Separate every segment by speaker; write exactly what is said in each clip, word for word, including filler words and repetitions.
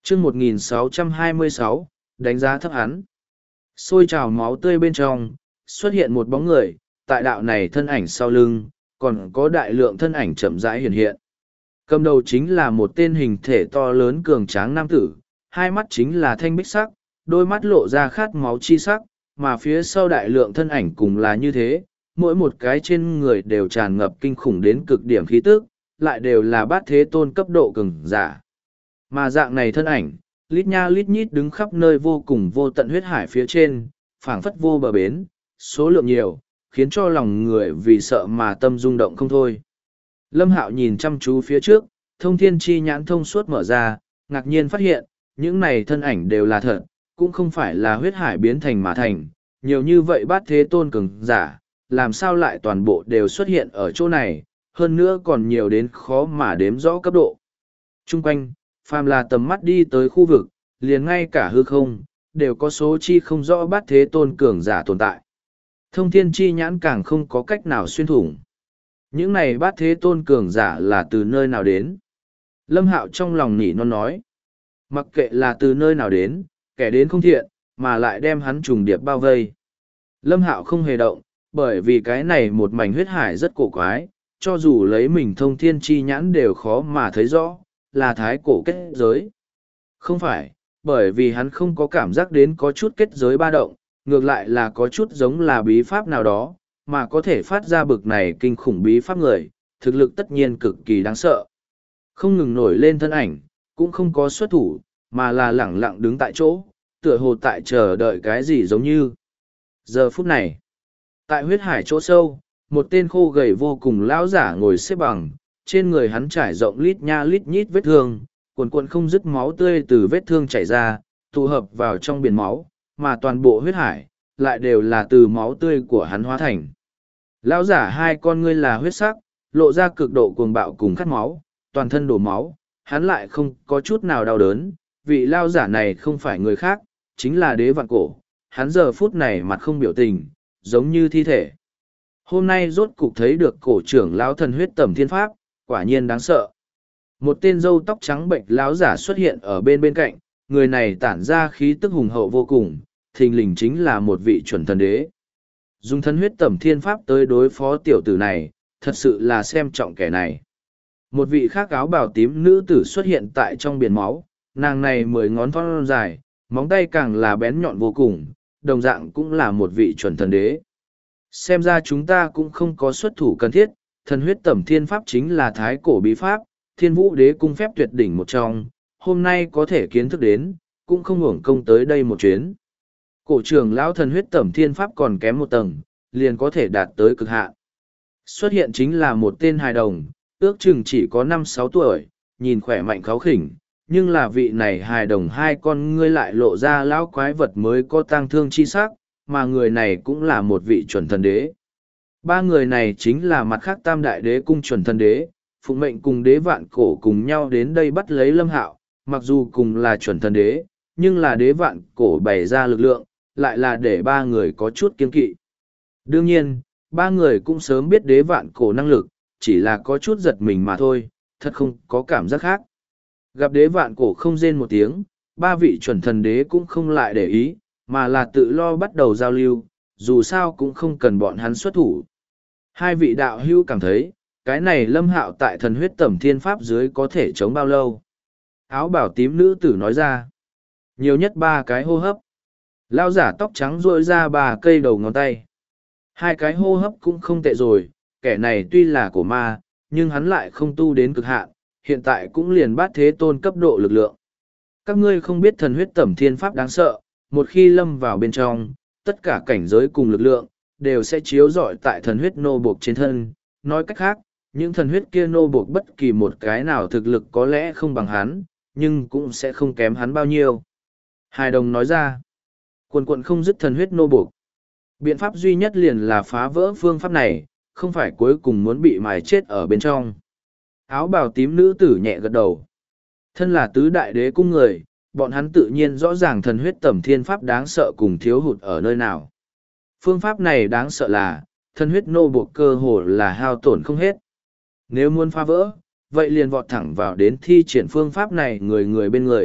Speaker 1: chương một nghìn sáu trăm hai mươi sáu, đánh giá thấp hắn. Sôi trào máu tươi bên trong, xuất hiện một bóng người, tại đạo này thân ảnh sau lưng, còn có đại lượng thân ảnh chậm rãi hiện hiện. Cầm đầu chính là một tên hình thể to lớn cường tráng nam tử, hai mắt chính là thanh bích sắc, đôi mắt lộ ra khát máu chi sắc, mà phía sau đại lượng thân ảnh cùng là như thế, mỗi một cái trên người đều tràn ngập kinh khủng đến cực điểm khí tức, lại đều là bát thế tôn cấp độ cường giả. Mà dạng này thân ảnh, lít nha lít nhít đứng khắp nơi vô cùng vô tận huyết hải phía trên, phảng phất vô bờ bến, số lượng nhiều, khiến cho lòng người vì sợ mà tâm rung động không thôi. Lâm Hạo nhìn chăm chú phía trước, thông thiên chi nhãn thông suốt mở ra, ngạc nhiên phát hiện, những này thân ảnh đều là thật, cũng không phải là huyết hải biến thành mà thành, nhiều như vậy bát thế tôn cường giả, làm sao lại toàn bộ đều xuất hiện ở chỗ này, hơn nữa còn nhiều đến khó mà đếm rõ cấp độ. Trung quanh, phàm là tầm mắt đi tới khu vực, liền ngay cả hư không, đều có số chi không rõ bát thế tôn cường giả tồn tại. Thông thiên chi nhãn càng không có cách nào xuyên thủng. Những này bát thế tôn cường giả là từ nơi nào đến? Lâm Hạo trong lòng nỉ non nói. Mặc kệ là từ nơi nào đến, kẻ đến không thiện, mà lại đem hắn trùng điệp bao vây. Lâm Hạo không hề động, bởi vì cái này một mảnh huyết hải rất cổ quái, cho dù lấy mình thông thiên chi nhãn đều khó mà thấy rõ, là thái cổ kết giới. Không phải, bởi vì hắn không có cảm giác đến có chút kết giới ba động, ngược lại là có chút giống là bí pháp nào đó, mà có thể phát ra bực này kinh khủng bí pháp người, thực lực tất nhiên cực kỳ đáng sợ. Không ngừng nổi lên thân ảnh, cũng không có xuất thủ, mà là lẳng lặng đứng tại chỗ, tựa hồ tại chờ đợi cái gì giống như. Giờ phút này, tại huyết hải chỗ sâu, một tên khô gầy vô cùng lão giả ngồi xếp bằng, trên người hắn trải rộng lít nha lít nhít vết thương, cuồn cuộn không dứt máu tươi từ vết thương chảy ra, tụ hợp vào trong biển máu, mà toàn bộ huyết hải, lại đều là từ máu tươi của hắn hóa thành. Lão giả hai con ngươi là huyết sắc, lộ ra cực độ cuồng bạo cùng khát máu, toàn thân đổ máu, hắn lại không có chút nào đau đớn, vị lão giả này không phải người khác, chính là đế vạn cổ, hắn giờ phút này mặt không biểu tình, giống như thi thể. Hôm nay rốt cục thấy được cổ trưởng lão thần huyết tẩm thiên pháp, quả nhiên đáng sợ. Một tên râu tóc trắng bệnh lão giả xuất hiện ở bên bên cạnh, người này tản ra khí tức hùng hậu vô cùng, thình lình chính là một vị chuẩn thần đế. Dùng thần huyết tẩm thiên pháp tới đối phó tiểu tử này, thật sự là xem trọng kẻ này. Một vị khác áo bào tím nữ tử xuất hiện tại trong biển máu, nàng này mười ngón thon dài, móng tay càng là bén nhọn vô cùng, đồng dạng cũng là một vị chuẩn thần đế. Xem ra chúng ta cũng không có xuất thủ cần thiết, thần huyết tẩm thiên pháp chính là thái cổ bí pháp, thiên vũ đế cung phép tuyệt đỉnh một trong, hôm nay có thể kiến thức đến, cũng không hưởng công tới đây một chuyến. Cổ trưởng lão thần huyết tẩm thiên pháp còn kém một tầng, liền có thể đạt tới cực hạn. Xuất hiện chính là một tên hài đồng, ước chừng chỉ có năm sáu tuổi, nhìn khỏe mạnh kháu khỉnh, nhưng là vị này hài đồng hai con ngươi lại lộ ra lão quái vật mới có tang thương chi sắc, mà người này cũng là một vị chuẩn thần đế. Ba người này chính là mặt khác tam đại đế cung chuẩn thần đế, phụng mệnh cùng đế vạn cổ cùng nhau đến đây bắt lấy Lâm Hạo, mặc dù cùng là chuẩn thần đế, nhưng là đế vạn cổ bày ra lực lượng, lại là để ba người có chút kiên kỵ. Đương nhiên, ba người cũng sớm biết đế vạn cổ năng lực, chỉ là có chút giật mình mà thôi, thật không có cảm giác khác. Gặp đế vạn cổ không rên một tiếng, ba vị chuẩn thần đế cũng không lại để ý, mà là tự lo bắt đầu giao lưu, dù sao cũng không cần bọn hắn xuất thủ. Hai vị đạo hữu cảm thấy, cái này Lâm Hạo tại thần huyết tẩm thiên pháp dưới có thể chống bao lâu? Áo bảo tím nữ tử nói ra. Nhiều nhất ba cái hô hấp. Lao giả tóc trắng rôi ra ba cây đầu ngón tay. Hai cái hô hấp cũng không tệ rồi, kẻ này tuy là cổ ma, nhưng hắn lại không tu đến cực hạn, hiện tại cũng liền bát thế tôn cấp độ lực lượng. Các ngươi không biết thần huyết tẩm thiên pháp đáng sợ, một khi lâm vào bên trong, tất cả cảnh giới cùng lực lượng, đều sẽ chiếu rọi tại thần huyết nô buộc trên thân. Nói cách khác, những thần huyết kia nô buộc bất kỳ một cái nào thực lực có lẽ không bằng hắn, nhưng cũng sẽ không kém hắn bao nhiêu. Hài đồng nói ra, quần quận không dứt thần huyết nô buộc. Biện pháp duy nhất liền là phá vỡ phương pháp này, không phải cuối cùng muốn bị mài chết ở bên trong. Áo bào tím nữ tử nhẹ gật đầu. Thân là tứ đại đế cung người, bọn hắn tự nhiên rõ ràng thần huyết tẩm thiên pháp đáng sợ cùng thiếu hụt ở nơi nào. Phương pháp này đáng sợ là, thần huyết nô buộc cơ hồ là hao tổn không hết. Nếu muốn phá vỡ, vậy liền vọt thẳng vào đến thi triển phương pháp này người người bên người,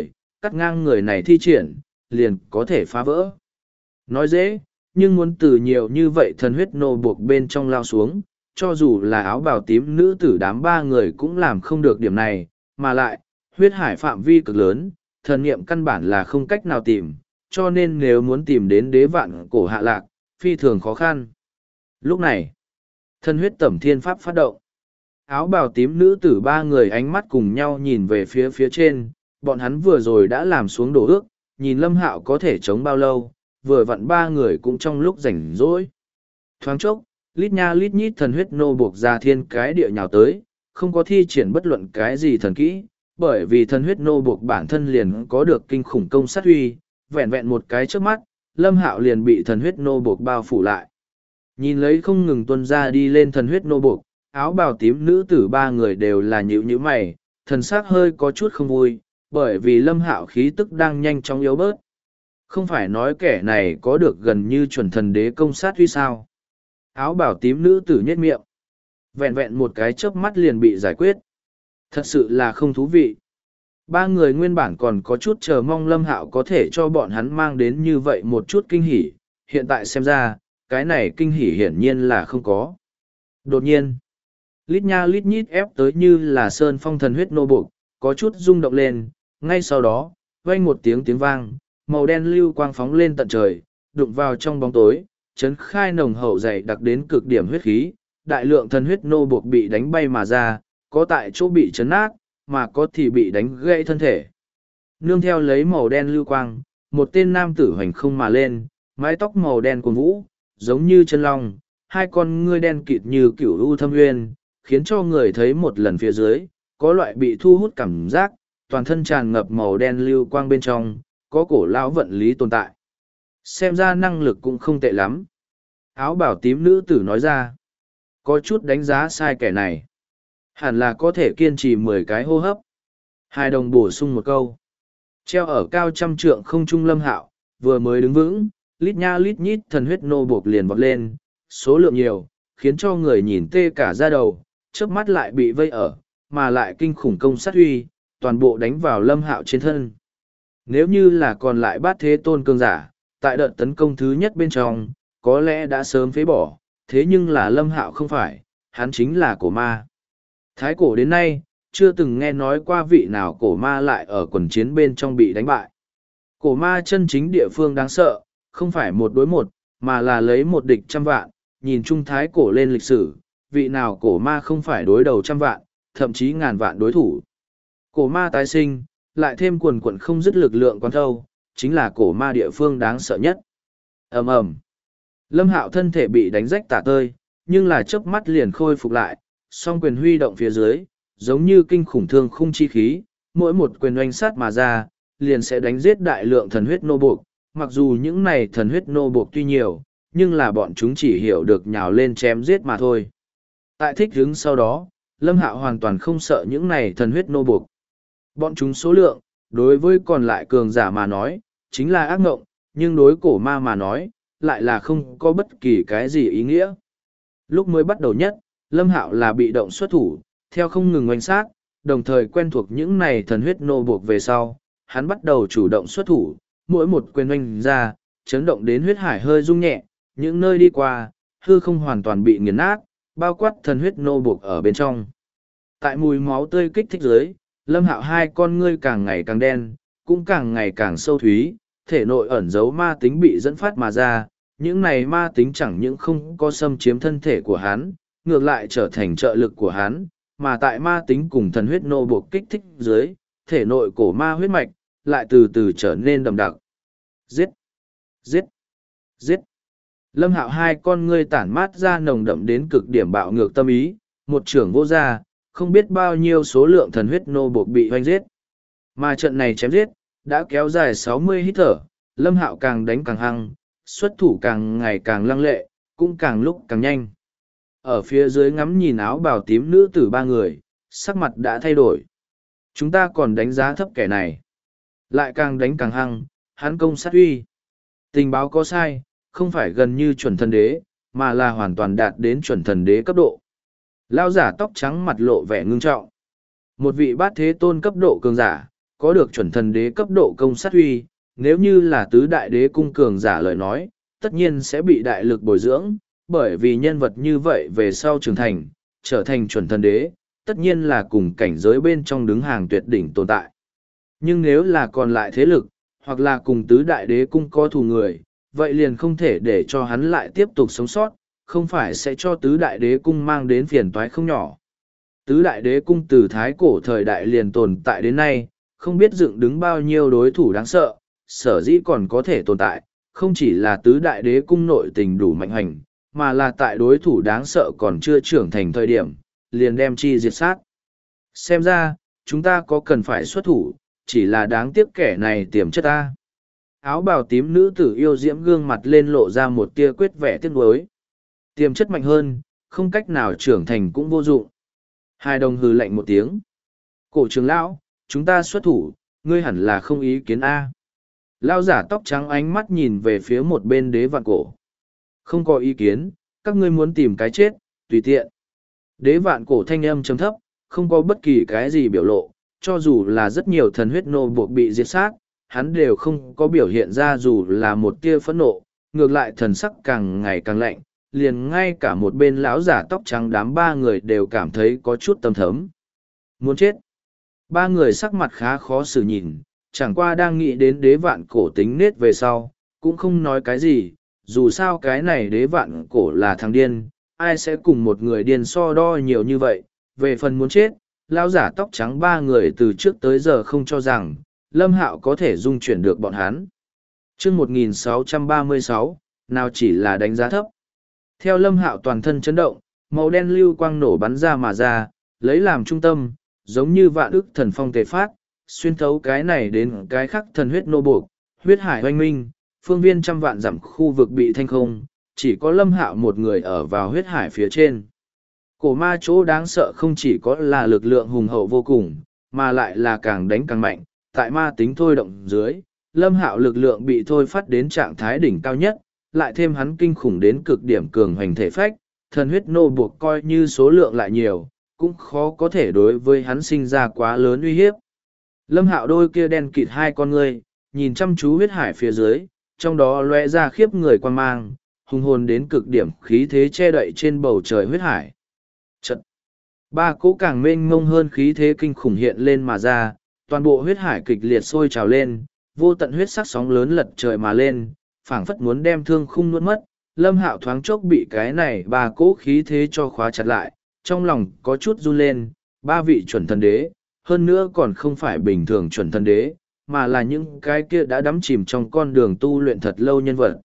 Speaker 1: cắt ngang người này thi triển, liền có thể phá vỡ. Nói dễ, nhưng muốn từ nhiều như vậy thần huyết nô buộc bên trong lao xuống, cho dù là áo bào tím nữ tử đám ba người cũng làm không được điểm này, mà lại, huyết hải phạm vi cực lớn, thần niệm căn bản là không cách nào tìm, cho nên nếu muốn tìm đến đế vạn cổ hạ lạc, phi thường khó khăn. Lúc này, thân huyết tẩm thiên pháp phát động. Áo bào tím nữ tử ba người ánh mắt cùng nhau nhìn về phía phía trên, bọn hắn vừa rồi đã làm xuống đổ ước, nhìn Lâm Hạo có thể chống bao lâu, vừa vặn ba người cũng trong lúc rảnh rỗi. Thoáng chốc, lít nha lít nhít thần huyết nô buộc ra thiên cái địa nhào tới, không có thi triển bất luận cái gì thần kỹ, bởi vì thần huyết nô buộc bản thân liền có được kinh khủng công sát huy, vẹn vẹn một cái trước mắt, Lâm Hạo liền bị thần huyết nô buộc bao phủ lại. Nhìn lấy không ngừng tuân ra đi lên thần huyết nô buộc, áo bào tím nữ tử ba người đều là nhíu nhíu mày, thần sắc hơi có chút không vui, bởi vì Lâm Hạo khí tức đang nhanh chóng yếu bớt. Không phải nói kẻ này có được gần như chuẩn thần đế công sát huy sao. Áo bào tím nữ tử nhếch miệng. Vẹn vẹn một cái chớp mắt liền bị giải quyết. Thật sự là không thú vị. Ba người nguyên bản còn có chút chờ mong Lâm Hạo có thể cho bọn hắn mang đến như vậy một chút kinh hỉ. Hiện tại xem ra, cái này kinh hỉ hiển nhiên là không có. Đột nhiên, lít nha lít nhít ép tới như là sơn phong thần huyết nô buộc, có chút rung động lên, ngay sau đó, vang một tiếng tiếng vang, màu đen lưu quang phóng lên tận trời, đụng vào trong bóng tối, chấn khai nồng hậu dày đặc đến cực điểm huyết khí, đại lượng thần huyết nô buộc bị đánh bay mà ra, có tại chỗ bị chấn nát, mà có thì bị đánh gãy thân thể. Nương theo lấy màu đen lưu quang, một tên nam tử hoành không mà lên, mái tóc màu đen cuồn vũ, giống như chân long, hai con ngươi đen kịt như cửu u thâm uyên, khiến cho người thấy một lần phía dưới, có loại bị thu hút cảm giác, toàn thân tràn ngập màu đen lưu quang bên trong, có cổ lão vận lý tồn tại. Xem ra năng lực cũng không tệ lắm. Áo bảo tím nữ tử nói ra, có chút đánh giá sai kẻ này. Hẳn là có thể kiên trì mười cái hô hấp. Hai đồng bổ sung một câu. Treo ở cao trăm trượng không trung Lâm Hạo, vừa mới đứng vững, lít nha lít nhít thần huyết nô buộc liền vọt lên, số lượng nhiều, khiến cho người nhìn tê cả da đầu, chớp mắt lại bị vây ở, mà lại kinh khủng công sát huy, toàn bộ đánh vào Lâm Hạo trên thân. Nếu như là còn lại bát thế tôn cương giả, tại đợt tấn công thứ nhất bên trong, có lẽ đã sớm phế bỏ, thế nhưng là Lâm Hạo không phải, hắn chính là cổ ma. Thái cổ đến nay, chưa từng nghe nói qua vị nào cổ ma lại ở quần chiến bên trong bị đánh bại. Cổ ma chân chính địa phương đáng sợ, không phải một đối một, mà là lấy một địch trăm vạn, nhìn chung thái cổ lên lịch sử, vị nào cổ ma không phải đối đầu trăm vạn, thậm chí ngàn vạn đối thủ. Cổ ma tái sinh, lại thêm quần quần không dứt lực lượng quán thâu, chính là cổ ma địa phương đáng sợ nhất. ầm ầm, Lâm Hạo thân thể bị đánh rách tả tơi, nhưng là chớp mắt liền khôi phục lại, song quyền huy động phía dưới, giống như kinh khủng thương khung chi khí, mỗi một quyền oanh sát mà ra, liền sẽ đánh giết đại lượng thần huyết nô buộc. Mặc dù những này thần huyết nô buộc tuy nhiều, nhưng là bọn chúng chỉ hiểu được nhào lên chém giết mà thôi. Tại thích hứng sau đó, Lâm Hạo hoàn toàn không sợ những này thần huyết nô buộc. Bọn chúng số lượng, đối với còn lại cường giả mà nói, chính là ác ngộng, nhưng đối cổ ma mà nói, lại là không có bất kỳ cái gì ý nghĩa. Lúc mới bắt đầu nhất, Lâm Hạo là bị động xuất thủ, theo không ngừng oanh sát, đồng thời quen thuộc những này thần huyết nô buộc về sau, hắn bắt đầu chủ động xuất thủ, mỗi một quyền oanh ra, chấn động đến huyết hải hơi rung nhẹ, những nơi đi qua, hư không hoàn toàn bị nghiền nát, bao quát thần huyết nô buộc ở bên trong. Tại mùi máu tươi kích thích dưới, Lâm Hạo hai con ngươi càng ngày càng đen, cũng càng ngày càng sâu thúy, thể nội ẩn giấu ma tính bị dẫn phát mà ra, những này ma tính chẳng những không có xâm chiếm thân thể của hắn, ngược lại trở thành trợ lực của hắn, mà tại ma tính cùng thần huyết nô buộc kích thích dưới, thể nội cổ ma huyết mạch, lại từ từ trở nên đậm đặc. Giết! Giết! Giết! Lâm Hạo hai con ngươi tản mát ra nồng đậm đến cực điểm bạo ngược tâm ý, một trưởng vô gia, không biết bao nhiêu số lượng thần huyết nô buộc bị hoanh giết. Mà trận này chém giết, đã kéo dài sáu mươi hít thở, Lâm Hạo càng đánh càng hăng, xuất thủ càng ngày càng lăng lệ, cũng càng lúc càng nhanh. Ở phía dưới ngắm nhìn áo bào tím nữ tử ba người, sắc mặt đã thay đổi. Chúng ta còn đánh giá thấp kẻ này. Lại càng đánh càng hăng, hắn công sát uy. Tình báo có sai, không phải gần như chuẩn thần đế, mà là hoàn toàn đạt đến chuẩn thần đế cấp độ. Lao giả tóc trắng mặt lộ vẻ ngưng trọng. Một vị bát thế tôn cấp độ cường giả, có được chuẩn thần đế cấp độ công sát huy, nếu như là tứ đại đế cung cường giả lời nói, tất nhiên sẽ bị đại lực bồi dưỡng, bởi vì nhân vật như vậy về sau trưởng thành, trở thành chuẩn thần đế, tất nhiên là cùng cảnh giới bên trong đứng hàng tuyệt đỉnh tồn tại. Nhưng nếu là còn lại thế lực, hoặc là cùng tứ đại đế cung có thù người, vậy liền không thể để cho hắn lại tiếp tục sống sót, không phải sẽ cho tứ đại đế cung mang đến phiền toái không nhỏ. Tứ đại đế cung từ thái cổ thời đại liền tồn tại đến nay, không biết dựng đứng bao nhiêu đối thủ đáng sợ, sở dĩ còn có thể tồn tại, không chỉ là tứ đại đế cung nội tình đủ mạnh hành, mà là tại đối thủ đáng sợ còn chưa trưởng thành thời điểm, liền đem chi diệt sát. Xem ra, chúng ta có cần phải xuất thủ, chỉ là đáng tiếc kẻ này tiềm chất ta. Áo bào tím nữ tử yêu diễm gương mặt lên lộ ra một tia quyết vẻ tiếc nuối. Tiềm chất mạnh hơn, không cách nào trưởng thành cũng vô dụng. Hai đồng hừ lạnh một tiếng. Cổ trưởng lão, chúng ta xuất thủ, ngươi hẳn là không ý kiến A. Lão giả tóc trắng ánh mắt nhìn về phía một bên đế vạn cổ. Không có ý kiến, các ngươi muốn tìm cái chết, tùy tiện. Đế vạn cổ thanh âm trầm thấp, không có bất kỳ cái gì biểu lộ, cho dù là rất nhiều thần huyết nô buộc bị diệt sát, hắn đều không có biểu hiện ra dù là một tia phẫn nộ, ngược lại thần sắc càng ngày càng lạnh, liền ngay cả một bên lão giả tóc trắng đám ba người đều cảm thấy có chút tâm thấm. Muốn chết. Ba người sắc mặt khá khó xử nhìn, chẳng qua đang nghĩ đến đế vạn cổ tính nết về sau, cũng không nói cái gì, dù sao cái này đế vạn cổ là thằng điên, ai sẽ cùng một người điên so đo nhiều như vậy. Về phần muốn chết, lão giả tóc trắng ba người từ trước tới giờ không cho rằng, Lâm Hạo có thể dung chuyển được bọn hắn. chương một nghìn sáu trăm ba mươi sáu, nào chỉ là đánh giá thấp. Theo Lâm Hạo toàn thân chấn động, màu đen lưu quang nổ bắn ra mà ra, lấy làm trung tâm, giống như vạn ức thần phong tề phát, xuyên thấu cái này đến cái khác thần huyết nô buộc, huyết hải hoanh minh, phương viên trăm vạn dặm khu vực bị thanh không, chỉ có Lâm Hạo một người ở vào huyết hải phía trên. Cổ ma chỗ đáng sợ không chỉ có là lực lượng hùng hậu vô cùng, mà lại là càng đánh càng mạnh, tại ma tính thôi động dưới, Lâm Hạo lực lượng bị thôi phát đến trạng thái đỉnh cao nhất, lại thêm hắn kinh khủng đến cực điểm cường hoành thể phách, thần huyết nô buộc coi như số lượng lại nhiều, cũng khó có thể đối với hắn sinh ra quá lớn uy hiếp. Lâm Hạo đôi kia đen kịt hai con ngươi, nhìn chăm chú huyết hải phía dưới, trong đó lóe ra khiếp người quan mang, hùng hồn đến cực điểm khí thế che đậy trên bầu trời huyết hải. Chật! Ba cỗ càng mênh mông hơn khí thế kinh khủng hiện lên mà ra, toàn bộ huyết hải kịch liệt sôi trào lên, vô tận huyết sắc sóng lớn lật trời mà lên, phảng phất muốn đem thương khung nuốt mất. Lâm Hạo thoáng chốc bị cái này ba cỗ khí thế cho khóa chặt lại, trong lòng có chút run lên, ba vị chuẩn thần đế, hơn nữa còn không phải bình thường chuẩn thần đế, mà là những cái kia đã đắm chìm trong con đường tu luyện thật lâu nhân vật.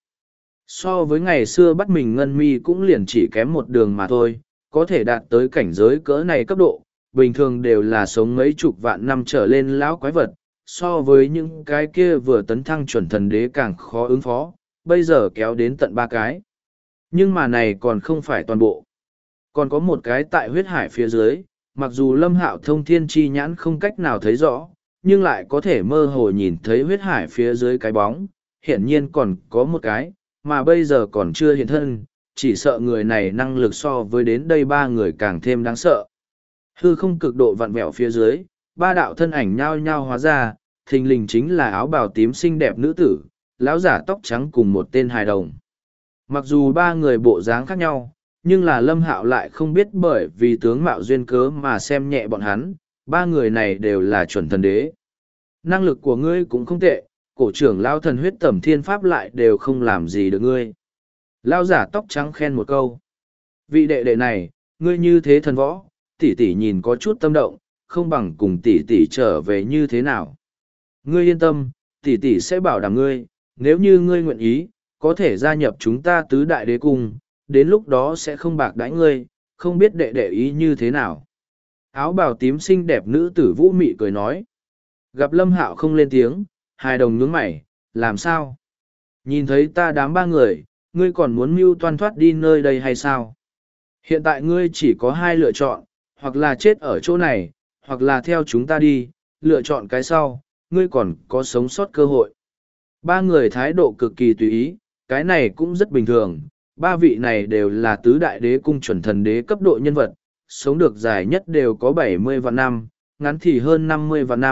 Speaker 1: So với ngày xưa bắt mình ngân mi cũng liền chỉ kém một đường mà thôi, có thể đạt tới cảnh giới cỡ này cấp độ, bình thường đều là sống mấy chục vạn năm trở lên lão quái vật, so với những cái kia vừa tấn thăng chuẩn thần đế càng khó ứng phó, bây giờ kéo đến tận ba cái. Nhưng mà này còn không phải toàn bộ. Còn có một cái tại huyết hải phía dưới, mặc dù Lâm Hạo thông thiên chi nhãn không cách nào thấy rõ, nhưng lại có thể mơ hồ nhìn thấy huyết hải phía dưới cái bóng, hiển nhiên còn có một cái, mà bây giờ còn chưa hiện thân, chỉ sợ người này năng lực so với đến đây ba người càng thêm đáng sợ. Hư không cực độ vặn vẹo phía dưới, ba đạo thân ảnh nhao nhao hóa ra, thình lình chính là áo bào tím xinh đẹp nữ tử, lão giả tóc trắng cùng một tên hài đồng. Mặc dù ba người bộ dáng khác nhau, nhưng là Lâm Hạo lại không biết bởi vì tướng mạo duyên cớ mà xem nhẹ bọn hắn, ba người này đều là chuẩn thần đế. Năng lực của ngươi cũng không tệ, cổ trưởng lao thần huyết tẩm thiên pháp lại đều không làm gì được ngươi. Lao giả tóc trắng khen một câu. Vị đệ đệ này, ngươi như thế thần võ, tỷ tỷ nhìn có chút tâm động, không bằng cùng tỷ tỷ trở về như thế nào. Ngươi yên tâm, tỷ tỷ sẽ bảo đảm ngươi, nếu như ngươi nguyện ý, có thể gia nhập chúng ta tứ đại đế cung, đến lúc đó sẽ không bạc đãi ngươi, không biết đệ đệ ý như thế nào. Áo bào tím xinh đẹp nữ tử vũ mị cười nói. Gặp Lâm Hạo không lên tiếng, hai đồng nhướng mày, làm sao? Nhìn thấy ta đám ba người, ngươi còn muốn mưu toan thoát đi nơi đây hay sao? Hiện tại ngươi chỉ có hai lựa chọn, hoặc là chết ở chỗ này, hoặc là theo chúng ta đi, lựa chọn cái sau, ngươi còn có sống sót cơ hội. Ba người thái độ cực kỳ tùy ý, cái này cũng rất bình thường, ba vị này đều là tứ đại đế cung chuẩn thần đế cấp độ nhân vật, sống được dài nhất đều có bảy mươi vạn năm, ngắn thì hơn năm mươi vạn năm,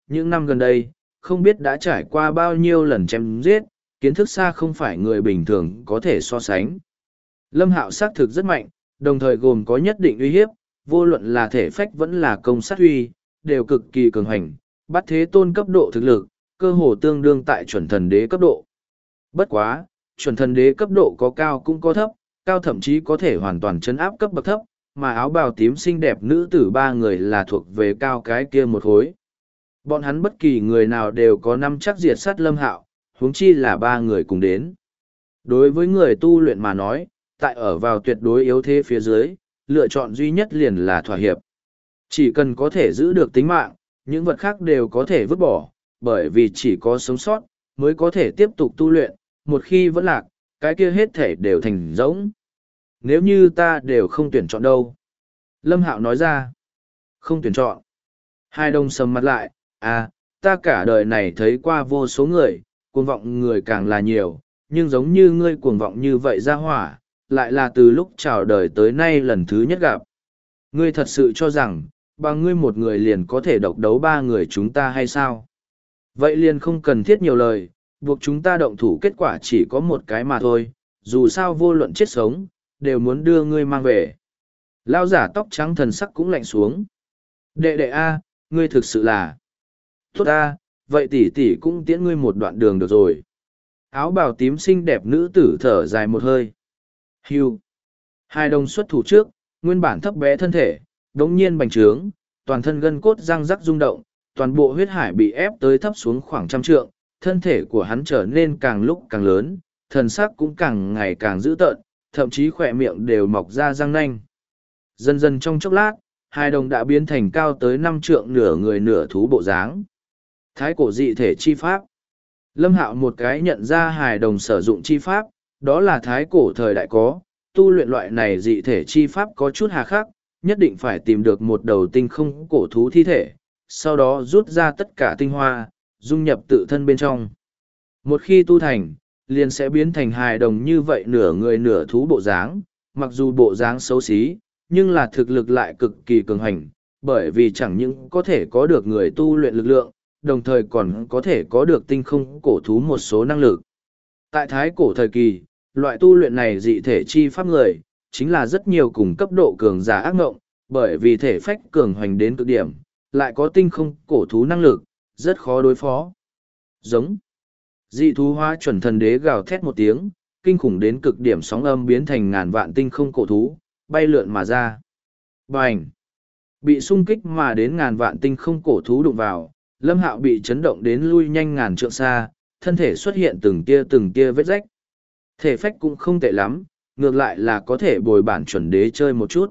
Speaker 1: những năm gần đây, không biết đã trải qua bao nhiêu lần chém giết, kiến thức xa không phải người bình thường có thể so sánh. Lâm Hạo xác thực rất mạnh, đồng thời gồm có nhất định uy hiếp, vô luận là thể phách vẫn là công sát uy, đều cực kỳ cường hành, bắt thế tôn cấp độ thực lực, cơ hồ tương đương tại chuẩn thần đế cấp độ. Bất quá, chuẩn thần đế cấp độ có cao cũng có thấp, cao thậm chí có thể hoàn toàn chấn áp cấp bậc thấp, mà áo bào tím xinh đẹp nữ tử ba người là thuộc về cao cái kia một khối. Bọn hắn bất kỳ người nào đều có năm chắc diệt sát Lâm Hạo, huống chi là ba người cùng đến. Đối với người tu luyện mà nói, tại ở vào tuyệt đối yếu thế phía dưới, lựa chọn duy nhất liền là thỏa hiệp. Chỉ cần có thể giữ được tính mạng, những vật khác đều có thể vứt bỏ, bởi vì chỉ có sống sót, mới có thể tiếp tục tu luyện, một khi vẫn lạc, cái kia hết thể đều thành rỗng. Nếu như ta đều không tuyển chọn đâu. Lâm Hạo nói ra, không tuyển chọn. Hai đồng sầm mặt lại, à, ta cả đời này thấy qua vô số người, cuồng vọng người càng là nhiều, nhưng giống như ngươi cuồng vọng như vậy ra hỏa, lại là từ lúc chào đời tới nay lần thứ nhất gặp. Ngươi thật sự cho rằng, bằng ngươi một người liền có thể độc đấu ba người chúng ta hay sao? Vậy liền không cần thiết nhiều lời, buộc chúng ta động thủ kết quả chỉ có một cái mà thôi, dù sao vô luận chết sống, đều muốn đưa ngươi mang về. Lao giả tóc trắng thần sắc cũng lạnh xuống. Đệ đệ A, ngươi thực sự là... Tốt A, vậy tỷ tỷ cũng tiễn ngươi một đoạn đường được rồi. Áo bào tím xinh đẹp nữ tử thở dài một hơi. Hưu. Hai đồng xuất thủ trước, nguyên bản thấp bé thân thể, đống nhiên bành trướng, toàn thân gân cốt răng rắc rung động, toàn bộ huyết hải bị ép tới thấp xuống khoảng trăm trượng, thân thể của hắn trở nên càng lúc càng lớn, thần sắc cũng càng ngày càng dữ tợn, thậm chí khỏe miệng đều mọc ra răng nanh. Dần dần trong chốc lát, hai đồng đã biến thành cao tới năm trượng nửa người nửa thú bộ dáng. Thái cổ dị thể chi pháp. Lâm Hạo một cái nhận ra hài đồng sử dụng chi pháp, đó là thái cổ thời đại có, tu luyện loại này dị thể chi pháp có chút hà khắc, nhất định phải tìm được một đầu tinh không cổ thú thi thể, sau đó rút ra tất cả tinh hoa, dung nhập tự thân bên trong. Một khi tu thành, liền sẽ biến thành hài đồng như vậy nửa người nửa thú bộ dáng, mặc dù bộ dáng xấu xí, nhưng là thực lực lại cực kỳ cường hành, bởi vì chẳng những có thể có được người tu luyện lực lượng, đồng thời còn có thể có được tinh không cổ thú một số năng lực. Tại thái cổ thời kỳ, loại tu luyện này dị thể chi pháp người, chính là rất nhiều cùng cấp độ cường giả ác ngộng, bởi vì thể phách cường hoành đến cực điểm, lại có tinh không cổ thú năng lực, rất khó đối phó. Giống. Dị thú hóa chuẩn thần đế gào thét một tiếng, kinh khủng đến cực điểm sóng âm biến thành ngàn vạn tinh không cổ thú, bay lượn mà ra. Bành! Bị xung kích mà đến ngàn vạn tinh không cổ thú đụng vào, Lâm Hạo bị chấn động đến lui nhanh ngàn trượng xa, thân thể xuất hiện từng tia từng tia vết rách. Thể phách cũng không tệ lắm, ngược lại là có thể bồi bản chuẩn đế chơi một chút.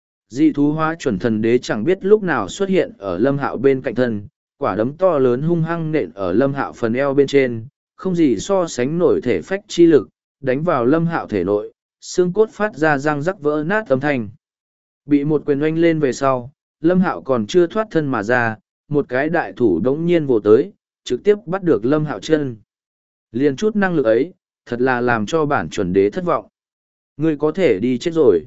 Speaker 1: Dị thú hóa chuẩn thần đế chẳng biết lúc nào xuất hiện ở Lâm Hạo bên cạnh thân, quả đấm to lớn hung hăng nện ở Lâm Hạo phần eo bên trên, không gì so sánh nổi thể phách chi lực, đánh vào Lâm Hạo thể nội, xương cốt phát ra răng rắc vỡ nát âm thanh. Bị một quyền oanh lên về sau, Lâm Hạo còn chưa thoát thân mà ra, một cái đại thủ đống nhiên vồ tới, trực tiếp bắt được Lâm Hạo chân. Liền chút năng lực ấy, thật là làm cho bản chuẩn đế thất vọng. Ngươi có thể đi chết rồi.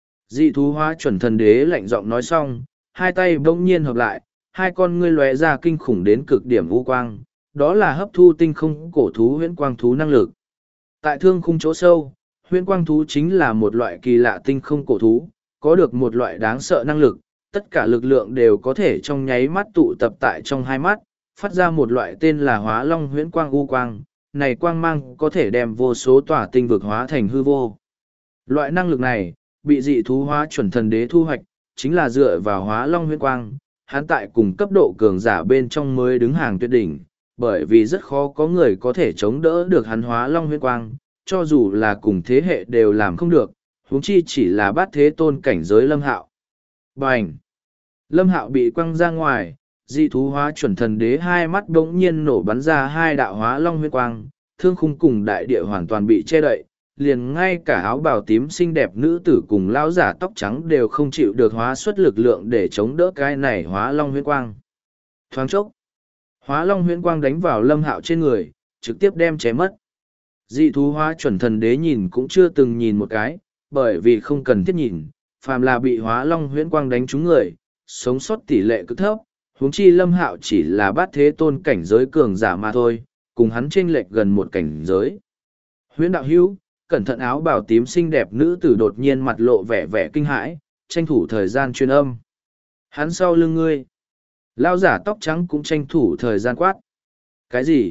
Speaker 1: Dị thú hóa chuẩn thần đế lạnh giọng nói xong, hai tay bỗng nhiên hợp lại, hai con ngươi lóe ra kinh khủng đến cực điểm u quang, đó là hấp thu tinh không cổ thú huyễn quang thú năng lực. Tại thương khung chỗ sâu, huyễn quang thú chính là một loại kỳ lạ tinh không cổ thú, có được một loại đáng sợ năng lực, tất cả lực lượng đều có thể trong nháy mắt tụ tập tại trong hai mắt, phát ra một loại tên là hóa long huyễn quang u quang, này quang mang có thể đem vô số tỏa tinh vực hóa thành hư vô. Loại năng lực này, bị dị thú hóa chuẩn thần đế thu hoạch, chính là dựa vào hóa long huyễn quang, hắn tại cùng cấp độ cường giả bên trong mới đứng hàng tuyệt đỉnh, bởi vì rất khó có người có thể chống đỡ được hắn hóa long huyễn quang, cho dù là cùng thế hệ đều làm không được, huống chi chỉ là bát thế tôn cảnh giới Lâm Hạo. Bành! Lâm Hạo bị quăng ra ngoài, dị thú hóa chuẩn thần đế hai mắt bỗng nhiên nổ bắn ra hai đạo hóa long huyễn quang, thương khung cùng đại địa hoàn toàn bị che đậy, liền ngay cả áo bào tím xinh đẹp nữ tử cùng lão giả tóc trắng đều không chịu được hóa xuất lực lượng để chống đỡ cái này hóa long huyễn quang. Thoáng chốc, hóa long huyễn quang đánh vào Lâm Hạo trên người, trực tiếp đem chém mất. Dị thú hóa chuẩn thần đế nhìn cũng chưa từng nhìn một cái, bởi vì không cần thiết nhìn, phàm là bị hóa long huyễn quang đánh trúng người, sống sót tỷ lệ cực thấp, Huống chi Lâm Hạo chỉ là bát thế tôn cảnh giới cường giả mà thôi, cùng hắn chênh lệch gần một cảnh giới. Huyễn đạo hữu, cẩn thận, áo bào tím xinh đẹp nữ tử đột nhiên mặt lộ vẻ vẻ kinh hãi, tranh thủ thời gian truyền âm. Hắn sau lưng ngươi. Lao giả tóc trắng cũng tranh thủ thời gian quát. Cái gì?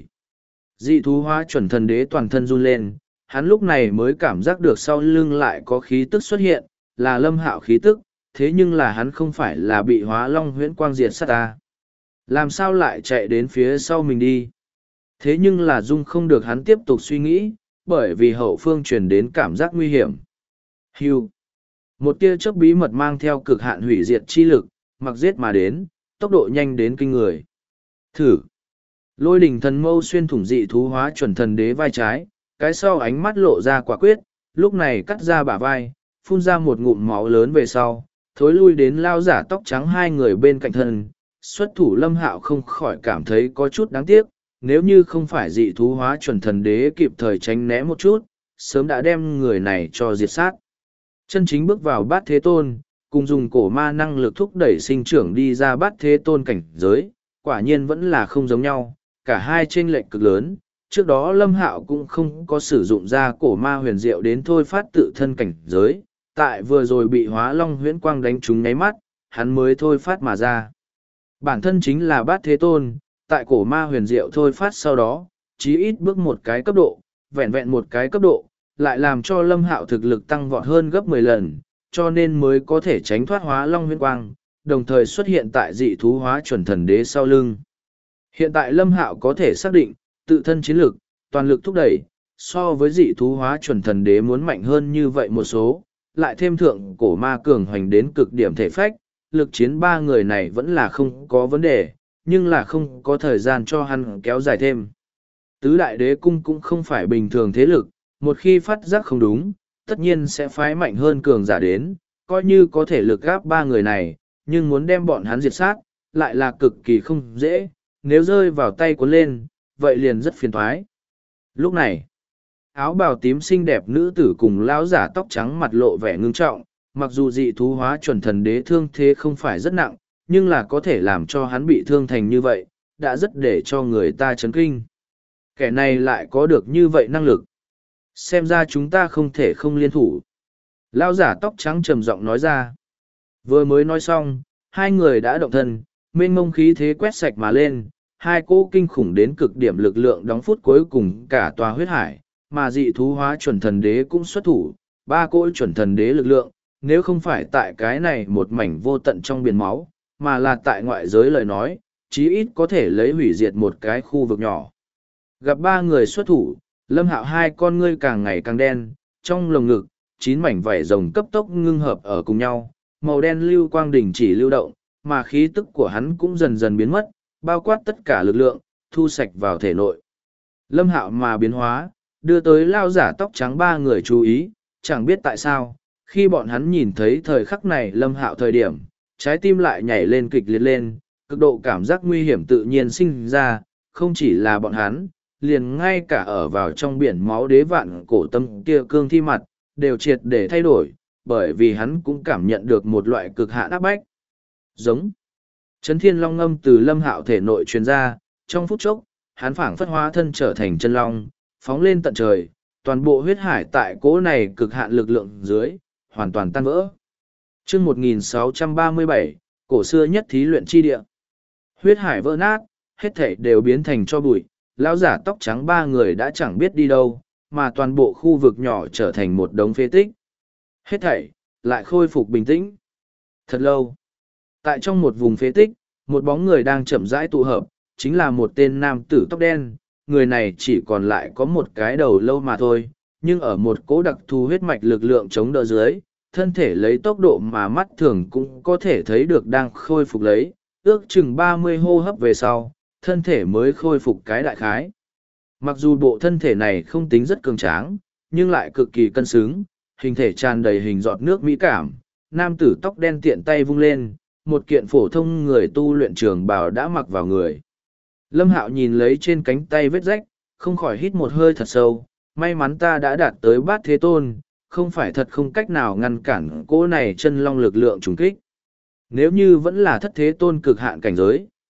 Speaker 1: Dị thú hóa chuẩn thần đế toàn thân run lên, hắn lúc này mới cảm giác được sau lưng lại có khí tức xuất hiện, là Lâm Hạo khí tức, thế nhưng là hắn không phải là bị hóa long huyễn quang diệt sát ta. Làm sao lại chạy đến phía sau mình đi? Thế nhưng là dung không được hắn tiếp tục suy nghĩ, bởi vì hậu phương truyền đến cảm giác nguy hiểm. Hưu. Một tia chớp bí mật mang theo cực hạn hủy diệt chi lực, mặc giết mà đến, tốc độ nhanh đến kinh người. Thử. Lôi đỉnh thần mâu xuyên thủng dị thú hóa chuẩn thần đế vai trái, cái sau ánh mắt lộ ra quả quyết, lúc này cắt ra bả vai, phun ra một ngụm máu lớn về sau, thối lui đến lao giả tóc trắng hai người bên cạnh thân. Xuất thủ Lâm Hạo không khỏi cảm thấy có chút đáng tiếc, nếu như không phải dị thú hóa chuẩn thần đế kịp thời tránh né một chút, sớm đã đem người này cho diệt sát. Chân chính bước vào bát thế tôn, cùng dùng cổ ma năng lực thúc đẩy sinh trưởng đi ra bát thế tôn cảnh giới, quả nhiên vẫn là không giống nhau, cả hai chênh lệch cực lớn. Trước đó Lâm Hạo cũng không có sử dụng ra cổ ma huyền diệu đến thôi phát tự thân cảnh giới, tại vừa rồi bị hóa long huyễn quang đánh trúng nháy mắt, hắn mới thôi phát mà ra. Bản thân chính là bát thế tôn, tại cổ ma huyền diệu thôi phát sau đó, chí ít bước một cái cấp độ, vẹn vẹn một cái cấp độ, lại làm cho Lâm Hạo thực lực tăng vọt hơn gấp mười lần, cho nên mới có thể tránh thoát hóa long huyễn quang, đồng thời xuất hiện tại dị thú hóa chuẩn thần đế sau lưng. Hiện tại Lâm Hạo có thể xác định, tự thân chiến lực, toàn lực thúc đẩy, so với dị thú hóa chuẩn thần đế muốn mạnh hơn như vậy một số, lại thêm thượng cổ ma cường hoành đến cực điểm thể phách, lực chiến ba người này vẫn là không có vấn đề, nhưng là không có thời gian cho hắn kéo dài thêm. Tứ đại đế cung cũng không phải bình thường thế lực, một khi phát giác không đúng, tất nhiên sẽ phái mạnh hơn cường giả đến, coi như có thể lực gáp ba người này, nhưng muốn đem bọn hắn diệt sát, lại là cực kỳ không dễ, nếu rơi vào tay cuốn lên, vậy liền rất phiền thoái. Lúc này, áo bào tím xinh đẹp nữ tử cùng lão giả tóc trắng mặt lộ vẻ ngưng trọng, mặc dù dị thú hóa chuẩn thần đế thương thế không phải rất nặng, nhưng là có thể làm cho hắn bị thương thành như vậy, đã rất để cho người ta chấn kinh. Kẻ này lại có được như vậy năng lực. Xem ra chúng ta không thể không liên thủ. Lão giả tóc trắng trầm giọng nói ra. Vừa mới nói xong, hai người đã động thân, mênh mông khí thế quét sạch mà lên, hai cỗ kinh khủng đến cực điểm lực lượng đóng phút cuối cùng cả tòa huyết hải, mà dị thú hóa chuẩn thần đế cũng xuất thủ, ba cỗ chuẩn thần đế lực lượng, nếu không phải tại cái này một mảnh vô tận trong biển máu, mà là tại ngoại giới lời nói, chí ít có thể lấy hủy diệt một cái khu vực nhỏ. Gặp ba người xuất thủ, Lâm Hạo hai con ngươi càng ngày càng đen, trong lồng ngực, chín mảnh vảy rồng cấp tốc ngưng hợp ở cùng nhau, màu đen lưu quang đỉnh chỉ lưu động, mà khí tức của hắn cũng dần dần biến mất, bao quát tất cả lực lượng, thu sạch vào thể nội. Lâm Hạo mà biến hóa, đưa tới lao giả tóc trắng ba người chú ý, chẳng biết tại sao, khi bọn hắn nhìn thấy thời khắc này Lâm Hạo thời điểm, trái tim lại nhảy lên kịch liệt lên, cực độ cảm giác nguy hiểm tự nhiên sinh ra, không chỉ là bọn hắn, liền ngay cả ở vào trong biển máu đế vạn cổ tâm kia cương thi mặt, đều triệt để thay đổi, bởi vì hắn cũng cảm nhận được một loại cực hạn áp bách. Giống. Chấn thiên long ngâm từ Lâm Hạo thể nội truyền ra, trong phút chốc, hắn phảng phất hóa thân trở thành chân long, phóng lên tận trời, toàn bộ huyết hải tại cỗ này cực hạn lực lượng dưới, hoàn toàn tan vỡ. Chương một nghìn sáu trăm ba mươi bảy, cổ xưa nhất thí luyện chi địa. Huyết hải vỡ nát, hết thảy đều biến thành cho bụi, lão giả tóc trắng ba người đã chẳng biết đi đâu, mà toàn bộ khu vực nhỏ trở thành một đống phế tích. Hết thảy lại khôi phục bình tĩnh. Thật lâu, tại trong một vùng phế tích, một bóng người đang chậm rãi tụ hợp, chính là một tên nam tử tóc đen, người này chỉ còn lại có một cái đầu lâu mà thôi, nhưng ở một cỗ đặc thù huyết mạch lực lượng chống đỡ dưới, thân thể lấy tốc độ mà mắt thường cũng có thể thấy được đang khôi phục lấy, ước chừng ba mươi hô hấp về sau, thân thể mới khôi phục cái đại khái. Mặc dù bộ thân thể này không tính rất cường tráng, nhưng lại cực kỳ cân xứng, hình thể tràn đầy hình giọt nước mỹ cảm, nam tử tóc đen tiện tay vung lên, một kiện phổ thông người tu luyện trường bào đã mặc vào người. Lâm Hạo nhìn lấy trên cánh tay vết rách, không khỏi hít một hơi thật sâu, may mắn ta đã đạt tới bát thế tôn, không phải thật không cách nào ngăn cản cỗ này chân long lực lượng trùng kích. Nếu như vẫn là thất thế tôn cực hạn cảnh giới,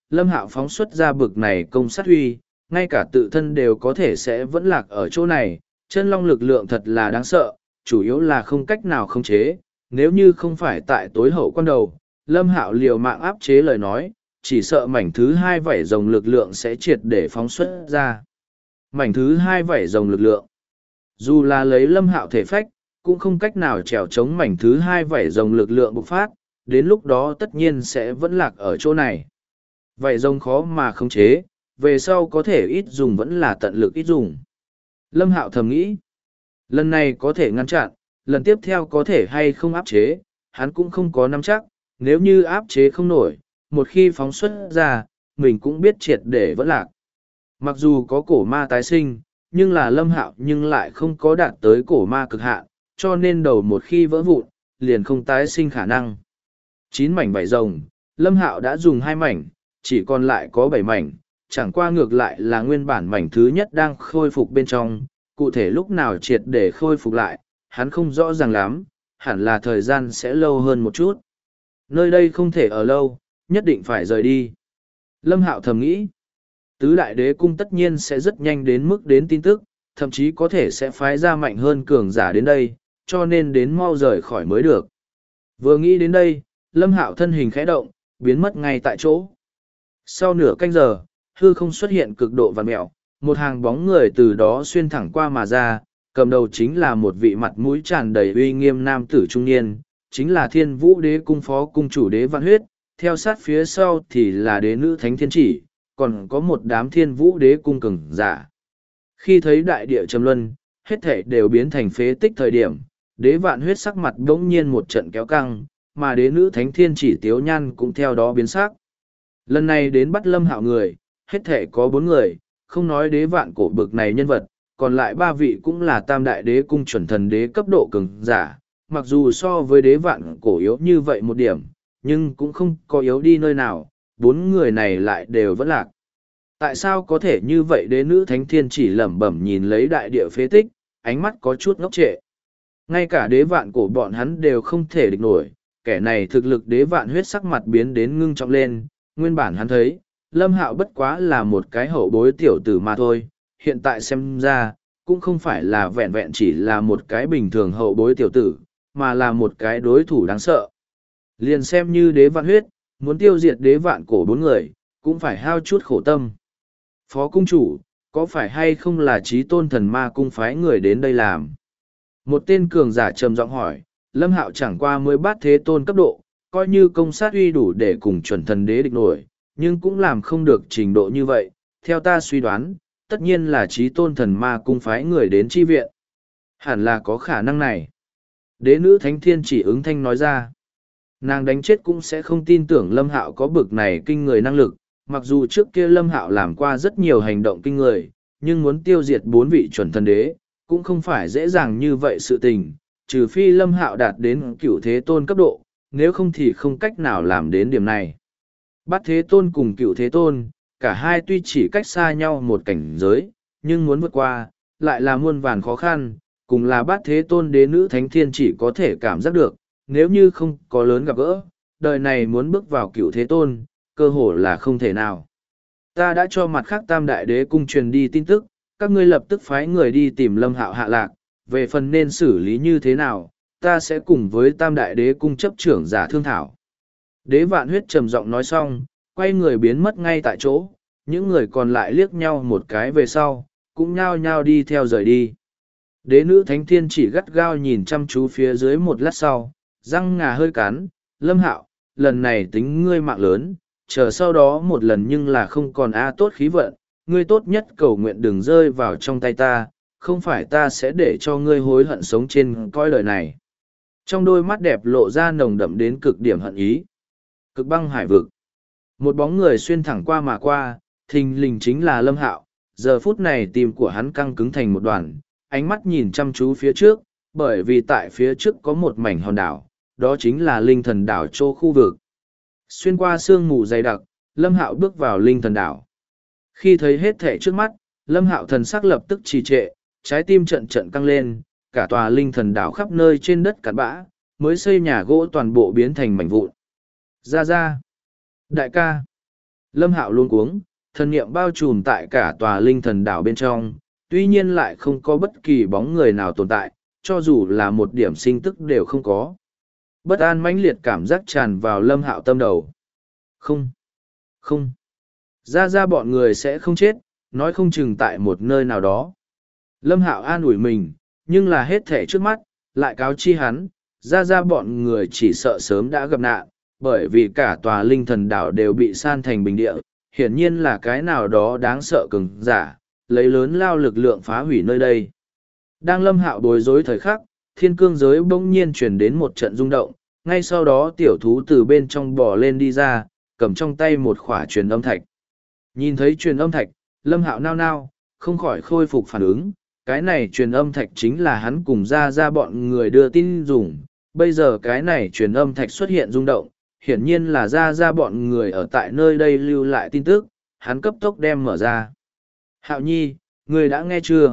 Speaker 1: Lâm Hạo phóng xuất ra bực này công sát huy, ngay cả tự thân đều có thể sẽ vẫn lạc ở chỗ này, chân long lực lượng thật là đáng sợ, chủ yếu là không cách nào khống chế, nếu như không phải tại tối hậu quan đầu, Lâm Hạo liều mạng áp chế lời nói, chỉ sợ mảnh thứ hai vảy rồng lực lượng sẽ triệt để phóng xuất ra. Mảnh thứ hai vảy rồng lực lượng, dù là lấy Lâm Hạo thể phách, cũng không cách nào trèo chống mảnh thứ hai vảy rồng lực lượng bộc phát, đến lúc đó tất nhiên sẽ vẫn lạc ở chỗ này. Vảy rồng khó mà khống chế, về sau có thể ít dùng vẫn là tận lực ít dùng. Lâm Hạo thầm nghĩ, lần này có thể ngăn chặn, lần tiếp theo có thể hay không áp chế, hắn cũng không có nắm chắc, nếu như áp chế không nổi, một khi phóng xuất ra, mình cũng biết triệt để vẫn lạc. Mặc dù có cổ ma tái sinh, nhưng là Lâm Hạo nhưng lại không có đạt tới cổ ma cực hạn, cho nên đầu một khi vỡ vụn, liền không tái sinh khả năng. Chín mảnh vảy rồng, Lâm Hạo đã dùng hai mảnh, chỉ còn lại có bảy mảnh, chẳng qua ngược lại là nguyên bản mảnh thứ nhất đang khôi phục bên trong, cụ thể lúc nào triệt để khôi phục lại, hắn không rõ ràng lắm, hẳn là thời gian sẽ lâu hơn một chút. Nơi đây không thể ở lâu, nhất định phải rời đi. Lâm Hạo thầm nghĩ, tứ đại đế cung tất nhiên sẽ rất nhanh đến mức đến tin tức, thậm chí có thể sẽ phái ra mạnh hơn cường giả đến đây, cho nên đến mau rời khỏi mới được. Vừa nghĩ đến đây, Lâm Hạo thân hình khẽ động, biến mất ngay tại chỗ. Sau nửa canh giờ, hư không xuất hiện cực độ vằn mẹo, một hàng bóng người từ đó xuyên thẳng qua mà ra, cầm đầu chính là một vị mặt mũi tràn đầy uy nghiêm nam tử trung niên, chính là Thiên Vũ Đế cung phó cung chủ Đế Vạn Huyết, theo sát phía sau thì là đế nữ Thánh Thiên Chỉ, còn có một đám Thiên Vũ Đế cung cường giả. Khi thấy đại địa trầm luân, hết thảy đều biến thành phế tích thời điểm, Đế Vạn Huyết sắc mặt bỗng nhiên một trận kéo căng, mà đế nữ Thánh Thiên Chỉ Tiếu Nhan cũng theo đó biến sắc. Lần này đến bắt Lâm Hạo người, hết thảy có bốn người, không nói đế vạn cổ bực này nhân vật, còn lại ba vị cũng là tam đại đế cung chuẩn thần đế cấp độ cường giả, mặc dù so với đế vạn cổ yếu như vậy một điểm, nhưng cũng không có yếu đi nơi nào, bốn người này lại đều vẫn lạc. Tại sao có thể như vậy? Đế nữ Thánh Thiên Chỉ lẩm bẩm nhìn lấy đại địa phế tích, ánh mắt có chút ngốc trệ. Ngay cả đế vạn cổ bọn hắn đều không thể địch nổi, kẻ này thực lực Đế Vạn Huyết sắc mặt biến đến ngưng trọng lên, nguyên bản hắn thấy, Lâm Hạo bất quá là một cái hậu bối tiểu tử mà thôi, hiện tại xem ra, cũng không phải là vẹn vẹn chỉ là một cái bình thường hậu bối tiểu tử, mà là một cái đối thủ đáng sợ. Liền xem như Đế Vạn Huyết, muốn tiêu diệt Đế Vạn cổ bốn người, cũng phải hao chút khổ tâm. Phó cung chủ, có phải hay không là Chí Tôn Thần Ma cung phái người đến đây làm? Một tên cường giả trầm giọng hỏi, Lâm Hạo chẳng qua mới bát thế tôn cấp độ, coi như công sát uy đủ để cùng chuẩn thần đế địch nổi, nhưng cũng làm không được trình độ như vậy. Theo ta suy đoán, tất nhiên là Chí Tôn Thần Ma cung phái người đến chi viện. Hẳn là có khả năng này. Đế nữ Thánh Thiên Chỉ ứng thanh nói ra. Nàng đánh chết cũng sẽ không tin tưởng Lâm Hạo có bực này kinh người năng lực, mặc dù trước kia Lâm Hạo làm qua rất nhiều hành động kinh người, nhưng muốn tiêu diệt bốn vị chuẩn thần đế, cũng không phải dễ dàng như vậy sự tình, trừ phi Lâm Hạo đạt đến cửu thế tôn cấp độ, nếu không thì không cách nào làm đến điểm này. Bát thế tôn cùng cửu thế tôn, cả hai tuy chỉ cách xa nhau một cảnh giới, nhưng muốn vượt qua, lại là muôn vàn khó khăn, cùng là bát thế tôn đế nữ Thánh Thiên Chỉ có thể cảm giác được, nếu như không có lớn gặp gỡ, đời này muốn bước vào cửu thế tôn, cơ hồ là không thể nào. Ta đã cho mặt khác tam đại đế cung truyền đi tin tức, các ngươi lập tức phái người đi tìm Lâm Hạo hạ lạc, về phần nên xử lý như thế nào, ta sẽ cùng với tam đại đế cung chấp trưởng giả thương thảo. Đế Vạn Huyết trầm giọng nói xong, quay người biến mất ngay tại chỗ, những người còn lại liếc nhau một cái về sau, cũng nhao nhao đi theo rời đi. Đế nữ Thánh Thiên Chỉ gắt gao nhìn chăm chú phía dưới một lát sau, răng ngà hơi cắn, Lâm Hạo, lần này tính ngươi mạng lớn, chờ sau đó một lần nhưng là không còn a tốt khí vận, ngươi tốt nhất cầu nguyện đừng rơi vào trong tay ta, không phải ta sẽ để cho ngươi hối hận sống trên cõi đời này. Trong đôi mắt đẹp lộ ra nồng đậm đến cực điểm hận ý. Cực băng hải vực. Một bóng người xuyên thẳng qua mà qua, thình lình chính là Lâm Hạo. Giờ phút này tim của hắn căng cứng thành một đoàn, ánh mắt nhìn chăm chú phía trước, bởi vì tại phía trước có một mảnh hòn đảo, đó chính là linh thần đảo châu khu vực. Xuyên qua sương mù dày đặc, Lâm Hạo bước vào linh thần đảo. Khi thấy hết thể trước mắt, Lâm Hạo thần sắc lập tức trì trệ, trái tim trận trận căng lên, cả tòa linh thần đảo khắp nơi trên đất cát bã, mới xây nhà gỗ toàn bộ biến thành mảnh vụn. Ra ra! Đại ca! Lâm Hạo luôn cuống, thần niệm bao trùm tại cả tòa linh thần đảo bên trong, tuy nhiên lại không có bất kỳ bóng người nào tồn tại, cho dù là một điểm sinh tức đều không có. Bất an mãnh liệt cảm giác tràn vào Lâm Hạo tâm đầu. Không, không, ra ra bọn người sẽ không chết, nói không chừng tại một nơi nào đó. Lâm Hạo an ủi mình, nhưng là hết thể trước mắt, lại cáo chi hắn, ra ra bọn người chỉ sợ sớm đã gặp nạn, bởi vì cả tòa linh thần đảo đều bị san thành bình địa, hiển nhiên là cái nào đó đáng sợ cường giả, lấy lớn lao lực lượng phá hủy nơi đây. Đang Lâm Hạo bối rối thời khắc, thiên cương giới bỗng nhiên chuyển đến một trận rung động, ngay sau đó tiểu thú từ bên trong bò lên đi ra, cầm trong tay một khỏa truyền âm thạch. Nhìn thấy truyền âm thạch, Lâm Hạo nao nao, không khỏi khôi phục phản ứng, cái này truyền âm thạch chính là hắn cùng ra ra bọn người đưa tin dùng, bây giờ cái này truyền âm thạch xuất hiện rung động, hiển nhiên là ra ra bọn người ở tại nơi đây lưu lại tin tức, hắn cấp tốc đem mở ra. Hạo Nhi, người đã nghe chưa?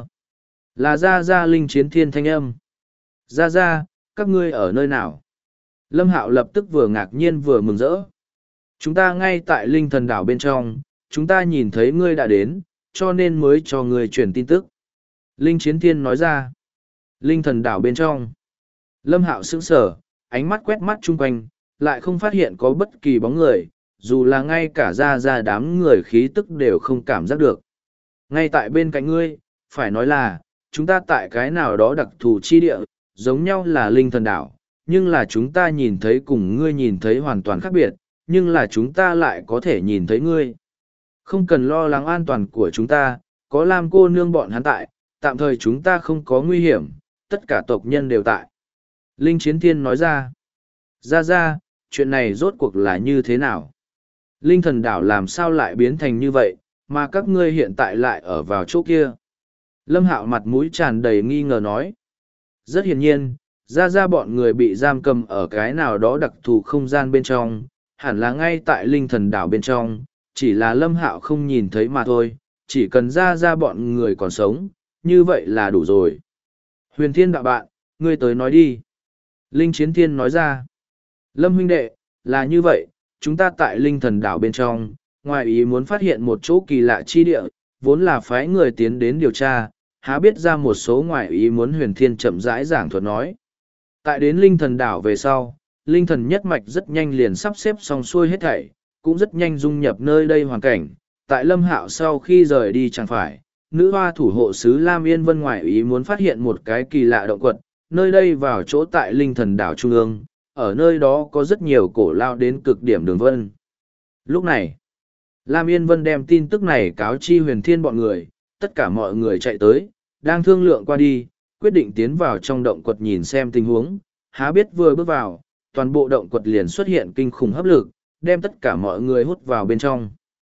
Speaker 1: Là ra ra linh chiến thiên thanh âm. Ra ra, các ngươi ở nơi nào? Lâm Hạo lập tức vừa ngạc nhiên vừa mừng rỡ. Chúng ta ngay tại linh thần đảo bên trong, chúng ta nhìn thấy ngươi đã đến, cho nên mới cho ngươi truyền tin tức. Linh chiến thiên nói ra. Linh thần đảo bên trong. Lâm Hạo sững sờ, ánh mắt quét mắt chung quanh, lại không phát hiện có bất kỳ bóng người, dù là ngay cả ra ra đám người khí tức đều không cảm giác được. Ngay tại bên cạnh ngươi, phải nói là, chúng ta tại cái nào đó đặc thù chi địa, giống nhau là linh thần đảo, nhưng là chúng ta nhìn thấy cùng ngươi nhìn thấy hoàn toàn khác biệt, nhưng là chúng ta lại có thể nhìn thấy ngươi. Không cần lo lắng an toàn của chúng ta, có Lam cô nương bọn hắn tại, tạm thời chúng ta không có nguy hiểm, tất cả tộc nhân đều tại. Linh Chiến Thiên nói ra, ra ra, chuyện này rốt cuộc là như thế nào? Linh thần đảo làm sao lại biến thành như vậy, mà các ngươi hiện tại lại ở vào chỗ kia? Lâm Hạo mặt mũi tràn đầy nghi ngờ nói. Rất hiển nhiên, ra ra bọn người bị giam cầm ở cái nào đó đặc thù không gian bên trong, hẳn là ngay tại linh thần đảo bên trong, chỉ là Lâm Hạo không nhìn thấy mà thôi, chỉ cần ra ra bọn người còn sống, như vậy là đủ rồi. Huyền Thiên đạo bạn, ngươi tới nói đi. Linh Chiến Thiên nói ra. Lâm huynh đệ, là như vậy, chúng ta tại linh thần đảo bên trong, ngoài ý muốn phát hiện một chỗ kỳ lạ chi địa, vốn là phái người tiến đến điều tra, há biết ra một số ngoại ý muốn. Huyền Thiên chậm rãi giảng thuật nói. Tại đến linh thần đảo về sau, linh thần nhất mạch rất nhanh liền sắp xếp xong xuôi hết thảy, cũng rất nhanh dung nhập nơi đây hoàn cảnh. Tại Lâm Hạo sau khi rời đi chẳng phải, nữ hoa thủ hộ sứ Lam Yên Vân ngoại ý muốn phát hiện một cái kỳ lạ động quật, nơi đây vào chỗ tại linh thần đảo Trung ương, ở nơi đó có rất nhiều cổ lao đến cực điểm đường vân. Lúc này, Lam Yên Vân đem tin tức này cáo chi Huyền Thiên bọn người, tất cả mọi người chạy tới, đang thương lượng qua đi, quyết định tiến vào trong động quật nhìn xem tình huống, há biết vừa bước vào, toàn bộ động quật liền xuất hiện kinh khủng hấp lực, đem tất cả mọi người hút vào bên trong.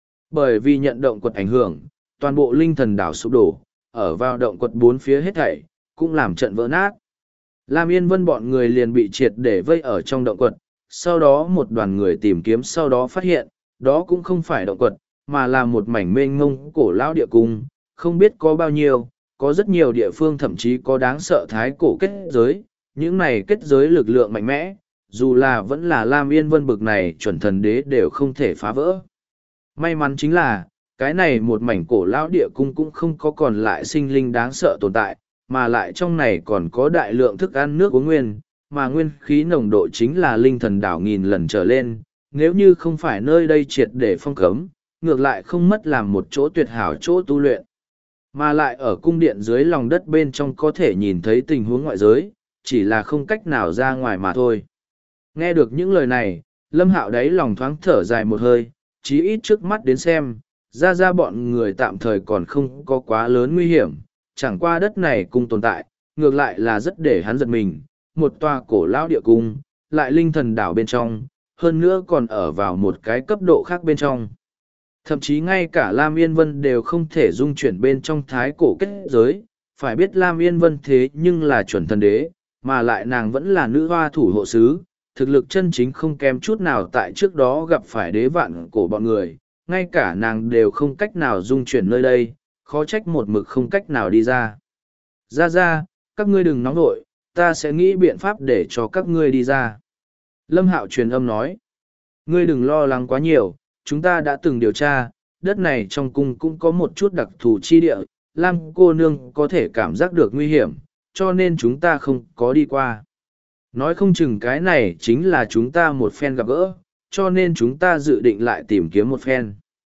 Speaker 1: Bởi vì nhận động quật ảnh hưởng, toàn bộ linh thần đảo sụp đổ, ở vào động quật bốn phía hết thảy, cũng làm trận vỡ nát. Lam Yên Vân bọn người liền bị triệt để vây ở trong động quật, sau đó một đoàn người tìm kiếm sau đó phát hiện, đó cũng không phải động quật, mà là một mảnh mênh mông cổ lão địa cung, không biết có bao nhiêu, có rất nhiều địa phương thậm chí có đáng sợ thái cổ kết giới, những này kết giới lực lượng mạnh mẽ, dù là vẫn là Lam Yên Vân bực này chuẩn thần đế đều không thể phá vỡ. May mắn chính là, cái này một mảnh cổ lão địa cung cũng không có còn lại sinh linh đáng sợ tồn tại, mà lại trong này còn có đại lượng thức ăn nước uống nguyên, mà nguyên khí nồng độ chính là linh thần đảo nghìn lần trở lên, nếu như không phải nơi đây triệt để phong cấm, ngược lại không mất làm một chỗ tuyệt hảo chỗ tu luyện. Mà lại ở cung điện dưới lòng đất bên trong có thể nhìn thấy tình huống ngoại giới, chỉ là không cách nào ra ngoài mà thôi. Nghe được những lời này, Lâm Hạo đáy lòng thoáng thở dài một hơi, chí ít trước mắt đến xem, ra ra bọn người tạm thời còn không có quá lớn nguy hiểm, chẳng qua đất này cung tồn tại, ngược lại là rất để hắn giật mình, một tòa cổ lão địa cung, lại linh thần đảo bên trong, hơn nữa còn ở vào một cái cấp độ khác bên trong. Thậm chí ngay cả Lam Yên Vân đều không thể dung chuyển bên trong thái cổ kết giới, phải biết Lam Yên Vân thế nhưng là chuẩn thần đế, mà lại nàng vẫn là nữ hoa thủ hộ sứ, thực lực chân chính không kém chút nào tại trước đó gặp phải đế vạn cổ bọn người, ngay cả nàng đều không cách nào dung chuyển nơi đây, khó trách một mực không cách nào đi ra. Ra ra, các ngươi đừng nóng vội, ta sẽ nghĩ biện pháp để cho các ngươi đi ra. Lâm Hạo truyền âm nói, ngươi đừng lo lắng quá nhiều, chúng ta đã từng điều tra, đất này trong cung cũng có một chút đặc thù chi địa, Lam cô nương có thể cảm giác được nguy hiểm, cho nên chúng ta không có đi qua. Nói không chừng cái này chính là chúng ta một phen gặp gỡ, cho nên chúng ta dự định lại tìm kiếm một phen.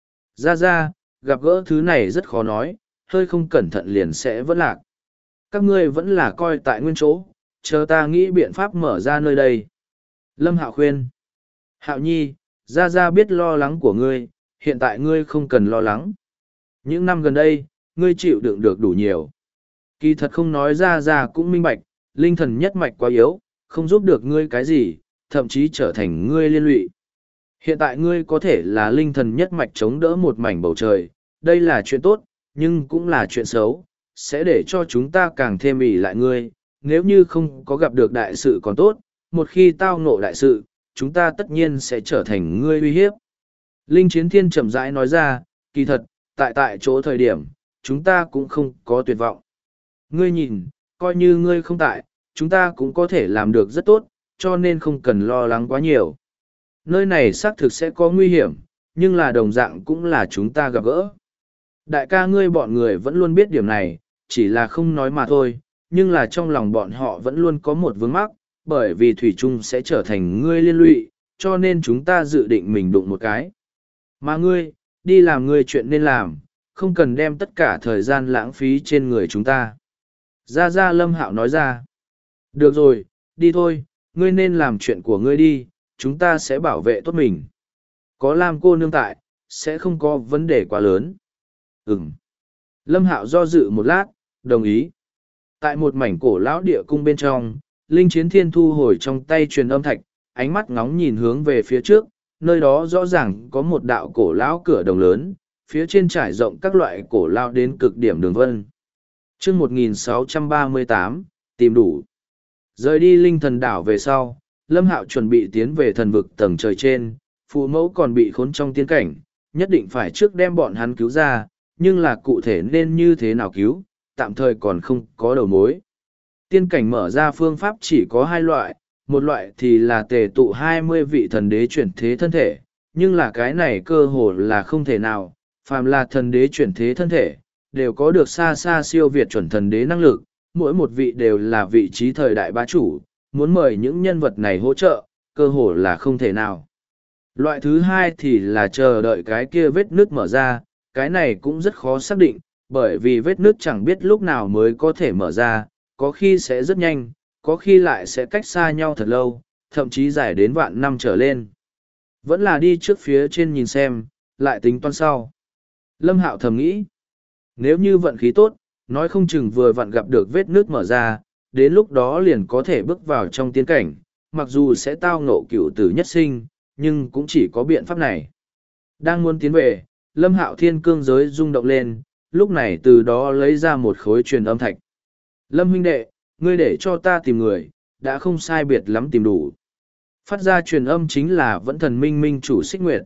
Speaker 1: Ra ra, gặp gỡ thứ này rất khó nói, hơi không cẩn thận liền sẽ vẫn lạc. Các ngươi vẫn là coi tại nguyên chỗ, chờ ta nghĩ biện pháp mở ra nơi đây. Lâm Hạo khuyên. Hạo nhi, ra ra biết lo lắng của ngươi, hiện tại ngươi không cần lo lắng. Những năm gần đây, ngươi chịu đựng được đủ nhiều. Kỳ thật không nói ra ra cũng minh bạch, linh thần nhất mạch quá yếu, không giúp được ngươi cái gì, thậm chí trở thành ngươi liên lụy. Hiện tại ngươi có thể là linh thần nhất mạch chống đỡ một mảnh bầu trời, đây là chuyện tốt, nhưng cũng là chuyện xấu, sẽ để cho chúng ta càng thêm ỉ lại ngươi. Nếu như không có gặp được đại sự còn tốt, một khi tao ngộ đại sự, chúng ta tất nhiên sẽ trở thành ngươi uy hiếp. Linh Chiến Thiên chậm rãi nói ra, kỳ thật, tại tại chỗ thời điểm, chúng ta cũng không có tuyệt vọng. Ngươi nhìn, coi như ngươi không tại, chúng ta cũng có thể làm được rất tốt, cho nên không cần lo lắng quá nhiều. Nơi này xác thực sẽ có nguy hiểm, nhưng là đồng dạng cũng là chúng ta gặp gỡ. Đại ca ngươi bọn người vẫn luôn biết điểm này, chỉ là không nói mà thôi, nhưng là trong lòng bọn họ vẫn luôn có một vướng mắc, bởi vì Thủy Trung sẽ trở thành ngươi liên lụy, cho nên chúng ta dự định mình đụng một cái. Mà ngươi, đi làm ngươi chuyện nên làm, không cần đem tất cả thời gian lãng phí trên người chúng ta. Ra Ra Lâm Hạo nói ra. Được rồi, đi thôi, ngươi nên làm chuyện của ngươi đi, chúng ta sẽ bảo vệ tốt mình. Có Lam cô nương tại, sẽ không có vấn đề quá lớn. Ừm. Lâm Hạo do dự một lát, đồng ý. Tại một mảnh cổ lão địa cung bên trong, Linh Chiến Thiên thu hồi trong tay truyền âm thạch, ánh mắt ngóng nhìn hướng về phía trước, nơi đó rõ ràng có một đạo cổ lão cửa đồng lớn, phía trên trải rộng các loại cổ lão đến cực điểm đường vân. Chương một nghìn sáu trăm ba mươi tám, tìm đủ. Rời đi Linh Thần đảo về sau, Lâm Hạo chuẩn bị tiến về thần vực tầng trời trên, phụ mẫu còn bị khốn trong tiên cảnh, nhất định phải trước đem bọn hắn cứu ra, nhưng là cụ thể nên như thế nào cứu, tạm thời còn không có đầu mối. Tiên cảnh mở ra phương pháp chỉ có hai loại, một loại thì là tề tụ hai mươi vị thần đế chuyển thế thân thể, nhưng là cái này cơ hồ là không thể nào, phàm là thần đế chuyển thế thân thể, đều có được xa xa siêu việt chuẩn thần đế năng lực, mỗi một vị đều là vị trí thời đại bá chủ, muốn mời những nhân vật này hỗ trợ, cơ hồ là không thể nào. Loại thứ hai thì là chờ đợi cái kia vết nước mở ra, cái này cũng rất khó xác định, bởi vì vết nước chẳng biết lúc nào mới có thể mở ra, có khi sẽ rất nhanh, có khi lại sẽ cách xa nhau thật lâu, thậm chí dài đến vạn năm trở lên. Vẫn là đi trước phía trên nhìn xem, lại tính toán sau. Lâm Hạo thầm nghĩ, nếu như vận khí tốt, nói không chừng vừa vặn gặp được vết nước mở ra, đến lúc đó liền có thể bước vào trong tiên cảnh, mặc dù sẽ tao ngộ cửu tử nhất sinh, nhưng cũng chỉ có biện pháp này. Đang muốn tiến về, Lâm Hạo thiên cương giới rung động lên, lúc này từ đó lấy ra một khối truyền âm thạch. Lâm huynh đệ, ngươi để cho ta tìm người, đã không sai biệt lắm tìm đủ. Phát ra truyền âm chính là vẫn thần minh minh chủ Xích Nguyệt.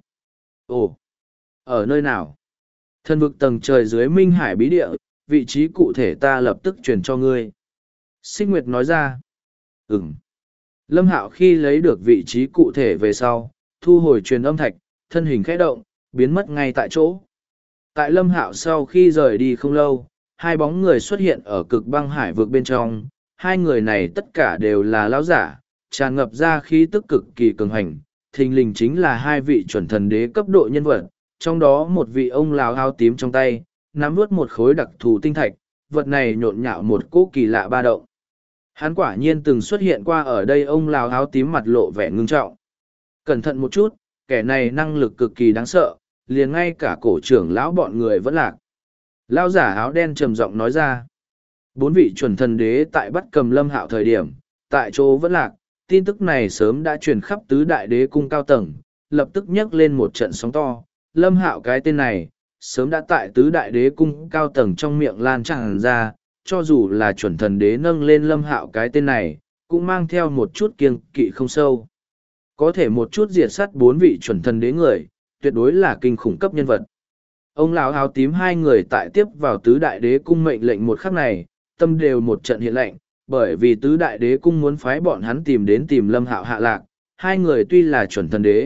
Speaker 1: Ồ, ở nơi nào? Thần vực tầng trời dưới Minh Hải bí địa, vị trí cụ thể ta lập tức truyền cho ngươi. Xích Nguyệt nói ra. Ừm. Lâm Hạo khi lấy được vị trí cụ thể về sau, thu hồi truyền âm thạch, thân hình khẽ động, biến mất ngay tại chỗ. Tại Lâm Hạo sau khi rời đi không lâu, hai bóng người xuất hiện ở cực băng hải vực bên trong. Hai người này tất cả đều là lão giả, tràn ngập ra khí tức cực kỳ cường hành, thình lình chính là hai vị chuẩn thần đế cấp độ nhân vật, trong đó một vị ông lão áo tím trong tay, nắm vút một khối đặc thù tinh thạch, vật này nhộn nhạo một cỗ kỳ lạ ba động. Hắn quả nhiên từng xuất hiện qua ở đây, ông lão áo tím mặt lộ vẻ ngưng trọng. Cẩn thận một chút, kẻ này năng lực cực kỳ đáng sợ, liền ngay cả cổ trưởng lão bọn người vẫn lạc. Lão giả áo đen trầm giọng nói ra. Bốn vị chuẩn thần đế tại bắt cầm Lâm Hạo thời điểm, tại chỗ vẫn lạc, tin tức này sớm đã truyền khắp tứ đại đế cung cao tầng, lập tức nhấc lên một trận sóng to. Lâm Hạo cái tên này, sớm đã tại tứ đại đế cung cao tầng trong miệng lan tràn ra, cho dù là chuẩn thần đế nâng lên Lâm Hạo cái tên này, cũng mang theo một chút kiêng kỵ không sâu. Có thể một chút diệt sát bốn vị chuẩn thần đế người, tuyệt đối là kinh khủng cấp nhân vật. Ông lão áo tím hai người tại tiếp vào tứ đại đế cung mệnh lệnh một khắc này, tâm đều một trận hiện lệnh, bởi vì tứ đại đế cung muốn phái bọn hắn tìm đến tìm Lâm Hạo hạ lạc. Hai người tuy là chuẩn thần đế,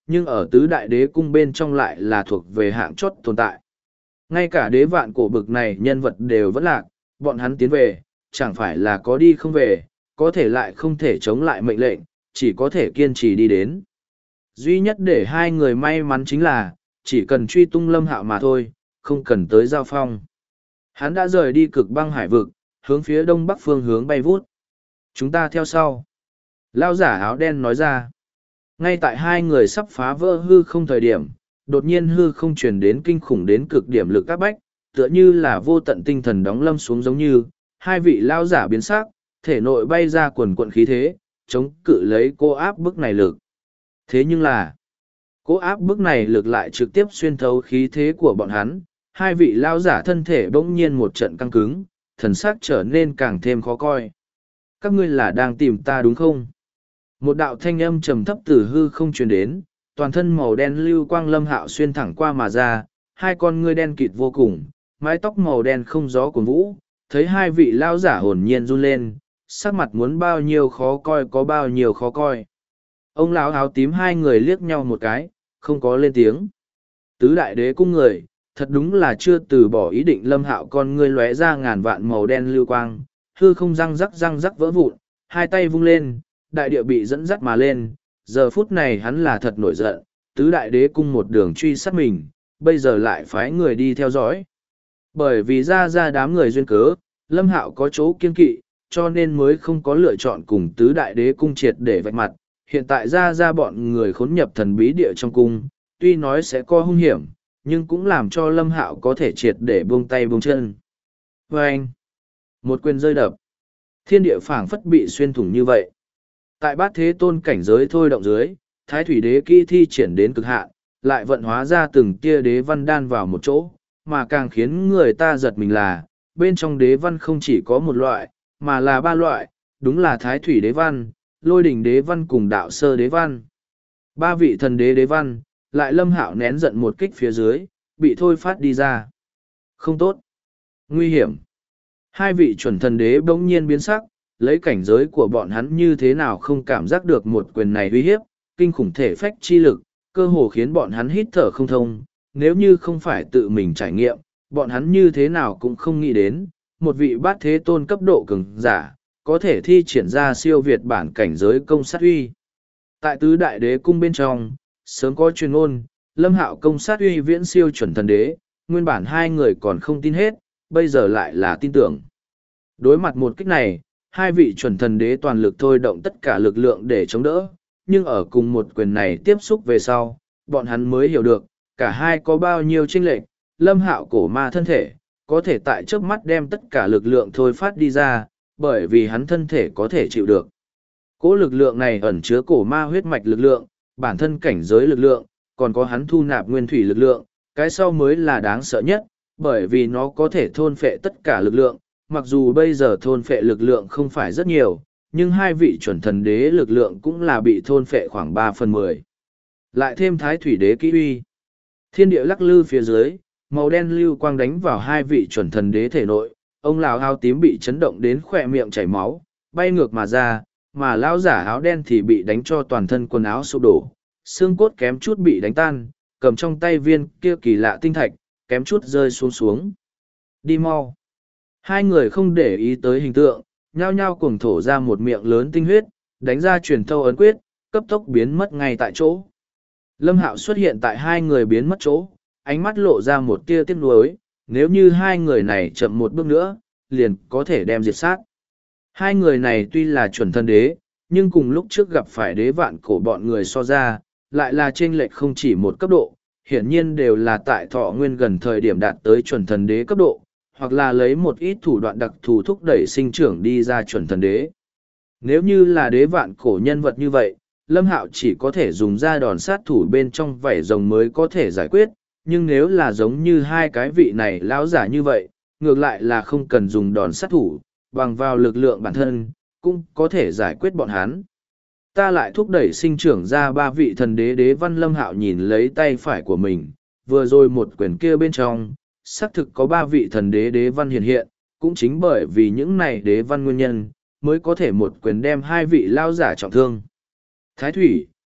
Speaker 1: nhưng ở tứ đại đế cung bên trong lại là thuộc về hạng chót tồn tại. Ngay cả đế vạn cổ bực này nhân vật đều vẫn lạc, bọn hắn tiến về, chẳng phải là có đi không về, có thể lại không thể chống lại mệnh lệnh, chỉ có thể kiên trì đi đến. Duy nhất để hai người may mắn chính là, chỉ cần truy tung Lâm Hạo mà thôi, không cần tới giao phong. Hắn đã rời đi cực băng hải vực, hướng phía đông bắc phương hướng bay vút. Chúng ta theo sau. Lao giả áo đen nói ra. Ngay tại hai người sắp phá vỡ hư không thời điểm, đột nhiên hư không truyền đến kinh khủng đến cực điểm lực các bách, tựa như là vô tận tinh thần đóng lâm xuống giống như, hai vị lao giả biến sắc, thể nội bay ra quần quận khí thế, chống cự lấy cô áp bức này lực. Thế nhưng là, cô áp bức này lực lại trực tiếp xuyên thấu khí thế của bọn hắn, hai vị lao giả thân thể bỗng nhiên một trận căng cứng, thần sắc trở nên càng thêm khó coi. Các ngươi là đang tìm ta đúng không? Một đạo thanh âm trầm thấp từ hư không truyền đến, toàn thân màu đen lưu quang Lâm Hạo xuyên thẳng qua mà ra, hai con ngươi đen kịt vô cùng, mái tóc màu đen không gió cuồn vũ, thấy hai vị lao giả hồn nhiên run lên, sắc mặt muốn bao nhiêu khó coi có bao nhiêu khó coi. Ông lão áo tím hai người liếc nhau một cái, không có lên tiếng. Tứ đại đế cung người, thật đúng là chưa từ bỏ ý định. Lâm Hạo con ngươi lóe ra ngàn vạn màu đen lưu quang, hư không răng rắc răng rắc vỡ vụn, hai tay vung lên, đại địa bị dẫn dắt mà lên. Giờ phút này hắn là thật nổi giận, tứ đại đế cung một đường truy sát mình, bây giờ lại phái người đi theo dõi. Bởi vì ra ra đám người duyên cớ, Lâm Hạo có chỗ kiên kỵ, cho nên mới không có lựa chọn cùng tứ đại đế cung triệt để vạch mặt. Hiện tại ra ra bọn người khốn nhập thần bí địa trong cung, tuy nói sẽ có hung hiểm, nhưng cũng làm cho Lâm Hạo có thể triệt để buông tay buông chân. Và anh, một quyền rơi đập, thiên địa phảng phất bị xuyên thủng như vậy. Tại bát thế tôn cảnh giới thôi động dưới, thái thủy đế kỹ thi triển đến cực hạn, lại vận hóa ra từng tia đế văn đan vào một chỗ, mà càng khiến người ta giật mình là, bên trong đế văn không chỉ có một loại, mà là ba loại, đúng là thái thủy đế văn, lôi đỉnh đế văn cùng đạo sơ đế văn. Ba vị thần đế đế văn, lại Lâm Hạo nén giận một kích phía dưới, bị thôi phát đi ra. Không tốt. Nguy hiểm. Hai vị chuẩn thần đế bỗng nhiên biến sắc, lấy cảnh giới của bọn hắn như thế nào không cảm giác được một quyền này uy hiếp, kinh khủng thể phách chi lực, cơ hồ khiến bọn hắn hít thở không thông. Nếu như không phải tự mình trải nghiệm, bọn hắn như thế nào cũng không nghĩ đến, một vị bát thế tôn cấp độ cường giả, có thể thi triển ra siêu việt bản cảnh giới công sát uy. Tại tứ đại đế cung bên trong, sớm có truyền ngôn, Lâm Hạo công sát uy viễn siêu chuẩn thần đế, nguyên bản hai người còn không tin hết, bây giờ lại là tin tưởng. Đối mặt một kích này, hai vị chuẩn thần đế toàn lực thôi động tất cả lực lượng để chống đỡ, nhưng ở cùng một quyền này tiếp xúc về sau, bọn hắn mới hiểu được, cả hai có bao nhiêu chênh lệch. Lâm Hạo cổ ma thân thể, có thể tại trước mắt đem tất cả lực lượng thôi phát đi ra, bởi vì hắn thân thể có thể chịu được. Cỗ lực lượng này ẩn chứa cổ ma huyết mạch lực lượng, bản thân cảnh giới lực lượng, còn có hắn thu nạp nguyên thủy lực lượng, cái sau mới là đáng sợ nhất, bởi vì nó có thể thôn phệ tất cả lực lượng, mặc dù bây giờ thôn phệ lực lượng không phải rất nhiều, nhưng hai vị chuẩn thần đế lực lượng cũng là bị thôn phệ khoảng ba phần mười. Lại thêm thái thủy đế kỹ uy. Thiên địa lắc lư phía dưới, màu đen lưu quang đánh vào hai vị chuẩn thần đế thể nội, ông lão áo tím bị chấn động đến khỏe miệng chảy máu, bay ngược mà ra, mà lão giả áo đen thì bị đánh cho toàn thân quần áo sụp đổ, xương cốt kém chút bị đánh tan, cầm trong tay viên kia kỳ lạ tinh thạch, kém chút rơi xuống xuống. Đi mau. Hai người không để ý tới hình tượng, nhao nhao cuồng thổ ra một miệng lớn tinh huyết, đánh ra truyền thâu ấn quyết, cấp tốc biến mất ngay tại chỗ. Lâm Hạo xuất hiện tại hai người biến mất chỗ, ánh mắt lộ ra một tia tiếc nuối, nếu như hai người này chậm một bước nữa, liền có thể đem diệt sát. Hai người này tuy là chuẩn thần đế, nhưng cùng lúc trước gặp phải đế vạn cổ bọn người so ra, lại là chênh lệch không chỉ một cấp độ, hiển nhiên đều là tại thọ nguyên gần thời điểm đạt tới chuẩn thần đế cấp độ, hoặc là lấy một ít thủ đoạn đặc thù thúc đẩy sinh trưởng đi ra chuẩn thần đế. Nếu như là đế vạn cổ nhân vật như vậy, Lâm Hạo chỉ có thể dùng ra đòn sát thủ bên trong vảy rồng mới có thể giải quyết, nhưng nếu là giống như hai cái vị này lão giả như vậy, ngược lại là không cần dùng đòn sát thủ, bằng vào lực lượng bản thân, cũng có thể giải quyết bọn hắn. Ta lại thúc đẩy sinh trưởng ra ba vị thần đế đế văn. Lâm Hạo nhìn lấy tay phải của mình, vừa rồi một quyển kia bên trong, xác thực có ba vị thần đế đế văn hiện hiện, cũng chính bởi vì những này đế văn nguyên nhân, mới có thể một quyền đem hai vị lao giả trọng thương. Thái thủy,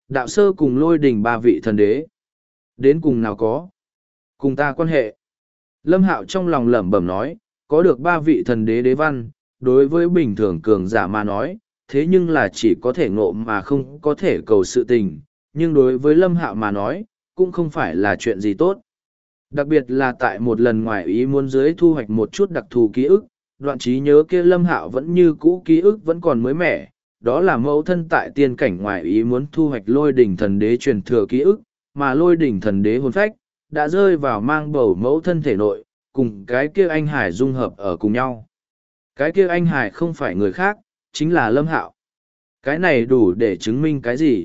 Speaker 1: Đạo sơ cùng lôi đình ba vị thần đế. Đến cùng nào có? Cùng ta quan hệ. Lâm Hạo trong lòng lẩm bẩm nói, có được ba vị thần đế đế văn, đối với bình thường cường giả mà nói, thế nhưng là chỉ có thể ngộ mà không có thể cầu sự tình, nhưng đối với Lâm Hạo mà nói, cũng không phải là chuyện gì tốt. Đặc biệt là tại một lần ngoài ý muốn dưới thu hoạch một chút đặc thù ký ức, đoạn trí nhớ kia Lâm Hạo vẫn như cũ ký ức vẫn còn mới mẻ, đó là mẫu thân tại tiên cảnh ngoài ý muốn thu hoạch lôi đỉnh thần đế truyền thừa ký ức, mà lôi đỉnh thần đế hồn phách, đã rơi vào mang bầu mẫu thân thể nội, cùng cái kia anh Hải dung hợp ở cùng nhau. Cái kia anh Hải không phải người khác, chính là Lâm Hạo. Cái này đủ để chứng minh cái gì?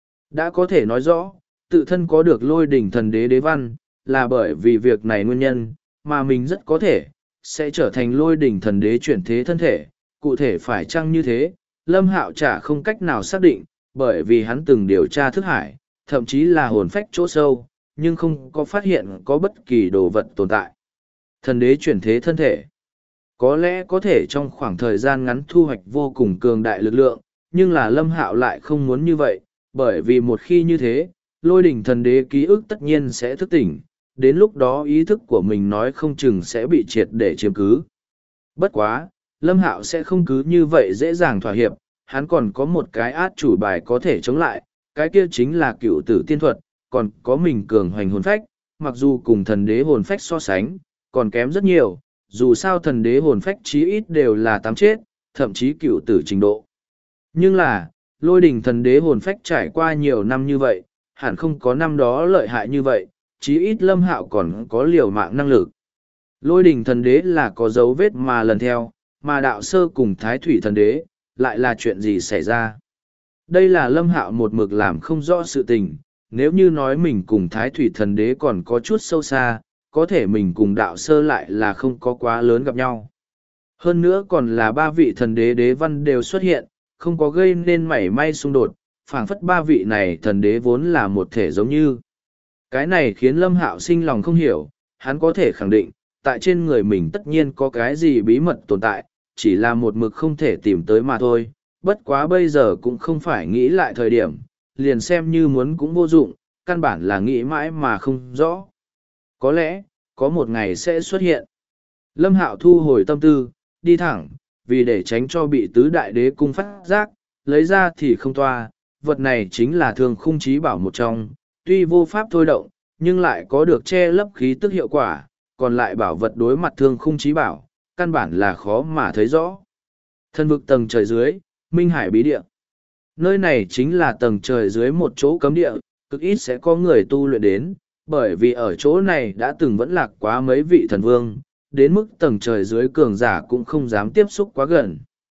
Speaker 1: Đã có thể nói rõ, tự thân có được lôi đỉnh thần đế đế văn, là bởi vì việc này nguyên nhân, mà mình rất có thể, sẽ trở thành lôi đỉnh thần đế chuyển thế thân thể. Cụ thể phải chăng như thế, Lâm Hạo chả không cách nào xác định, bởi vì hắn từng điều tra thức hải, thậm chí là hồn phách chỗ sâu, nhưng không có phát hiện có bất kỳ đồ vật tồn tại. Thần đế chuyển thế thân thể, có lẽ có thể trong khoảng thời gian ngắn thu hoạch vô cùng cường đại lực lượng, nhưng là Lâm Hạo lại không muốn như vậy, bởi vì một khi như thế, lôi đỉnh thần đế ký ức tất nhiên sẽ thức tỉnh, đến lúc đó ý thức của mình nói không chừng sẽ bị triệt để chiếm cứ. Bất quá, Lâm Hạo sẽ không cứ như vậy dễ dàng thỏa hiệp, hắn còn có một cái át chủ bài có thể chống lại, cái kia chính là cựu tử tiên thuật, còn có mình cường hoành hồn phách, mặc dù cùng thần đế hồn phách so sánh, còn kém rất nhiều, dù sao thần đế hồn phách chí ít đều là tám chết, thậm chí cựu tử trình độ. Nhưng là, lôi đỉnh thần đế hồn phách trải qua nhiều năm như vậy, hẳn không có năm đó lợi hại như vậy, chí ít Lâm Hạo còn có liều mạng năng lực. Lôi đỉnh thần đế là có dấu vết mà lần theo, mà đạo sơ cùng thái thủy thần đế, lại là chuyện gì xảy ra. Đây là Lâm Hạo một mực làm không rõ sự tình, nếu như nói mình cùng thái thủy thần đế còn có chút sâu xa, có thể mình cùng đạo sơ lại là không có quá lớn gặp nhau. Hơn nữa còn là ba vị thần đế đế văn đều xuất hiện, không có gây nên mảy may xung đột, phảng phất ba vị này thần đế vốn là một thể giống như. Cái này khiến Lâm Hạo sinh lòng không hiểu, hắn có thể khẳng định, tại trên người mình tất nhiên có cái gì bí mật tồn tại, chỉ là một mực không thể tìm tới mà thôi, bất quá bây giờ cũng không phải nghĩ lại thời điểm, liền xem như muốn cũng vô dụng, căn bản là nghĩ mãi mà không rõ. Có lẽ, có một ngày sẽ xuất hiện. Lâm Hạo thu hồi tâm tư, đi thẳng, vì để tránh cho bị tứ đại đế cung phát giác, lấy ra thì không toa, vật này chính là thường khung trí bảo một trong, tuy vô pháp thôi động, nhưng lại có được che lấp khí tức hiệu quả, còn lại bảo vật đối mặt thương khung trí bảo, căn bản là khó mà thấy rõ. Thân vực tầng trời dưới, Minh Hải bí địa. Nơi này chính là tầng trời dưới một chỗ cấm địa, cực ít sẽ có người tu luyện đến, bởi vì ở chỗ này đã từng vẫn lạc quá mấy vị thần vương, đến mức tầng trời dưới cường giả cũng không dám tiếp xúc quá gần.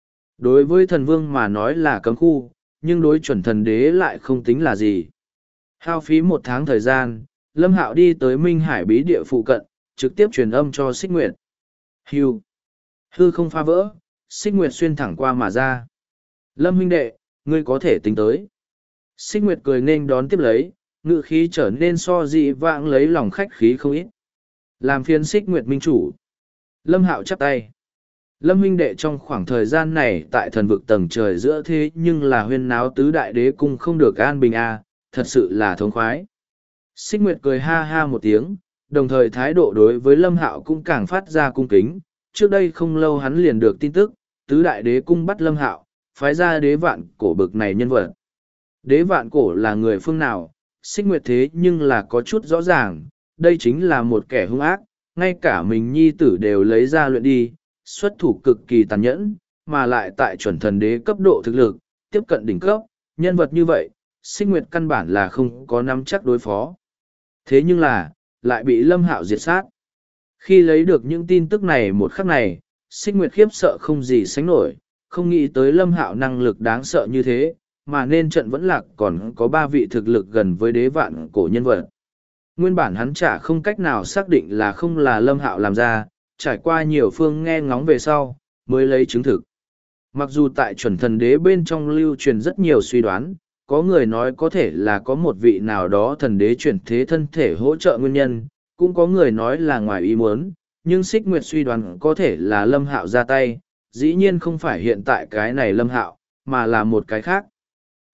Speaker 1: Đối với thần vương mà nói là cấm khu, nhưng đối chuẩn thần đế lại không tính là gì. Hao phí một tháng thời gian, Lâm Hạo đi tới Minh Hải bí địa phụ cận, trực tiếp truyền âm cho Xích Nguyệt. Hưu. Hư không phá vỡ, Xích Nguyệt xuyên thẳng qua mà ra. Lâm huynh đệ, ngươi có thể tính tới. Xích Nguyệt cười nên đón tiếp lấy, ngự khí trở nên so dị vãng lấy lòng khách khí không ít. Làm phiền Xích Nguyệt minh chủ. Lâm Hạo chắp tay. Lâm huynh đệ trong khoảng thời gian này tại thần vực tầng trời giữa thế nhưng là huyên náo tứ đại đế cung không được an bình a, à, thật sự là thống khoái. Xích Nguyệt cười ha ha một tiếng, đồng thời thái độ đối với Lâm Hạo cũng càng phát ra cung kính. Trước đây không lâu hắn liền được tin tức, tứ đại đế cung bắt Lâm Hạo, phái ra đế vạn cổ bực này nhân vật. Đế vạn cổ là người phương nào, Xích Nguyệt thế nhưng là có chút rõ ràng, đây chính là một kẻ hung ác, ngay cả mình nhi tử đều lấy ra luyện đi, xuất thủ cực kỳ tàn nhẫn, mà lại tại chuẩn thần đế cấp độ thực lực, tiếp cận đỉnh cấp, nhân vật như vậy, Xích Nguyệt căn bản là không có nắm chắc đối phó. Thế nhưng là, lại bị Lâm Hạo diệt sát. Khi lấy được những tin tức này một khắc này, Xích Nguyệt khiếp sợ không gì sánh nổi, không nghĩ tới Lâm Hạo năng lực đáng sợ như thế, mà nên trận vẫn lạc còn có ba vị thực lực gần với đế vạn cổ nhân vật. Nguyên bản hắn chả không cách nào xác định là không là Lâm Hạo làm ra, trải qua nhiều phương nghe ngóng về sau, mới lấy chứng thực. Mặc dù tại chuẩn thần đế bên trong lưu truyền rất nhiều suy đoán, có người nói có thể là có một vị nào đó thần đế chuyển thế thân thể hỗ trợ nguyên nhân, cũng có người nói là ngoài ý muốn, nhưng Xích Nguyệt suy đoán có thể là Lâm Hạo ra tay, dĩ nhiên không phải hiện tại cái này Lâm Hạo, mà là một cái khác.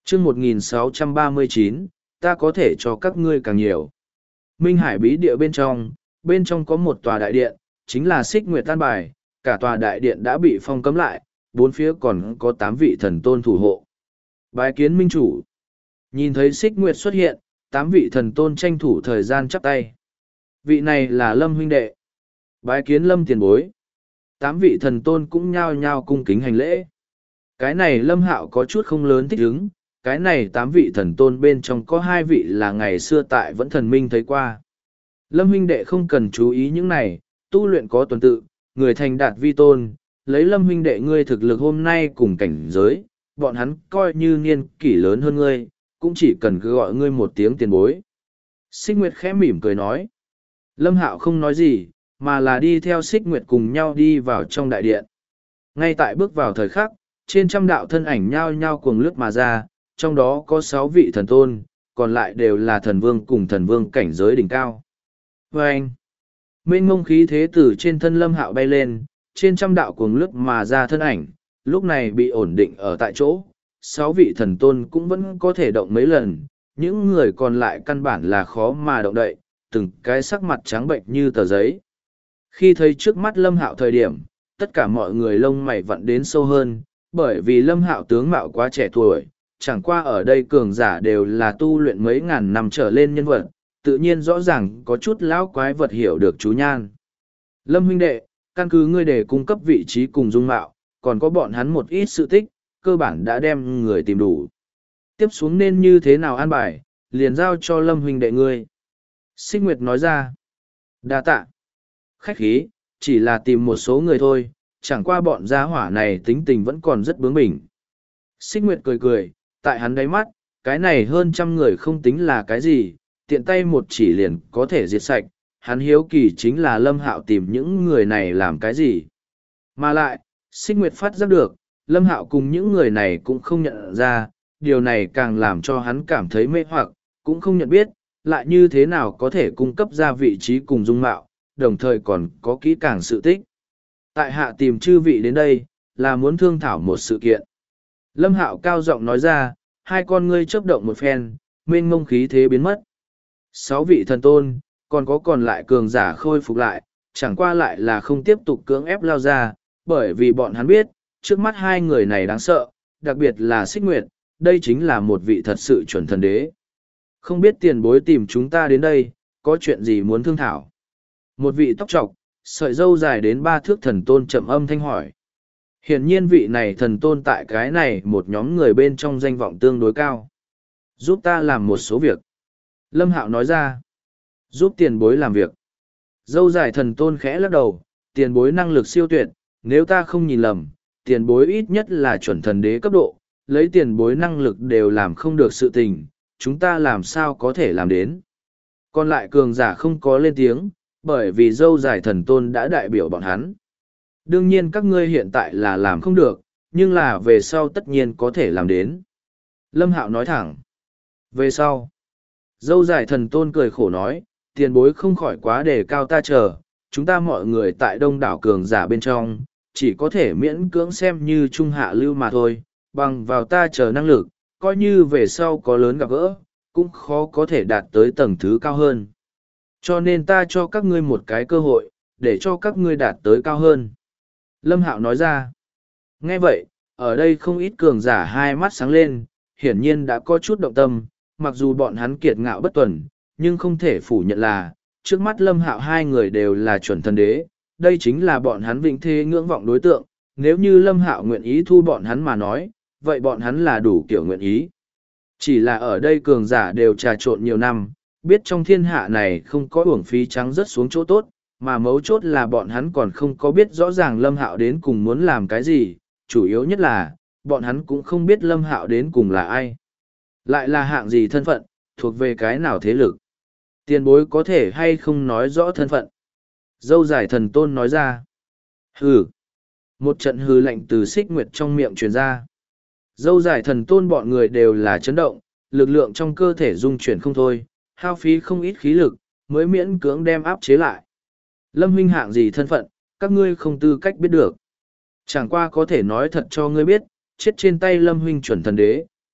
Speaker 1: chương một nghìn sáu trăm ba mươi chín, ta có thể cho các ngươi càng nhiều. Minh Hải bí địa bên trong, bên trong có một tòa đại điện, chính là Xích Nguyệt Tan Bài, cả tòa đại điện đã bị phong cấm lại, bốn phía còn có tám vị thần tôn thủ hộ. Bái kiến minh chủ. Nhìn thấy Xích Nguyệt xuất hiện, tám vị thần tôn tranh thủ thời gian chắp tay. Vị này là Lâm huynh đệ. Bái kiến Lâm tiền bối. Tám vị thần tôn cũng nhao nhao cung kính hành lễ. Cái này Lâm Hạo có chút không lớn thích ứng, cái này tám vị thần tôn bên trong có hai vị là ngày xưa tại vẫn thần minh thấy qua. Lâm huynh đệ không cần chú ý những này, tu luyện có tuần tự, người thành đạt vi tôn, lấy Lâm huynh đệ ngươi thực lực hôm nay cùng cảnh giới, bọn hắn coi như niên kỷ lớn hơn ngươi, cũng chỉ cần cứ gọi ngươi một tiếng tiền bối. Xích Nguyệt khẽ mỉm cười nói. Lâm Hạo không nói gì, mà là đi theo Xích Nguyệt cùng nhau đi vào trong đại điện. Ngay tại bước vào thời khắc, trên trăm đạo thân ảnh nhao nhao cuồng lướt mà ra, trong đó có sáu vị thần tôn, còn lại đều là thần vương cùng thần vương cảnh giới đỉnh cao. Và anh, mênh mông khí thế từ trên thân Lâm Hạo bay lên, trên trăm đạo cuồng lướt mà ra thân ảnh, lúc này bị ổn định ở tại chỗ. Sáu vị thần tôn cũng vẫn có thể động mấy lần, những người còn lại căn bản là khó mà động đậy, từng cái sắc mặt trắng bệnh như tờ giấy. Khi thấy trước mắt Lâm Hạo thời điểm, tất cả mọi người lông mày vặn đến sâu hơn, bởi vì Lâm Hạo tướng mạo quá trẻ tuổi, chẳng qua ở đây cường giả đều là tu luyện mấy ngàn năm trở lên nhân vật, tự nhiên rõ ràng có chút lão quái vật hiểu được chú nhan. Lâm huynh đệ, căn cứ ngươi để cung cấp vị trí cùng dung mạo, còn có bọn hắn một ít sự tích, cơ bản đã đem người tìm đủ. Tiếp xuống nên như thế nào an bài, liền giao cho Lâm huynh đệ ngươi. Xích Nguyệt nói ra. Đa tạ. Khách khí, chỉ là tìm một số người thôi, chẳng qua bọn gia hỏa này tính tình vẫn còn rất bướng bỉnh. Xích Nguyệt cười cười, tại hắn đáy mắt, cái này hơn trăm người không tính là cái gì, tiện tay một chỉ liền có thể diệt sạch. Hắn hiếu kỳ chính là Lâm Hạo tìm những người này làm cái gì. Mà lại, Xích Nguyệt phát giác được, Lâm Hạo cùng những người này cũng không nhận ra, điều này càng làm cho hắn cảm thấy mê hoặc, cũng không nhận biết, lại như thế nào có thể cung cấp ra vị trí cùng dung mạo, đồng thời còn có kỹ càng sự tích. Tại hạ tìm chư vị đến đây, là muốn thương thảo một sự kiện. Lâm Hạo cao giọng nói ra, hai con ngươi chớp động một phen, mênh mông khí thế biến mất. Sáu vị thần tôn, còn có còn lại cường giả khôi phục lại, chẳng qua lại là không tiếp tục cưỡng ép lao ra, bởi vì bọn hắn biết, trước mắt hai người này đáng sợ, đặc biệt là Xích Nguyệt, đây chính là một vị thật sự chuẩn thần đế. Không biết tiền bối tìm chúng ta đến đây, có chuyện gì muốn thương thảo? Một vị tóc trọc, sợi râu dài đến ba thước thần tôn chậm âm thanh hỏi. Hiển nhiên vị này thần tôn tại cái này một nhóm người bên trong danh vọng tương đối cao. Giúp ta làm một số việc. Lâm Hạo nói ra. Giúp tiền bối làm việc. Râu dài thần tôn khẽ lắc đầu, tiền bối năng lực siêu tuyệt, nếu ta không nhìn lầm, tiền bối ít nhất là chuẩn thần đế cấp độ, lấy tiền bối năng lực đều làm không được sự tình, chúng ta làm sao có thể làm đến. Còn lại cường giả không có lên tiếng, bởi vì dâu dài thần tôn đã đại biểu bọn hắn. Đương nhiên các ngươi hiện tại là làm không được, nhưng là về sau tất nhiên có thể làm đến. Lâm Hạo nói thẳng. Về sau, dâu dài thần tôn cười khổ nói, tiền bối không khỏi quá đề cao ta chờ, chúng ta mọi người tại đông đảo cường giả bên trong, chỉ có thể miễn cưỡng xem như trung hạ lưu mà thôi, bằng vào ta chờ năng lực, coi như về sau có lớn gặp gỡ, cũng khó có thể đạt tới tầng thứ cao hơn. Cho nên ta cho các ngươi một cái cơ hội, để cho các ngươi đạt tới cao hơn. Lâm Hạo nói ra. Nghe vậy, ở đây không ít cường giả hai mắt sáng lên, hiển nhiên đã có chút động tâm, mặc dù bọn hắn kiệt ngạo bất tuần, nhưng không thể phủ nhận là, trước mắt Lâm Hạo hai người đều là chuẩn thần đế, đây chính là bọn hắn vĩnh thế ngưỡng vọng đối tượng, nếu như Lâm Hạo nguyện ý thu bọn hắn mà nói, vậy bọn hắn là đủ kiểu nguyện ý. Chỉ là ở đây cường giả đều trà trộn nhiều năm, biết trong thiên hạ này không có uổng phí trắng rớt xuống chỗ tốt, mà mấu chốt là bọn hắn còn không có biết rõ ràng Lâm Hạo đến cùng muốn làm cái gì, chủ yếu nhất là, bọn hắn cũng không biết Lâm Hạo đến cùng là ai. Lại là hạng gì thân phận, thuộc về cái nào thế lực. Tiền bối có thể hay không nói rõ thân phận. Dâu dài thần tôn nói ra. Hừ. Một trận hừ lạnh từ Xích Nguyệt trong miệng truyền ra. Dâu dài thần tôn bọn người đều là chấn động, lực lượng trong cơ thể dung chuyển không thôi, hao phí không ít khí lực, mới miễn cưỡng đem áp chế lại. Lâm huynh hạng gì thân phận, các ngươi không tư cách biết được. Chẳng qua có thể nói thật cho ngươi biết, chết trên tay Lâm huynh chuẩn thần đế,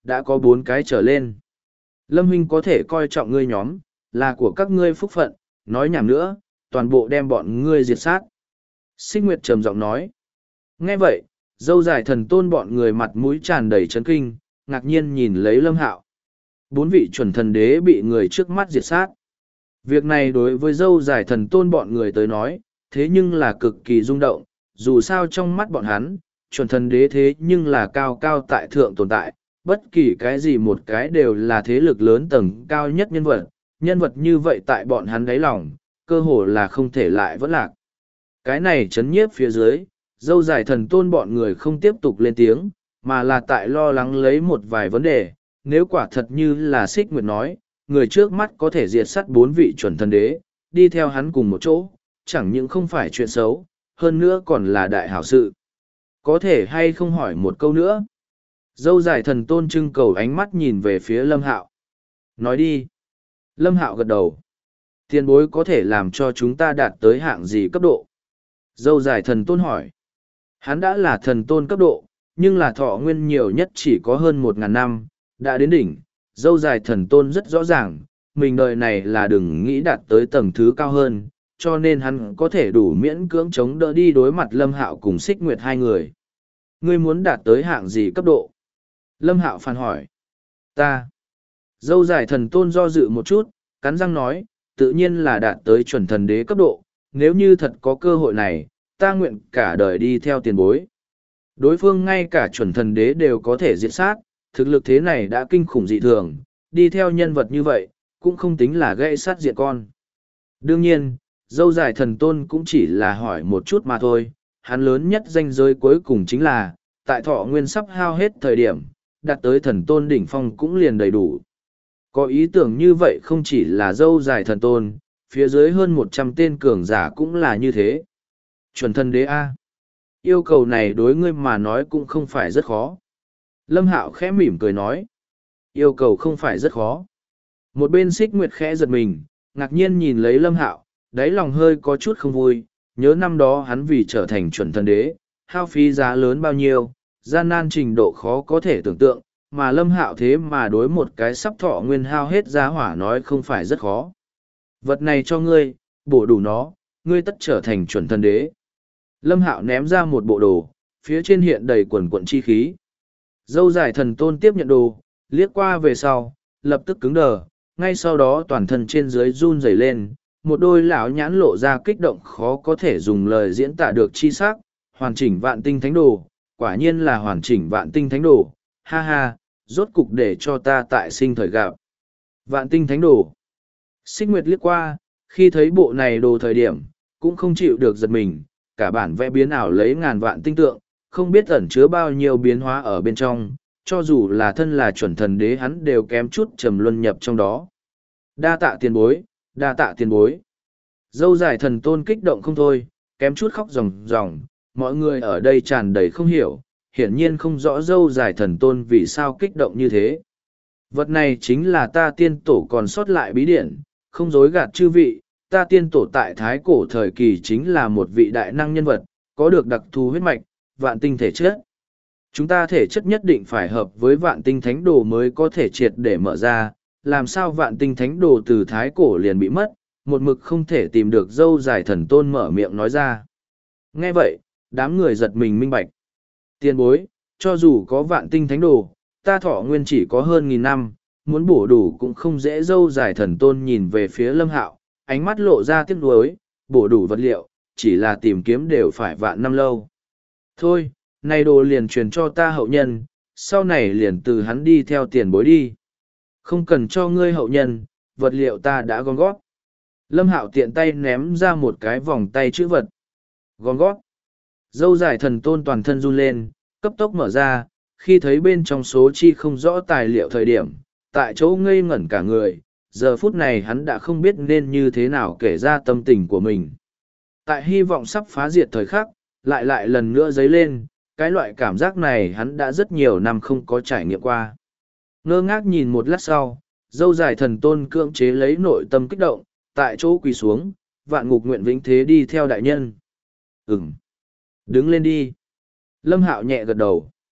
Speaker 1: đã có bốn cái trở lên. Lâm huynh có thể coi trọng ngươi nhóm, là của các ngươi phúc phận, nói nhảm nữa, toàn bộ đem bọn ngươi diệt sát. Xích Nguyệt trầm giọng nói. Nghe vậy, dâu dài thần tôn bọn người mặt mũi tràn đầy chấn kinh, ngạc nhiên nhìn lấy Lâm Hạo. Bốn vị chuẩn thần đế bị người trước mắt diệt sát. Việc này đối với dâu dài thần tôn bọn người tới nói, thế nhưng là cực kỳ rung động, dù sao trong mắt bọn hắn, chuẩn thần đế thế nhưng là cao cao tại thượng tồn tại, bất kỳ cái gì một cái đều là thế lực lớn tầng cao nhất nhân vật, nhân vật như vậy tại bọn hắn đáy lòng, cơ hồ là không thể lại vẫn lạc. Cái này chấn nhiếp phía dưới, dâu dài thần tôn bọn người không tiếp tục lên tiếng, mà là tại lo lắng lấy một vài vấn đề, nếu quả thật như là Xích Nguyệt nói, người trước mắt có thể diệt sát bốn vị chuẩn thần đế, đi theo hắn cùng một chỗ, chẳng những không phải chuyện xấu, hơn nữa còn là đại hảo sự. Có thể hay không hỏi một câu nữa? Dâu dài thần tôn trưng cầu ánh mắt nhìn về phía Lâm Hạo. Nói đi. Lâm Hạo gật đầu. Tiền bối có thể làm cho chúng ta đạt tới hạng gì cấp độ? Dâu dài thần tôn hỏi. Hắn đã là thần tôn cấp độ, nhưng là thọ nguyên nhiều nhất chỉ có hơn một ngàn năm, đã đến đỉnh. Dâu dài thần tôn rất rõ ràng, mình đời này là đừng nghĩ đạt tới tầng thứ cao hơn, cho nên hắn có thể đủ miễn cưỡng chống đỡ đi đối mặt Lâm Hạo cùng Xích Nguyệt hai người. Ngươi muốn đạt tới hạng gì cấp độ? Lâm Hạo phàn hỏi. Ta. Dâu dài thần tôn do dự một chút, cắn răng nói, tự nhiên là đạt tới chuẩn thần đế cấp độ, nếu như thật có cơ hội này, ta nguyện cả đời đi theo tiền bối. Đối phương ngay cả chuẩn thần đế đều có thể diệt sát, thực lực thế này đã kinh khủng dị thường, đi theo nhân vật như vậy, cũng không tính là gây sát diệt con. Đương nhiên, dâu dài thần tôn cũng chỉ là hỏi một chút mà thôi, hắn lớn nhất danh giới cuối cùng chính là, tại thọ nguyên sắp hao hết thời điểm, đạt tới thần tôn đỉnh phong cũng liền đầy đủ. Có ý tưởng như vậy không chỉ là dâu dài thần tôn, phía dưới hơn một trăm tên cường giả cũng là như thế. Chuẩn thần đế A. Yêu cầu này đối ngươi mà nói cũng không phải rất khó. Lâm Hạo khẽ mỉm cười nói. Yêu cầu không phải rất khó. Một bên Xích Nguyệt khẽ giật mình, ngạc nhiên nhìn lấy Lâm Hạo, đáy lòng hơi có chút không vui, nhớ năm đó hắn vì trở thành chuẩn thần đế, hao phí giá lớn bao nhiêu, gian nan trình độ khó có thể tưởng tượng, mà Lâm Hạo thế mà đối một cái sắp thọ nguyên hao hết giá hỏa nói không phải rất khó. Vật này cho ngươi, bổ đủ nó, ngươi tất trở thành chuẩn thần đế. Lâm Hạo ném ra một bộ đồ, phía trên hiện đầy quần quận chi khí. Dâu dài thần tôn tiếp nhận đồ, liếc qua về sau, lập tức cứng đờ, ngay sau đó toàn thân trên dưới run rẩy lên, một đôi lão nhãn lộ ra kích động khó có thể dùng lời diễn tả được chi sắc, hoàn chỉnh vạn tinh thánh đồ, quả nhiên là hoàn chỉnh vạn tinh thánh đồ, ha ha, rốt cục để cho ta tại sinh thời gặp. Vạn tinh thánh đồ. Xích Nguyệt liếc qua, khi thấy bộ này đồ thời điểm, cũng không chịu được giật mình, cả bản vẽ biến ảo lấy ngàn vạn tinh tượng, không biết ẩn chứa bao nhiêu biến hóa ở bên trong, cho dù là thân là chuẩn thần đế hắn đều kém chút trầm luân nhập trong đó. Đa tạ tiền bối, đa tạ tiền bối. Dâu dài thần tôn kích động không thôi, kém chút khóc ròng ròng, mọi người ở đây tràn đầy không hiểu, hiển nhiên không rõ dâu dài thần tôn vì sao kích động như thế. Vật này chính là ta tiên tổ còn sót lại bí điển, không dối gạt chư vị, ta tiên tổ tại thái cổ thời kỳ chính là một vị đại năng nhân vật, có được đặc thù huyết mạch, vạn tinh thể chất. Chúng ta thể chất nhất định phải hợp với vạn tinh thánh đồ mới có thể triệt để mở ra, làm sao vạn tinh thánh đồ từ thái cổ liền bị mất, một mực không thể tìm được dâu dài thần tôn mở miệng nói ra. Nghe vậy, đám người giật mình minh bạch. Tiền bối, cho dù có vạn tinh thánh đồ, ta thọ nguyên chỉ có hơn nghìn năm, muốn bổ đủ cũng không dễ. Dâu dài thần tôn nhìn về phía Lâm Hạo, ánh mắt lộ ra tiếc nuối, bổ đủ vật liệu, chỉ là tìm kiếm đều phải vạn năm lâu. Thôi, này đồ liền truyền cho ta hậu nhân, sau này liền từ hắn đi theo tiền bối đi. Không cần cho ngươi hậu nhân, vật liệu ta đã gom gót. Lâm Hạo tiện tay ném ra một cái vòng tay chữ vật. Gom gót. Dâu dài thần tôn toàn thân run lên, cấp tốc mở ra, khi thấy bên trong số chi không rõ tài liệu thời điểm, tại chỗ ngây ngẩn cả người, giờ phút này hắn đã không biết nên như thế nào kể ra tâm tình của mình. Tại hy vọng sắp phá diệt thời khắc, lại lại lần nữa dấy lên, cái loại cảm giác này hắn đã rất nhiều năm không có trải nghiệm qua. Ngơ ngác nhìn một lát sau, dâu dài thần tôn cưỡng chế lấy nội tâm kích động, tại chỗ quỳ xuống, vạn ngục nguyện vĩnh thế đi theo đại nhân. Ừm. Đứng lên đi. Lâm Hạo nhẹ gật đầu.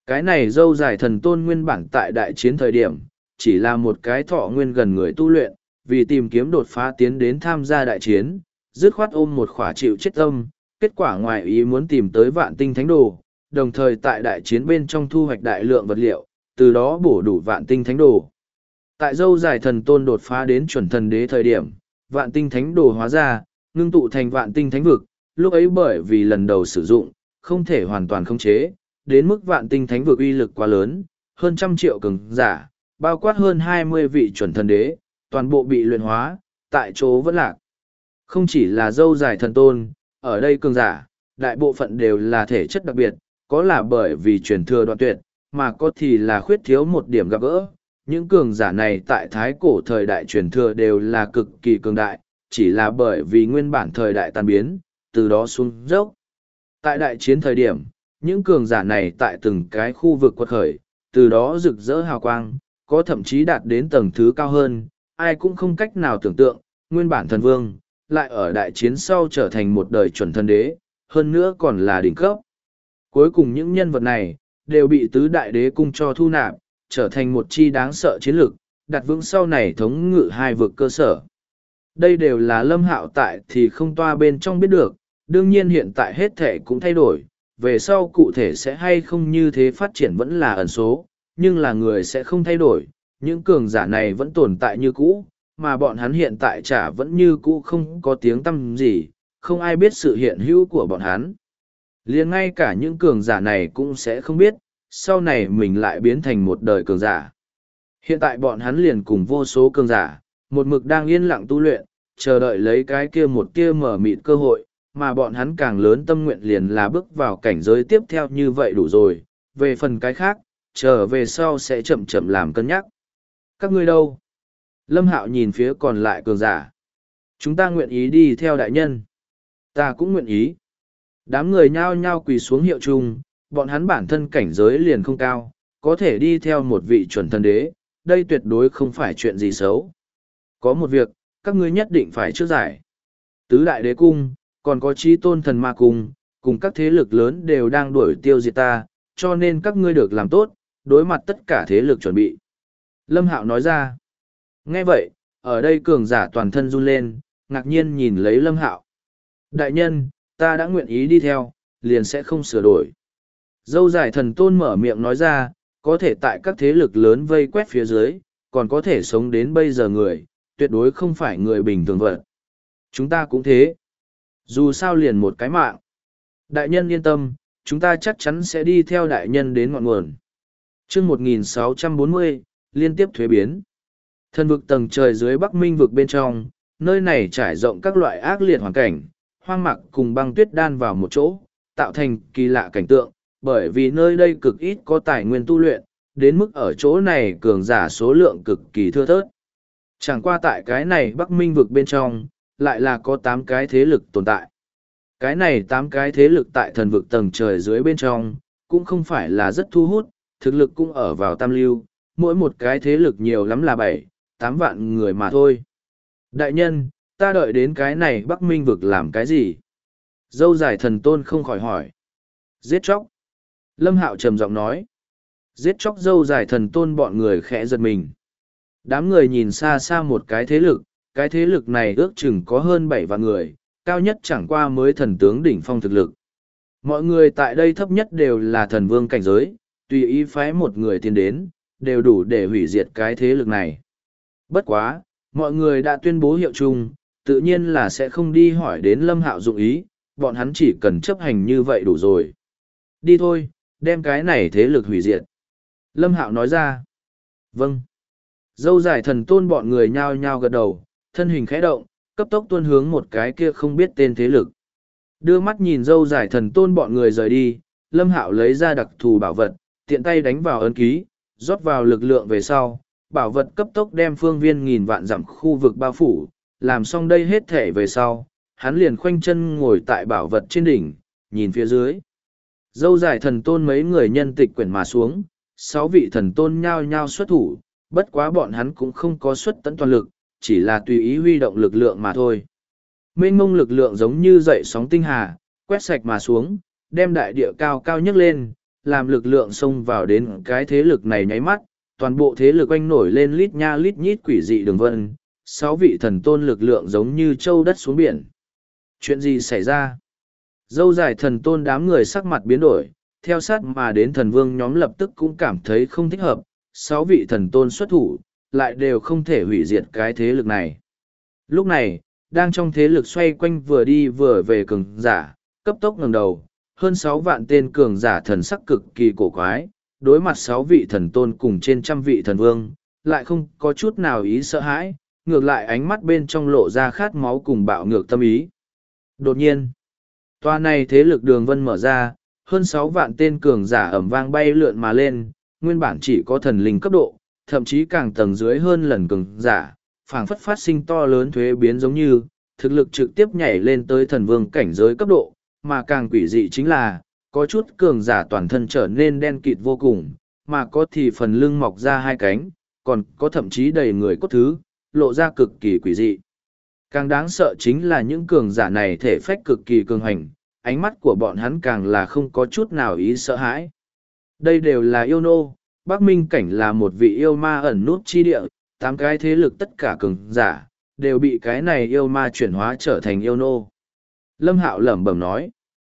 Speaker 1: Cái này dâu dài thần tôn nguyên bản tại đại chiến thời điểm, chỉ là một cái thọ nguyên gần người tu luyện, vì tìm kiếm đột phá tiến đến tham gia đại chiến, dứt khoát ôm một khỏa chịu chết tâm, kết quả ngoài ý muốn tìm tới vạn tinh thánh đồ, đồng thời tại đại chiến bên trong thu hoạch đại lượng vật liệu, từ đó bổ đủ vạn tinh thánh đồ. Tại dâu dài thần tôn đột phá đến chuẩn thần đế thời điểm, vạn tinh thánh đồ hóa ra, ngưng tụ thành vạn tinh thánh vực, lúc ấy bởi vì lần đầu sử dụng, không thể hoàn toàn khống chế, đến mức vạn tinh thánh vực uy lực quá lớn, hơn trăm triệu cường giả, bao quát hơn hai mươi vị chuẩn thần đế, toàn bộ bị luyện hóa, tại chỗ vẫn lạc. Không chỉ là dâu dài thần tôn, ở đây cường giả, đại bộ phận đều là thể chất đặc biệt, có là bởi vì truyền thừa đoạn tuyệt, mà có thì là khuyết thiếu một điểm gặp gỡ. Những cường giả này tại thái cổ thời đại truyền thừa đều là cực kỳ cường đại, chỉ là bởi vì nguyên bản thời đại tan biến, từ đó xuống dốc. Tại đại chiến thời điểm, những cường giả này tại từng cái khu vực quật khởi, từ đó rực rỡ hào quang, có thậm chí đạt đến tầng thứ cao hơn, ai cũng không cách nào tưởng tượng, nguyên bản thần vương, lại ở đại chiến sau trở thành một đời chuẩn thần đế, hơn nữa còn là đỉnh cấp. Cuối cùng những nhân vật này, đều bị tứ đại đế cung cho thu nạp, trở thành một chi đáng sợ chiến lược, đặt vững sau này thống ngự hai vực cơ sở. Đây đều là Lâm Hạo tại thì không toa bên trong biết được, đương nhiên hiện tại hết thể cũng thay đổi, về sau cụ thể sẽ hay không như thế phát triển vẫn là ẩn số, nhưng là người sẽ không thay đổi, những cường giả này vẫn tồn tại như cũ, mà bọn hắn hiện tại chả vẫn như cũ không có tiếng tăm gì, không ai biết sự hiện hữu của bọn hắn. Liền ngay cả những cường giả này cũng sẽ không biết, sau này mình lại biến thành một đời cường giả. Hiện tại bọn hắn liền cùng vô số cường giả, một mực đang yên lặng tu luyện, chờ đợi lấy cái kia một kia mở mịt cơ hội, mà bọn hắn càng lớn tâm nguyện liền là bước vào cảnh giới tiếp theo như vậy đủ rồi, về phần cái khác, trở về sau sẽ chậm chậm làm cân nhắc. Các ngươi đâu? Lâm Hạo nhìn phía còn lại cường giả. Chúng ta nguyện ý đi theo đại nhân. Ta cũng nguyện ý. Đám người nhao nhao quỳ xuống hiệu chung, bọn hắn bản thân cảnh giới liền không cao, có thể đi theo một vị chuẩn thần đế, đây tuyệt đối không phải chuyện gì xấu. Có một việc, các ngươi nhất định phải trước giải. Tứ đại đế cung, còn có chi tôn thần ma cung, cùng các thế lực lớn đều đang đuổi tiêu diệt ta, cho nên các ngươi được làm tốt, đối mặt tất cả thế lực chuẩn bị. Lâm Hạo nói ra. Nghe vậy, ở đây cường giả toàn thân run lên, ngạc nhiên nhìn lấy Lâm Hạo. Đại nhân, ta đã nguyện ý đi theo, liền sẽ không sửa đổi. Dâu dài thần tôn mở miệng nói ra, có thể tại các thế lực lớn vây quét phía dưới, còn có thể sống đến bây giờ người, tuyệt đối không phải người bình thường vật. Chúng ta cũng thế. Dù sao liền một cái mạng. Đại nhân yên tâm, chúng ta chắc chắn sẽ đi theo đại nhân đến ngọn nguồn. Chương một nghìn sáu trăm bốn mươi, liên tiếp thuế biến. Thần vực tầng trời dưới Bắc Minh vực bên trong, nơi này trải rộng các loại ác liệt hoàn cảnh, hoang mạc cùng băng tuyết đan vào một chỗ, tạo thành kỳ lạ cảnh tượng, bởi vì nơi đây cực ít có tài nguyên tu luyện, đến mức ở chỗ này cường giả số lượng cực kỳ thưa thớt. Chẳng qua tại cái này Bắc Minh vực bên trong, lại là có tám cái thế lực tồn tại. Cái này tám cái thế lực tại thần vực tầng trời dưới bên trong, cũng không phải là rất thu hút, thực lực cũng ở vào tam lưu, mỗi một cái thế lực nhiều lắm là bảy, tám vạn người mà thôi. Đại nhân, ta đợi đến cái này Bắc Minh vực làm cái gì? Dâu dài thần tôn không khỏi hỏi. Giết chóc. Lâm Hạo trầm giọng nói. Giết chóc dâu dài thần tôn bọn người khẽ giật mình. Đám người nhìn xa xa một cái thế lực, cái thế lực này ước chừng có hơn bảy vạn người, cao nhất chẳng qua mới thần tướng đỉnh phong thực lực. Mọi người tại đây thấp nhất đều là thần vương cảnh giới, tùy ý phái một người tiến đến, đều đủ để hủy diệt cái thế lực này. Bất quá, mọi người đã tuyên bố hiệu chung, tự nhiên là sẽ không đi hỏi đến Lâm Hạo dụng ý, bọn hắn chỉ cần chấp hành như vậy đủ rồi. Đi thôi, đem cái này thế lực hủy diệt. Lâm Hạo nói ra. Vâng. Dâu dài thần tôn bọn người nhao nhao gật đầu, thân hình khẽ động, cấp tốc tuôn hướng một cái kia không biết tên thế lực. Đưa mắt nhìn dâu dài thần tôn bọn người rời đi, Lâm Hạo lấy ra đặc thù bảo vật, tiện tay đánh vào ấn ký, rót vào lực lượng về sau, bảo vật cấp tốc đem phương viên nghìn vạn dặm khu vực bao phủ, làm xong đây hết thể về sau, hắn liền khoanh chân ngồi tại bảo vật trên đỉnh, nhìn phía dưới. Dâu dài thần tôn mấy người nhân tịch quyển mà xuống, sáu vị thần tôn nhao nhao xuất thủ, bất quá bọn hắn cũng không có xuất tận toàn lực, chỉ là tùy ý huy động lực lượng mà thôi. Mênh mông lực lượng giống như dậy sóng tinh hà, quét sạch mà xuống, đem đại địa cao cao nhấc lên, làm lực lượng xông vào đến cái thế lực này nháy mắt, toàn bộ thế lực oanh nổi lên lít nha lít nhít quỷ dị đường vân, sáu vị thần tôn lực lượng giống như châu đất xuống biển. Chuyện gì xảy ra? Dâu dài thần tôn đám người sắc mặt biến đổi, theo sát mà đến thần vương nhóm lập tức cũng cảm thấy không thích hợp, sáu vị thần tôn xuất thủ, lại đều không thể hủy diệt cái thế lực này. Lúc này, đang trong thế lực xoay quanh vừa đi vừa về cường giả, cấp tốc ngẩng đầu, hơn sáu vạn tên cường giả thần sắc cực kỳ cổ quái, đối mặt sáu vị thần tôn cùng trên trăm vị thần vương, lại không có chút nào ý sợ hãi, ngược lại ánh mắt bên trong lộ ra khát máu cùng bạo ngược tâm ý. Đột nhiên, tòa này thế lực đường vân mở ra, hơn sáu vạn tên cường giả ẩm vang bay lượn mà lên, nguyên bản chỉ có thần linh cấp độ, thậm chí càng tầng dưới hơn lần cường giả, phảng phất phát sinh to lớn thuế biến giống như, thực lực trực tiếp nhảy lên tới thần vương cảnh giới cấp độ, mà càng quỷ dị chính là, có chút cường giả toàn thân trở nên đen kịt vô cùng, mà có thì phần lưng mọc ra hai cánh, còn có thậm chí đầy người cốt thứ, lộ ra cực kỳ quỷ dị. Càng đáng sợ chính là những cường giả này thể phách cực kỳ cường hành, ánh mắt của bọn hắn càng là không có chút nào ý sợ hãi. Đây đều là yêu nô, Bắc Minh cảnh là một vị yêu ma ẩn nút chi địa, tám cái thế lực tất cả cường giả, đều bị cái này yêu ma chuyển hóa trở thành yêu nô. Lâm Hạo lẩm bẩm nói,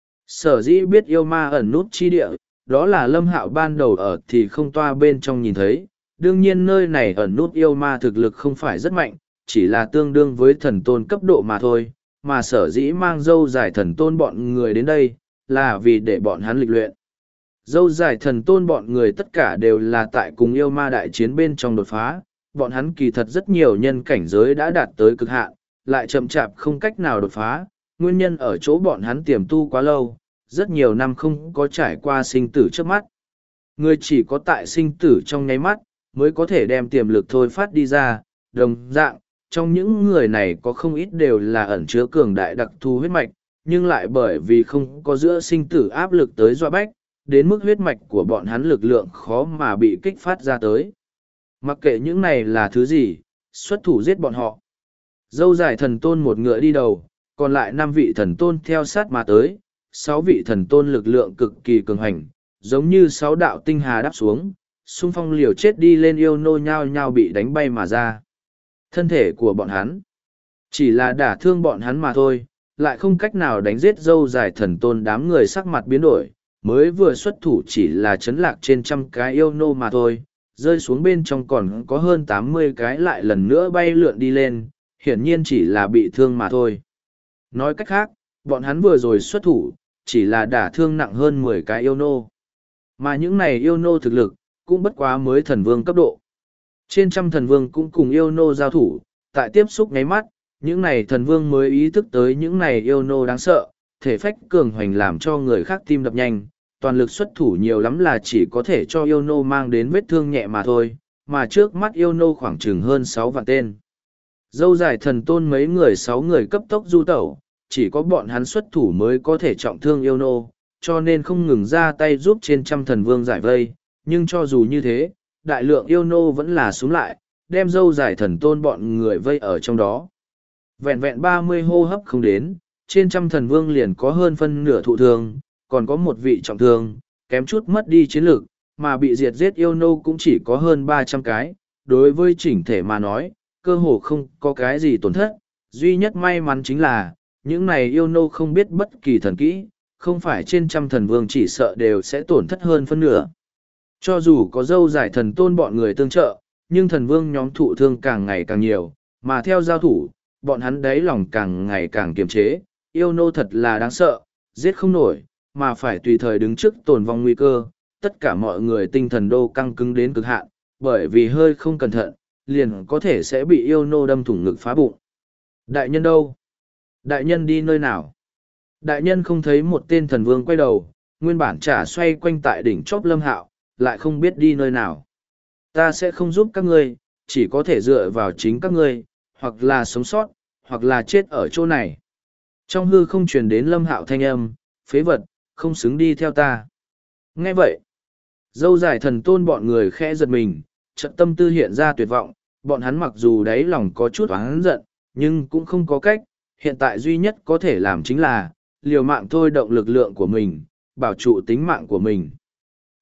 Speaker 1: sở dĩ biết yêu ma ẩn nút chi địa, đó là Lâm Hạo ban đầu ở thì không toa bên trong nhìn thấy, đương nhiên nơi này ẩn nút yêu ma thực lực không phải rất mạnh, chỉ là tương đương với thần tôn cấp độ mà thôi, mà sở dĩ mang dâu dài thần tôn bọn người đến đây, là vì để bọn hắn lịch luyện. Dâu dài thần tôn bọn người tất cả đều là tại cùng yêu ma đại chiến bên trong đột phá, bọn hắn kỳ thật rất nhiều nhân cảnh giới đã đạt tới cực hạn, lại chậm chạp không cách nào đột phá, nguyên nhân ở chỗ bọn hắn tiềm tu quá lâu, rất nhiều năm không có trải qua sinh tử trước mắt. Người chỉ có tại sinh tử trong nháy mắt, mới có thể đem tiềm lực thôi phát đi ra, đồng dạng, trong những người này có không ít đều là ẩn chứa cường đại đặc thù huyết mạch, nhưng lại bởi vì không có giữa sinh tử áp lực tới dọa bách, đến mức huyết mạch của bọn hắn lực lượng khó mà bị kích phát ra tới. Mặc kệ những này là thứ gì, xuất thủ giết bọn họ. Dâu dài thần tôn một ngựa đi đầu, còn lại năm vị thần tôn theo sát mà tới, sáu vị thần tôn lực lượng cực kỳ cường hành, giống như sáu đạo tinh hà đáp xuống, xung phong liều chết đi lên yêu nô nhao nhao bị đánh bay mà ra. Thân thể của bọn hắn chỉ là đả thương bọn hắn mà thôi, lại không cách nào đánh giết dâu dài thần tôn. Đám người sắc mặt biến đổi, mới vừa xuất thủ chỉ là chấn lạc trên trăm cái yêu nô mà thôi, rơi xuống bên trong còn có hơn tám mươi cái lại lần nữa bay lượn đi lên, hiển nhiên chỉ là bị thương mà thôi. Nói cách khác, bọn hắn vừa rồi xuất thủ, chỉ là đả thương nặng hơn mười cái yêu nô. Mà những này yêu nô thực lực, cũng bất quá mới thần vương cấp độ. Trên trăm thần vương cũng cùng yêu nô giao thủ, tại tiếp xúc ngáy mắt, những này thần vương mới ý thức tới những này yêu nô đáng sợ, thể phách cường hoành làm cho người khác tim đập nhanh, toàn lực xuất thủ nhiều lắm là chỉ có thể cho yêu nô mang đến vết thương nhẹ mà thôi, mà trước mắt yêu nô khoảng chừng hơn sáu vạn tên. Dâu dài thần tôn mấy người sáu người cấp tốc du tẩu, chỉ có bọn hắn xuất thủ mới có thể trọng thương yêu nô, cho nên không ngừng ra tay giúp trên trăm thần vương giải vây, nhưng cho dù như thế, đại lượng yêu nô vẫn là xuống lại, đem dâu dài thần tôn bọn người vây ở trong đó. Vẹn vẹn ba mươi hô hấp không đến, trên trăm thần vương liền có hơn phân nửa thụ thương, còn có một vị trọng thương, kém chút mất đi chiến lược, mà bị diệt giết yêu nô cũng chỉ có hơn ba trăm cái. Đối với chỉnh thể mà nói, cơ hồ không có cái gì tổn thất, duy nhất may mắn chính là, những này yêu nô không biết bất kỳ thần kỹ, không phải trên trăm thần vương chỉ sợ đều sẽ tổn thất hơn phân nửa. Cho dù có dâu giải thần tôn bọn người tương trợ, nhưng thần vương nhóm thụ thương càng ngày càng nhiều, mà theo giao thủ, bọn hắn đáy lòng càng ngày càng kiềm chế, yêu nô thật là đáng sợ, giết không nổi, mà phải tùy thời đứng trước tồn vong nguy cơ, tất cả mọi người tinh thần đô căng cứng đến cực hạn, bởi vì hơi không cẩn thận, liền có thể sẽ bị yêu nô đâm thủng ngực phá bụng. Đại nhân đâu? Đại nhân đi nơi nào? Đại nhân không thấy một tên thần vương quay đầu, nguyên bản chả xoay quanh tại đỉnh chóp Lâm Hạo, lại không biết đi nơi nào. Ta sẽ không giúp các ngươi, chỉ có thể dựa vào chính các ngươi, hoặc là sống sót, hoặc là chết ở chỗ này. Trong hư không truyền đến Lâm Hạo thanh âm, phế vật, không xứng đi theo ta. Nghe vậy, dâu dài thần tôn bọn người khẽ giật mình, trận tâm tư hiện ra tuyệt vọng, bọn hắn mặc dù đáy lòng có chút oán giận, nhưng cũng không có cách, hiện tại duy nhất có thể làm chính là, liều mạng thôi động lực lượng của mình, bảo trụ tính mạng của mình.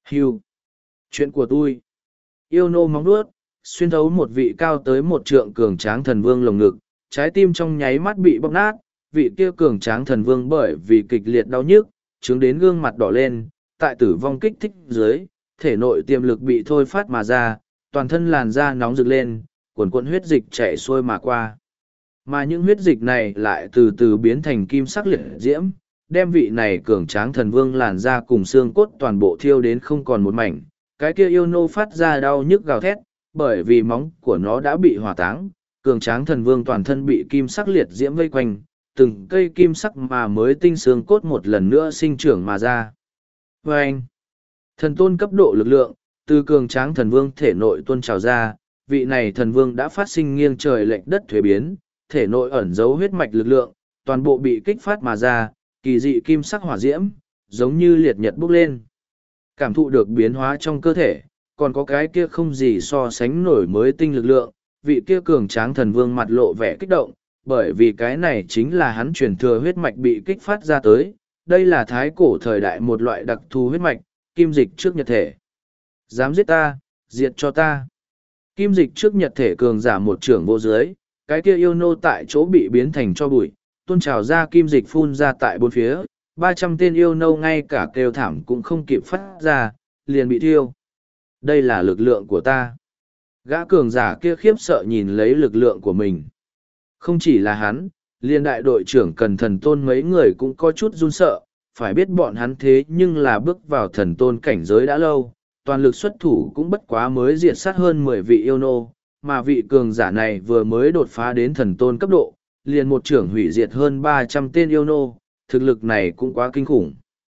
Speaker 1: Hưu. Chuyện của tôi. Yêu nô móng đuốt, xuyên thấu một vị cao tới một trượng cường tráng thần vương lồng ngực, trái tim trong nháy mắt bị bóc nát, vị kia cường tráng thần vương bởi vì kịch liệt đau nhức, chứng đến gương mặt đỏ lên, tại tử vong kích thích dưới, thể nội tiềm lực bị thôi phát mà ra, toàn thân làn da nóng rực lên, cuồn cuộn huyết dịch chảy xuôi mà qua. Mà những huyết dịch này lại từ từ biến thành kim sắc liệt diễm, đem vị này cường tráng thần vương làn da cùng xương cốt toàn bộ thiêu đến không còn một mảnh. Cái kia yêu nô phát ra đau nhức gào thét, bởi vì móng của nó đã bị hỏa táng, cường tráng thần vương toàn thân bị kim sắc liệt diễm vây quanh, từng cây kim sắc mà mới tinh xương cốt một lần nữa sinh trưởng mà ra. Và anh, thần tôn cấp độ lực lượng, từ cường tráng thần vương thể nội tuôn trào ra, vị này thần vương đã phát sinh nghiêng trời lệch đất thuế biến, thể nội ẩn giấu huyết mạch lực lượng, toàn bộ bị kích phát mà ra, kỳ dị kim sắc hỏa diễm, giống như liệt nhật bốc lên. Cảm thụ được biến hóa trong cơ thể, còn có cái kia không gì so sánh nổi mới tinh lực lượng, vị kia cường tráng thần vương mặt lộ vẻ kích động, bởi vì cái này chính là hắn truyền thừa huyết mạch bị kích phát ra tới, đây là thái cổ thời đại một loại đặc thù huyết mạch, kim dịch trước nhật thể. Dám giết ta, diệt cho ta. Kim dịch trước nhật thể cường giả một trưởng vô dưới, cái kia yêu nô tại chỗ bị biến thành cho bụi, tuôn trào ra kim dịch phun ra tại bốn phía, ba trăm tên yêu nô ngay cả kêu thảm cũng không kịp phát ra, liền bị thiêu. Đây là lực lượng của ta. Gã cường giả kia khiếp sợ nhìn lấy lực lượng của mình. Không chỉ là hắn, liên đại đội trưởng cần thần tôn mấy người cũng có chút run sợ, phải biết bọn hắn thế nhưng là bước vào thần tôn cảnh giới đã lâu, toàn lực xuất thủ cũng bất quá mới diệt sát hơn mười vị yêu nô, mà vị cường giả này vừa mới đột phá đến thần tôn cấp độ, liền một trưởng hủy diệt hơn ba trăm tên yêu nô, thực lực này cũng quá kinh khủng.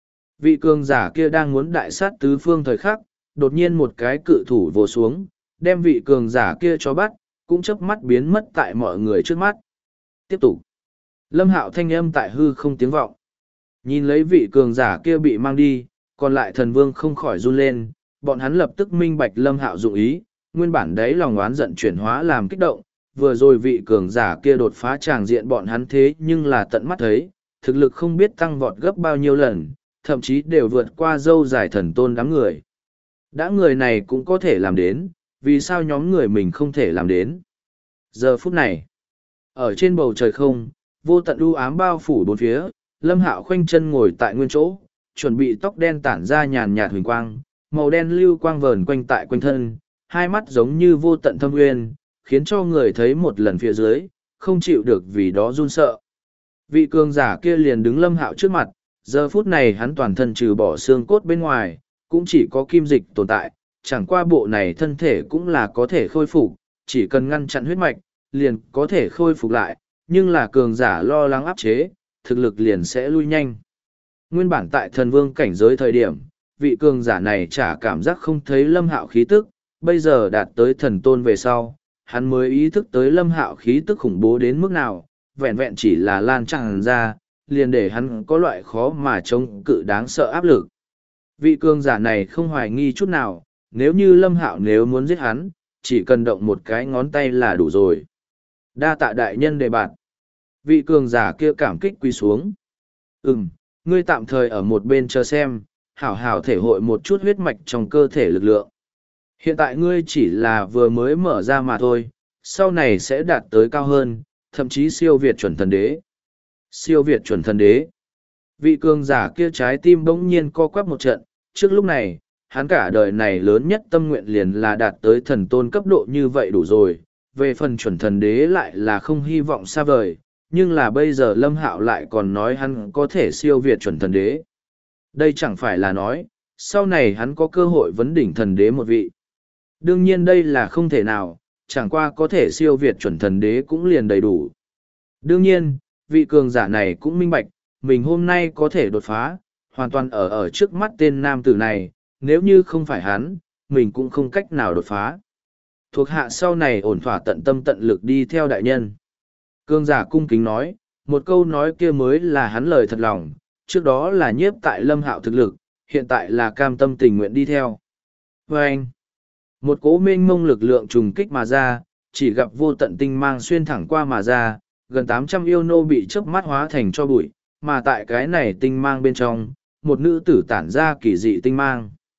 Speaker 1: Vị cường giả kia đang muốn đại sát tứ phương thời khắc, đột nhiên một cái cự thủ vồ xuống, đem vị cường giả kia cho bắt, cũng chớp mắt biến mất tại mọi người trước mắt. Tiếp tục. Lâm Hạo thanh âm tại hư không tiếng vọng. Nhìn lấy vị cường giả kia bị mang đi, còn lại thần vương không khỏi run lên, bọn hắn lập tức minh bạch Lâm Hạo dụng ý, nguyên bản đấy lòng oán giận chuyển hóa làm kích động, vừa rồi vị cường giả kia đột phá tràng diện bọn hắn thế nhưng là tận mắt thấy, thực lực không biết tăng vọt gấp bao nhiêu lần, thậm chí đều vượt qua dâu dài thần tôn đám người. Đã người này cũng có thể làm đến, vì sao nhóm người mình không thể làm đến? Giờ phút này, ở trên bầu trời không, vô tận u ám bao phủ bốn phía, Lâm Hạo khoanh chân ngồi tại nguyên chỗ, chuẩn bị tóc đen tản ra nhàn nhạt huỳnh quang, màu đen lưu quang vờn quanh tại quanh thân, hai mắt giống như vô tận thâm uyên, khiến cho người thấy một lần phía dưới, không chịu được vì đó run sợ. Vị cường giả kia liền đứng Lâm Hạo trước mặt, giờ phút này hắn toàn thân trừ bỏ xương cốt bên ngoài, cũng chỉ có kim dịch tồn tại, chẳng qua bộ này thân thể cũng là có thể khôi phục, chỉ cần ngăn chặn huyết mạch, liền có thể khôi phục lại, nhưng là cường giả lo lắng áp chế, thực lực liền sẽ lui nhanh. Nguyên bản tại thần vương cảnh giới thời điểm, vị cường giả này chả cảm giác không thấy Lâm Hạo khí tức, bây giờ đạt tới thần tôn về sau, hắn mới ý thức tới Lâm Hạo khí tức khủng bố đến mức nào, vẹn vẹn chỉ là lan tràn ra, liền để hắn có loại khó mà chống cự đáng sợ áp lực. Vị cường giả này không hoài nghi chút nào, nếu như Lâm Hạo nếu muốn giết hắn, chỉ cần động một cái ngón tay là đủ rồi. Đa tạ đại nhân đề bạt. Vị cường giả kia cảm kích quỳ xuống. Ừm, ngươi tạm thời ở một bên chờ xem, hảo hảo thể hội một chút huyết mạch trong cơ thể lực lượng. Hiện tại ngươi chỉ là vừa mới mở ra mà thôi, sau này sẽ đạt tới cao hơn, thậm chí siêu việt chuẩn thần đế. Siêu việt chuẩn thần đế. Vị cường giả kia trái tim bỗng nhiên co quắp một trận, trước lúc này, hắn cả đời này lớn nhất tâm nguyện liền là đạt tới thần tôn cấp độ như vậy đủ rồi, về phần chuẩn thần đế lại là không hy vọng xa vời, nhưng là bây giờ Lâm Hạo lại còn nói hắn có thể siêu việt chuẩn thần đế. Đây chẳng phải là nói, sau này hắn có cơ hội vấn đỉnh thần đế một vị. Đương nhiên đây là không thể nào, chẳng qua có thể siêu việt chuẩn thần đế cũng liền đầy đủ. Đương nhiên, vị cường giả này cũng minh bạch, mình hôm nay có thể đột phá, hoàn toàn ở ở trước mắt tên nam tử này, nếu như không phải hắn, mình cũng không cách nào đột phá. Thuộc hạ sau này ổn thỏa tận tâm tận lực đi theo đại nhân. Cường giả cung kính nói, một câu nói kia mới là hắn lời thật lòng, trước đó là nhiếp tại Lâm Hạo thực lực, hiện tại là cam tâm tình nguyện đi theo. Và anh, một cỗ mênh mông lực lượng trùng kích mà ra, chỉ gặp vô tận tinh mang xuyên thẳng qua mà ra, gần tám trăm yêu nô bị chớp mắt hóa thành cho bụi, mà tại cái này tinh mang bên trong, một nữ tử tản ra kỳ dị tinh mang.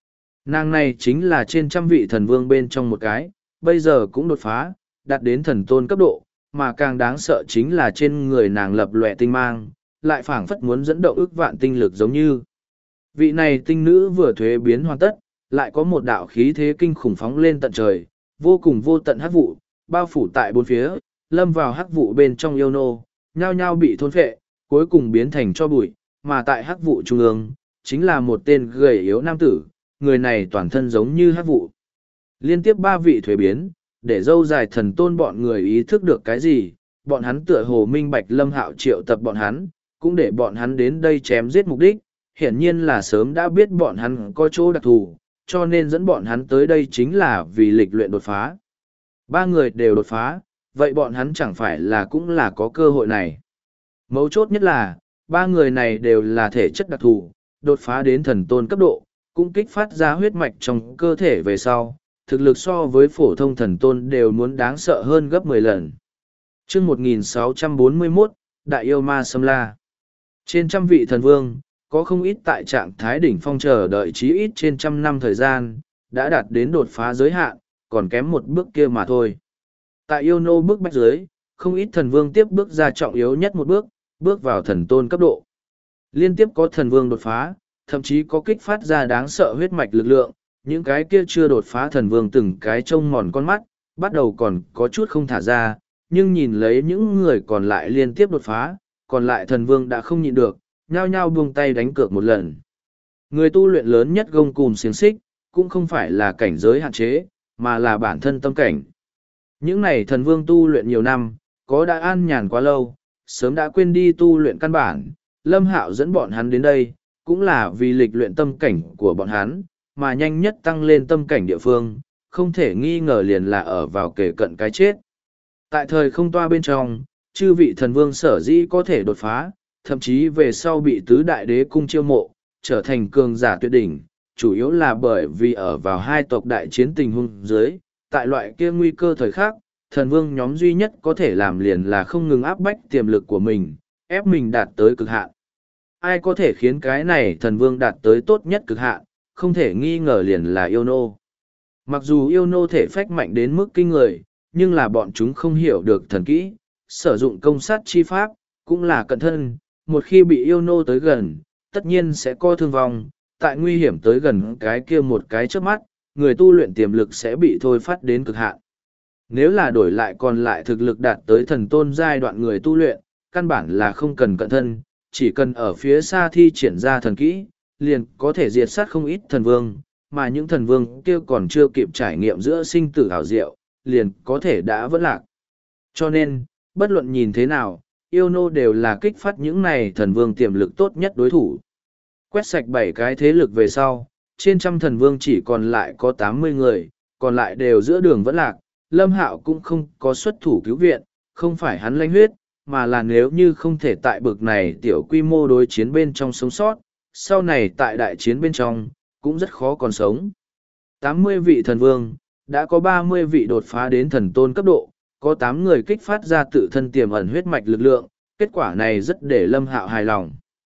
Speaker 1: Nàng này chính là trên trăm vị thần vương bên trong một cái, bây giờ cũng đột phá, đạt đến thần tôn cấp độ, mà càng đáng sợ chính là trên người nàng lập lòe tinh mang, lại phảng phất muốn dẫn động ức vạn tinh lực giống như. Vị này tinh nữ vừa thuế biến hoàn tất, lại có một đạo khí thế kinh khủng phóng lên tận trời, vô cùng vô tận hắc vụ, bao phủ tại bốn phía, lâm vào hắc vụ bên trong yêu nô, nhao nhao bị thôn phệ, cuối cùng biến thành cho bụi, mà tại hắc vụ trung ương, chính là một tên gầy yếu nam tử, người này toàn thân giống như hắc vụ. Liên tiếp ba vị thuế biến, để dâu dài thần tôn bọn người ý thức được cái gì, bọn hắn tựa hồ minh bạch Lâm Hạo triệu tập bọn hắn, cũng để bọn hắn đến đây chém giết mục đích, hiển nhiên là sớm đã biết bọn hắn có chỗ đặc thù, cho nên dẫn bọn hắn tới đây chính là vì lịch luyện đột phá. Ba người đều đột phá, vậy bọn hắn chẳng phải là cũng là có cơ hội này. Mấu chốt nhất là, ba người này đều là thể chất đặc thù, đột phá đến thần tôn cấp độ, cũng kích phát ra huyết mạch trong cơ thể về sau, thực lực so với phổ thông thần tôn đều muốn đáng sợ hơn gấp mười lần. Chương một nghìn sáu trăm bốn mươi mốt, Đại yêu ma Sâm La. Trên trăm vị thần vương, có không ít tại trạng thái đỉnh phong chờ đợi chí ít trên trăm năm thời gian, đã đạt đến đột phá giới hạn, còn kém một bước kia mà thôi. Tại yêu nô bước bách giới, không ít thần vương tiếp bước ra trọng yếu nhất một bước, bước vào thần tôn cấp độ. Liên tiếp có thần vương đột phá, thậm chí có kích phát ra đáng sợ huyết mạch lực lượng, những cái kia chưa đột phá thần vương từng cái trông mòn con mắt, bắt đầu còn có chút không thả ra, nhưng nhìn lấy những người còn lại liên tiếp đột phá, còn lại thần vương đã không nhịn được, nhao nhao buông tay đánh cược một lần. Người tu luyện lớn nhất gông cùm xiềng xích, cũng không phải là cảnh giới hạn chế, mà là bản thân tâm cảnh. Những này thần vương tu luyện nhiều năm, có đã an nhàn quá lâu, sớm đã quên đi tu luyện căn bản, Lâm Hạo dẫn bọn hắn đến đây, cũng là vì lịch luyện tâm cảnh của bọn hắn, mà nhanh nhất tăng lên tâm cảnh địa phương, không thể nghi ngờ liền là ở vào kề cận cái chết. Tại thời không toa bên trong, chư vị thần vương sở dĩ có thể đột phá, thậm chí về sau bị tứ đại đế cung chiêu mộ, trở thành cường giả tuyệt đỉnh, chủ yếu là bởi vì ở vào hai tộc đại chiến tình huống dưới, tại loại kia nguy cơ thời khắc, thần vương nhóm duy nhất có thể làm liền là không ngừng áp bách tiềm lực của mình, ép mình đạt tới cực hạn. Ai có thể khiến cái này thần vương đạt tới tốt nhất cực hạn, không thể nghi ngờ liền là yêu nô. Mặc dù yêu nô thể phách mạnh đến mức kinh người, nhưng là bọn chúng không hiểu được thần kỹ, sử dụng công sát chi pháp, cũng là cận thân, một khi bị yêu nô tới gần, tất nhiên sẽ có thương vong, tại nguy hiểm tới gần cái kia một cái trước mắt, người tu luyện tiềm lực sẽ bị thôi phát đến cực hạn. Nếu là đổi lại còn lại thực lực đạt tới thần tôn giai đoạn người tu luyện, căn bản là không cần cận thân, chỉ cần ở phía xa thi triển ra thần kỹ, liền có thể diệt sát không ít thần vương, mà những thần vương kia còn chưa kịp trải nghiệm giữa sinh tử hảo diệu, liền có thể đã vẫn lạc. Cho nên, bất luận nhìn thế nào, yêu nô đều là kích phát những này thần vương tiềm lực tốt nhất đối thủ. Quét sạch bảy cái thế lực về sau, trên trăm thần vương chỉ còn lại có tám mươi người, còn lại đều giữa đường vẫn lạc, Lâm Hạo cũng không có xuất thủ cứu viện, không phải hắn lanh huyết, mà là nếu như không thể tại bực này tiểu quy mô đối chiến bên trong sống sót, sau này tại đại chiến bên trong, cũng rất khó còn sống. tám mươi vị thần vương, đã có ba mươi vị đột phá đến thần tôn cấp độ, có tám người kích phát ra tự thân tiềm ẩn huyết mạch lực lượng, kết quả này rất để Lâm Hạo hài lòng.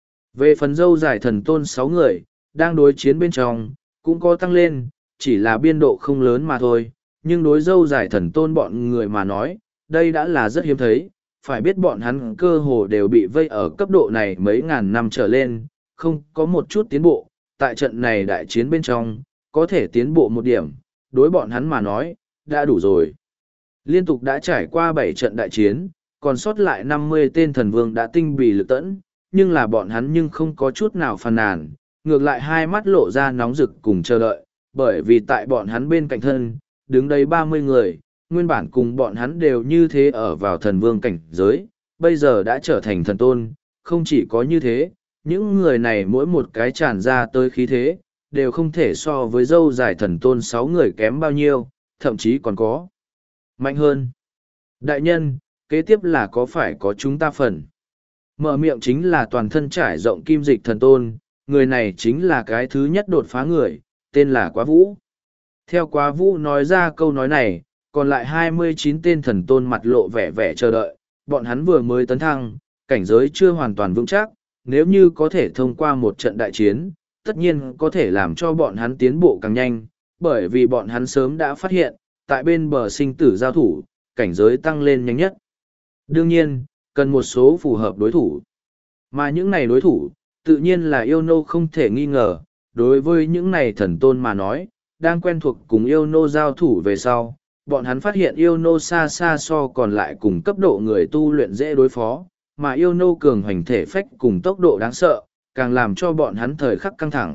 Speaker 1: Về phần dâu dài thần tôn sáu người, đang đối chiến bên trong, cũng có tăng lên, chỉ là biên độ không lớn mà thôi, nhưng đối dâu dài thần tôn bọn người mà nói, đây đã là rất hiếm thấy, phải biết bọn hắn cơ hồ đều bị vây ở cấp độ này mấy ngàn năm trở lên, không có một chút tiến bộ, tại trận này đại chiến bên trong, có thể tiến bộ một điểm, đối bọn hắn mà nói, đã đủ rồi. Liên tục đã trải qua bảy trận đại chiến, còn sót lại năm mươi tên thần vương đã tinh bì lực tẫn, nhưng là bọn hắn nhưng không có chút nào phàn nàn, ngược lại hai mắt lộ ra nóng rực cùng chờ đợi, bởi vì tại bọn hắn bên cạnh thân, đứng đây ba mươi người, nguyên bản cùng bọn hắn đều như thế ở vào thần vương cảnh giới, bây giờ đã trở thành thần tôn, không chỉ có như thế, những người này mỗi một cái tràn ra tới khí thế, đều không thể so với dâu dài thần tôn sáu người kém bao nhiêu, thậm chí còn có mạnh hơn. Đại nhân, kế tiếp là có phải có chúng ta phần. Mở miệng chính là toàn thân trải rộng kim dịch thần tôn, người này chính là cái thứ nhất đột phá người, tên là Quá Vũ. Theo Quá Vũ nói ra câu nói này, còn lại hai mươi chín tên thần tôn mặt lộ vẻ vẻ chờ đợi, bọn hắn vừa mới tấn thăng, cảnh giới chưa hoàn toàn vững chắc, nếu như có thể thông qua một trận đại chiến, tất nhiên có thể làm cho bọn hắn tiến bộ càng nhanh, bởi vì bọn hắn sớm đã phát hiện, tại bên bờ sinh tử giao thủ, cảnh giới tăng lên nhanh nhất. Đương nhiên, cần một số phù hợp đối thủ. Mà những này đối thủ, tự nhiên là yêu nô không thể nghi ngờ, đối với những này thần tôn mà nói, đang quen thuộc cùng yêu nô giao thủ về sau, bọn hắn phát hiện yêu nô xa xa so còn lại cùng cấp độ người tu luyện dễ đối phó, mà yêu nô cường hoành thể phách cùng tốc độ đáng sợ, càng làm cho bọn hắn thời khắc căng thẳng.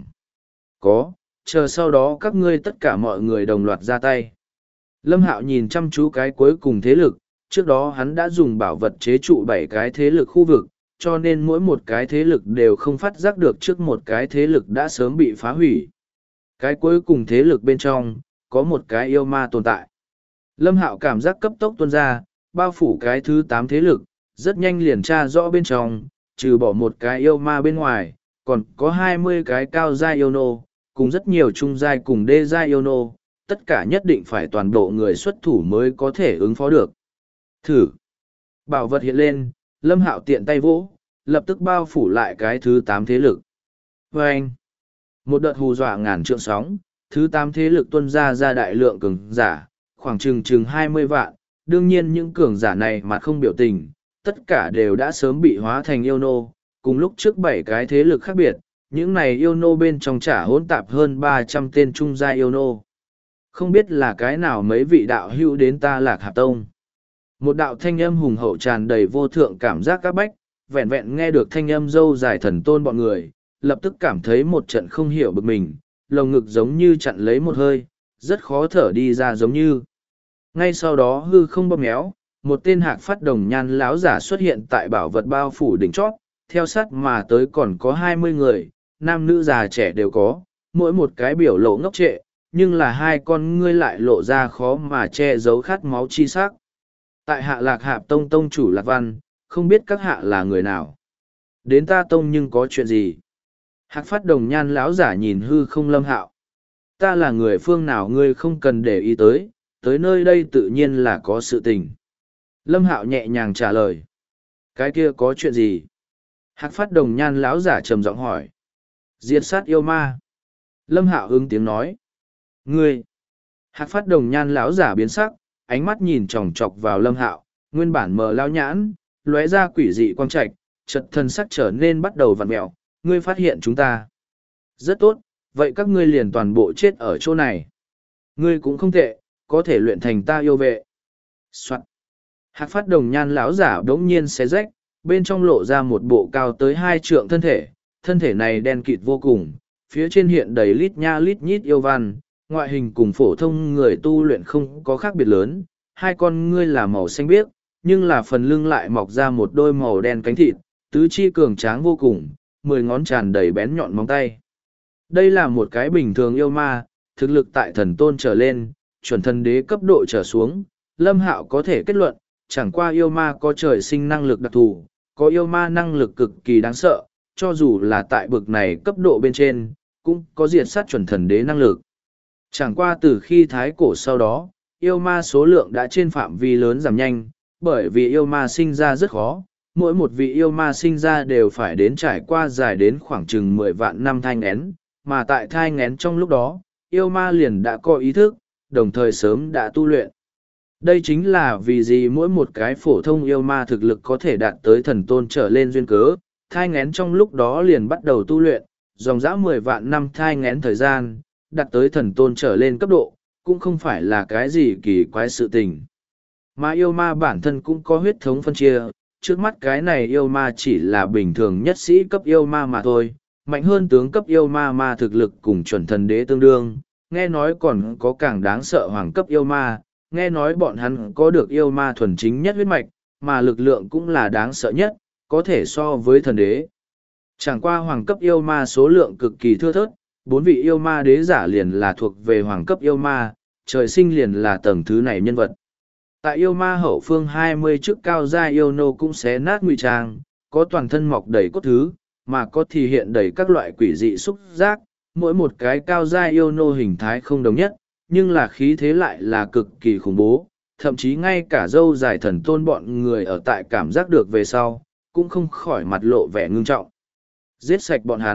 Speaker 1: Có, chờ sau đó các ngươi tất cả mọi người đồng loạt ra tay. Lâm Hạo nhìn chăm chú cái cuối cùng thế lực, trước đó hắn đã dùng bảo vật chế trụ bảy cái thế lực khu vực, cho nên mỗi một cái thế lực đều không phát giác được trước một cái thế lực đã sớm bị phá hủy. Cái cuối cùng thế lực bên trong, có một cái yêu ma tồn tại. Lâm Hạo cảm giác cấp tốc tuôn ra, bao phủ cái thứ tám thế lực, rất nhanh liền tra rõ bên trong, trừ bỏ một cái yêu ma bên ngoài, còn có hai mươi cái cao giai yêu nô, cùng rất nhiều trung giai cùng đê giai yêu nô, tất cả nhất định phải toàn bộ người xuất thủ mới có thể ứng phó được. Thử. Bảo vật hiện lên, Lâm Hạo tiện tay vỗ, lập tức bao phủ lại cái thứ tám thế lực. Và anh, một đợt hù dọa ngàn trượng sóng, thứ tám thế lực tuân ra ra đại lượng cường giả, khoảng chừng chừng hai mươi vạn, đương nhiên những cường giả này mà không biểu tình, tất cả đều đã sớm bị hóa thành yêu nô, cùng lúc trước bảy cái thế lực khác biệt, những này yêu nô bên trong chả hỗn tạp hơn ba trăm tên trung gia yêu nô. Không biết là cái nào mấy vị đạo hữu đến ta Lạc Hạp Tông. Một đạo thanh âm hùng hậu tràn đầy vô thượng cảm giác các bách, vẹn vẹn nghe được thanh âm dâu dài thần tôn bọn người, lập tức cảm thấy một trận không hiểu bực mình, lồng ngực giống như chặn lấy một hơi, rất khó thở đi ra giống như. Ngay sau đó hư không bóp méo, một tên hạc phát đồng nhan lão giả xuất hiện tại bảo vật bao phủ đỉnh chót, theo sát mà tới còn có hai mươi người, nam nữ già trẻ đều có, mỗi một cái biểu lộ ngốc trệ, nhưng là hai con ngươi lại lộ ra khó mà che giấu khát máu chi sắc. Tại hạ Lạc Hạp Tông tông chủ Lạc Văn, không biết các hạ là người nào. Đến ta tông nhưng có chuyện gì? Hạc phát đồng nhan lão giả nhìn hư không Lâm Hạo. Ta là người phương nào ngươi không cần để ý tới, tới nơi đây tự nhiên là có sự tình. Lâm Hạo nhẹ nhàng trả lời. Cái kia có chuyện gì? Hạc phát đồng nhan lão giả trầm giọng hỏi. Diệt sát yêu ma. Lâm Hạo ứng tiếng nói. Ngươi! Hạc phát đồng nhan lão giả biến sắc, ánh mắt nhìn chòng chọc vào Lâm Hạo, nguyên bản mờ lao nhãn, lóe ra quỷ dị quang trạch, chợt thân sắc trở nên bắt đầu vặn mẹo. Ngươi phát hiện chúng ta. Rất tốt, vậy các ngươi liền toàn bộ chết ở chỗ này. Ngươi cũng không tệ, có thể luyện thành ta yêu vệ. Soạn. Hạc phát đồng nhan lão giả đống nhiên xé rách, bên trong lộ ra một bộ cao tới hai trượng thân thể, thân thể này đen kịt vô cùng, phía trên hiện đầy lít nha lít nhít yêu văn, ngoại hình cùng phổ thông người tu luyện không có khác biệt lớn, hai con ngươi là màu xanh biếc, nhưng là phần lưng lại mọc ra một đôi màu đen cánh thịt, tứ chi cường tráng vô cùng, mười ngón tràn đầy bén nhọn móng tay. Đây là một cái bình thường yêu ma, thực lực tại thần tôn trở lên, chuẩn thần đế cấp độ trở xuống, Lâm Hạo có thể kết luận, chẳng qua yêu ma có trời sinh năng lực đặc thù, có yêu ma năng lực cực kỳ đáng sợ, cho dù là tại bực này cấp độ bên trên, cũng có diệt sát chuẩn thần đế năng lực. Chẳng qua từ khi thái cổ sau đó, yêu ma số lượng đã trên phạm vi lớn giảm nhanh, bởi vì yêu ma sinh ra rất khó, mỗi một vị yêu ma sinh ra đều phải đến trải qua dài đến khoảng chừng mười vạn năm thai nghén, mà tại thai nghén trong lúc đó, yêu ma liền đã có ý thức, đồng thời sớm đã tu luyện. Đây chính là vì gì mỗi một cái phổ thông yêu ma thực lực có thể đạt tới thần tôn trở lên duyên cớ, thai nghén trong lúc đó liền bắt đầu tu luyện, dòng dã mười vạn năm thai nghén thời gian, đạt tới thần tôn trở lên cấp độ, cũng không phải là cái gì kỳ quái sự tình. Mà yêu ma bản thân cũng có huyết thống phân chia, trước mắt cái này yêu ma chỉ là bình thường nhất sĩ cấp yêu ma mà thôi, mạnh hơn tướng cấp yêu ma ma thực lực cùng chuẩn thần đế tương đương, nghe nói còn có càng đáng sợ hoàng cấp yêu ma, nghe nói bọn hắn có được yêu ma thuần chính nhất huyết mạch, mà lực lượng cũng là đáng sợ nhất, có thể so với thần đế. Chẳng qua hoàng cấp yêu ma số lượng cực kỳ thưa thớt, bốn vị yêu ma đế giả liền là thuộc về hoàng cấp yêu ma, trời sinh liền là tầng thứ này nhân vật. Tại yêu ma hậu phương hai mươi chức cao gia yêu nô cũng xé nát ngụy trang, có toàn thân mọc đầy cốt thứ, mà có thì hiện đầy các loại quỷ dị xúc giác, mỗi một cái cao gia yêu nô hình thái không đồng nhất, nhưng là khí thế lại là cực kỳ khủng bố, thậm chí ngay cả dâu dài thần tôn bọn người ở tại cảm giác được về sau, cũng không khỏi mặt lộ vẻ ngưng trọng. Giết sạch bọn hắn,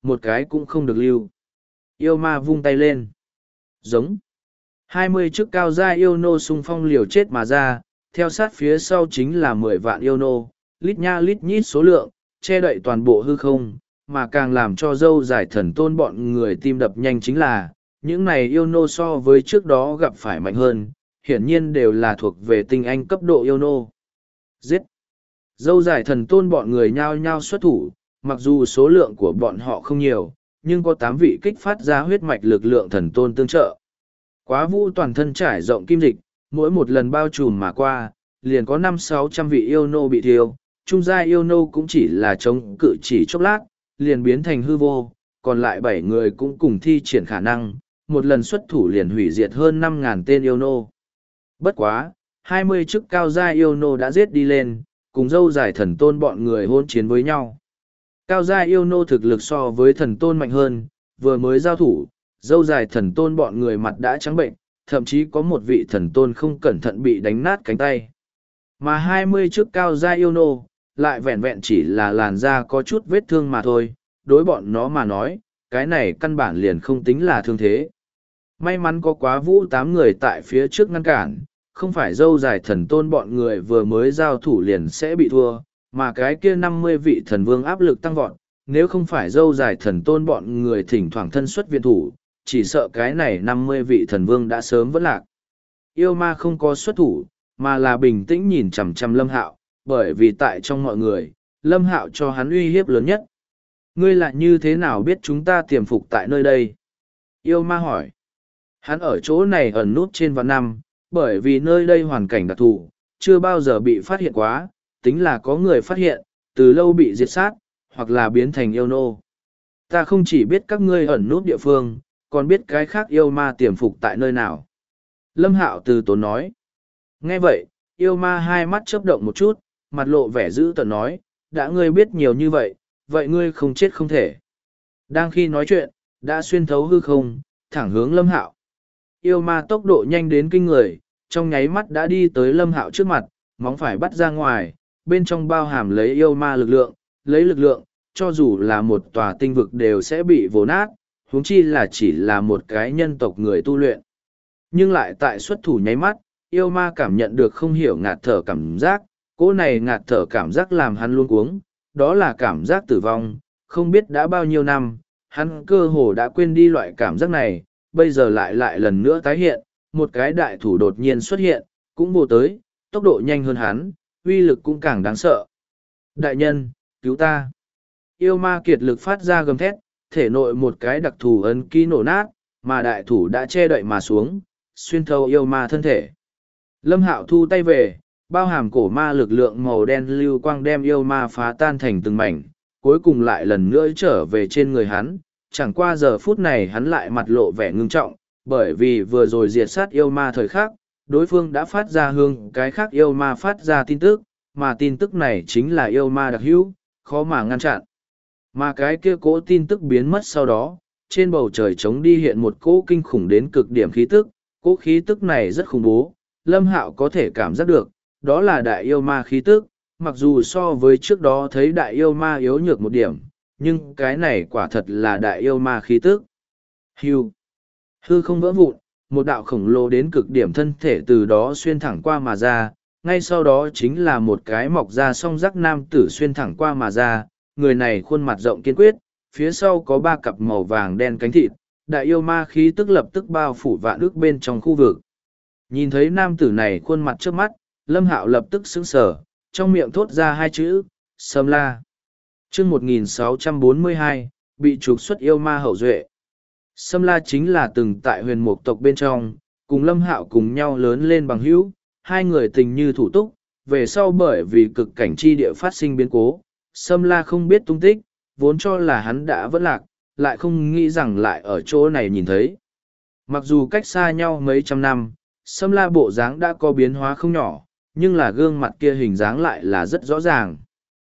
Speaker 1: một cái cũng không được lưu. Yêu ma vung tay lên. Giống. Hai mươi chức cao gia yêu nô xung phong liều chết mà ra, theo sát phía sau chính là mười vạn yêu nô, lít nha lít nhít số lượng, che đậy toàn bộ hư không, mà càng làm cho dâu giải thần tôn bọn người tim đập nhanh chính là, những này yêu nô so với trước đó gặp phải mạnh hơn, hiển nhiên đều là thuộc về tinh anh cấp độ yêu nô. Giết! Dâu giải thần tôn bọn người nhao nhao xuất thủ, mặc dù số lượng của bọn họ không nhiều, nhưng có tám vị kích phát ra huyết mạch lực lượng thần tôn tương trợ. Quá vũ toàn thân trải rộng kim dịch, mỗi một lần bao trùm mà qua, liền có năm sáu trăm vị yêu nô bị thiêu, trung gia yêu nô cũng chỉ là chống cự chỉ chốc lát, liền biến thành hư vô, còn lại bảy người cũng cùng thi triển khả năng, một lần xuất thủ liền hủy diệt hơn năm ngàn tên yêu nô. Bất quá, hai mươi chức cao gia yêu nô đã giết đi lên, cùng dâu giải thần tôn bọn người hôn chiến với nhau. Cao gia yêu nô thực lực so với thần tôn mạnh hơn, vừa mới giao thủ, dâu dài thần tôn bọn người mặt đã trắng bệnh, thậm chí có một vị thần tôn không cẩn thận bị đánh nát cánh tay. Mà hai mươi chức cao gia yêu nô, lại vẹn vẹn chỉ là làn da có chút vết thương mà thôi, đối bọn nó mà nói, cái này căn bản liền không tính là thương thế. May mắn có quá vũ tám người tại phía trước ngăn cản, không phải dâu dài thần tôn bọn người vừa mới giao thủ liền sẽ bị thua, mà cái kia năm mươi vị thần vương áp lực tăng vọt, nếu không phải dâu dài thần tôn bọn người thỉnh thoảng thân xuất viện thủ, chỉ sợ cái này năm mươi vị thần vương đã sớm vẫn lạc. Yêu ma không có xuất thủ, mà là bình tĩnh nhìn chằm chằm Lâm Hạo, bởi vì tại trong mọi người, Lâm Hạo cho hắn uy hiếp lớn nhất. Ngươi lại như thế nào biết chúng ta tiềm phục tại nơi đây? Yêu ma hỏi. Hắn ở chỗ này ẩn nút trên vạn năm, bởi vì nơi đây hoàn cảnh đặc thù, chưa bao giờ bị phát hiện quá, tính là có người phát hiện, từ lâu bị diệt sát, hoặc là biến thành yêu nô. Ta không chỉ biết các ngươi ẩn nút địa phương, còn biết cái khác yêu ma tiềm phục tại nơi nào. Lâm Hạo từ tốn nói. Nghe vậy, yêu ma hai mắt chớp động một chút, mặt lộ vẻ dữ tợn nói, đã ngươi biết nhiều như vậy, vậy ngươi không chết không thể. Đang khi nói chuyện, đã xuyên thấu hư không, thẳng hướng Lâm Hạo. Yêu ma tốc độ nhanh đến kinh người, trong nháy mắt đã đi tới Lâm Hạo trước mặt, móng phải bắt ra ngoài, bên trong bao hàm lấy yêu ma lực lượng, lấy lực lượng, cho dù là một tòa tinh vực đều sẽ bị vồ nát, huống chi là chỉ là một cái nhân tộc người tu luyện. Nhưng lại tại xuất thủ nháy mắt, yêu ma cảm nhận được không hiểu ngạt thở cảm giác, cỗ này ngạt thở cảm giác làm hắn luống cuống, đó là cảm giác tử vong, không biết đã bao nhiêu năm, hắn cơ hồ đã quên đi loại cảm giác này, bây giờ lại lại lần nữa tái hiện, một cái đại thủ đột nhiên xuất hiện, cũng vô tới, tốc độ nhanh hơn hắn, uy lực cũng càng đáng sợ. Đại nhân, cứu ta! Yêu ma kiệt lực phát ra gầm thét, thể nội một cái đặc thù ấn ký nổ nát, mà đại thủ đã che đậy mà xuống, xuyên thấu yêu ma thân thể. Lâm Hạo thu tay về, bao hàm cổ ma lực lượng màu đen lưu quang đem yêu ma phá tan thành từng mảnh, cuối cùng lại lần nữa trở về trên người hắn. Chẳng qua giờ phút này hắn lại mặt lộ vẻ ngưng trọng, bởi vì vừa rồi diệt sát yêu ma thời khắc, đối phương đã phát ra hương cái khác yêu ma phát ra tin tức, mà tin tức này chính là yêu ma đặc hữu, khó mà ngăn chặn. Mà cái kia cỗ tin tức biến mất sau đó, trên bầu trời trống đi hiện một cỗ kinh khủng đến cực điểm khí tức, cỗ khí tức này rất khủng bố, Lâm Hạo có thể cảm giác được, đó là đại yêu ma khí tức, mặc dù so với trước đó thấy đại yêu ma yếu nhược một điểm, nhưng cái này quả thật là đại yêu ma khí tức. Hưu. Hư không vỡ vụn, một đạo khổng lồ đến cực điểm thân thể từ đó xuyên thẳng qua mà ra, ngay sau đó chính là một cái mọc ra song rắc nam tử xuyên thẳng qua mà ra, người này khuôn mặt rộng kiên quyết, phía sau có ba cặp màu vàng đen cánh thịt, đại yêu ma khí tức lập tức bao phủ vạn ước bên trong khu vực. Nhìn thấy nam tử này khuôn mặt trước mắt, Lâm Hạo lập tức sững sờ, trong miệng thốt ra hai chữ, Sâm La. Chương một nghìn sáu trăm bốn mươi hai, bị trục xuất yêu ma hậu duệ. Sâm La chính là từng tại huyền mục tộc bên trong, cùng Lâm Hạo cùng nhau lớn lên bằng hữu, hai người tình như thủ túc, về sau bởi vì cực cảnh chi địa phát sinh biến cố, Sâm La không biết tung tích, vốn cho là hắn đã vẫn lạc, lại không nghĩ rằng lại ở chỗ này nhìn thấy. Mặc dù cách xa nhau mấy trăm năm, Sâm La bộ dáng đã có biến hóa không nhỏ, nhưng là gương mặt kia hình dáng lại là rất rõ ràng.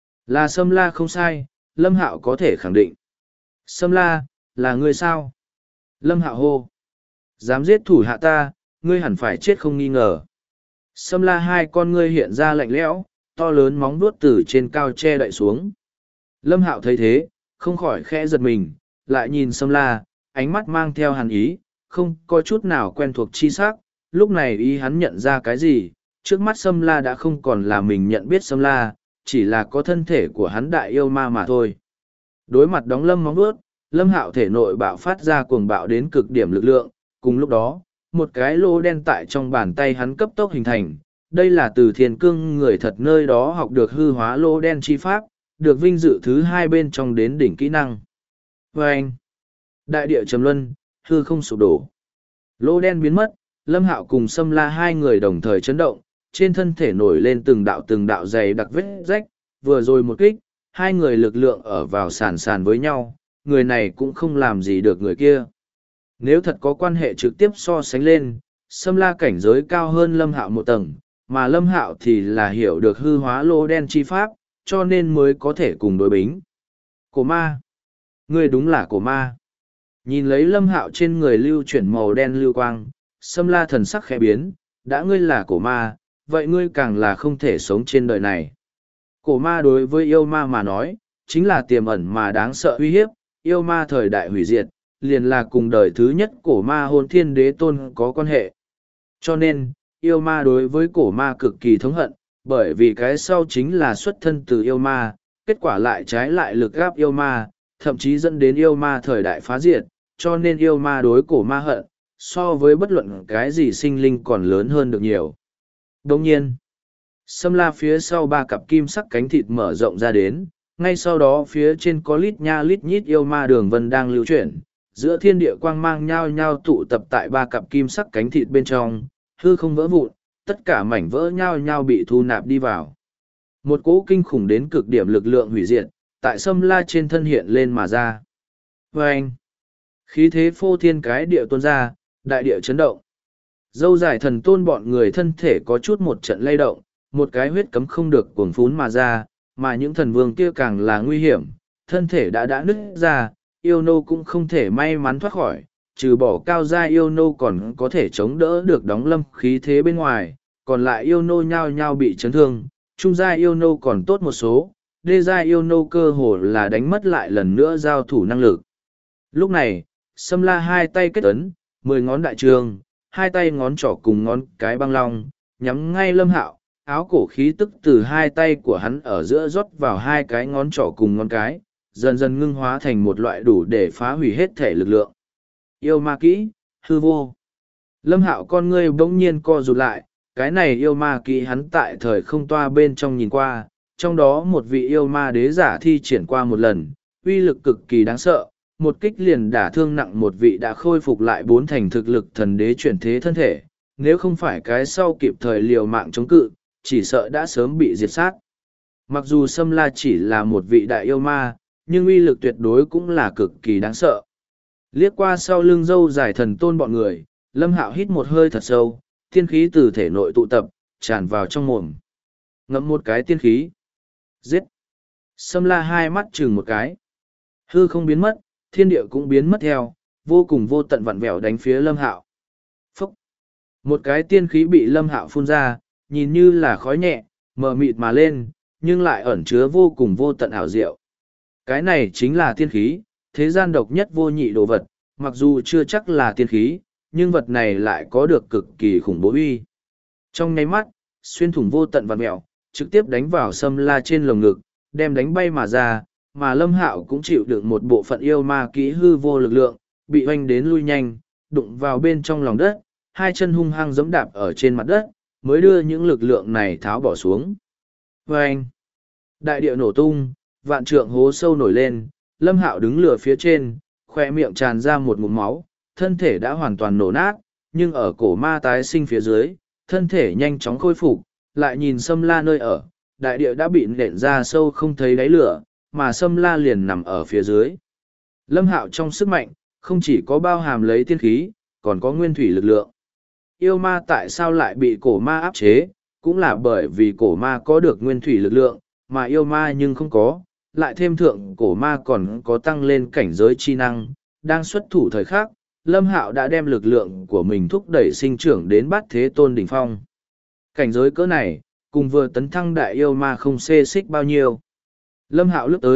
Speaker 1: Là Sâm La không sai, Lâm Hạo có thể khẳng định. Sâm La, là ngươi sao? Lâm Hạo hô. Dám giết thủ hạ ta, ngươi hẳn phải chết không nghi ngờ. Sâm La hai con ngươi hiện ra lạnh lẽo, to lớn móng vuốt từ trên cao che đậy xuống. Lâm Hạo thấy thế, không khỏi khẽ giật mình, lại nhìn Sâm La, ánh mắt mang theo hàn ý, không có chút nào quen thuộc chi sắc. Lúc này ý hắn nhận ra cái gì, trước mắt Sâm La đã không còn là mình nhận biết Sâm La, chỉ là có thân thể của hắn đại yêu ma mà thôi. Đối mặt đóng Lâm móng vuốt, Lâm Hạo thể nội bạo phát ra cuồng bạo đến cực điểm lực lượng, cùng lúc đó, một cái lỗ đen tại trong bàn tay hắn cấp tốc hình thành. Đây là từ Thiên Cương người thật nơi đó học được hư hóa lỗ đen chi pháp, được vinh dự thứ hai bên trong đến đỉnh kỹ năng. Vâng! Đại địa trầm luân, hư không sụp đổ. Lỗ đen biến mất, Lâm Hạo cùng Sâm La hai người đồng thời chấn động, trên thân thể nổi lên từng đạo từng đạo dày đặc vết rách, vừa rồi một kích, hai người lực lượng ở vào sàn sàn với nhau, người này cũng không làm gì được người kia. Nếu thật có quan hệ trực tiếp so sánh lên, Sâm La cảnh giới cao hơn Lâm Hạo một tầng, mà Lâm Hạo thì là hiểu được hư hóa lỗ đen chi pháp, cho nên mới có thể cùng đối bính. Cổ ma! Ngươi đúng là cổ ma! Nhìn lấy Lâm Hạo trên người lưu chuyển màu đen lưu quang, Sâm La thần sắc khẽ biến, đã ngươi là cổ ma, vậy ngươi càng là không thể sống trên đời này. Cổ ma đối với yêu ma mà nói, chính là tiềm ẩn mà đáng sợ uy hiếp, yêu ma thời đại hủy diệt, liền là cùng đời thứ nhất cổ ma Hôn Thiên Đế Tôn có quan hệ. Cho nên, yêu ma đối với cổ ma cực kỳ thống hận, bởi vì cái sau chính là xuất thân từ yêu ma, kết quả lại trái lại lực gáp yêu ma, thậm chí dẫn đến yêu ma thời đại phá diệt, cho nên yêu ma đối cổ ma hận, so với bất luận cái gì sinh linh còn lớn hơn được nhiều. Đồng nhiên, Sâm La phía sau ba cặp kim sắc cánh thịt mở rộng ra đến, ngay sau đó phía trên có lít nha lít nhít yêu ma đường vân đang lưu chuyển, giữa thiên địa quang mang nhao nhao tụ tập tại ba cặp kim sắc cánh thịt bên trong, hư không vỡ vụn, tất cả mảnh vỡ nhao nhao bị thu nạp đi vào. Một cỗ kinh khủng đến cực điểm lực lượng hủy diệt, tại Sâm La trên thân hiện lên mà ra. Vâng! Khí thế phô thiên cái địa tuôn ra, đại địa chấn động. Dâu dài thần tôn bọn người thân thể có chút một trận lay động, một cái huyết cấm không được cuồng phún mà ra, mà những thần vương kia càng là nguy hiểm, thân thể đã đã nứt ra, yêu nô cũng không thể may mắn thoát khỏi, trừ bỏ cao gia yêu nô còn có thể chống đỡ được đóng lâm khí thế bên ngoài, còn lại yêu nô nhao nhao bị chấn thương, trung gia yêu nô còn tốt một số, đê gia yêu nô cơ hồ là đánh mất lại lần nữa giao thủ năng lực. Lúc này, Sâm La hai tay kết ấn, mười ngón đại trường, hai tay ngón trỏ cùng ngón cái băng long, nhắm ngay Lâm Hạo, áo cổ khí tức từ hai tay của hắn ở giữa rót vào hai cái ngón trỏ cùng ngón cái, dần dần ngưng hóa thành một loại đủ để phá hủy hết thể lực lượng. Yêu ma kỹ, hư vô. Lâm Hạo con ngươi bỗng nhiên co rụt lại, cái này yêu ma kỹ hắn tại thời không toa bên trong nhìn qua, trong đó một vị yêu ma đế giả thi triển qua một lần, uy lực cực kỳ đáng sợ, một kích liền đả thương nặng một vị đã khôi phục lại bốn thành thực lực thần đế chuyển thế thân thể, nếu không phải cái sau kịp thời liều mạng chống cự, chỉ sợ đã sớm bị diệt sát. Mặc dù Sâm La chỉ là một vị đại yêu ma, nhưng uy lực tuyệt đối cũng là cực kỳ đáng sợ. Liếc qua sau lưng dâu dài thần tôn bọn người, Lâm Hạo hít một hơi thật sâu, tiên khí từ thể nội tụ tập, tràn vào trong mồm. Ngậm một cái tiên khí. Giết! Sâm La hai mắt chừng một cái. Hư không biến mất, thiên địa cũng biến mất theo, vô cùng vô tận vặn vẹo đánh phía Lâm Hạo. Phúc! Một cái tiên khí bị Lâm Hạo phun ra, nhìn như là khói nhẹ, mờ mịt mà lên, nhưng lại ẩn chứa vô cùng vô tận ảo diệu. Cái này chính là tiên khí, thế gian độc nhất vô nhị đồ vật, mặc dù chưa chắc là tiên khí, nhưng vật này lại có được cực kỳ khủng bố uy. Trong nháy mắt, xuyên thủng vô tận vặn mẹo, trực tiếp đánh vào Sâm La trên lồng ngực, đem đánh bay mà ra, mà Lâm Hạo cũng chịu đựng một bộ phận yêu ma kỹ hư vô lực lượng, bị hoanh đến lui nhanh, đụng vào bên trong lòng đất, hai chân hung hăng giẫm đạp ở trên mặt đất, mới đưa những lực lượng này tháo bỏ xuống. Vâng! Đại địa nổ tung, vạn trượng hố sâu nổi lên, Lâm Hạo đứng lửa phía trên, khoe miệng tràn ra một ngụm máu, thân thể đã hoàn toàn nổ nát, nhưng ở cổ ma tái sinh phía dưới, thân thể nhanh chóng khôi phục, lại nhìn Sâm La nơi ở, đại địa đã bị nện ra sâu không thấy đáy lửa, mà Sâm La liền nằm ở phía dưới. Lâm Hạo trong sức mạnh, không chỉ có bao hàm lấy tiên khí, còn có nguyên thủy lực lượng. Yêu ma tại sao lại bị cổ ma áp chế, cũng là bởi vì cổ ma có được nguyên thủy lực lượng, mà yêu ma nhưng không có, lại thêm thượng cổ ma còn có tăng lên cảnh giới chi năng, đang xuất thủ thời khắc, Lâm Hạo đã đem lực lượng của mình thúc đẩy sinh trưởng đến bát thế tôn đỉnh phong. Cảnh giới cỡ này, cùng vừa tấn thăng đại yêu ma không xê xích bao nhiêu. Lâm Hạo lướt tới,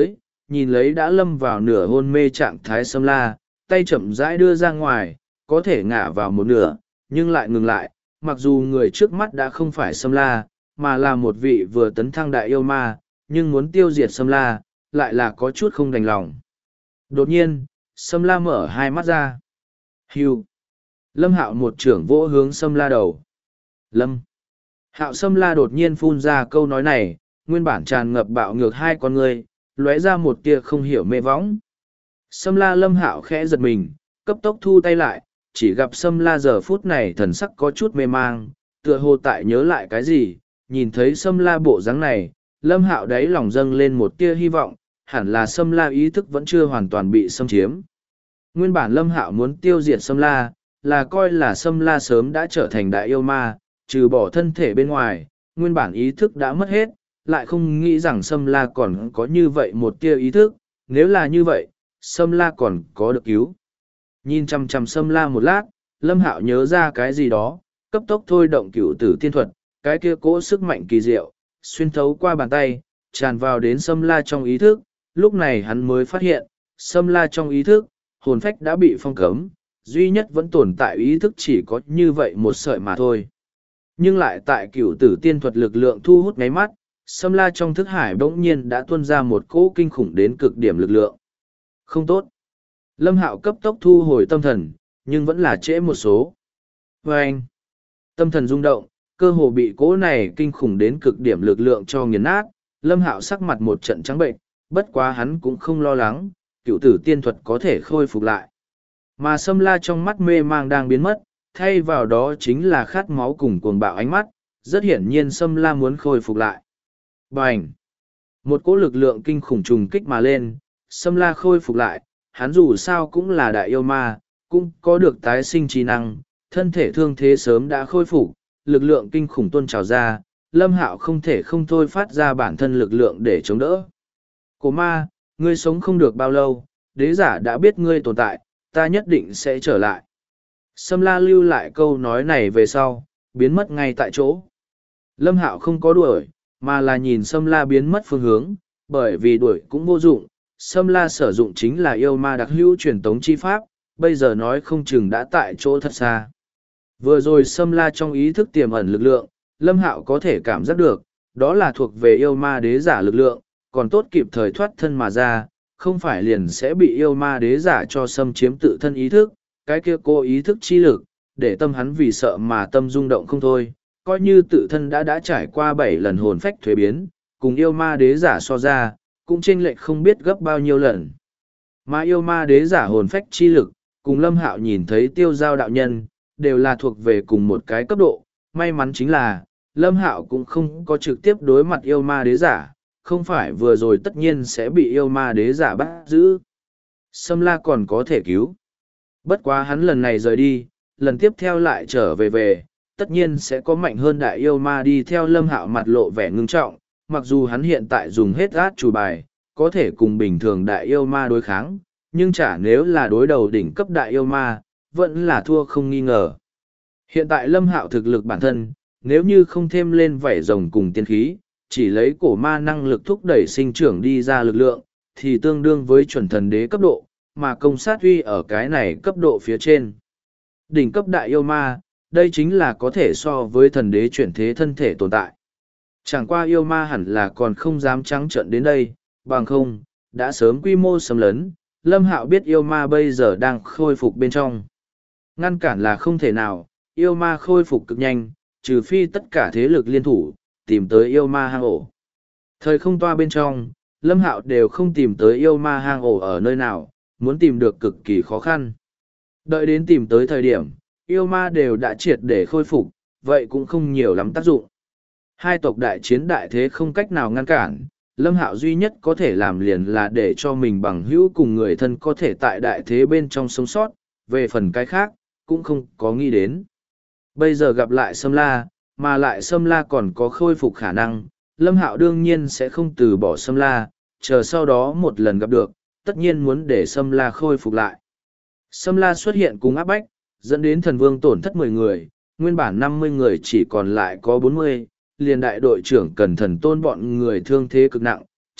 Speaker 1: nhìn lấy đã lâm vào nửa hôn mê trạng thái Sâm La, tay chậm rãi đưa ra ngoài, có thể ngả vào một nửa, nhưng lại ngừng lại, mặc dù người trước mắt đã không phải Sâm La, mà là một vị vừa tấn thăng đại yêu ma, nhưng muốn tiêu diệt Sâm La, lại là có chút không đành lòng. Đột nhiên, Sâm La mở hai mắt ra. Hưu. Lâm Hạo một trưởng vỗ hướng Sâm La đầu. Lâm. Hạo Sâm La đột nhiên phun ra câu nói này, nguyên bản tràn ngập bạo ngược hai con người, lóe ra một tia không hiểu mê võng. Sâm La Lâm Hạo khẽ giật mình, cấp tốc thu tay lại, chỉ gặp Sâm La giờ phút này thần sắc có chút mê mang, tựa hồ tại nhớ lại cái gì, nhìn thấy Sâm La bộ dáng này, Lâm Hạo đáy lòng dâng lên một tia hy vọng, hẳn là Sâm La ý thức vẫn chưa hoàn toàn bị xâm chiếm. Nguyên bản Lâm Hạo muốn tiêu diệt Sâm La, là coi là Sâm La sớm đã trở thành đại yêu ma, trừ bỏ thân thể bên ngoài, nguyên bản ý thức đã mất hết, lại không nghĩ rằng Sâm La còn có như vậy một tia ý thức, nếu là như vậy, Sâm La còn có được cứu. Nhìn chằm chằm Sâm La một lát, Lâm Hạo nhớ ra cái gì đó, cấp tốc thôi động cửu tử tiên thuật, cái kia cỗ sức mạnh kỳ diệu, xuyên thấu qua bàn tay, tràn vào đến Sâm La trong ý thức, lúc này hắn mới phát hiện, Sâm La trong ý thức, hồn phách đã bị phong cấm, duy nhất vẫn tồn tại ý thức chỉ có như vậy một sợi mà thôi. Nhưng lại tại cửu tử tiên thuật lực lượng thu hút ngáy mắt, Sâm La trong thức hải bỗng nhiên đã tuôn ra một cỗ kinh khủng đến cực điểm lực lượng. Không tốt. Lâm Hạo cấp tốc thu hồi tâm thần, nhưng vẫn là trễ một số. Và anh, tâm thần rung động, cơ hồ bị cỗ này kinh khủng đến cực điểm lực lượng cho nghiền nát. Lâm Hạo sắc mặt một trận trắng bệnh, bất quá hắn cũng không lo lắng, cửu tử tiên thuật có thể khôi phục lại. Mà Sâm La trong mắt mê mang đang biến mất, thay vào đó chính là khát máu cùng cuồng bạo ánh mắt, rất hiển nhiên Sâm La muốn khôi phục lại. Bành! Một cỗ lực lượng kinh khủng trùng kích mà lên, Sâm La khôi phục lại, hắn dù sao cũng là đại yêu ma, cũng có được tái sinh trí năng, thân thể thương thế sớm đã khôi phục, lực lượng kinh khủng tuôn trào ra, Lâm Hạo không thể không thôi phát ra bản thân lực lượng để chống đỡ. Cổ ma, ngươi sống không được bao lâu, đế giả đã biết ngươi tồn tại, ta nhất định sẽ trở lại. Sâm La lưu lại câu nói này về sau, biến mất ngay tại chỗ. Lâm Hạo không có đuổi, mà là nhìn Sâm La biến mất phương hướng, bởi vì đuổi cũng vô dụng. Sâm La sử dụng chính là yêu ma đặc hữu truyền tống chi pháp, bây giờ nói không chừng đã tại chỗ thật xa. Vừa rồi Sâm La trong ý thức tiềm ẩn lực lượng, Lâm Hạo có thể cảm giác được, đó là thuộc về yêu ma đế giả lực lượng, còn tốt kịp thời thoát thân mà ra, không phải liền sẽ bị yêu ma đế giả cho xâm chiếm tự thân ý thức, cái kia cô ý thức chi lực, để tâm hắn vì sợ mà tâm rung động không thôi, coi như tự thân đã đã trải qua bảy lần hồn phách thuế biến, cùng yêu ma đế giả so ra, cũng chênh lệch không biết gấp bao nhiêu lần. Mà yêu ma đế giả hồn phách chi lực, cùng Lâm Hạo nhìn thấy tiêu giao đạo nhân, đều là thuộc về cùng một cái cấp độ, may mắn chính là, Lâm Hạo cũng không có trực tiếp đối mặt yêu ma đế giả, không phải vừa rồi tất nhiên sẽ bị yêu ma đế giả bắt giữ. Sâm La còn có thể cứu. Bất quá hắn lần này rời đi, lần tiếp theo lại trở về về, tất nhiên sẽ có mạnh hơn đại yêu ma đi theo Lâm Hạo mặt lộ vẻ ngưng trọng, mặc dù hắn hiện tại dùng hết át chủ bài, có thể cùng bình thường đại yêu ma đối kháng, nhưng chả nếu là đối đầu đỉnh cấp đại yêu ma, vẫn là thua không nghi ngờ. Hiện tại Lâm Hạo thực lực bản thân, nếu như không thêm lên vảy rồng cùng tiên khí, chỉ lấy cổ ma năng lực thúc đẩy sinh trưởng đi ra lực lượng, thì tương đương với chuẩn thần đế cấp độ, mà công sát uy ở cái này cấp độ phía trên. Đỉnh cấp đại yêu ma, đây chính là có thể so với thần đế chuyển thế thân thể tồn tại. Chẳng qua yêu ma hẳn là còn không dám trắng trợn đến đây, bằng không, đã sớm quy mô xâm lấn, Lâm Hạo biết yêu ma bây giờ đang khôi phục bên trong. Ngăn cản là không thể nào, yêu ma khôi phục cực nhanh, trừ phi tất cả thế lực liên thủ, tìm tới yêu ma hang ổ. Thời không toa bên trong, Lâm Hạo đều không tìm tới yêu ma hang ổ ở nơi nào, muốn tìm được cực kỳ khó khăn. Đợi đến tìm tới thời điểm, yêu ma đều đã triệt để khôi phục, vậy cũng không nhiều lắm tác dụng. Hai tộc đại chiến đại thế không cách nào ngăn cản, Lâm Hạo duy nhất có thể làm liền là để cho mình bằng hữu cùng người thân có thể tại đại thế bên trong sống sót, về phần cái khác, cũng không có nghĩ đến. Bây giờ gặp lại Sâm La, mà lại Sâm La còn có khôi phục khả năng, Lâm Hạo đương nhiên sẽ không từ bỏ Sâm La, chờ sau đó một lần gặp được, tất nhiên muốn để Sâm La khôi phục lại. Sâm La xuất hiện cùng áp bách, dẫn đến thần vương tổn thất mười người, nguyên bản năm mươi người chỉ còn lại có bốn mươi, liền đại đội trưởng cần thần tôn bọn người thương thế cực nặng,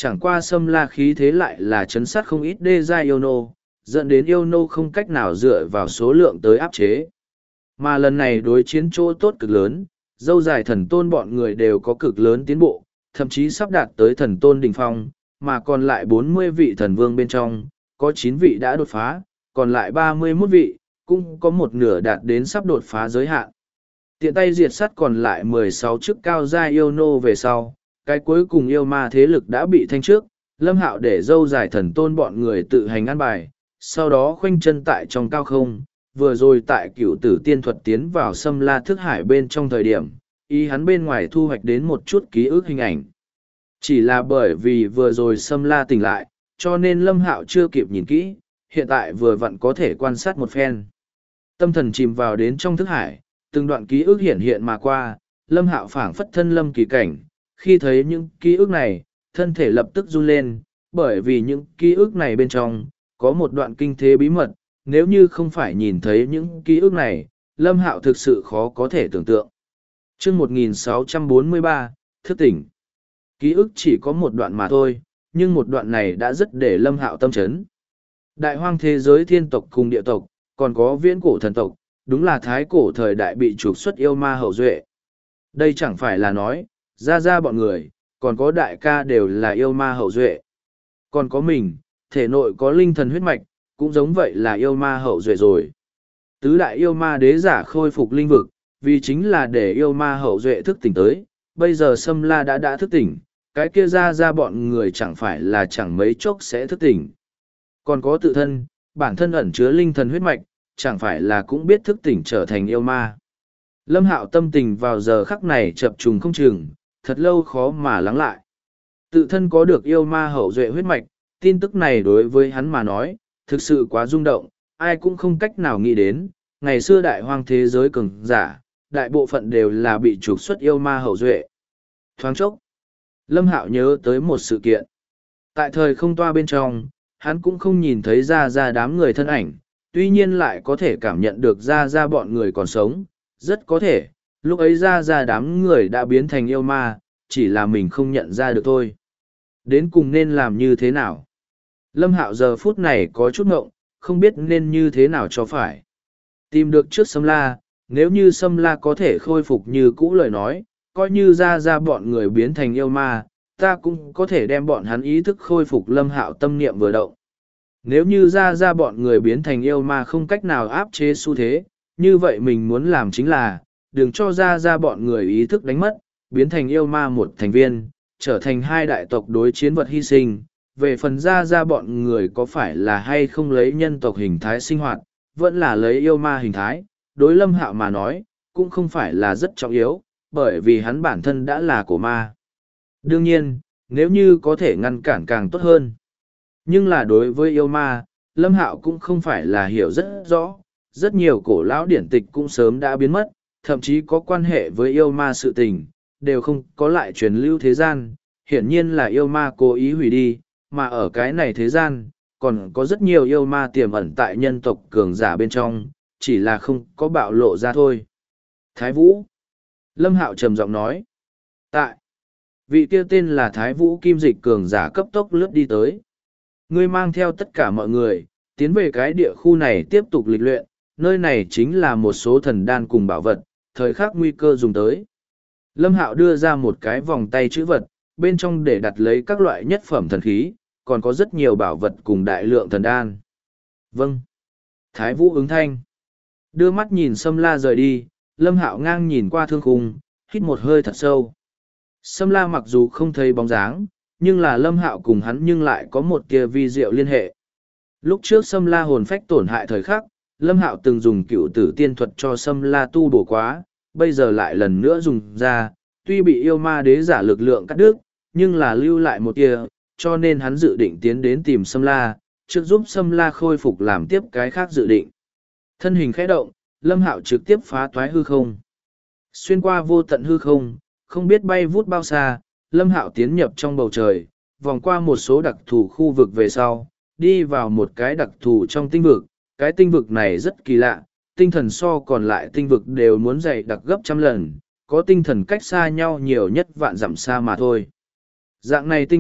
Speaker 1: chẳng qua Sâm La khí thế lại là chấn sát không ít đê giai yêu nô, dẫn đến yêu nô không cách nào dựa vào số lượng tới áp chế. Mà lần này đối chiến chỗ tốt cực lớn, dâu dài thần tôn bọn người đều có cực lớn tiến bộ, thậm chí sắp đạt tới thần tôn đỉnh phong, mà còn lại bốn mươi vị thần vương bên trong, có chín vị đã đột phá, còn lại ba mươi mốt vị, cũng có một nửa đạt đến sắp đột phá giới hạn. Tiện tay diệt sát còn lại mười sáu chức cao gia yêu nô về sau, cái cuối cùng yêu ma thế lực đã bị thanh trước, Lâm Hạo để dâu dài thần tôn bọn người tự hành ăn bài, sau đó khoanh chân tại trong cao không, vừa rồi tại cửu tử tiên thuật tiến vào Sâm La thức hải bên trong thời điểm, ý hắn bên ngoài thu hoạch đến một chút ký ức hình ảnh. Chỉ là bởi vì vừa rồi Sâm La tỉnh lại, cho nên Lâm Hạo chưa kịp nhìn kỹ, hiện tại vừa vặn có thể quan sát một phen. Tâm thần chìm vào đến trong thức hải, từng đoạn ký ức hiện hiện mà qua, Lâm Hạo phảng phất thân lâm kỳ cảnh, khi thấy những ký ức này, thân thể lập tức run lên, bởi vì những ký ức này bên trong, có một đoạn kinh thế bí mật, nếu như không phải nhìn thấy những ký ức này, Lâm Hạo thực sự khó có thể tưởng tượng. Chương một nghìn sáu trăm bốn mươi ba, thức tỉnh. Ký ức chỉ có một đoạn mà thôi, nhưng một đoạn này đã rất để Lâm Hạo tâm chấn. Đại hoang thế giới thiên tộc cùng địa tộc, còn có viễn cổ thần tộc, đúng là thái cổ thời đại bị trục xuất yêu ma hậu duệ. Đây chẳng phải là nói, ra ra bọn người, còn có đại ca đều là yêu ma hậu duệ. Còn có mình, thể nội có linh thần huyết mạch, cũng giống vậy là yêu ma hậu duệ rồi. Tứ đại yêu ma đế giả khôi phục linh vực, vì chính là để yêu ma hậu duệ thức tỉnh tới, bây giờ Sâm La đã đã thức tỉnh, cái kia ra ra bọn người chẳng phải là chẳng mấy chốc sẽ thức tỉnh. Còn có tự thân, bản thân ẩn chứa linh thần huyết mạch, chẳng phải là cũng biết thức tỉnh trở thành yêu ma. Lâm Hạo tâm tình vào giờ khắc này chập trùng không chừng, thật lâu khó mà lắng lại. Tự thân có được yêu ma hậu duệ huyết mạch, tin tức này đối với hắn mà nói, thực sự quá rung động, ai cũng không cách nào nghĩ đến, ngày xưa đại hoang thế giới cường giả, đại bộ phận đều là bị trục xuất yêu ma hậu duệ. Thoáng chốc, Lâm Hạo nhớ tới một sự kiện. Tại thời không toa bên trong, hắn cũng không nhìn thấy ra ra đám người thân ảnh, tuy nhiên lại có thể cảm nhận được ra ra bọn người còn sống, rất có thể, lúc ấy ra ra đám người đã biến thành yêu ma, chỉ là mình không nhận ra được thôi. Đến cùng nên làm như thế nào? Lâm Hạo giờ phút này có chút ngộng, không biết nên như thế nào cho phải. Tìm được trước Sâm La, nếu như Sâm La có thể khôi phục như cũ lời nói, coi như ra ra bọn người biến thành yêu ma, ta cũng có thể đem bọn hắn ý thức khôi phục. Lâm Hạo tâm niệm vừa động. Nếu như ra ra bọn người biến thành yêu ma không cách nào áp chế xu thế, như vậy mình muốn làm chính là, đừng cho ra ra bọn người ý thức đánh mất, biến thành yêu ma một thành viên, trở thành hai đại tộc đối chiến vật hy sinh. Về phần ra ra bọn người có phải là hay không lấy nhân tộc hình thái sinh hoạt, vẫn là lấy yêu ma hình thái, đối Lâm Hạo mà nói, cũng không phải là rất trọng yếu, bởi vì hắn bản thân đã là cổ ma. Đương nhiên, nếu như có thể ngăn cản càng tốt hơn. Nhưng là đối với yêu ma, Lâm Hạo cũng không phải là hiểu rất rõ, rất nhiều cổ lão điển tịch cũng sớm đã biến mất, thậm chí có quan hệ với yêu ma sự tình, đều không có lại truyền lưu thế gian, hiển nhiên là yêu ma cố ý hủy đi, mà ở cái này thế gian, còn có rất nhiều yêu ma tiềm ẩn tại nhân tộc cường giả bên trong, chỉ là không có bạo lộ ra thôi. Thái Vũ. Lâm Hạo trầm giọng nói. Tại. Vị kia tên là Thái Vũ Kim Dịch cường giả cấp tốc lướt đi tới. Ngươi mang theo tất cả mọi người, tiến về cái địa khu này tiếp tục lịch luyện, nơi này chính là một số thần đan cùng bảo vật, thời khắc nguy cơ dùng tới. Lâm Hạo đưa ra một cái vòng tay chữ vật, bên trong để đặt lấy các loại nhất phẩm thần khí, còn có rất nhiều bảo vật cùng đại lượng thần đan. Vâng. Thái Vũ ứng thanh. Đưa mắt nhìn Sâm La rời đi, Lâm Hạo ngang nhìn qua thương khung, hít một hơi thật sâu. Sâm La mặc dù không thấy bóng dáng, nhưng là Lâm Hạo cùng hắn nhưng lại có một kia vi diệu liên hệ. Lúc trước Sâm La hồn phách tổn hại thời khắc, Lâm Hạo từng dùng cựu tử tiên thuật cho Sâm La tu bổ quá, bây giờ lại lần nữa dùng ra, tuy bị yêu ma đế giả lực lượng cắt đứt, nhưng là lưu lại một kia, cho nên hắn dự định tiến đến tìm Sâm La, trước giúp Sâm La khôi phục làm tiếp cái khác dự định. Thân hình khẽ động, Lâm Hạo trực tiếp phá toái hư không. Xuyên qua vô tận hư không, không biết bay vút bao xa, Lâm Hạo tiến nhập trong bầu trời, vòng qua một số đặc thù khu vực về sau, đi vào một cái đặc thù trong tinh vực. Cái tinh vực này rất kỳ lạ, tinh thần so còn lại tinh vực đều muốn dày đặc gấp trăm lần, có tinh thần cách xa nhau nhiều nhất vạn dặm xa mà thôi. Dạng này tinh vực,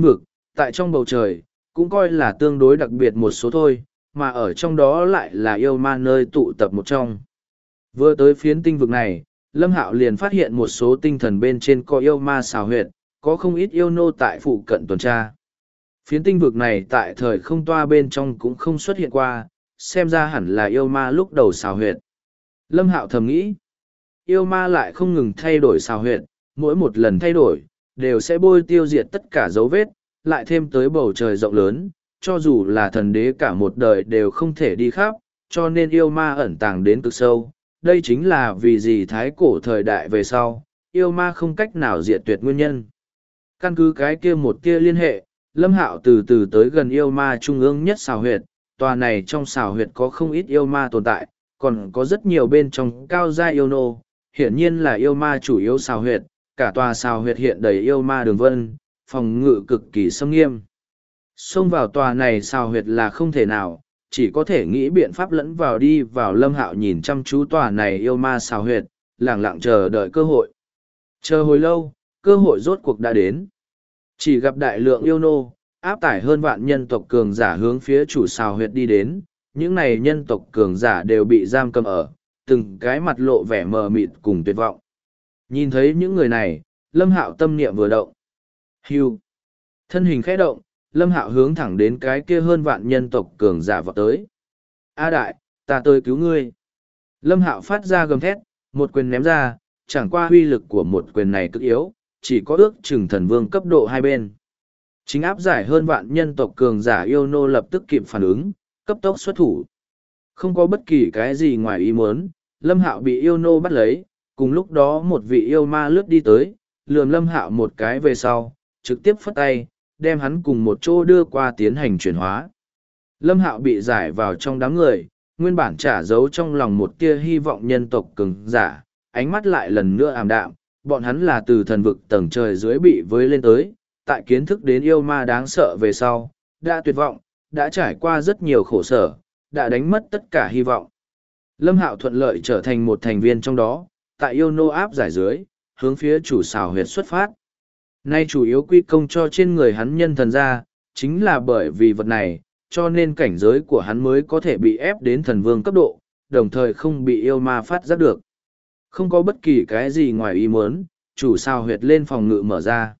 Speaker 1: tại trong bầu trời, cũng coi là tương đối đặc biệt một số thôi, mà ở trong đó lại là yêu ma nơi tụ tập một trong. Vừa tới phiến tinh vực này, Lâm Hạo liền phát hiện một số tinh thần bên trên có yêu ma xào huyệt, có không ít yêu nô tại phụ cận tuần tra. Phiến tinh vực này tại thời không toa bên trong cũng không xuất hiện qua, xem ra hẳn là yêu ma lúc đầu xào huyệt. Lâm Hạo thầm nghĩ, yêu ma lại không ngừng thay đổi xào huyệt, mỗi một lần thay đổi, đều sẽ bôi tiêu diệt tất cả dấu vết, lại thêm tới bầu trời rộng lớn, cho dù là thần đế cả một đời đều không thể đi khắp, cho nên yêu ma ẩn tàng đến cực sâu. Đây chính là vì gì thái cổ thời đại về sau, yêu ma không cách nào diệt tuyệt nguyên nhân. Căn cứ cái kia một tia liên hệ, Lâm Hạo từ từ tới gần yêu ma trung ương nhất xào huyệt, tòa này trong xào huyệt có không ít yêu ma tồn tại, còn có rất nhiều bên trong cao gia yêu nô, hiển nhiên là yêu ma chủ yếu xào huyệt, cả tòa xào huyệt hiện đầy yêu ma đường vân, phòng ngự cực kỳ xâm nghiêm. Xông vào tòa này xào huyệt là không thể nào, chỉ có thể nghĩ biện pháp lẫn vào đi vào. Lâm Hạo nhìn chăm chú tòa này yêu ma xào huyệt, lẳng lặng chờ đợi cơ hội. Chờ hồi lâu, cơ hội rốt cuộc đã đến. Chỉ gặp đại lượng yêu nô, áp tải hơn vạn nhân tộc cường giả hướng phía chủ xào huyệt đi đến, những này nhân tộc cường giả đều bị giam cầm ở, từng cái mặt lộ vẻ mờ mịt cùng tuyệt vọng. Nhìn thấy những người này, Lâm Hạo tâm niệm vừa động. Hưu. Thân hình khẽ động, Lâm Hạo hướng thẳng đến cái kia hơn vạn nhân tộc cường giả vọt tới. A đại, ta tới cứu ngươi. Lâm Hạo phát ra gầm thét, một quyền ném ra, chẳng qua uy lực của một quyền này cực yếu, chỉ có ước chừng thần vương cấp độ hai bên. Chính áp giải hơn vạn nhân tộc cường giả yêu nô lập tức kịp phản ứng, cấp tốc xuất thủ. Không có bất kỳ cái gì ngoài ý muốn, Lâm Hạo bị yêu nô bắt lấy, cùng lúc đó một vị yêu ma lướt đi tới, lườm Lâm Hạo một cái về sau, trực tiếp phất tay, đem hắn cùng một chỗ đưa qua tiến hành chuyển hóa. Lâm Hạo bị giải vào trong đám người, nguyên bản trả giấu trong lòng một tia hy vọng nhân tộc cường giả, ánh mắt lại lần nữa ảm đạm, bọn hắn là từ thần vực tầng trời dưới bị với lên tới, tại kiến thức đến yêu ma đáng sợ về sau, đã tuyệt vọng, đã trải qua rất nhiều khổ sở, đã đánh mất tất cả hy vọng. Lâm Hạo thuận lợi trở thành một thành viên trong đó, tại yêu nô áp giải dưới, hướng phía chủ xào huyệt xuất phát. Nay chủ yếu quy công cho trên người hắn nhân thần ra, chính là bởi vì vật này, cho nên cảnh giới của hắn mới có thể bị ép đến thần vương cấp độ, đồng thời không bị yêu ma phát giác được. Không có bất kỳ cái gì ngoài ý muốn, chủ sao huyệt lên phòng ngự mở ra.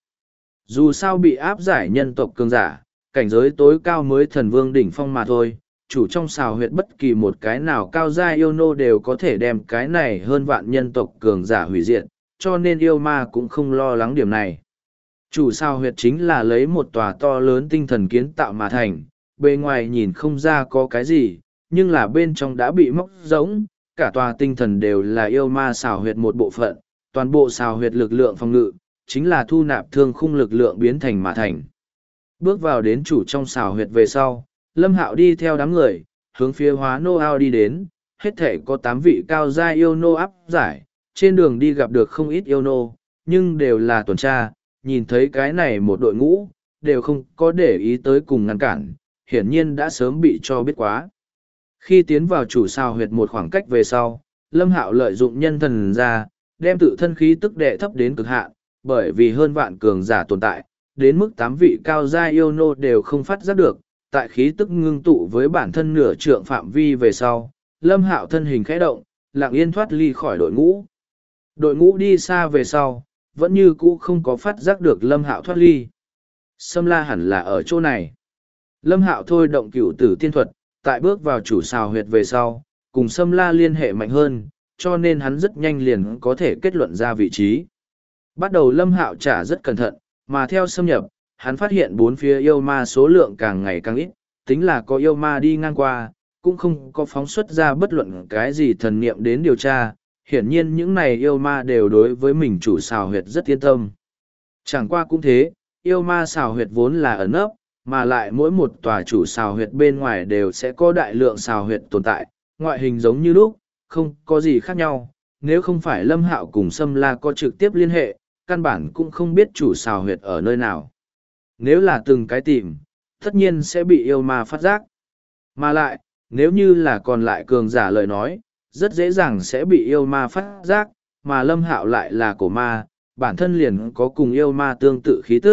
Speaker 1: Dù sao bị áp giải nhân tộc cường giả, cảnh giới tối cao mới thần vương đỉnh phong mà thôi, chủ trong xào huyệt bất kỳ một cái nào cao gia yêu nô đều có thể đem cái này hơn vạn nhân tộc cường giả hủy diệt, cho nên yêu ma cũng không lo lắng điểm này. Chủ sao huyệt chính là lấy một tòa to lớn tinh thần kiến tạo mà thành, bề ngoài nhìn không ra có cái gì, nhưng là bên trong đã bị móc rỗng, cả tòa tinh thần đều là yêu ma xào huyệt một bộ phận, toàn bộ xào huyệt lực lượng phòng ngự, chính là thu nạp thương khung lực lượng biến thành mà thành. Bước vào đến chủ trong xào huyệt về sau, Lâm Hạo đi theo đám người, hướng phía hóa nô ao đi đến, hết thể có tám vị cao gia yêu nô áp giải, trên đường đi gặp được không ít yêu nô, nhưng đều là tuần tra, nhìn thấy cái này một đội ngũ, đều không có để ý tới cùng ngăn cản, hiển nhiên đã sớm bị cho biết quá. Khi tiến vào chủ sao huyệt một khoảng cách về sau, Lâm Hạo lợi dụng nhân thần ra, đem tự thân khí tức đệ thấp đến cực hạn, bởi vì hơn vạn cường giả tồn tại, đến mức tám vị cao gia yêu nô đều không phát giác được, tại khí tức ngưng tụ với bản thân nửa trượng phạm vi về sau, Lâm Hạo thân hình khẽ động, lặng yên thoát ly khỏi đội ngũ. Đội ngũ đi xa về sau, vẫn như cũ không có phát giác được Lâm Hạo thoát ly. Sâm La hẳn là ở chỗ này. Lâm Hạo thôi động cửu tử tiên thuật, tại bước vào chủ xào huyệt về sau, cùng Sâm La liên hệ mạnh hơn, cho nên hắn rất nhanh liền có thể kết luận ra vị trí. Bắt đầu Lâm Hạo trả rất cẩn thận, mà theo xâm nhập, hắn phát hiện bốn phía yêu ma số lượng càng ngày càng ít, tính là có yêu ma đi ngang qua, cũng không có phóng xuất ra bất luận cái gì thần niệm đến điều tra. Hiển nhiên những này yêu ma đều đối với mình chủ xào huyệt rất yên tâm. Chẳng qua cũng thế, yêu ma xào huyệt vốn là ẩn ấp, mà lại mỗi một tòa chủ xào huyệt bên ngoài đều sẽ có đại lượng xào huyệt tồn tại, ngoại hình giống như lúc, không có gì khác nhau. Nếu không phải Lâm Hạo cùng Sâm La có trực tiếp liên hệ, căn bản cũng không biết chủ xào huyệt ở nơi nào. Nếu là từng cái tìm, tất nhiên sẽ bị yêu ma phát giác. Mà lại, nếu như là còn lại cường giả lời nói, rất dễ dàng sẽ bị yêu ma phát giác, mà Lâm Hạo lại là cổ ma, bản thân liền có cùng yêu ma tương tự khí tức,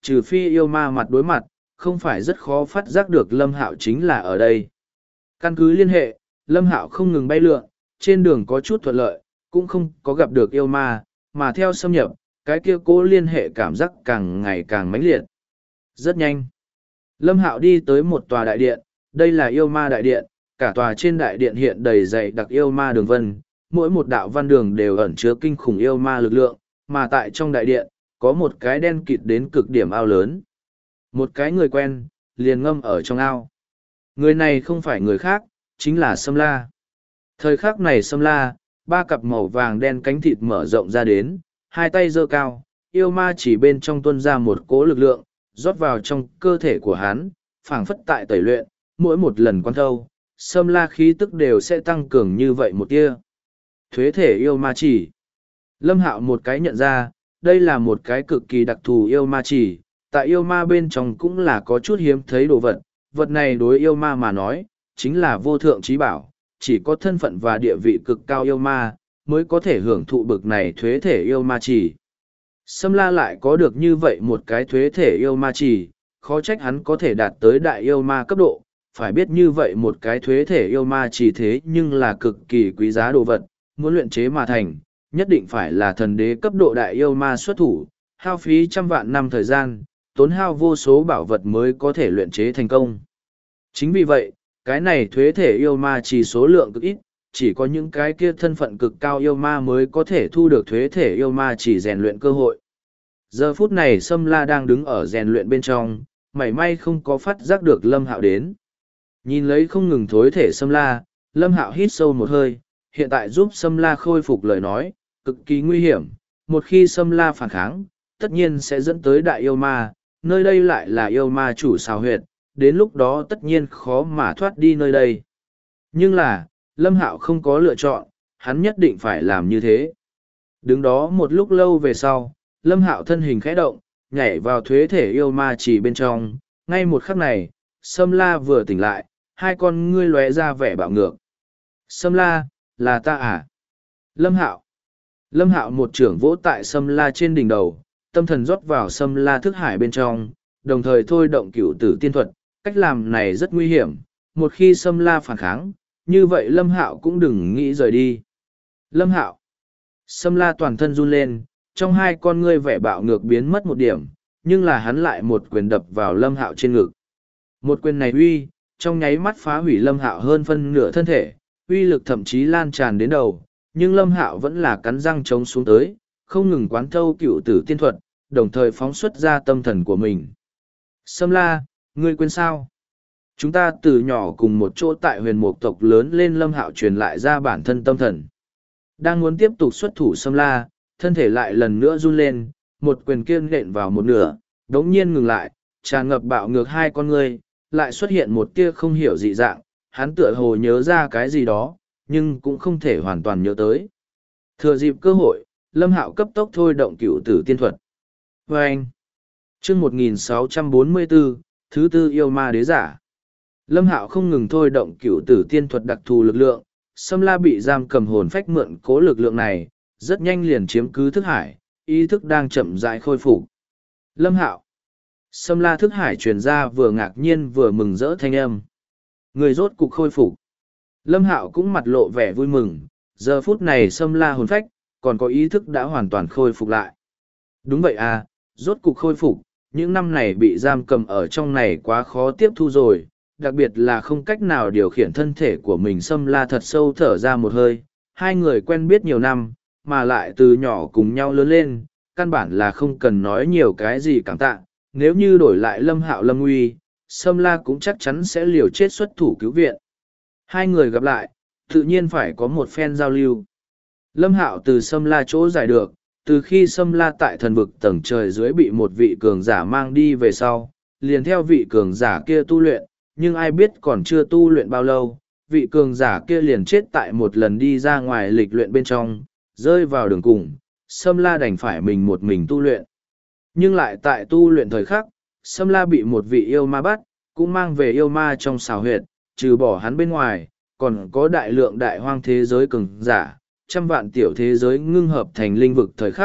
Speaker 1: trừ phi yêu ma mặt đối mặt, không phải rất khó phát giác được Lâm Hạo chính là ở đây. Căn cứ liên hệ, Lâm Hạo không ngừng bay lượn, trên đường có chút thuận lợi, cũng không có gặp được yêu ma, mà theo xâm nhập, cái kia cố liên hệ cảm giác càng ngày càng mãnh liệt. Rất nhanh. Lâm Hạo đi tới một tòa đại điện, đây là yêu ma đại điện, cả tòa trên đại điện hiện đầy dày đặc yêu ma đường vân, mỗi một đạo văn đường đều ẩn chứa kinh khủng yêu ma lực lượng, mà tại trong đại điện, có một cái đen kịt đến cực điểm ao lớn. Một cái người quen, liền ngâm ở trong ao. Người này không phải người khác, chính là Sâm La. Thời khắc này Sâm La, ba cặp màu vàng đen cánh thịt mở rộng ra đến, hai tay giơ cao, yêu ma chỉ bên trong tuôn ra một cỗ lực lượng, rót vào trong cơ thể của hắn, phảng phất tại tẩy luyện, mỗi một lần quan thâu, Sâm La khí tức đều sẽ tăng cường như vậy một tia. Thuế thể yêu ma chỉ. Lâm Hạo một cái nhận ra, đây là một cái cực kỳ đặc thù yêu ma chỉ, tại yêu ma bên trong cũng là có chút hiếm thấy đồ vật, vật này đối yêu ma mà nói, chính là vô thượng trí bảo, chỉ có thân phận và địa vị cực cao yêu ma, mới có thể hưởng thụ bực này thuế thể yêu ma chỉ. Sâm La lại có được như vậy một cái thuế thể yêu ma chỉ, khó trách hắn có thể đạt tới đại yêu ma cấp độ, phải biết như vậy một cái thuế thể yêu ma chỉ thế nhưng là cực kỳ quý giá đồ vật, muốn luyện chế mà thành, nhất định phải là thần đế cấp độ đại yêu ma xuất thủ, hao phí trăm vạn năm thời gian, tốn hao vô số bảo vật mới có thể luyện chế thành công. Chính vì vậy, cái này thuế thể yêu ma chỉ số lượng cực ít, chỉ có những cái kia thân phận cực cao yêu ma mới có thể thu được thuế thể yêu ma chỉ rèn luyện cơ hội. Giờ phút này Sâm La đang đứng ở rèn luyện bên trong, mảy may không có phát giác được Lâm Hạo đến. Nhìn lấy không ngừng thối thể Sâm La, Lâm Hạo hít sâu một hơi, hiện tại giúp Sâm La khôi phục lời nói, cực kỳ nguy hiểm, một khi Sâm La phản kháng, tất nhiên sẽ dẫn tới đại yêu ma, nơi đây lại là yêu ma chủ xào huyệt, đến lúc đó tất nhiên khó mà thoát đi nơi đây. Nhưng là, Lâm Hạo không có lựa chọn, hắn nhất định phải làm như thế. Đứng đó một lúc lâu về sau, Lâm Hạo thân hình khẽ động, nhảy vào thuế thể yêu ma chỉ bên trong, ngay một khắc này, Sâm La vừa tỉnh lại, hai con ngươi lóe ra vẻ bạo ngược. Sâm La, là ta à? Lâm Hạo. Lâm Hạo một trưởng vỗ tại Sâm La trên đỉnh đầu, tâm thần rót vào Sâm La thức hải bên trong, đồng thời thôi động cửu tử tiên thuật, cách làm này rất nguy hiểm, một khi Sâm La phản kháng, như vậy Lâm Hạo cũng đừng nghĩ rời đi. Lâm Hạo. Sâm La toàn thân run lên, trong hai con ngươi vẻ bạo ngược biến mất một điểm, nhưng là hắn lại một quyền đập vào Lâm Hạo trên ngực. Một quyền này uy, trong nháy mắt phá hủy Lâm Hạo hơn phân nửa thân thể, uy lực thậm chí lan tràn đến đầu, nhưng Lâm Hạo vẫn là cắn răng chống xuống tới, không ngừng quán thâu cựu tử tiên thuật, đồng thời phóng xuất ra tâm thần của mình. Sâm La, ngươi quên sao? Chúng ta từ nhỏ cùng một chỗ tại huyền mục tộc lớn lên. Lâm Hạo truyền lại ra bản thân tâm thần. Đang muốn tiếp tục xuất thủ Sâm La, thân thể lại lần nữa run lên, một quyền kiên nện vào một nửa, đống nhiên ngừng lại, tràn ngập bạo ngược hai con ngươi, lại xuất hiện một tia không hiểu dị dạng, hắn tựa hồ nhớ ra cái gì đó, nhưng cũng không thể hoàn toàn nhớ tới. Thừa dịp cơ hội, Lâm Hạo cấp tốc thôi động cửu tử tiên thuật. Và anh, chương một nghìn sáu trăm bốn mươi bốn, thứ tư yêu ma đế giả. Lâm Hạo không ngừng thôi động cửu tử tiên thuật đặc thù lực lượng, Sâm La bị giam cầm hồn phách mượn cố lực lượng này, rất nhanh liền chiếm cứ thức hải, ý thức đang chậm rãi khôi phục. Lâm Hạo. Sâm La thức hải truyền ra vừa ngạc nhiên vừa mừng rỡ thanh âm. Người rốt cục khôi phục. Lâm Hạo cũng mặt lộ vẻ vui mừng, giờ phút này Sâm La hồn phách, còn có ý thức đã hoàn toàn khôi phục lại. Đúng vậy à, rốt cục khôi phục, những năm này bị giam cầm ở trong này quá khó tiếp thu rồi, đặc biệt là không cách nào điều khiển thân thể của mình. Sâm La thật sâu thở ra một hơi, hai người quen biết nhiều năm, mà lại từ nhỏ cùng nhau lớn lên, căn bản là không cần nói nhiều cái gì cảm tạ. Nếu như đổi lại Lâm Hạo lâm nguy, Sâm La cũng chắc chắn sẽ liều chết xuất thủ cứu viện. Hai người gặp lại, tự nhiên phải có một phen giao lưu. Lâm Hạo từ Sâm La chỗ giải được, từ khi Sâm La tại thần vực tầng trời dưới bị một vị cường giả mang đi về sau, liền theo vị cường giả kia tu luyện, nhưng ai biết còn chưa tu luyện bao lâu, vị cường giả kia liền chết tại một lần đi ra ngoài lịch luyện bên trong, rơi vào đường cùng, Sâm La đành phải mình một mình tu luyện. Nhưng lại tại tu luyện thời khắc, Sâm La bị một vị yêu ma bắt, cũng mang về yêu ma trong xào huyệt, trừ bỏ hắn bên ngoài, còn có đại lượng đại hoang thế giới cường giả, trăm vạn tiểu thế giới ngưng hợp thành linh vực thời khắc,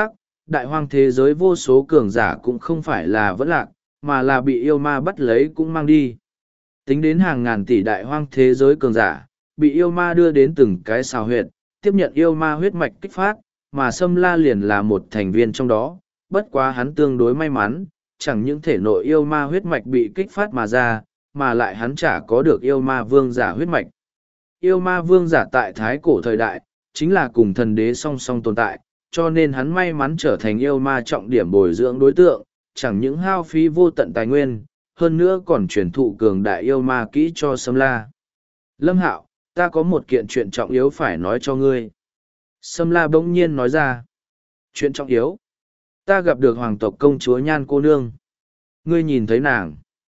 Speaker 1: đại hoang thế giới vô số cường giả cũng không phải là vẫn lạc, mà là bị yêu ma bắt lấy cũng mang đi. Tính đến hàng ngàn tỷ đại hoang thế giới cường giả, bị yêu ma đưa đến từng cái xào huyệt, tiếp nhận yêu ma huyết mạch kích phát, mà Sâm La liền là một thành viên trong đó, bất quá hắn tương đối may mắn, chẳng những thể nội yêu ma huyết mạch bị kích phát mà ra, mà lại hắn chả có được yêu ma vương giả huyết mạch. Yêu ma vương giả tại thái cổ thời đại, chính là cùng thần đế song song tồn tại, cho nên hắn may mắn trở thành yêu ma trọng điểm bồi dưỡng đối tượng, chẳng những hao phí vô tận tài nguyên, hơn nữa còn truyền thụ cường đại yêu ma kỹ cho Sâm La. Lâm Hạo, ta có một kiện chuyện trọng yếu phải nói cho ngươi. Sâm La bỗng nhiên nói ra. Chuyện trọng yếu? Ta gặp được hoàng tộc công chúa Nhan cô nương. Ngươi nhìn thấy nàng?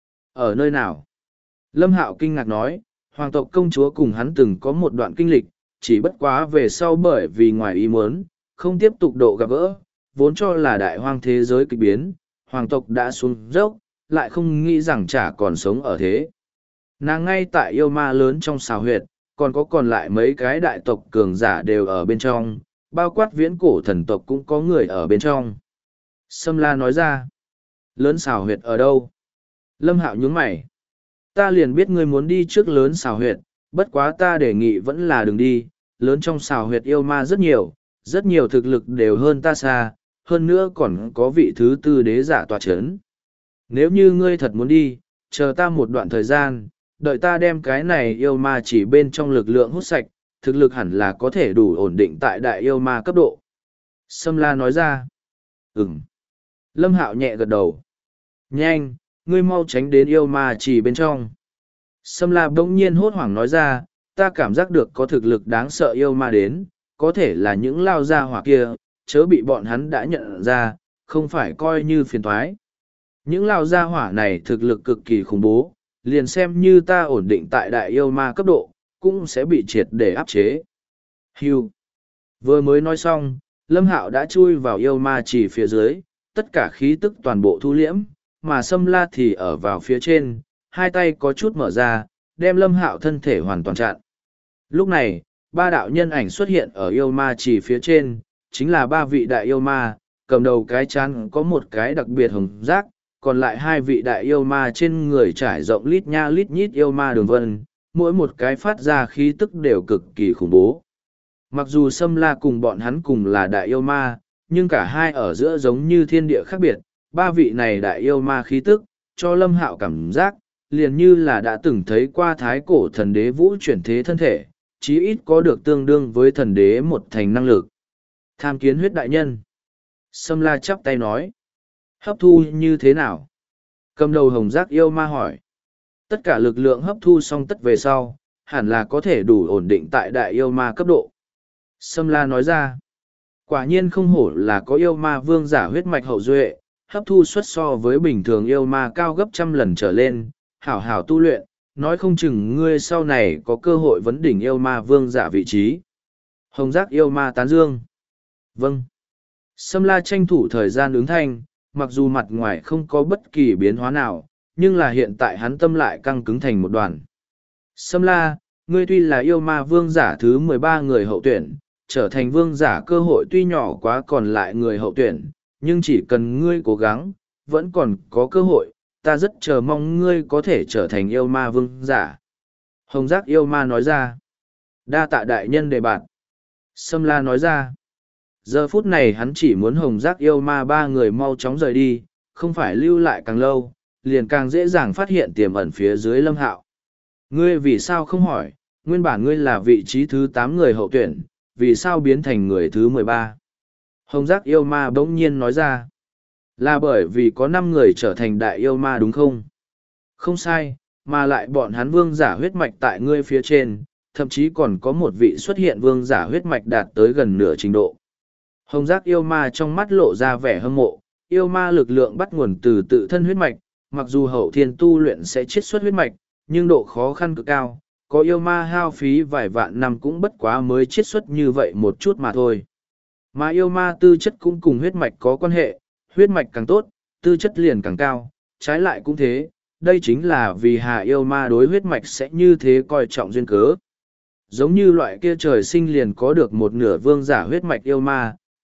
Speaker 1: Ở nơi nào? Lâm Hạo kinh ngạc nói, hoàng tộc công chúa cùng hắn từng có một đoạn kinh lịch, chỉ bất quá về sau bởi vì ngoài ý muốn, không tiếp tục độ gặp gỡ, vốn cho là đại hoang thế giới kịch biến, hoàng tộc đã xuống dốc, lại không nghĩ rằng chả còn sống ở thế. Nàng ngay tại yêu ma lớn trong xào huyệt, còn có còn lại mấy cái đại tộc cường giả đều ở bên trong, bao quát viễn cổ thần tộc cũng có người ở bên trong. Sâm La nói ra, lớn xào huyệt ở đâu? Lâm Hạo nhướng mày. Ta liền biết ngươi muốn đi trước lớn xào huyệt, bất quá ta đề nghị vẫn là đừng đi, lớn trong xào huyệt yêu ma rất nhiều, rất nhiều thực lực đều hơn ta xa, hơn nữa còn có vị thứ tư đế giả tọa chấn. Nếu như ngươi thật muốn đi, chờ ta một đoạn thời gian, đợi ta đem cái này yêu ma chỉ bên trong lực lượng hút sạch, thực lực hẳn là có thể đủ ổn định tại đại yêu ma cấp độ. Sâm La nói ra. Ừm. Lâm Hạo nhẹ gật đầu. Nhanh, ngươi mau tránh đến yêu ma chỉ bên trong. Sâm La bỗng nhiên hốt hoảng nói ra, ta cảm giác được có thực lực đáng sợ yêu ma đến, có thể là những lao gia hỏa kia, chớ bị bọn hắn đã nhận ra, không phải coi như phiền toái. Những lao gia hỏa này thực lực cực kỳ khủng bố, liền xem như ta ổn định tại đại yêu ma cấp độ, cũng sẽ bị triệt để áp chế. Hưu. Vừa mới nói xong, Lâm Hạo đã chui vào yêu ma chỉ phía dưới, tất cả khí tức toàn bộ thu liễm, mà Sâm La thì ở vào phía trên, hai tay có chút mở ra, đem Lâm Hạo thân thể hoàn toàn chặn. Lúc này, ba đạo nhân ảnh xuất hiện ở yêu ma chỉ phía trên, chính là ba vị đại yêu ma, cầm đầu cái chán có một cái đặc biệt hồng giác, còn lại hai vị đại yêu ma trên người trải rộng lít nha lít nhít yêu ma đường vân, mỗi một cái phát ra khí tức đều cực kỳ khủng bố. Mặc dù Sâm La cùng bọn hắn cùng là đại yêu ma, nhưng cả hai ở giữa giống như thiên địa khác biệt, ba vị này đại yêu ma khí tức, cho Lâm Hạo cảm giác, liền như là đã từng thấy qua thái cổ thần đế vũ chuyển thế thân thể, chí ít có được tương đương với thần đế một thành năng lực. Tham kiến huyết đại nhân. Sâm La chắp tay nói. Hấp thu như thế nào? Cầm đầu hồng giác yêu ma hỏi. Tất cả lực lượng hấp thu xong tất về sau, hẳn là có thể đủ ổn định tại đại yêu ma cấp độ. Sâm La nói ra. Quả nhiên không hổ là có yêu ma vương giả huyết mạch hậu duệ, hấp thu suất so với bình thường yêu ma cao gấp trăm lần trở lên, hảo hảo tu luyện, nói không chừng ngươi sau này có cơ hội vấn đỉnh yêu ma vương giả vị trí. Hồng giác yêu ma tán dương. Vâng. Sâm La tranh thủ thời gian ứng thanh, mặc dù mặt ngoài không có bất kỳ biến hóa nào, nhưng là hiện tại hắn tâm lại căng cứng thành một đoàn. Sâm La, ngươi tuy là yêu ma vương giả thứ mười ba người hậu tuyển, trở thành vương giả cơ hội tuy nhỏ quá còn lại người hậu tuyển, nhưng chỉ cần ngươi cố gắng, vẫn còn có cơ hội, ta rất chờ mong ngươi có thể trở thành yêu ma vương giả. Hồng giác yêu ma nói ra. Đa tạ đại nhân đề bạt. Sâm La nói ra. Giờ phút này hắn chỉ muốn hồng giác yêu ma ba người mau chóng rời đi, không phải lưu lại càng lâu, liền càng dễ dàng phát hiện tiềm ẩn phía dưới Lâm Hạo. Ngươi vì sao không hỏi, nguyên bản ngươi là vị trí thứ tám người hậu tuyển, vì sao biến thành người thứ mười ba? Hồng giác yêu ma bỗng nhiên nói ra. Là bởi vì có năm người trở thành đại yêu ma đúng không? Không sai, mà lại bọn hắn vương giả huyết mạch tại ngươi phía trên, thậm chí còn có một vị xuất hiện vương giả huyết mạch đạt tới gần nửa trình độ. Hồng giác yêu ma trong mắt lộ ra vẻ hâm mộ, yêu ma lực lượng bắt nguồn từ tự thân huyết mạch, mặc dù hậu thiên tu luyện sẽ chiết xuất huyết mạch, nhưng độ khó khăn cực cao, có yêu ma hao phí vài vạn năm cũng bất quá mới chiết xuất như vậy một chút mà thôi. Mà yêu ma tư chất cũng cùng huyết mạch có quan hệ, huyết mạch càng tốt, tư chất liền càng cao, trái lại cũng thế, đây chính là vì hà yêu ma đối huyết mạch sẽ như thế coi trọng duyên cớ. Giống như loại kia trời sinh liền có được một nửa vương giả huyết mạch yêu ma,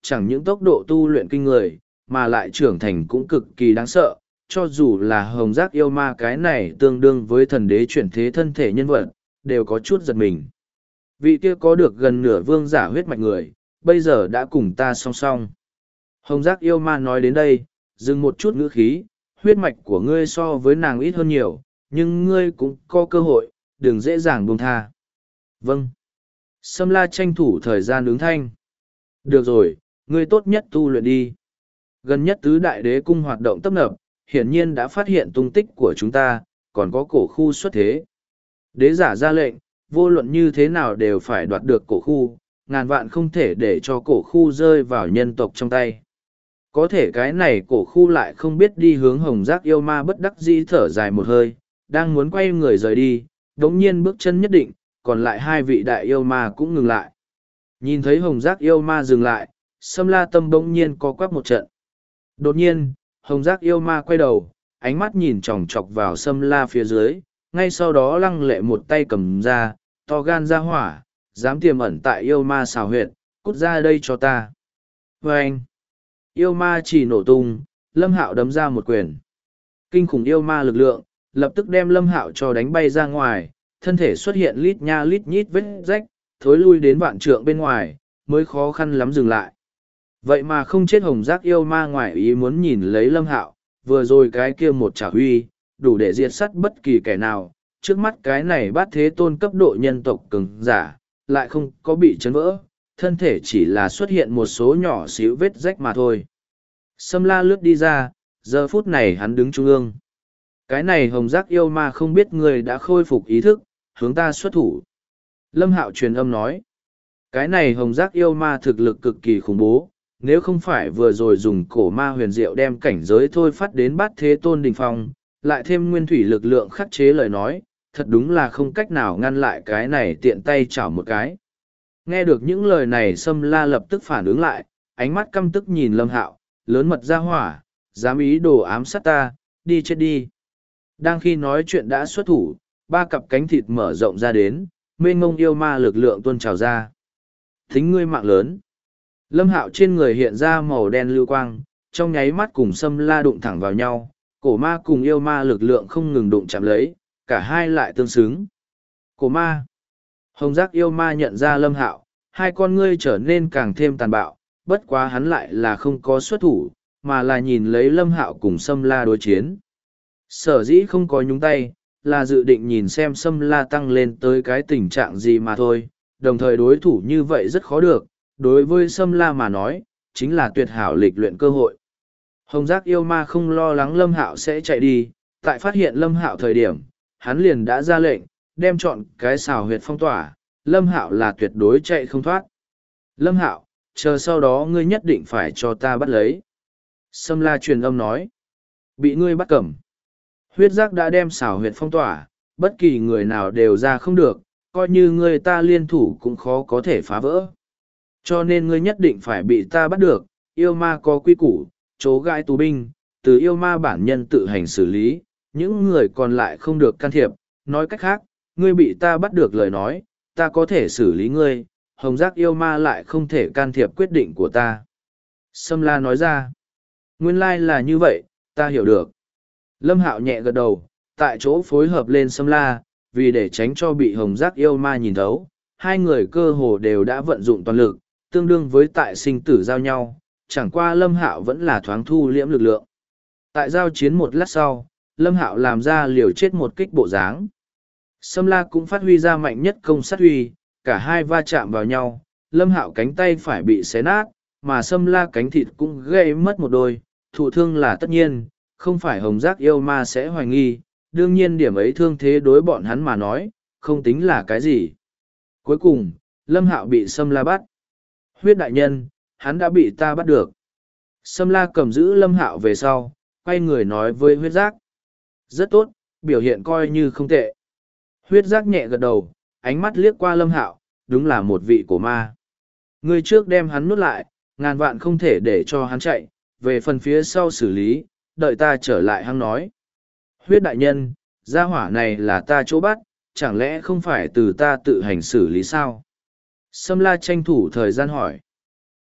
Speaker 1: chẳng những tốc độ tu luyện kinh người, mà lại trưởng thành cũng cực kỳ đáng sợ, cho dù là hồng giác yêu ma cái này tương đương với thần đế chuyển thế thân thể nhân vật, đều có chút giật mình. Vị kia có được gần nửa vương giả huyết mạch người, bây giờ đã cùng ta song song. Hồng giác yêu ma nói đến đây, dừng một chút ngữ khí, huyết mạch của ngươi so với nàng ít hơn nhiều, nhưng ngươi cũng có cơ hội, đừng dễ dàng buông tha. Vâng. Sâm La tranh thủ thời gian ứng thanh. Được rồi, ngươi tốt nhất tu luyện đi. Gần nhất tứ đại đế cung hoạt động tấp nập, hiển nhiên đã phát hiện tung tích của chúng ta, còn có cổ khu xuất thế. Đế giả ra lệnh, vô luận như thế nào đều phải đoạt được cổ khu, ngàn vạn không thể để cho cổ khu rơi vào nhân tộc trong tay. Có thể cái này cổ khu lại không biết đi hướng hồng giác yêu ma bất đắc dĩ thở dài một hơi, đang muốn quay người rời đi, đống nhiên bước chân nhất định, còn lại hai vị đại yêu ma cũng ngừng lại. Nhìn thấy hồng giác yêu ma dừng lại, Sâm La tâm bỗng nhiên co quắp một trận. Đột nhiên, hồng giác yêu ma quay đầu, ánh mắt nhìn chòng chọc vào Sâm La phía dưới, ngay sau đó lăng lệ một tay cầm ra, to gan ra hỏa, dám tiềm ẩn tại yêu ma xào huyệt, cút ra đây cho ta. Và anh, yêu ma chỉ nổ tung, Lâm Hạo đấm ra một quyền. Kinh khủng yêu ma lực lượng, lập tức đem Lâm Hạo cho đánh bay ra ngoài, thân thể xuất hiện lít nha lít nhít vết rách, thối lui đến vạn trượng bên ngoài, mới khó khăn lắm dừng lại. Vậy mà không chết hồng giác yêu ma ngoài ý muốn nhìn lấy Lâm Hạo, vừa rồi cái kia một trả huy, đủ để diệt sắt bất kỳ kẻ nào, trước mắt cái này bát thế tôn cấp độ nhân tộc cường giả, lại không có bị chấn vỡ, thân thể chỉ là xuất hiện một số nhỏ xíu vết rách mà thôi. Sâm La lướt đi ra, giờ phút này hắn đứng trung ương. Cái này hồng giác yêu ma không biết người đã khôi phục ý thức, hướng ta xuất thủ. Lâm Hạo truyền âm nói, cái này hồng giác yêu ma thực lực cực kỳ khủng bố, nếu không phải vừa rồi dùng cổ ma huyền diệu đem cảnh giới thôi phát đến bát thế tôn đỉnh phong, lại thêm nguyên thủy lực lượng khắc chế lời nói, thật đúng là không cách nào ngăn lại cái này tiện tay chảo một cái. Nghe được những lời này Sâm La lập tức phản ứng lại, ánh mắt căm tức nhìn Lâm Hạo, lớn mật ra hỏa, dám ý đồ ám sát ta, đi chết đi. Đang khi nói chuyện đã xuất thủ, ba cặp cánh thịt mở rộng ra đến, mênh ngông yêu ma lực lượng tuôn trào ra. Thính ngươi mạng lớn. Lâm Hạo trên người hiện ra màu đen lưu quang, trong nháy mắt cùng Sâm La đụng thẳng vào nhau, cổ ma cùng yêu ma lực lượng không ngừng đụng chạm lấy, cả hai lại tương xứng. Cổ ma. Hồng giác yêu ma nhận ra Lâm Hạo, hai con ngươi trở nên càng thêm tàn bạo, bất quá hắn lại là không có xuất thủ, mà là nhìn lấy Lâm Hạo cùng Sâm La đối chiến. Sở dĩ không có nhúng tay, là dự định nhìn xem Sâm La tăng lên tới cái tình trạng gì mà thôi, đồng thời đối thủ như vậy rất khó được, đối với Sâm La mà nói, chính là tuyệt hảo lịch luyện cơ hội. Hồng giác yêu ma không lo lắng Lâm Hạo sẽ chạy đi, tại phát hiện Lâm Hạo thời điểm, hắn liền đã ra lệnh, đem chọn cái xào huyệt phong tỏa, Lâm Hạo là tuyệt đối chạy không thoát. Lâm Hạo, chờ sau đó ngươi nhất định phải cho ta bắt lấy. Sâm La truyền âm nói, bị ngươi bắt cầm. Huyết giác đã đem xào huyệt phong tỏa, bất kỳ người nào đều ra không được, coi như người ta liên thủ cũng khó có thể phá vỡ. Cho nên ngươi nhất định phải bị ta bắt được, yêu ma có quy củ, chố gai tù binh, từ yêu ma bản nhân tự hành xử lý, những người còn lại không được can thiệp. Nói cách khác, ngươi bị ta bắt được lời nói, ta có thể xử lý ngươi, hồng giác yêu ma lại không thể can thiệp quyết định của ta. Sâm La nói ra, nguyên lai là như vậy, ta hiểu được. Lâm Hạo nhẹ gật đầu, tại chỗ phối hợp lên Sâm La, vì để tránh cho bị hồng giác yêu ma nhìn thấu, hai người cơ hồ đều đã vận dụng toàn lực, tương đương với tại sinh tử giao nhau, chẳng qua Lâm Hạo vẫn là thoáng thu liễm lực lượng. Tại giao chiến một lát sau, Lâm Hạo làm ra liều chết một kích bộ dáng. Sâm La cũng phát huy ra mạnh nhất công sát huy, cả hai va chạm vào nhau, Lâm Hạo cánh tay phải bị xé nát, mà Sâm La cánh thịt cũng gây mất một đôi, thụ thương là tất nhiên, không phải hồng giác yêu ma sẽ hoài nghi, đương nhiên điểm ấy thương thế đối bọn hắn mà nói, không tính là cái gì. Cuối cùng, Lâm Hạo bị Sâm La bắt. Huyết đại nhân, hắn đã bị ta bắt được. Sâm La cầm giữ Lâm Hạo về sau, quay người nói với huyết giác. Rất tốt, biểu hiện coi như không tệ. Huyết giác nhẹ gật đầu, ánh mắt liếc qua Lâm Hạo, đúng là một vị cổ ma. Người trước đem hắn nuốt lại, ngàn vạn không thể để cho hắn chạy, về phần phía sau xử lý, đợi ta trở lại hắn nói. Huyết đại nhân, gia hỏa này là ta chỗ bắt, chẳng lẽ không phải từ ta tự hành xử lý sao? Sâm La tranh thủ thời gian hỏi.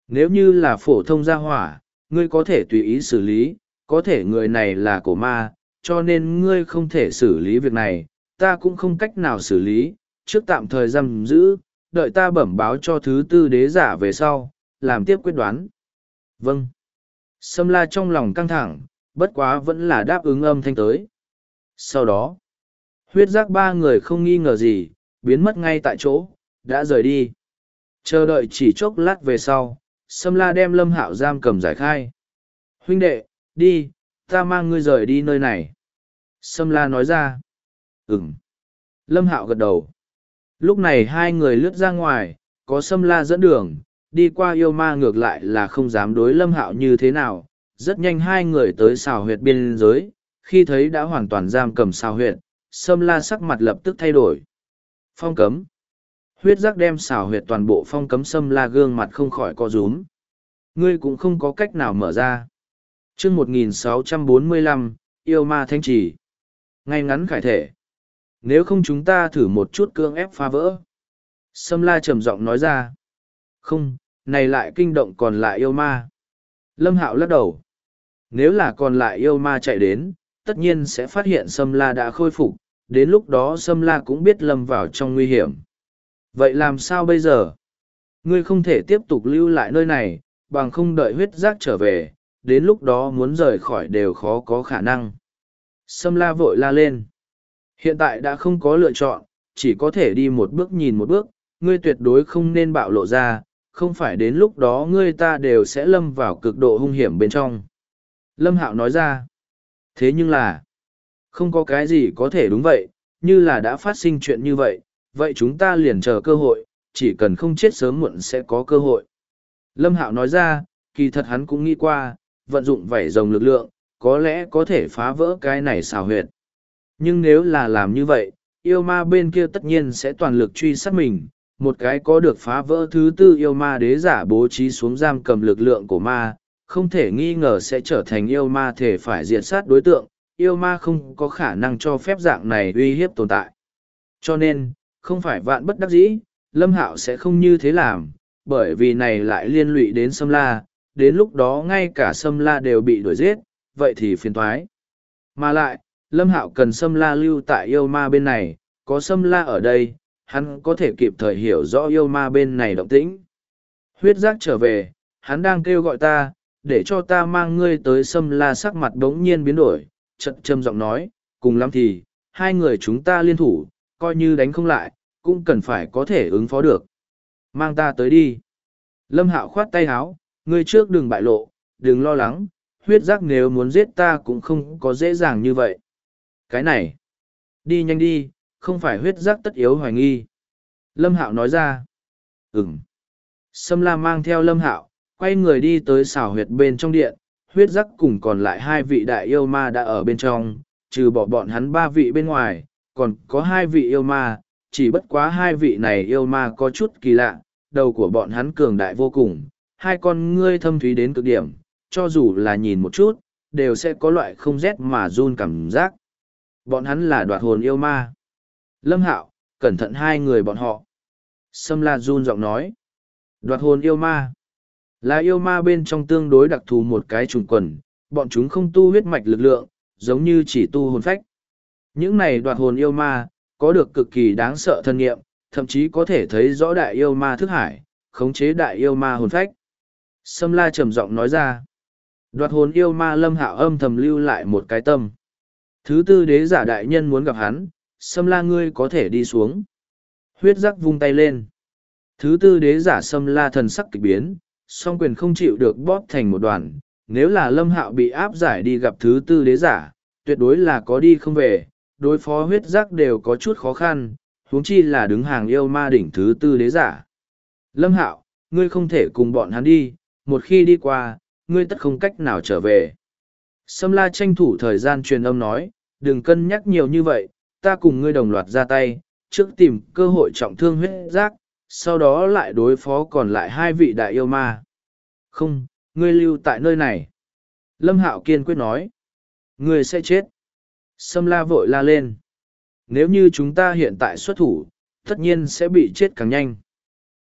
Speaker 1: Nếu như là phổ thông gia hỏa, ngươi có thể tùy ý xử lý, có thể người này là cổ ma, cho nên ngươi không thể xử lý việc này, ta cũng không cách nào xử lý, trước tạm thời giam giữ, đợi ta bẩm báo cho thứ tư đế giả về sau, làm tiếp quyết đoán. Vâng. Sâm La trong lòng căng thẳng, bất quá vẫn là đáp ứng âm thanh tới. Sau đó, huyết giác ba người không nghi ngờ gì, biến mất ngay tại chỗ, đã rời đi. Chờ đợi chỉ chốc lát về sau, Sâm La đem Lâm Hạo giam cầm giải khai. Huynh đệ, đi, ta mang ngươi rời đi nơi này. Sâm La nói ra. Ừm. Lâm Hạo gật đầu. Lúc này hai người lướt ra ngoài, có Sâm La dẫn đường, đi qua yêu ma ngược lại là không dám đối Lâm Hạo như thế nào. Rất nhanh hai người tới xào huyệt biên giới, khi thấy đã hoàn toàn giam cầm xào huyệt, Sâm La sắc mặt lập tức thay đổi. Phong cấm. Huyết giác đem xào huyệt toàn bộ phong cấm. Sâm La gương mặt không khỏi co rúm. Ngươi cũng không có cách nào mở ra. Chương một nghìn sáu trăm bốn mươi lăm, yêu ma thanh trì. Ngay ngắn khải thể. Nếu không chúng ta thử một chút cưỡng ép phá vỡ. Sâm La trầm giọng nói ra. Không, này lại kinh động còn lại yêu ma. Lâm Hạo lắc đầu. Nếu là còn lại yêu ma chạy đến, tất nhiên sẽ phát hiện Sâm La đã khôi phục, đến lúc đó Sâm La cũng biết lâm vào trong nguy hiểm. Vậy làm sao bây giờ? Ngươi không thể tiếp tục lưu lại nơi này, bằng không đợi huyết giác trở về, đến lúc đó muốn rời khỏi đều khó có khả năng. Sâm La vội la lên. Hiện tại đã không có lựa chọn, chỉ có thể đi một bước nhìn một bước, ngươi tuyệt đối không nên bạo lộ ra, không phải đến lúc đó ngươi ta đều sẽ lâm vào cực độ hung hiểm bên trong. Lâm Hạo nói ra. Thế nhưng là, không có cái gì có thể đúng vậy, như là đã phát sinh chuyện như vậy, vậy chúng ta liền chờ cơ hội, chỉ cần không chết sớm muộn sẽ có cơ hội. Lâm Hạo nói ra, kỳ thật hắn cũng nghĩ qua, vận dụng vảy rồng lực lượng, có lẽ có thể phá vỡ cái này xào huyệt. Nhưng nếu là làm như vậy, yêu ma bên kia tất nhiên sẽ toàn lực truy sát mình, một cái có được phá vỡ thứ tư yêu ma đế giả bố trí xuống giam cầm lực lượng của ma, không thể nghi ngờ sẽ trở thành yêu ma thể phải diệt sát đối tượng, yêu ma không có khả năng cho phép dạng này uy hiếp tồn tại. Cho nên, không phải vạn bất đắc dĩ, Lâm Hạo sẽ không như thế làm, bởi vì này lại liên lụy đến Sâm La, đến lúc đó ngay cả Sâm La đều bị đuổi giết, vậy thì phiền toái. Mà lại, Lâm Hạo cần Sâm La lưu tại yêu ma bên này, có Sâm La ở đây, hắn có thể kịp thời hiểu rõ yêu ma bên này động tĩnh. Huyết giác trở về, hắn đang kêu gọi ta, để cho ta mang ngươi tới. Sâm La sắc mặt bỗng nhiên biến đổi, chật châm giọng nói, cùng lắm thì, hai người chúng ta liên thủ, coi như đánh không lại, cũng cần phải có thể ứng phó được. Mang ta tới đi. Lâm Hạo khoát tay háo, ngươi trước đừng bại lộ, đừng lo lắng, huyết giác nếu muốn giết ta cũng không có dễ dàng như vậy. Cái này, đi nhanh đi, không phải huyết giác tất yếu hoài nghi. Lâm Hạo nói ra. Ừm. Sâm La mang theo Lâm Hạo, quay người đi tới xào huyệt bên trong điện, huyết giác cùng còn lại hai vị đại yêu ma đã ở bên trong, trừ bỏ bọn hắn ba vị bên ngoài, còn có hai vị yêu ma, chỉ bất quá hai vị này yêu ma có chút kỳ lạ, đầu của bọn hắn cường đại vô cùng, hai con ngươi thâm thúy đến cực điểm, cho dù là nhìn một chút, đều sẽ có loại không rét mà run cảm giác. Bọn hắn là đoạt hồn yêu ma. Lâm Hạo, cẩn thận hai người bọn họ. Sâm La run giọng nói. Đoạt hồn yêu ma. Là yêu ma bên trong tương đối đặc thù một cái trùng quần, bọn chúng không tu huyết mạch lực lượng, giống như chỉ tu hồn phách. Những này đoạt hồn yêu ma, có được cực kỳ đáng sợ thân nghiệm, thậm chí có thể thấy rõ đại yêu ma thức hải, khống chế đại yêu ma hồn phách. Sâm La trầm giọng nói ra. Đoạt hồn yêu ma. Lâm Hạo âm thầm lưu lại một cái tâm. Thứ tư đế giả đại nhân muốn gặp hắn, Sâm La ngươi có thể đi xuống. Huyết giác vung tay lên. Thứ tư đế giả Sâm La thần sắc kịch biến, song quyền không chịu được bóp thành một đoàn. Nếu là Lâm Hạo bị áp giải đi gặp thứ tư đế giả, tuyệt đối là có đi không về, đối phó huyết giác đều có chút khó khăn, huống chi là đứng hàng yêu ma đỉnh thứ tư đế giả. Lâm Hạo, ngươi không thể cùng bọn hắn đi, một khi đi qua, ngươi tất không cách nào trở về. Sâm La tranh thủ thời gian truyền âm nói, đừng cân nhắc nhiều như vậy, ta cùng ngươi đồng loạt ra tay, trước tìm cơ hội trọng thương huyết giác, sau đó lại đối phó còn lại hai vị đại yêu ma. Không, ngươi lưu tại nơi này. Lâm Hạo kiên quyết nói, ngươi sẽ chết. Sâm La vội la lên. Nếu như chúng ta hiện tại xuất thủ, tất nhiên sẽ bị chết càng nhanh.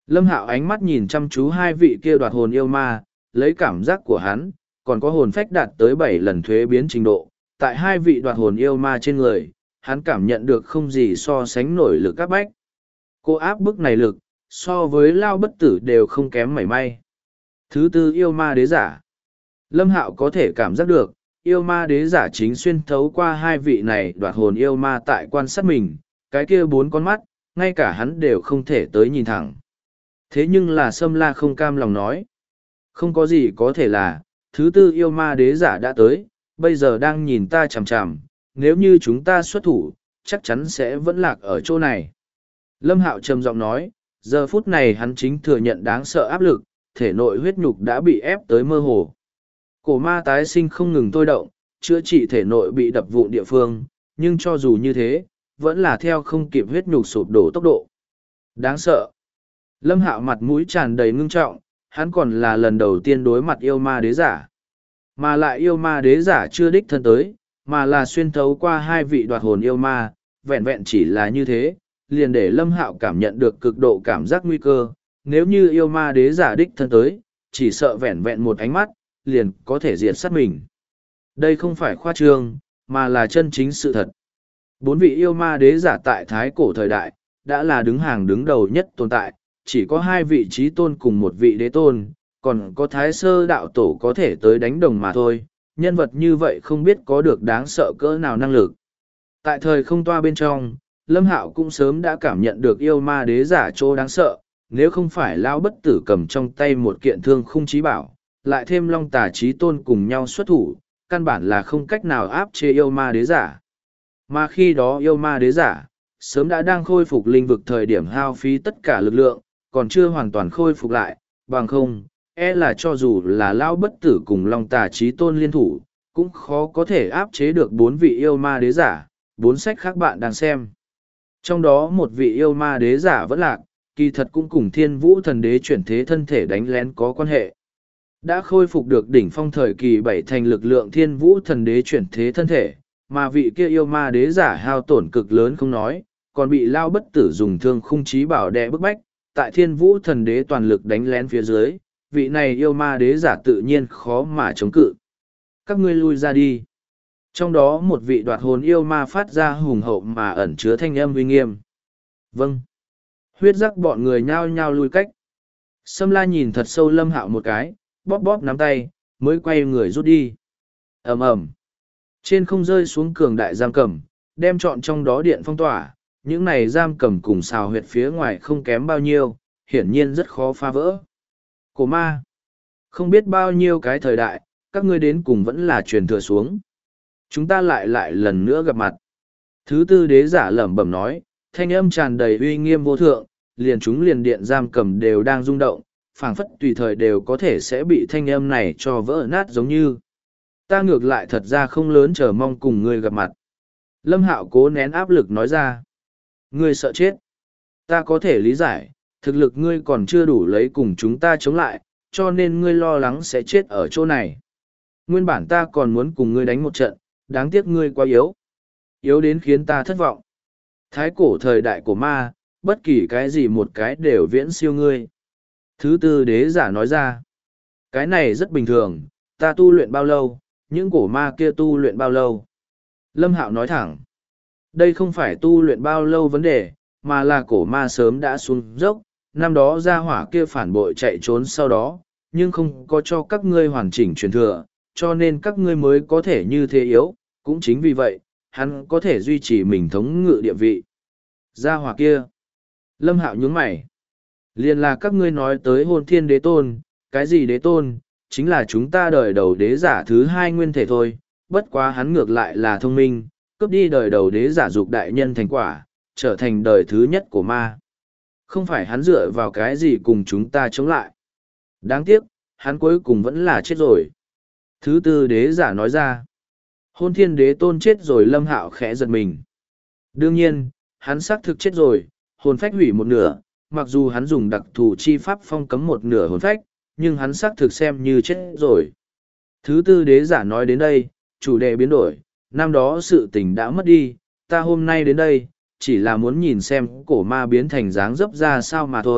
Speaker 1: Lâm Hạo ánh mắt nhìn chăm chú hai vị kia đoạt hồn yêu ma, lấy cảm giác của hắn, còn có hồn phách đạt tới bảy lần thuế biến trình độ. Tại hai vị đoạt hồn yêu ma trên người, hắn cảm nhận được không gì so sánh nổi lực áp bách. Cô áp bức này lực, so với Lao Bất Tử đều không kém mảy may. Thứ tư yêu ma đế giả. Lâm Hạo có thể cảm giác được, yêu ma đế giả chính xuyên thấu qua hai vị này đoạt hồn yêu ma tại quan sát mình, cái kia bốn con mắt, ngay cả hắn đều không thể tới nhìn thẳng. Thế nhưng là Sâm La không cam lòng nói. Không có gì có thể là, thứ tư yêu ma đế giả đã tới, bây giờ đang nhìn ta chằm chằm, nếu như chúng ta xuất thủ, chắc chắn sẽ vẫn lạc ở chỗ này. Lâm Hạo trầm giọng nói, giờ phút này hắn chính thừa nhận đáng sợ áp lực, thể nội huyết nhục đã bị ép tới mơ hồ. Cổ ma tái sinh không ngừng tôi động, chữa trị thể nội bị đập vụn địa phương, nhưng cho dù như thế, vẫn là theo không kịp huyết nhục sụp đổ tốc độ. Đáng sợ. Lâm Hạo mặt mũi tràn đầy ngưng trọng, hắn còn là lần đầu tiên đối mặt yêu ma đế giả. Mà lại yêu ma đế giả chưa đích thân tới, mà là xuyên thấu qua hai vị đoạt hồn yêu ma, vẹn vẹn chỉ là như thế, liền để Lâm Hạo cảm nhận được cực độ cảm giác nguy cơ. Nếu như yêu ma đế giả đích thân tới, chỉ sợ vẹn vẹn một ánh mắt, liền có thể diệt sát mình. Đây không phải khoa trương, mà là chân chính sự thật. Bốn vị yêu ma đế giả tại thái cổ thời đại, đã là đứng hàng đứng đầu nhất tồn tại, chỉ có hai vị trí tôn cùng một vị đế tôn, còn có thái sơ đạo tổ có thể tới đánh đồng mà thôi. Nhân vật như vậy không biết có được đáng sợ cỡ nào năng lực. Tại thời không toa bên trong, Lâm Hạo cũng sớm đã cảm nhận được yêu ma đế giả chỗ đáng sợ, nếu không phải Lão Bất Tử cầm trong tay một kiện thương khung chí bảo, lại thêm Long Tà Chí Tôn cùng nhau xuất thủ, căn bản là không cách nào áp chế yêu ma đế giả. Mà khi đó yêu ma đế giả, sớm đã đang khôi phục linh vực thời điểm hao phí tất cả lực lượng, còn chưa hoàn toàn khôi phục lại, bằng không, e là cho dù là Lão Bất Tử cùng Long Tà Chí Tôn liên thủ, cũng khó có thể áp chế được bốn vị yêu ma đế giả, bốn sách khác bạn đang xem. Trong đó một vị yêu ma đế giả vẫn lạc, kỳ thật cũng cùng thiên vũ thần đế chuyển thế thân thể đánh lén có quan hệ. Đã khôi phục được đỉnh phong thời kỳ bảy thành lực lượng thiên vũ thần đế chuyển thế thân thể, mà vị kia yêu ma đế giả hao tổn cực lớn không nói, còn bị Lao Bất Tử dùng thương khung chí bảo đè bức bách, tại thiên vũ thần đế toàn lực đánh lén phía dưới, vị này yêu ma đế giả tự nhiên khó mà chống cự. Các ngươi lui ra đi. Trong đó một vị đoạt hồn yêu ma phát ra hùng hậu mà ẩn chứa thanh âm uy nghiêm. Vâng. Huyết giác bọn người nhao nhao lui cách. Sâm La nhìn thật sâu Lâm Hạo một cái, bóp bóp nắm tay, mới quay người rút đi. Ầm ầm. Trên không rơi xuống cường đại giam cầm, đem trọn trong đó điện phong tỏa, những này giam cầm cùng xào huyệt phía ngoài không kém bao nhiêu, hiển nhiên rất khó phá vỡ. Cổ ma. Không biết bao nhiêu cái thời đại, các ngươi đến cùng vẫn là truyền thừa xuống. Chúng ta lại lại lần nữa gặp mặt. Thứ tư đế giả lẩm bẩm nói, thanh âm tràn đầy uy nghiêm vô thượng, liền chúng liền điện giam cầm đều đang rung động, phảng phất tùy thời đều có thể sẽ bị thanh âm này cho vỡ nát giống như. Ta ngược lại thật ra không lớn chờ mong cùng ngươi gặp mặt. Lâm Hạo cố nén áp lực nói ra. Ngươi sợ chết. Ta có thể lý giải, thực lực ngươi còn chưa đủ lấy cùng chúng ta chống lại, cho nên ngươi lo lắng sẽ chết ở chỗ này. Nguyên bản ta còn muốn cùng ngươi đánh một trận, đáng tiếc ngươi quá yếu. Yếu đến khiến ta thất vọng. Thái cổ thời đại của ma, bất kỳ cái gì một cái đều viễn siêu ngươi. Thứ tư đế giả nói ra. Cái này rất bình thường, ta tu luyện bao lâu, những cổ ma kia tu luyện bao lâu. Lâm Hạo nói thẳng. Đây không phải tu luyện bao lâu vấn đề, mà là cổ ma sớm đã xuống dốc, năm đó gia hỏa kia phản bội chạy trốn sau đó, nhưng không có cho các ngươi hoàn chỉnh truyền thừa, cho nên các ngươi mới có thể như thế yếu, cũng chính vì vậy, hắn có thể duy trì mình thống ngự địa vị. Gia hỏa kia. Lâm Hạo nhướng mày. Liên là các ngươi nói tới hồn thiên đế tôn, cái gì đế tôn, chính là chúng ta đời đầu đế giả thứ hai nguyên thể thôi, bất quá hắn ngược lại là thông minh, cướp đi đời đầu đế giả dục đại nhân thành quả, trở thành đời thứ nhất của ma. Không phải hắn dựa vào cái gì cùng chúng ta chống lại. Đáng tiếc, hắn cuối cùng vẫn là chết rồi. Thứ tư đế giả nói ra. Hôn thiên đế tôn chết rồi. Lâm Hạo khẽ giật mình. Đương nhiên, hắn xác thực chết rồi, hồn phách hủy một nửa, mặc dù hắn dùng đặc thù chi pháp phong cấm một nửa hồn phách, nhưng hắn xác thực xem như chết rồi. Thứ tư đế giả nói đến đây, chủ đề biến đổi, năm đó sự tình đã mất đi, ta hôm nay đến đây, chỉ là muốn nhìn xem cổ ma biến thành dáng dấp ra sao mà thôi,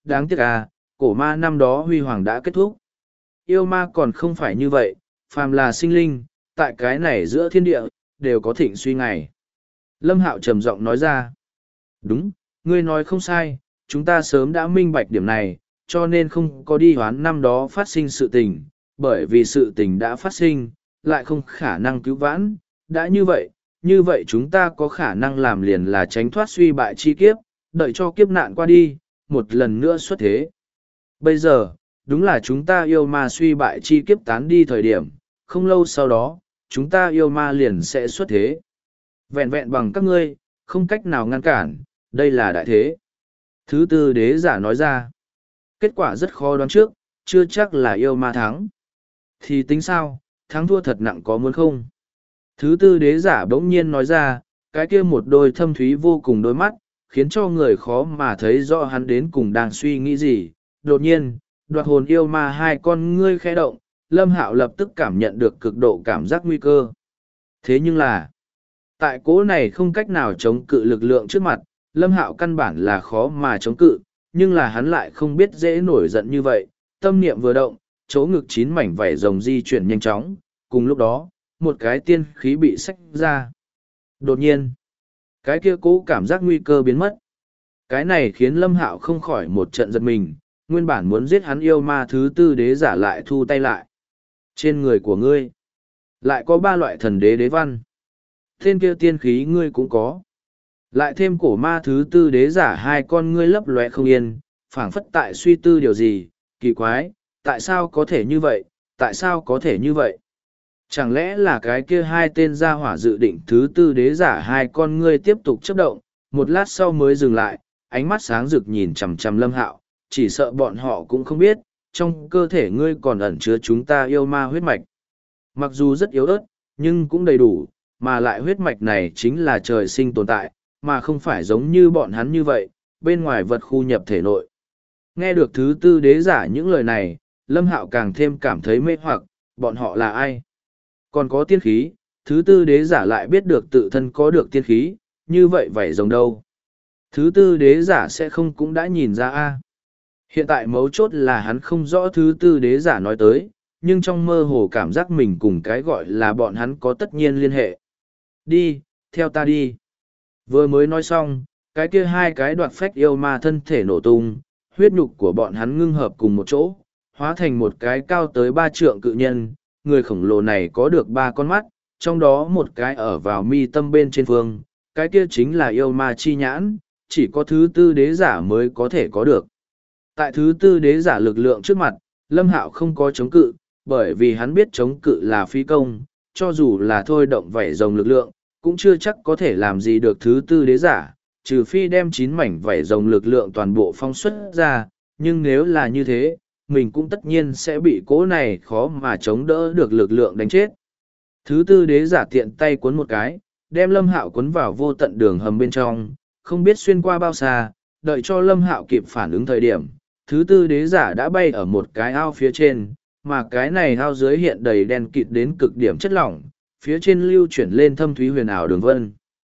Speaker 1: đáng tiếc à, cổ ma năm đó huy hoàng đã kết thúc. Yêu ma còn không phải như vậy, phàm là sinh linh, tại cái này giữa thiên địa, đều có thịnh suy ngày. Lâm Hạo trầm giọng nói ra. Đúng, ngươi nói không sai, chúng ta sớm đã minh bạch điểm này, cho nên không có đi hoán năm đó phát sinh sự tình, bởi vì sự tình đã phát sinh, lại không khả năng cứu vãn. Đã như vậy, như vậy chúng ta có khả năng làm liền là tránh thoát suy bại chi kiếp, đợi cho kiếp nạn qua đi, một lần nữa xuất thế. Bây giờ, đúng là chúng ta yêu ma suy bại chi kiếp tán đi thời điểm, không lâu sau đó, chúng ta yêu ma liền sẽ xuất thế. Vẹn vẹn bằng các ngươi, không cách nào ngăn cản, đây là đại thế. Thứ tư đế giả nói ra. Kết quả rất khó đoán trước, chưa chắc là yêu ma thắng. Thì tính sao, thắng thua thật nặng có muốn không? Thứ tư đế giả bỗng nhiên nói ra, cái kia một đôi thâm thúy vô cùng đôi mắt, khiến cho người khó mà thấy rõ hắn đến cùng đang suy nghĩ gì. Đột nhiên, đoạt hồn yêu ma hai con ngươi khẽ động, Lâm Hạo lập tức cảm nhận được cực độ cảm giác nguy cơ. Thế nhưng là, tại cố này không cách nào chống cự lực lượng trước mặt, Lâm Hạo căn bản là khó mà chống cự, nhưng là hắn lại không biết dễ nổi giận như vậy. Tâm niệm vừa động, chỗ ngực chín mảnh vảy rồng di chuyển nhanh chóng, cùng lúc đó, một cái tiên khí bị xách ra. Đột nhiên, cái kia cố cảm giác nguy cơ biến mất. Cái này khiến Lâm Hạo không khỏi một trận giật mình, nguyên bản muốn giết hắn yêu ma thứ tư đế giả lại thu tay lại. Trên người của ngươi, lại có ba loại thần đế đế văn. Tên kia tiên khí ngươi cũng có. Lại thêm cổ ma thứ tư đế giả hai con ngươi lấp lóe không yên, phảng phất tại suy tư điều gì, kỳ quái, tại sao có thể như vậy, tại sao có thể như vậy? Chẳng lẽ là cái kia hai tên gia hỏa dự định thứ tư đế giả hai con ngươi tiếp tục chấp động, một lát sau mới dừng lại, ánh mắt sáng rực nhìn chằm chằm Lâm Hạo, chỉ sợ bọn họ cũng không biết, trong cơ thể ngươi còn ẩn chứa chúng ta yêu ma huyết mạch. Mặc dù rất yếu ớt, nhưng cũng đầy đủ, mà lại huyết mạch này chính là trời sinh tồn tại, mà không phải giống như bọn hắn như vậy, bên ngoài vật khu nhập thể nội. Nghe được thứ tư đế giả những lời này, Lâm Hạo càng thêm cảm thấy mê hoặc, bọn họ là ai? Còn có tiên khí, thứ tư đế giả lại biết được tự thân có được tiên khí, như vậy vậy giống đâu? Thứ tư đế giả sẽ không cũng đã nhìn ra a. Hiện tại mấu chốt là hắn không rõ thứ tư đế giả nói tới, nhưng trong mơ hồ cảm giác mình cùng cái gọi là bọn hắn có tất nhiên liên hệ. Đi, theo ta đi. Vừa mới nói xong, cái kia hai cái đoạt phách yêu ma thân thể nổ tung, huyết nhục của bọn hắn ngưng hợp cùng một chỗ, hóa thành một cái cao tới ba trượng cự nhân. Người khổng lồ này có được ba con mắt, trong đó một cái ở vào mi tâm bên trên phương, cái kia chính là yêu ma chi nhãn, chỉ có thứ tư đế giả mới có thể có được. Tại thứ tư đế giả lực lượng trước mặt, Lâm Hạo không có chống cự, bởi vì hắn biết chống cự là phi công, cho dù là thôi động vảy rồng lực lượng, cũng chưa chắc có thể làm gì được thứ tư đế giả, trừ phi đem chín mảnh vảy rồng lực lượng toàn bộ phong xuất ra, nhưng nếu là như thế, mình cũng tất nhiên sẽ bị cố này khó mà chống đỡ được lực lượng đánh chết. Thứ tư đế giả tiện tay cuốn một cái, đem Lâm Hạo cuốn vào vô tận đường hầm bên trong, không biết xuyên qua bao xa, đợi cho Lâm Hạo kịp phản ứng thời điểm, thứ tư đế giả đã bay ở một cái ao phía trên, mà cái này ao dưới hiện đầy đen kịt đến cực điểm chất lỏng, phía trên lưu chuyển lên thâm thúy huyền ảo đường vân.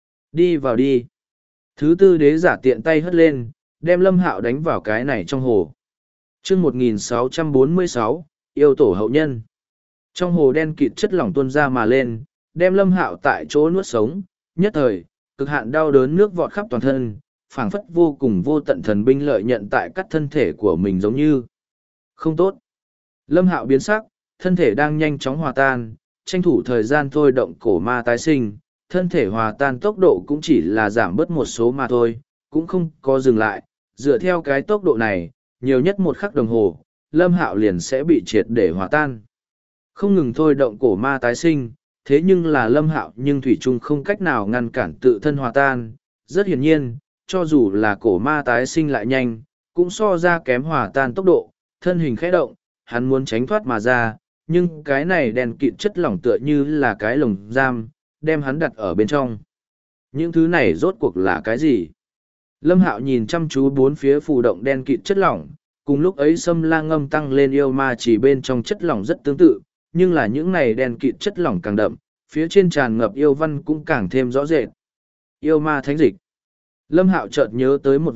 Speaker 1: Đi vào đi. Thứ tư đế giả tiện tay hất lên, đem Lâm Hạo đánh vào cái này trong hồ. Chương một nghìn sáu trăm bốn mươi sáu, yêu tổ hậu nhân. Trong hồ đen kịt chất lỏng tuôn ra mà lên, đem Lâm Hạo tại chỗ nuốt sống, nhất thời, cực hạn đau đớn nước vọt khắp toàn thân, phảng phất vô cùng vô tận thần binh lợi nhận tại cắt thân thể của mình giống như. Không tốt. Lâm Hạo biến sắc, thân thể đang nhanh chóng hòa tan, tranh thủ thời gian thôi động cổ ma tái sinh, thân thể hòa tan tốc độ cũng chỉ là giảm bớt một số mà thôi, cũng không có dừng lại, dựa theo cái tốc độ này, nhiều nhất một khắc đồng hồ, Lâm Hạo liền sẽ bị triệt để hòa tan. Không ngừng thôi động cổ ma tái sinh, thế nhưng là Lâm Hạo nhưng thủy chung không cách nào ngăn cản tự thân hòa tan, rất hiển nhiên, cho dù là cổ ma tái sinh lại nhanh, cũng so ra kém hòa tan tốc độ, thân hình khẽ động, hắn muốn tránh thoát mà ra, nhưng cái này đèn kịt chất lỏng tựa như là cái lồng giam, đem hắn đặt ở bên trong. Những thứ này rốt cuộc là cái gì? Lâm Hạo nhìn chăm chú bốn phía phù động đen kịt chất lỏng, cùng lúc ấy Sâm La Ngâm tăng lên yêu ma chỉ bên trong chất lỏng rất tương tự, nhưng là những này đen kịt chất lỏng càng đậm, phía trên tràn ngập yêu văn cũng càng thêm rõ rệt. Yêu ma thánh dịch. Lâm Hạo chợt nhớ tới một vật,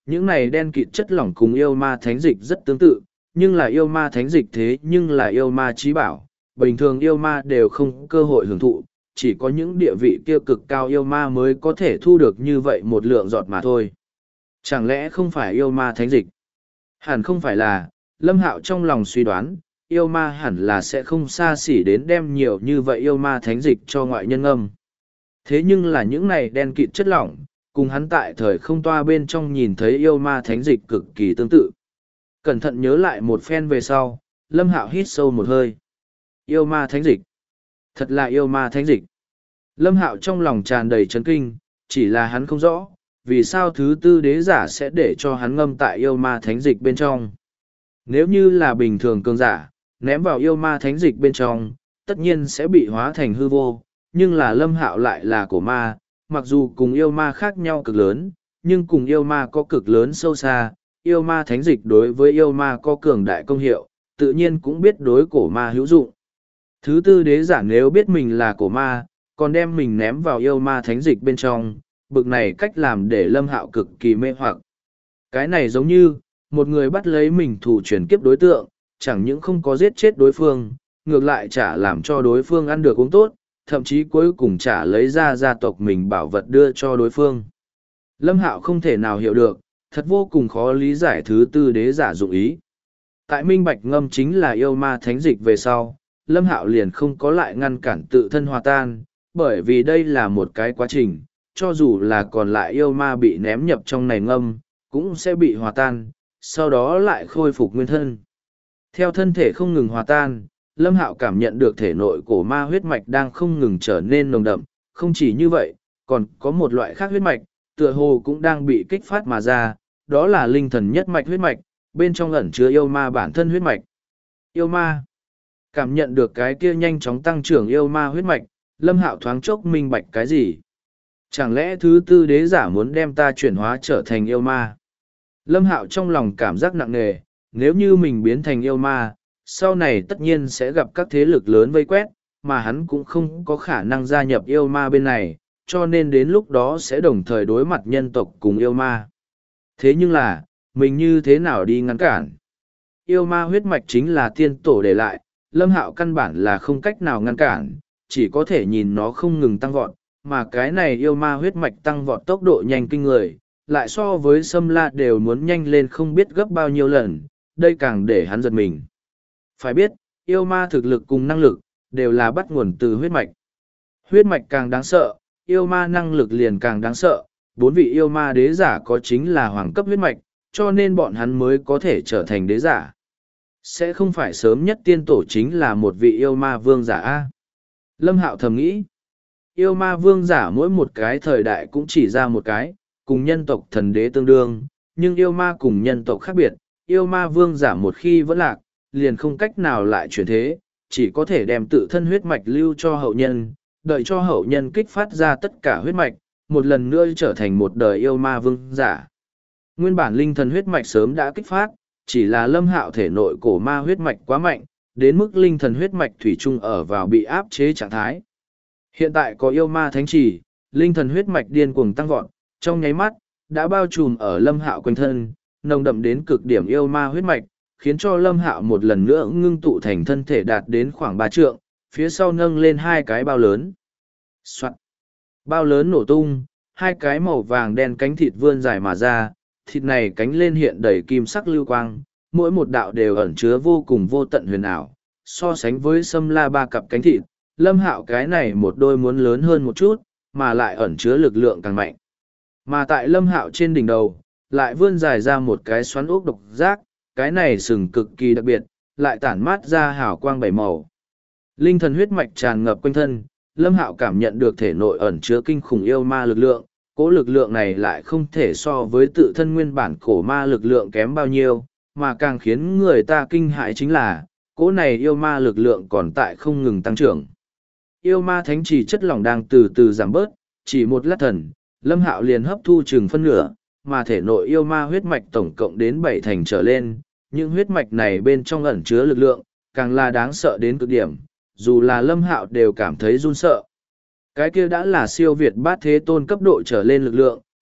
Speaker 1: những này đen kịt chất lỏng cùng yêu ma thánh dịch rất tương tự, nhưng là yêu ma thánh dịch thế nhưng là yêu ma trí bảo, bình thường yêu ma đều không cơ hội hưởng thụ, chỉ có những địa vị kia cực cao yêu ma mới có thể thu được như vậy một lượng giọt mà thôi. Chẳng lẽ không phải yêu ma thánh dịch? Hẳn không phải là, Lâm Hạo trong lòng suy đoán, yêu ma hẳn là sẽ không xa xỉ đến đem nhiều như vậy yêu ma thánh dịch cho ngoại nhân ngâm. Thế nhưng là những này đen kịt chất lỏng, cùng hắn tại thời không toa bên trong nhìn thấy yêu ma thánh dịch cực kỳ tương tự. Cẩn thận nhớ lại một phen về sau, Lâm Hạo hít sâu một hơi. Yêu ma thánh dịch. Thật là yêu ma thánh dịch. Lâm Hạo trong lòng tràn đầy chấn kinh, chỉ là hắn không rõ, vì sao thứ tư đế giả sẽ để cho hắn ngâm tại yêu ma thánh dịch bên trong. Nếu như là bình thường cường giả, ném vào yêu ma thánh dịch bên trong, tất nhiên sẽ bị hóa thành hư vô, nhưng là Lâm Hạo lại là cổ ma, mặc dù cùng yêu ma khác nhau cực lớn, nhưng cùng yêu ma có cực lớn sâu xa, yêu ma thánh dịch đối với yêu ma có cường đại công hiệu, tự nhiên cũng biết đối cổ ma hữu dụng. Thứ tư đế giả nếu biết mình là cổ ma, còn đem mình ném vào yêu ma thánh dịch bên trong, bực này cách làm để Lâm Hạo cực kỳ mê hoặc. Cái này giống như, một người bắt lấy mình thủ chuyển kiếp đối tượng, chẳng những không có giết chết đối phương, ngược lại chả làm cho đối phương ăn được uống tốt, thậm chí cuối cùng chả lấy ra gia tộc mình bảo vật đưa cho đối phương. Lâm Hạo không thể nào hiểu được, thật vô cùng khó lý giải thứ tư đế giả dụng ý. Tại minh bạch ngâm chính là yêu ma thánh dịch về sau, Lâm Hạo liền không có lại ngăn cản tự thân hòa tan, bởi vì đây là một cái quá trình, cho dù là còn lại yêu ma bị ném nhập trong này ngâm, cũng sẽ bị hòa tan, sau đó lại khôi phục nguyên thân. Theo thân thể không ngừng hòa tan, Lâm Hạo cảm nhận được thể nội cổ ma huyết mạch đang không ngừng trở nên nồng đậm, không chỉ như vậy, còn có một loại khác huyết mạch, tựa hồ cũng đang bị kích phát mà ra, đó là linh thần nhất mạch huyết mạch, bên trong ẩn chứa yêu ma bản thân huyết mạch. Yêu ma. Cảm nhận được cái kia nhanh chóng tăng trưởng yêu ma huyết mạch, Lâm Hạo thoáng chốc minh bạch cái gì? Chẳng lẽ thứ tư đế giả muốn đem ta chuyển hóa trở thành yêu ma? Lâm Hạo trong lòng cảm giác nặng nề, nếu như mình biến thành yêu ma, sau này tất nhiên sẽ gặp các thế lực lớn vây quét, mà hắn cũng không có khả năng gia nhập yêu ma bên này, cho nên đến lúc đó sẽ đồng thời đối mặt nhân tộc cùng yêu ma. Thế nhưng là, mình như thế nào đi ngăn cản? Yêu ma huyết mạch chính là tiên tổ để lại, Lâm Hạo căn bản là không cách nào ngăn cản, chỉ có thể nhìn nó không ngừng tăng vọt, mà cái này yêu ma huyết mạch tăng vọt tốc độ nhanh kinh người, lại so với Sâm La đều muốn nhanh lên không biết gấp bao nhiêu lần, đây càng để hắn giật mình. Phải biết, yêu ma thực lực cùng năng lực, đều là bắt nguồn từ huyết mạch. Huyết mạch càng đáng sợ, yêu ma năng lực liền càng đáng sợ, bốn vị yêu ma đế giả có chính là hoàng cấp huyết mạch, cho nên bọn hắn mới có thể trở thành đế giả. Sẽ không phải sớm nhất tiên tổ chính là một vị yêu ma vương giả A. Lâm Hạo thầm nghĩ, yêu ma vương giả mỗi một cái thời đại cũng chỉ ra một cái, cùng nhân tộc thần đế tương đương, nhưng yêu ma cùng nhân tộc khác biệt, yêu ma vương giả một khi vẫn lạc, liền không cách nào lại chuyển thế, chỉ có thể đem tự thân huyết mạch lưu cho hậu nhân, đợi cho hậu nhân kích phát ra tất cả huyết mạch, một lần nữa trở thành một đời yêu ma vương giả. Nguyên bản linh thần huyết mạch sớm đã kích phát, chỉ là Lâm Hạo thể nội cổ ma huyết mạch quá mạnh, đến mức linh thần huyết mạch thủy chung ở vào bị áp chế trạng thái. Hiện tại có yêu ma thánh chỉ, linh thần huyết mạch điên cuồng tăng vọt, trong nháy mắt, đã bao trùm ở Lâm Hạo quanh thân, nồng đậm đến cực điểm yêu ma huyết mạch, khiến cho Lâm Hạo một lần nữa ngưng tụ thành thân thể đạt đến khoảng ba trượng, phía sau nâng lên hai cái bao lớn. Soạn. Bao lớn nổ tung, hai cái màu vàng đen cánh thịt vươn dài mà ra, thịt này cánh lên hiện đầy kim sắc lưu quang, mỗi một đạo đều ẩn chứa vô cùng vô tận huyền ảo. So sánh với Sâm La ba cặp cánh thịt, Lâm Hạo cái này một đôi muốn lớn hơn một chút, mà lại ẩn chứa lực lượng càng mạnh. Mà tại Lâm Hạo trên đỉnh đầu, lại vươn dài ra một cái xoắn ốc độc giác, cái này sừng cực kỳ đặc biệt, lại tản mát ra hào quang bảy màu. Linh thần huyết mạch tràn ngập quanh thân, Lâm Hạo cảm nhận được thể nội ẩn chứa kinh khủng yêu ma lực lượng, cỗ lực lượng này lại không thể so với tự thân nguyên bản cổ ma lực lượng kém bao nhiêu, mà càng khiến người ta kinh hãi chính là, cỗ này yêu ma lực lượng còn tại không ngừng tăng trưởng. Yêu ma thánh trì chất lỏng đang từ từ giảm bớt, chỉ một lát thần, Lâm Hạo liền hấp thu chừng phân nửa, mà thể nội yêu ma huyết mạch tổng cộng đến bảy thành trở lên, những huyết mạch này bên trong ẩn chứa lực lượng, càng là đáng sợ đến cực điểm, dù là Lâm Hạo đều cảm thấy run sợ. Cái kia đã là siêu việt bát thế tôn cấp độ trở lên lực lượng,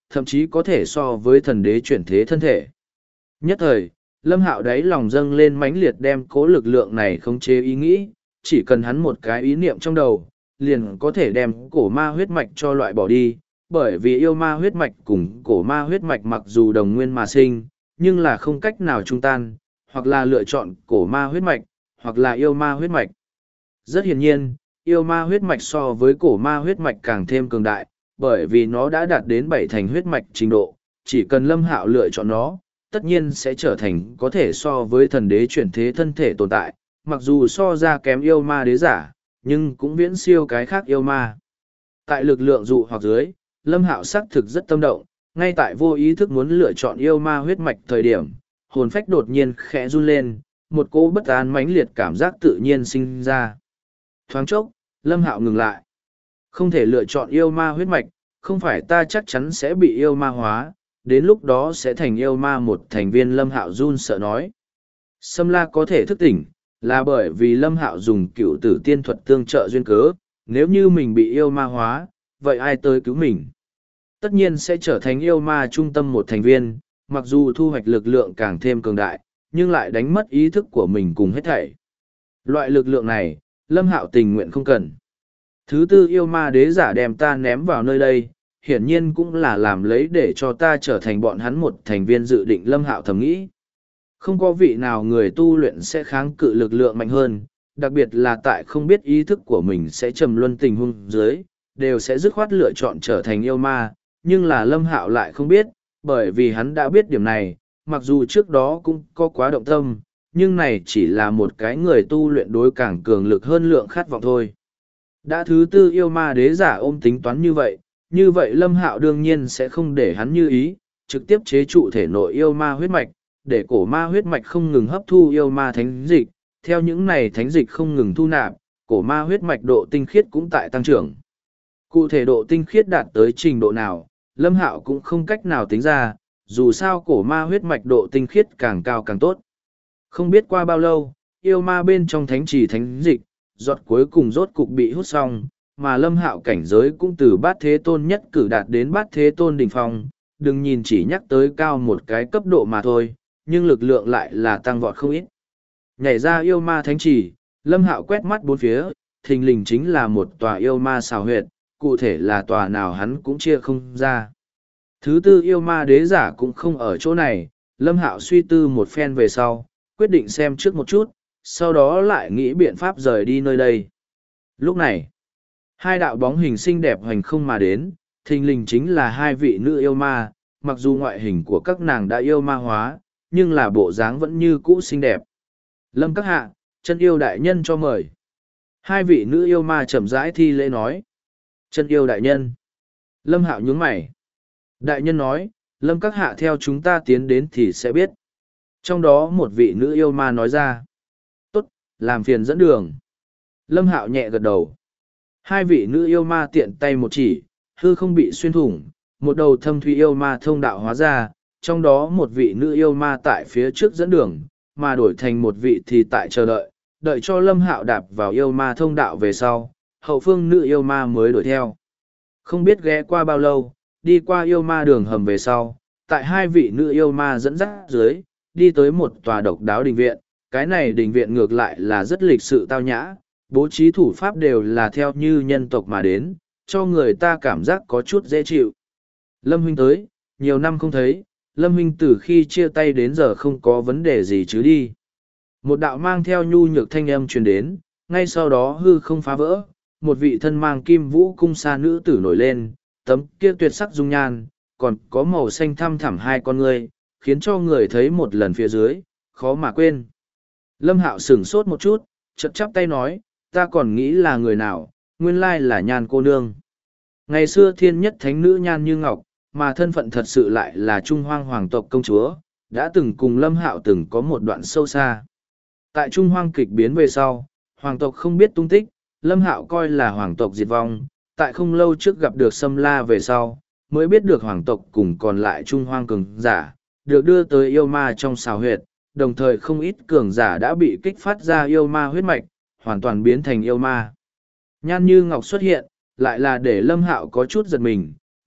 Speaker 1: thậm chí có thể so với thần đế chuyển thế thân thể. Nhất thời, Lâm Hạo đáy lòng dâng lên mãnh liệt đem cố lực lượng này khống chế ý nghĩ, chỉ cần hắn một cái ý niệm trong đầu, liền có thể đem cổ ma huyết mạch cho loại bỏ đi, bởi vì yêu ma huyết mạch cùng cổ ma huyết mạch mặc dù đồng nguyên mà sinh, nhưng là không cách nào trung tan, hoặc là lựa chọn cổ ma huyết mạch, hoặc là yêu ma huyết mạch. Rất hiển nhiên, yêu ma huyết mạch so với cổ ma huyết mạch càng thêm cường đại, bởi vì nó đã đạt đến bảy thành huyết mạch trình độ, chỉ cần Lâm Hạo lựa chọn nó, tất nhiên sẽ trở thành có thể so với thần đế chuyển thế thân thể tồn tại, mặc dù so ra kém yêu ma đế giả, nhưng cũng viễn siêu cái khác yêu ma. Tại lực lượng dụ hoặc dưới, Lâm Hạo xác thực rất tâm động, ngay tại vô ý thức muốn lựa chọn yêu ma huyết mạch thời điểm, hồn phách đột nhiên khẽ run lên, một cỗ bất an mãnh liệt cảm giác tự nhiên sinh ra. Thoáng chốc, Lâm Hạo ngừng lại. Không thể lựa chọn yêu ma huyết mạch, không phải ta chắc chắn sẽ bị yêu ma hóa, đến lúc đó sẽ thành yêu ma một thành viên. Lâm Hạo run sợ nói. Sâm La có thể thức tỉnh, là bởi vì Lâm Hạo dùng cựu tử tiên thuật tương trợ duyên cớ, nếu như mình bị yêu ma hóa, vậy ai tới cứu mình? Tất nhiên sẽ trở thành yêu ma trung tâm một thành viên, mặc dù thu hoạch lực lượng càng thêm cường đại, nhưng lại đánh mất ý thức của mình cùng hết thảy. Loại lực lượng này, Lâm Hạo tình nguyện không cần. Thứ tư yêu ma đế giả đem ta ném vào nơi đây, hiển nhiên cũng là làm lấy để cho ta trở thành bọn hắn một thành viên dự định. Lâm Hạo thầm nghĩ. Không có vị nào người tu luyện sẽ kháng cự lực lượng mạnh hơn, đặc biệt là tại không biết ý thức của mình sẽ trầm luân tình huống dưới, đều sẽ dứt khoát lựa chọn trở thành yêu ma, nhưng là Lâm Hạo lại không biết, bởi vì hắn đã biết điểm này, mặc dù trước đó cũng có quá động tâm, nhưng này chỉ là một cái người tu luyện đối càng cường lực hơn lượng khát vọng thôi. Đã thứ tư yêu ma đế giả ôm tính toán như vậy, như vậy Lâm Hạo đương nhiên sẽ không để hắn như ý, trực tiếp chế trụ thể nội yêu ma huyết mạch, để cổ ma huyết mạch không ngừng hấp thu yêu ma thánh dịch, theo những này thánh dịch không ngừng thu nạp, cổ ma huyết mạch độ tinh khiết cũng tại tăng trưởng. Cụ thể độ tinh khiết đạt tới trình độ nào, Lâm Hạo cũng không cách nào tính ra, dù sao cổ ma huyết mạch độ tinh khiết càng cao càng tốt. Không biết qua bao lâu, yêu ma bên trong thánh trì thánh dịch, giọt cuối cùng rốt cục bị hút xong, mà Lâm Hạo cảnh giới cũng từ bát thế tôn nhất cử đạt đến bát thế tôn đỉnh phong, đừng nhìn chỉ nhắc tới cao một cái cấp độ mà thôi, nhưng lực lượng lại là tăng vọt không ít. Nhảy ra yêu ma thánh trì, Lâm Hạo quét mắt bốn phía, thình lình chính là một tòa yêu ma xào huyệt, cụ thể là tòa nào hắn cũng chia không ra. Thứ tư yêu ma đế giả cũng không ở chỗ này, Lâm Hạo suy tư một phen về sau, quyết định xem trước một chút, sau đó lại nghĩ biện pháp rời đi nơi đây. Lúc này, hai đạo bóng hình xinh đẹp hoành không mà đến, thình lình chính là hai vị nữ yêu ma, mặc dù ngoại hình của các nàng đã yêu ma hóa, nhưng là bộ dáng vẫn như cũ xinh đẹp. Lâm các hạ, chân yêu đại nhân cho mời. Hai vị nữ yêu ma chậm rãi thi lễ nói. Chân yêu đại nhân. Lâm Hạo nhướng mày. Đại nhân nói, Lâm các hạ theo chúng ta tiến đến thì sẽ biết. Trong đó một vị nữ yêu ma nói ra. Tốt, làm phiền dẫn đường. Lâm Hạo nhẹ gật đầu. Hai vị nữ yêu ma tiện tay một chỉ, hư không bị xuyên thủng, một đầu thâm thủy yêu ma thông đạo hóa ra, trong đó một vị nữ yêu ma tại phía trước dẫn đường, mà đổi thành một vị thì tại chờ đợi, đợi cho Lâm Hạo đạp vào yêu ma thông đạo về sau, hậu phương nữ yêu ma mới đuổi theo. Không biết ghé qua bao lâu, đi qua yêu ma đường hầm về sau, tại hai vị nữ yêu ma dẫn dắt dưới, đi tới một tòa độc đáo đình viện. Cái này đình viện ngược lại là rất lịch sự tao nhã, bố trí thủ pháp đều là theo như nhân tộc mà đến, cho người ta cảm giác có chút dễ chịu. Lâm huynh tới, nhiều năm không thấy, Lâm huynh từ khi chia tay đến giờ không có vấn đề gì chứ đi. Một đạo mang theo nhu nhược thanh âm truyền đến, ngay sau đó hư không phá vỡ, một vị thân mang kim vũ cung sa nữ tử nổi lên, tấm kia tuyệt sắc dung nhan, còn có màu xanh thăm thẳm hai con ngươi, khiến cho người thấy một lần phía dưới, khó mà quên. Lâm Hạo sửng sốt một chút, chợt chắp tay nói, ta còn nghĩ là người nào, nguyên lai là Nhan cô nương. Ngày xưa thiên nhất thánh nữ Nhan Như Ngọc, mà thân phận thật sự lại là Trung Hoang hoàng tộc công chúa, đã từng cùng Lâm Hạo từng có một đoạn sâu xa. Tại Trung Hoang kịch biến về sau, hoàng tộc không biết tung tích, Lâm Hạo coi là hoàng tộc diệt vong, tại không lâu trước gặp được Sâm La về sau, mới biết được hoàng tộc cùng còn lại Trung Hoang cường giả, được đưa tới yêu ma trong xào huyệt, đồng thời không ít cường giả đã bị kích phát ra yêu ma huyết mạch, hoàn toàn biến thành yêu ma. Nhan Như Ngọc xuất hiện, lại là để Lâm Hạo có chút giật mình,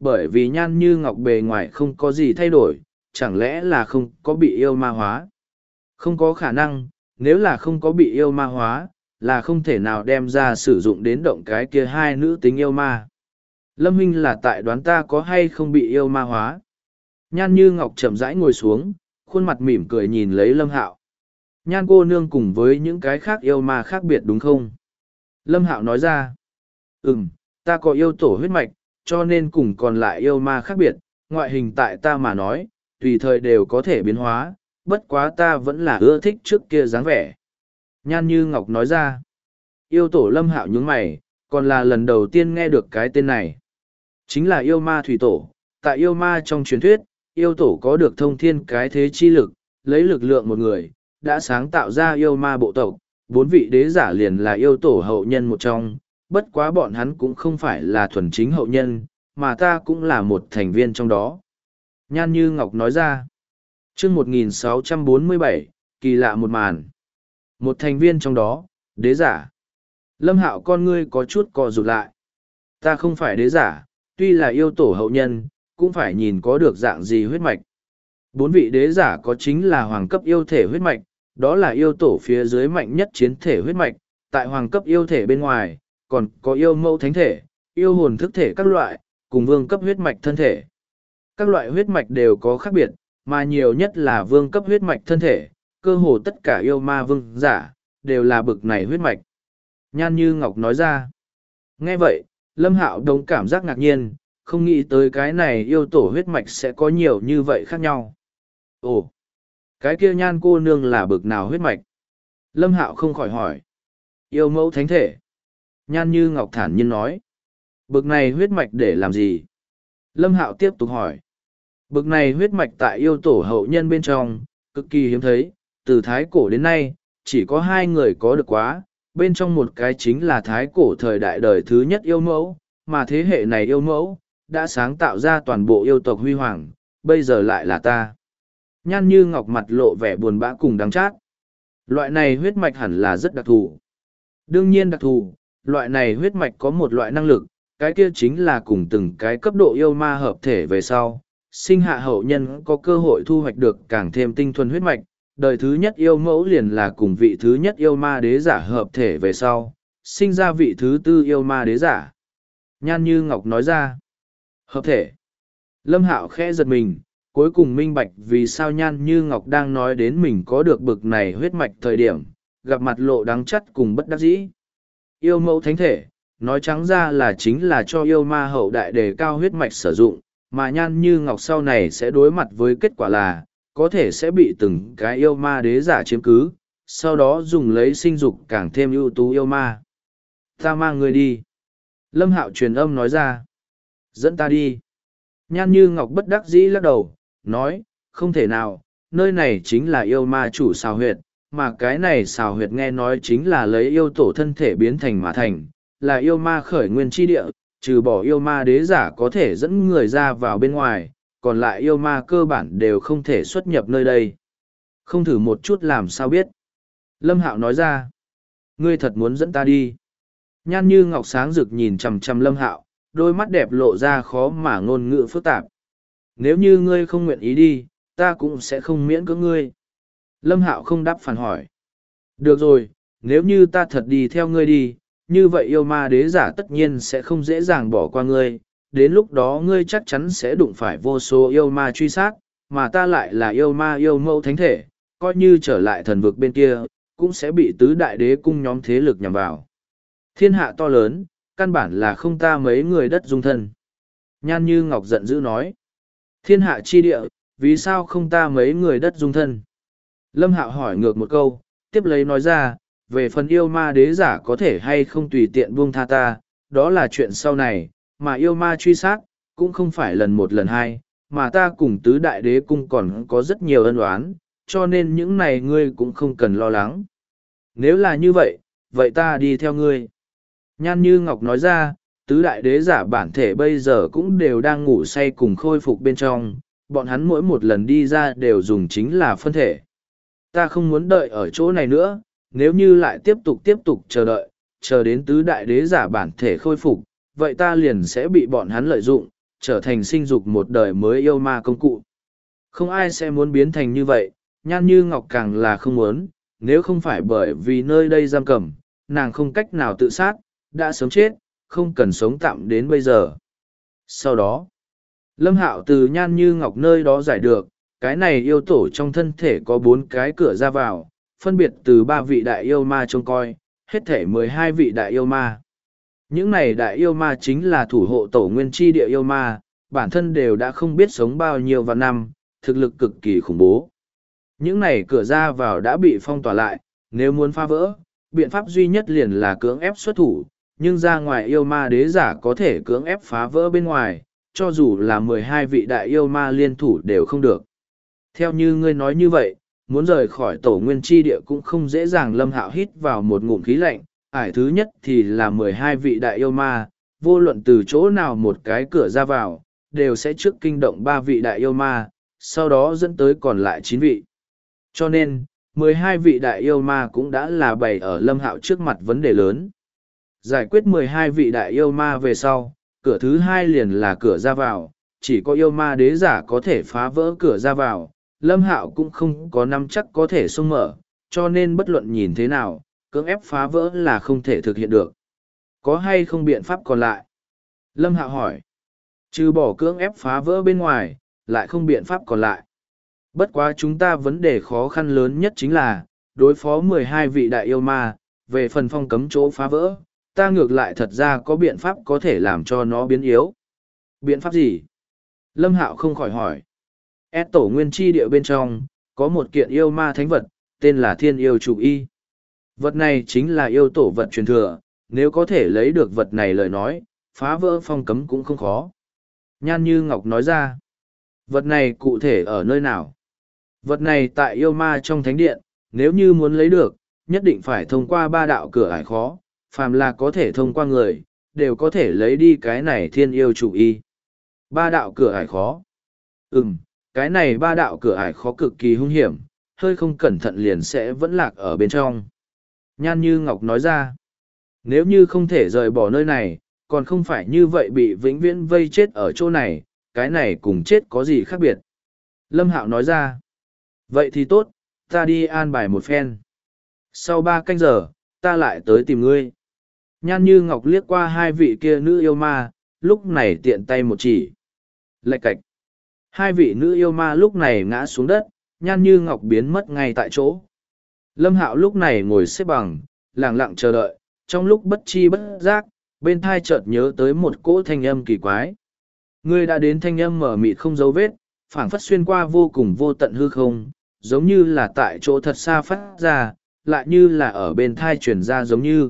Speaker 1: bởi vì Nhan Như Ngọc bề ngoài không có gì thay đổi, chẳng lẽ là không có bị yêu ma hóa? Không có khả năng, nếu là không có bị yêu ma hóa, là không thể nào đem ra sử dụng đến động cái kia hai nữ tính yêu ma. Lâm huynh là tại đoán ta có hay không bị yêu ma hóa. Nhan Như Ngọc chậm rãi ngồi xuống, khuôn mặt mỉm cười nhìn lấy Lâm Hạo. Nhan cô nương cùng với những cái khác yêu ma khác biệt đúng không? Lâm Hạo nói ra. Ừm, ta có yêu tổ huyết mạch, cho nên cùng còn lại yêu ma khác biệt, ngoại hình tại ta mà nói, tùy thời đều có thể biến hóa, bất quá ta vẫn là ưa thích trước kia dáng vẻ. Nhan Như Ngọc nói ra. Yêu tổ Lâm Hạo nhướng mày, còn là lần đầu tiên nghe được cái tên này. Chính là yêu ma thủy tổ. Tại yêu ma trong truyền thuyết, yêu tổ có được thông thiên cái thế chi lực, lấy lực lượng một người, đã sáng tạo ra yêu ma bộ tộc. Bốn vị đế giả liền là yêu tổ hậu nhân một trong, bất quá bọn hắn cũng không phải là thuần chính hậu nhân, mà ta cũng là một thành viên trong đó. Nhan Như Ngọc nói ra. chương một nghìn sáu trăm bốn mươi bảy, kỳ lạ một màn. Một thành viên trong đó, đế giả. Lâm Hạo con ngươi có chút co rụt lại. Ta không phải đế giả, tuy là yêu tổ hậu nhân, cũng phải nhìn có được dạng gì huyết mạch. Bốn vị đế giả có chính là hoàng cấp yêu thể huyết mạch, đó là yêu tổ phía dưới mạnh nhất chiến thể huyết mạch, tại hoàng cấp yêu thể bên ngoài, còn có yêu mẫu thánh thể, yêu hồn thức thể các loại, cùng vương cấp huyết mạch thân thể. Các loại huyết mạch đều có khác biệt, mà nhiều nhất là vương cấp huyết mạch thân thể, cơ hồ tất cả yêu ma vương giả, đều là bực này huyết mạch. Nhan Như Ngọc nói ra. Nghe vậy, Lâm Hạo đống cảm giác ngạc nhiên, không nghĩ tới cái này yêu tổ huyết mạch sẽ có nhiều như vậy khác nhau. Ồ, cái kia Nhan cô nương là bực nào huyết mạch? Lâm Hạo không khỏi hỏi. Yêu mẫu thánh thể. Nhan Như Ngọc thản nhiên nói. Bực này huyết mạch để làm gì? Lâm Hạo tiếp tục hỏi. Bực này huyết mạch tại yêu tổ hậu nhân bên trong, cực kỳ hiếm thấy, từ thái cổ đến nay, chỉ có hai người có được quá, bên trong một cái chính là thái cổ thời đại đời thứ nhất yêu mẫu, mà thế hệ này yêu mẫu, đã sáng tạo ra toàn bộ yêu tộc huy hoàng, bây giờ lại là ta. Nhan Như Ngọc mặt lộ vẻ buồn bã cùng đắng chát. Loại này huyết mạch hẳn là rất đặc thù. Đương nhiên đặc thù, loại này huyết mạch có một loại năng lực, cái kia chính là cùng từng cái cấp độ yêu ma hợp thể về sau, sinh hạ hậu nhân có cơ hội thu hoạch được càng thêm tinh thuần huyết mạch. Đời thứ nhất yêu mẫu liền là cùng vị thứ nhất yêu ma đế giả hợp thể về sau, sinh ra vị thứ tư yêu ma đế giả. Nhan Như Ngọc nói ra. Hợp thể. Lâm Hạo khẽ giật mình, cuối cùng minh bạch vì sao Nhan Như Ngọc đang nói đến mình có được bực này huyết mạch thời điểm, gặp mặt lộ đắng chắt cùng bất đắc dĩ. Yêu mẫu thánh thể, nói trắng ra là chính là cho yêu ma hậu đại đề cao huyết mạch sử dụng, mà Nhan Như Ngọc sau này sẽ đối mặt với kết quả là, có thể sẽ bị từng cái yêu ma đế giả chiếm cứ, sau đó dùng lấy sinh dục càng thêm ưu tú yêu ma. Ta mang người đi. Lâm Hạo truyền âm nói ra. Dẫn ta đi. Nhan Như Ngọc bất đắc dĩ lắc đầu, nói, không thể nào, nơi này chính là yêu ma chủ xào huyệt, mà cái này xào huyệt nghe nói chính là lấy yêu tổ thân thể biến thành mà thành, là yêu ma khởi nguyên chi địa, trừ bỏ yêu ma đế giả có thể dẫn người ra vào bên ngoài, còn lại yêu ma cơ bản đều không thể xuất nhập nơi đây. Không thử một chút làm sao biết. Lâm Hạo nói ra, ngươi thật muốn dẫn ta đi. Nhan Như Ngọc sáng rực nhìn chằm chằm Lâm Hạo, đôi mắt đẹp lộ ra khó mà ngôn ngữ phức tạp. Nếu như ngươi không nguyện ý đi, ta cũng sẽ không miễn cưỡng ngươi. Lâm Hạo không đáp phản hỏi. Được rồi, nếu như ta thật đi theo ngươi đi, như vậy yêu ma đế giả tất nhiên sẽ không dễ dàng bỏ qua ngươi, đến lúc đó ngươi chắc chắn sẽ đụng phải vô số yêu ma truy sát, mà ta lại là yêu ma yêu mẫu thánh thể, coi như trở lại thần vực bên kia, cũng sẽ bị tứ đại đế cung nhóm thế lực nhằm vào. Thiên hạ to lớn, căn bản là không ta mấy người đất dung thân. Nhan Như Ngọc giận dữ nói. Thiên hạ chi địa, vì sao không ta mấy người đất dung thân? Lâm Hạo hỏi ngược một câu, tiếp lấy nói ra, về phần yêu ma đế giả có thể hay không tùy tiện buông tha ta, đó là chuyện sau này, mà yêu ma truy sát, cũng không phải lần một lần hai, mà ta cùng tứ đại đế cung còn có rất nhiều ân oán, cho nên những này ngươi cũng không cần lo lắng. Nếu là như vậy, vậy ta đi theo ngươi. Nhan Như Ngọc nói ra, tứ đại đế giả bản thể bây giờ cũng đều đang ngủ say cùng khôi phục bên trong, bọn hắn mỗi một lần đi ra đều dùng chính là phân thể. Ta không muốn đợi ở chỗ này nữa, nếu như lại tiếp tục tiếp tục chờ đợi, chờ đến tứ đại đế giả bản thể khôi phục, vậy ta liền sẽ bị bọn hắn lợi dụng, trở thành sinh dục một đời mới yêu ma công cụ. Không ai sẽ muốn biến thành như vậy, Nhan Như Ngọc càng là không muốn, nếu không phải bởi vì nơi đây giam cầm, nàng không cách nào tự sát, đã sớm chết, không cần sống tạm đến bây giờ. Sau đó, Lâm Hạo từ Nhan Như Ngọc nơi đó giải được, cái này yêu tổ trong thân thể có bốn cái cửa ra vào, phân biệt từ ba vị đại yêu ma trông coi, hết thể mười hai vị đại yêu ma. Những này đại yêu ma chính là thủ hộ tổ nguyên chi địa yêu ma, bản thân đều đã không biết sống bao nhiêu vạn năm, thực lực cực kỳ khủng bố. Những này cửa ra vào đã bị phong tỏa lại, nếu muốn phá vỡ, biện pháp duy nhất liền là cưỡng ép xuất thủ, nhưng ra ngoài yêu ma đế giả có thể cưỡng ép phá vỡ bên ngoài, cho dù là mười hai vị đại yêu ma liên thủ đều không được. Theo như ngươi nói như vậy, muốn rời khỏi tổ nguyên chi địa cũng không dễ dàng. Lâm Hạo hít vào một ngụm khí lạnh, ải thứ nhất thì là mười hai vị đại yêu ma, vô luận từ chỗ nào một cái cửa ra vào, đều sẽ trước kinh động ba vị đại yêu ma, sau đó dẫn tới còn lại chín vị. Cho nên, mười hai vị đại yêu ma cũng đã là bày ở Lâm Hạo trước mặt vấn đề lớn. Giải quyết mười hai vị đại yêu ma về sau, cửa thứ hai liền là cửa ra vào, chỉ có yêu ma đế giả có thể phá vỡ cửa ra vào, Lâm Hạo cũng không có nắm chắc có thể xông mở, cho nên bất luận nhìn thế nào, cưỡng ép phá vỡ là không thể thực hiện được. Có hay không biện pháp còn lại? Lâm Hạo hỏi. Trừ bỏ cưỡng ép phá vỡ bên ngoài, lại không biện pháp còn lại. Bất quá chúng ta vấn đề khó khăn lớn nhất chính là, đối phó mười hai vị đại yêu ma, về phần phong cấm chỗ phá vỡ, ta ngược lại thật ra có biện pháp có thể làm cho nó biến yếu. Biện pháp gì? Lâm Hạo không khỏi hỏi. Ế tổ nguyên chi địa bên trong, có một kiện yêu ma thánh vật, tên là thiên yêu chủ y. Vật này chính là yêu tổ vật truyền thừa, nếu có thể lấy được vật này lời nói, phá vỡ phong cấm cũng không khó. Nhan Như Ngọc nói ra. Vật này cụ thể ở nơi nào? Vật này tại yêu ma trong thánh điện, nếu như muốn lấy được, nhất định phải thông qua ba đạo cửa ải khó, phàm là có thể thông qua người, đều có thể lấy đi cái này thiên yêu chủ y. Ba đạo cửa ải khó. Ừm, cái này ba đạo cửa ải khó cực kỳ hung hiểm, hơi không cẩn thận liền sẽ vẫn lạc ở bên trong. Nhan Như Ngọc nói ra, nếu như không thể rời bỏ nơi này, còn không phải như vậy bị vĩnh viễn vây chết ở chỗ này, cái này cùng chết có gì khác biệt. Lâm Hạo nói ra, vậy thì tốt, ta đi an bài một phen. Sau ba canh giờ, ta lại tới tìm ngươi. Nhan Như Ngọc liếc qua hai vị kia nữ yêu ma, lúc này tiện tay một chỉ. Lạch cạch. Hai vị nữ yêu ma lúc này ngã xuống đất, Nhan Như Ngọc biến mất ngay tại chỗ. Lâm Hạo lúc này ngồi xếp bằng, lặng lặng chờ đợi, trong lúc bất chi bất giác, bên thai chợt nhớ tới một cỗ thanh âm kỳ quái. Ngươi đã đến thanh âm mở mịt không dấu vết, phảng phất xuyên qua vô cùng vô tận hư không, giống như là tại chỗ thật xa phát ra, lại như là ở bên thai truyền ra giống như.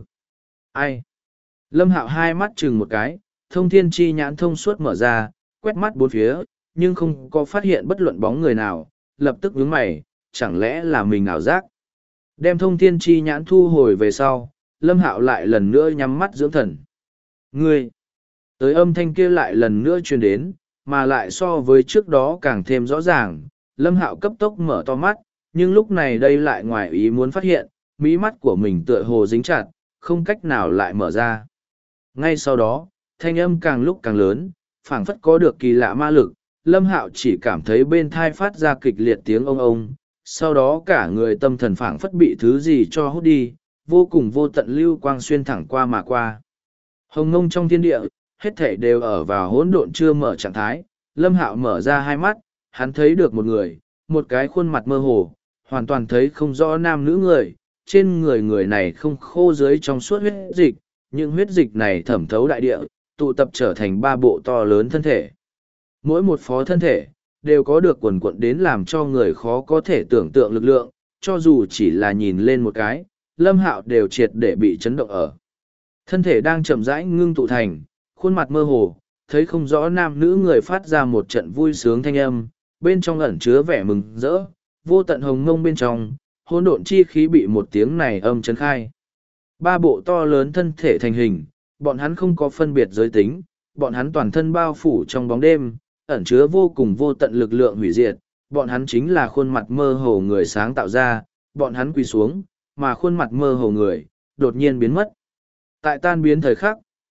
Speaker 1: Ai? Lâm Hạo hai mắt chừng một cái, thông thiên chi nhãn thông suốt mở ra, quét mắt bốn phía, nhưng không có phát hiện bất luận bóng người nào, lập tức nhướng mày, chẳng lẽ là mình ảo giác. Đem thông thiên chi nhãn thu hồi về sau, Lâm Hạo lại lần nữa nhắm mắt dưỡng thần. Ngươi! Tới âm thanh kia lại lần nữa truyền đến, mà lại so với trước đó càng thêm rõ ràng, Lâm Hạo cấp tốc mở to mắt, nhưng lúc này đây lại ngoài ý muốn phát hiện, mí mắt của mình tựa hồ dính chặt, không cách nào lại mở ra. Ngay sau đó, thanh âm càng lúc càng lớn, phảng phất có được kỳ lạ ma lực, Lâm Hạo chỉ cảm thấy bên thai phát ra kịch liệt tiếng ông ông, sau đó cả người tâm thần phảng phất bị thứ gì cho hút đi, vô cùng vô tận lưu quang xuyên thẳng qua mà qua. Hồng ngông trong thiên địa, hết thảy đều ở vào hỗn độn chưa mở trạng thái, Lâm Hạo mở ra hai mắt, hắn thấy được một người, một cái khuôn mặt mơ hồ, hoàn toàn thấy không rõ nam nữ người, trên người người này không khô dưới trong suốt huyết dịch, những huyết dịch này thẩm thấu đại địa, tụ tập trở thành ba bộ to lớn thân thể. Mỗi một phó thân thể, đều có được quần quận đến làm cho người khó có thể tưởng tượng lực lượng, cho dù chỉ là nhìn lên một cái, Lâm Hạo đều triệt để bị chấn động ở. Thân thể đang chậm rãi ngưng tụ thành, khuôn mặt mơ hồ, thấy không rõ nam nữ người phát ra một trận vui sướng thanh âm, bên trong ẩn chứa vẻ mừng rỡ, vô tận hồng mông bên trong, hỗn độn chi khí bị một tiếng này âm chấn khai. Ba bộ to lớn thân thể thành hình, bọn hắn không có phân biệt giới tính, bọn hắn toàn thân bao phủ trong bóng đêm, ẩn chứa vô cùng vô tận lực lượng hủy diệt, bọn hắn chính là khuôn mặt mơ hồ người sáng tạo ra, bọn hắn quỳ xuống, mà khuôn mặt mơ hồ người, đột nhiên biến mất. Tại tan biến thời khắc,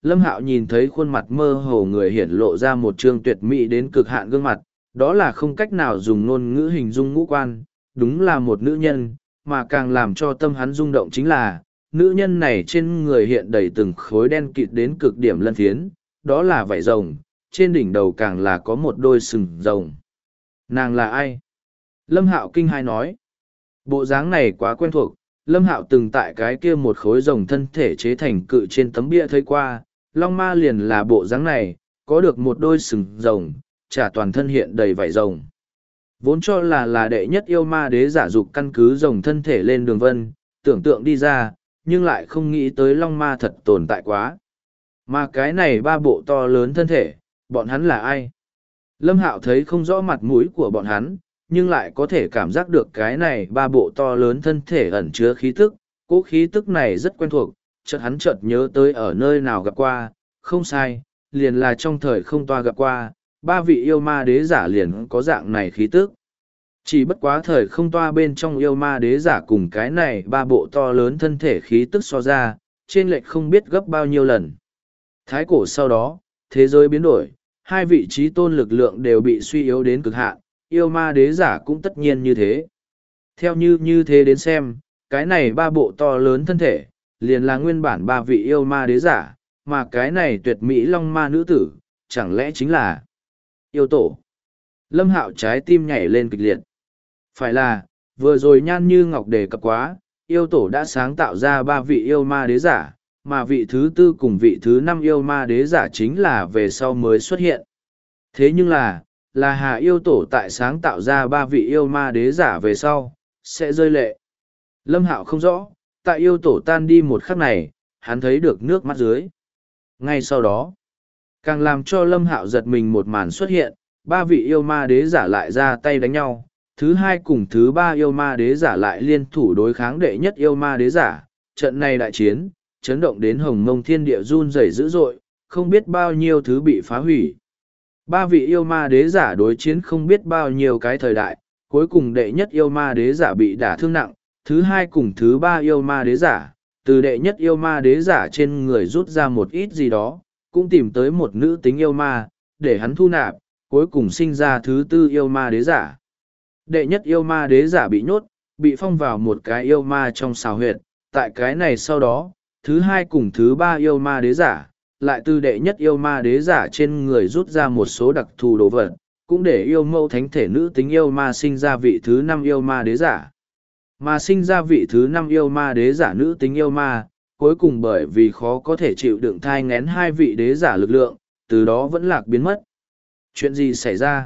Speaker 1: Lâm Hạo nhìn thấy khuôn mặt mơ hồ người hiển lộ ra một trương tuyệt mỹ đến cực hạn gương mặt, đó là không cách nào dùng ngôn ngữ hình dung ngũ quan, đúng là một nữ nhân, mà càng làm cho tâm hắn rung động chính là, nữ nhân này trên người hiện đầy từng khối đen kịt đến cực điểm lân phiến, đó là vảy rồng, trên đỉnh đầu càng là có một đôi sừng rồng. Nàng là ai? Lâm Hạo kinh hai nói. Bộ dáng này quá quen thuộc, Lâm Hạo từng tại cái kia một khối rồng thân thể chế thành cự trên tấm bia thấy qua, Long Ma liền là bộ dáng này, có được một đôi sừng rồng, trả toàn thân hiện đầy vảy rồng. Vốn cho là là đệ nhất yêu ma đế giả dục căn cứ rồng thân thể lên đường vân, tưởng tượng đi ra, nhưng lại không nghĩ tới Long Ma thật tồn tại quá. Mà cái này ba bộ to lớn thân thể, bọn hắn là ai? Lâm Hạo thấy không rõ mặt mũi của bọn hắn, nhưng lại có thể cảm giác được cái này ba bộ to lớn thân thể ẩn chứa khí tức, cỗ khí tức này rất quen thuộc, chợt hắn chợt nhớ tới ở nơi nào gặp qua, không sai, liền là trong thời không toa gặp qua, ba vị yêu ma đế giả liền có dạng này khí tức. Chỉ bất quá thời không toa bên trong yêu ma đế giả cùng cái này ba bộ to lớn thân thể khí tức so ra, trên lệch không biết gấp bao nhiêu lần. Thái cổ sau đó, thế giới biến đổi, hai vị trí tôn lực lượng đều bị suy yếu đến cực hạn, yêu ma đế giả cũng tất nhiên như thế. Theo như như thế đến xem, cái này ba bộ to lớn thân thể, liền là nguyên bản ba vị yêu ma đế giả, mà cái này tuyệt mỹ long ma nữ tử, chẳng lẽ chính là yêu tổ. Lâm Hạo trái tim nhảy lên kịch liệt. Phải là, vừa rồi Nhan Như Ngọc đề cập quá, yêu tổ đã sáng tạo ra ba vị yêu ma đế giả, mà vị thứ tư cùng vị thứ năm yêu ma đế giả chính là về sau mới xuất hiện. Thế nhưng là, là Hà yêu tổ tại sáng tạo ra ba vị yêu ma đế giả về sau, sẽ rơi lệ. Lâm Hạo không rõ, tại yêu tổ tan đi một khắc này, hắn thấy được nước mắt dưới. Ngay sau đó, càng làm cho Lâm Hạo giật mình một màn xuất hiện, ba vị yêu ma đế giả lại ra tay đánh nhau, thứ hai cùng thứ ba yêu ma đế giả lại liên thủ đối kháng đệ nhất yêu ma đế giả, trận này đại chiến, chấn động đến hồng mông thiên địa run rẩy dữ dội, không biết bao nhiêu thứ bị phá hủy. Ba vị yêu ma đế giả đối chiến không biết bao nhiêu cái thời đại, cuối cùng đệ nhất yêu ma đế giả bị đả thương nặng, thứ hai cùng thứ ba yêu ma đế giả, từ đệ nhất yêu ma đế giả trên người rút ra một ít gì đó, cũng tìm tới một nữ tính yêu ma, để hắn thu nạp, cuối cùng sinh ra thứ tư yêu ma đế giả. Đệ nhất yêu ma đế giả bị nhốt, bị phong vào một cái yêu ma trong xào huyệt, tại cái này sau đó, thứ hai cùng thứ ba yêu ma đế giả, lại từ đệ nhất yêu ma đế giả trên người rút ra một số đặc thù đồ vật, cũng để yêu mẫu thánh thể nữ tính yêu ma sinh ra vị thứ năm yêu ma đế giả. Mà sinh ra vị thứ năm yêu ma đế giả nữ tính yêu ma, cuối cùng bởi vì khó có thể chịu đựng thai ngén hai vị đế giả lực lượng, từ đó vẫn lạc biến mất. Chuyện gì xảy ra?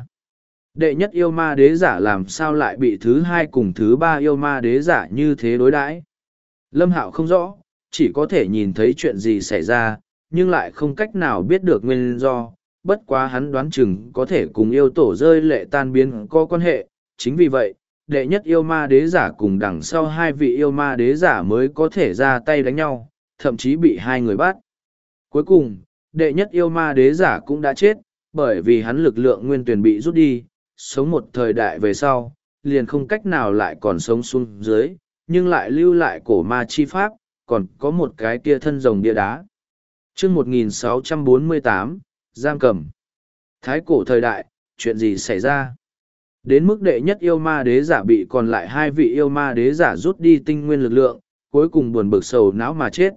Speaker 1: Đệ nhất yêu ma đế giả làm sao lại bị thứ hai cùng thứ ba yêu ma đế giả như thế đối đãi? Lâm Hạo không rõ, chỉ có thể nhìn thấy chuyện gì xảy ra, nhưng lại không cách nào biết được nguyên do. Bất quá hắn đoán chừng có thể cùng yêu tổ rơi lệ tan biến có quan hệ. Chính vì vậy, đệ nhất yêu ma đế giả cùng đằng sau hai vị yêu ma đế giả mới có thể ra tay đánh nhau, thậm chí bị hai người bắt. Cuối cùng, đệ nhất yêu ma đế giả cũng đã chết, bởi vì hắn lực lượng nguyên tuyển bị rút đi, sống một thời đại về sau, liền không cách nào lại còn sống xuống dưới, nhưng lại lưu lại cổ ma chi pháp, còn có một cái kia thân rồng bia đá. Chương một nghìn sáu trăm bốn mươi tám, giam cầm. Thái cổ thời đại, chuyện gì xảy ra? Đến mức đệ nhất yêu ma đế giả bị còn lại hai vị yêu ma đế giả rút đi tinh nguyên lực lượng, cuối cùng buồn bực sầu não mà chết.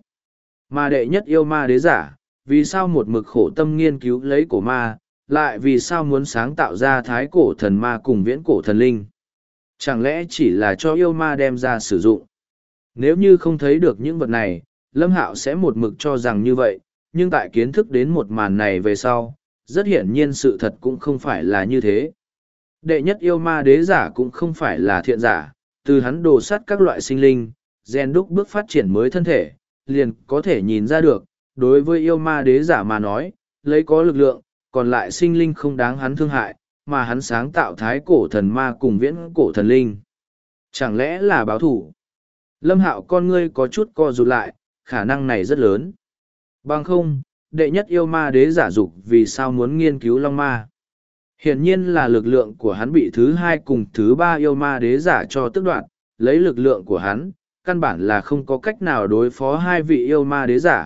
Speaker 1: Mà đệ nhất yêu ma đế giả, vì sao một mực khổ tâm nghiên cứu lấy cổ ma, lại vì sao muốn sáng tạo ra thái cổ thần ma cùng viễn cổ thần linh? Chẳng lẽ chỉ là cho yêu ma đem ra sử dụng? Nếu như không thấy được những vật này, Lâm Hạo sẽ một mực cho rằng như vậy, nhưng tại kiến thức đến một màn này về sau, rất hiển nhiên sự thật cũng không phải là như thế. Đệ nhất yêu ma đế giả cũng không phải là thiện giả, từ hắn đồ sắt các loại sinh linh, gen đúc bước phát triển mới thân thể, liền có thể nhìn ra được, đối với yêu ma đế giả mà nói, lấy có lực lượng, còn lại sinh linh không đáng hắn thương hại, mà hắn sáng tạo thái cổ thần ma cùng viễn cổ thần linh. Chẳng lẽ là báo thủ? Lâm Hạo con ngươi có chút co rụt lại, khả năng này rất lớn. Bằng không, đệ nhất yêu ma đế giả dục vì sao muốn nghiên cứu long ma? Hiển nhiên là lực lượng của hắn bị thứ hai cùng thứ ba yêu ma đế giả cho tước đoạt, lấy lực lượng của hắn, căn bản là không có cách nào đối phó hai vị yêu ma đế giả,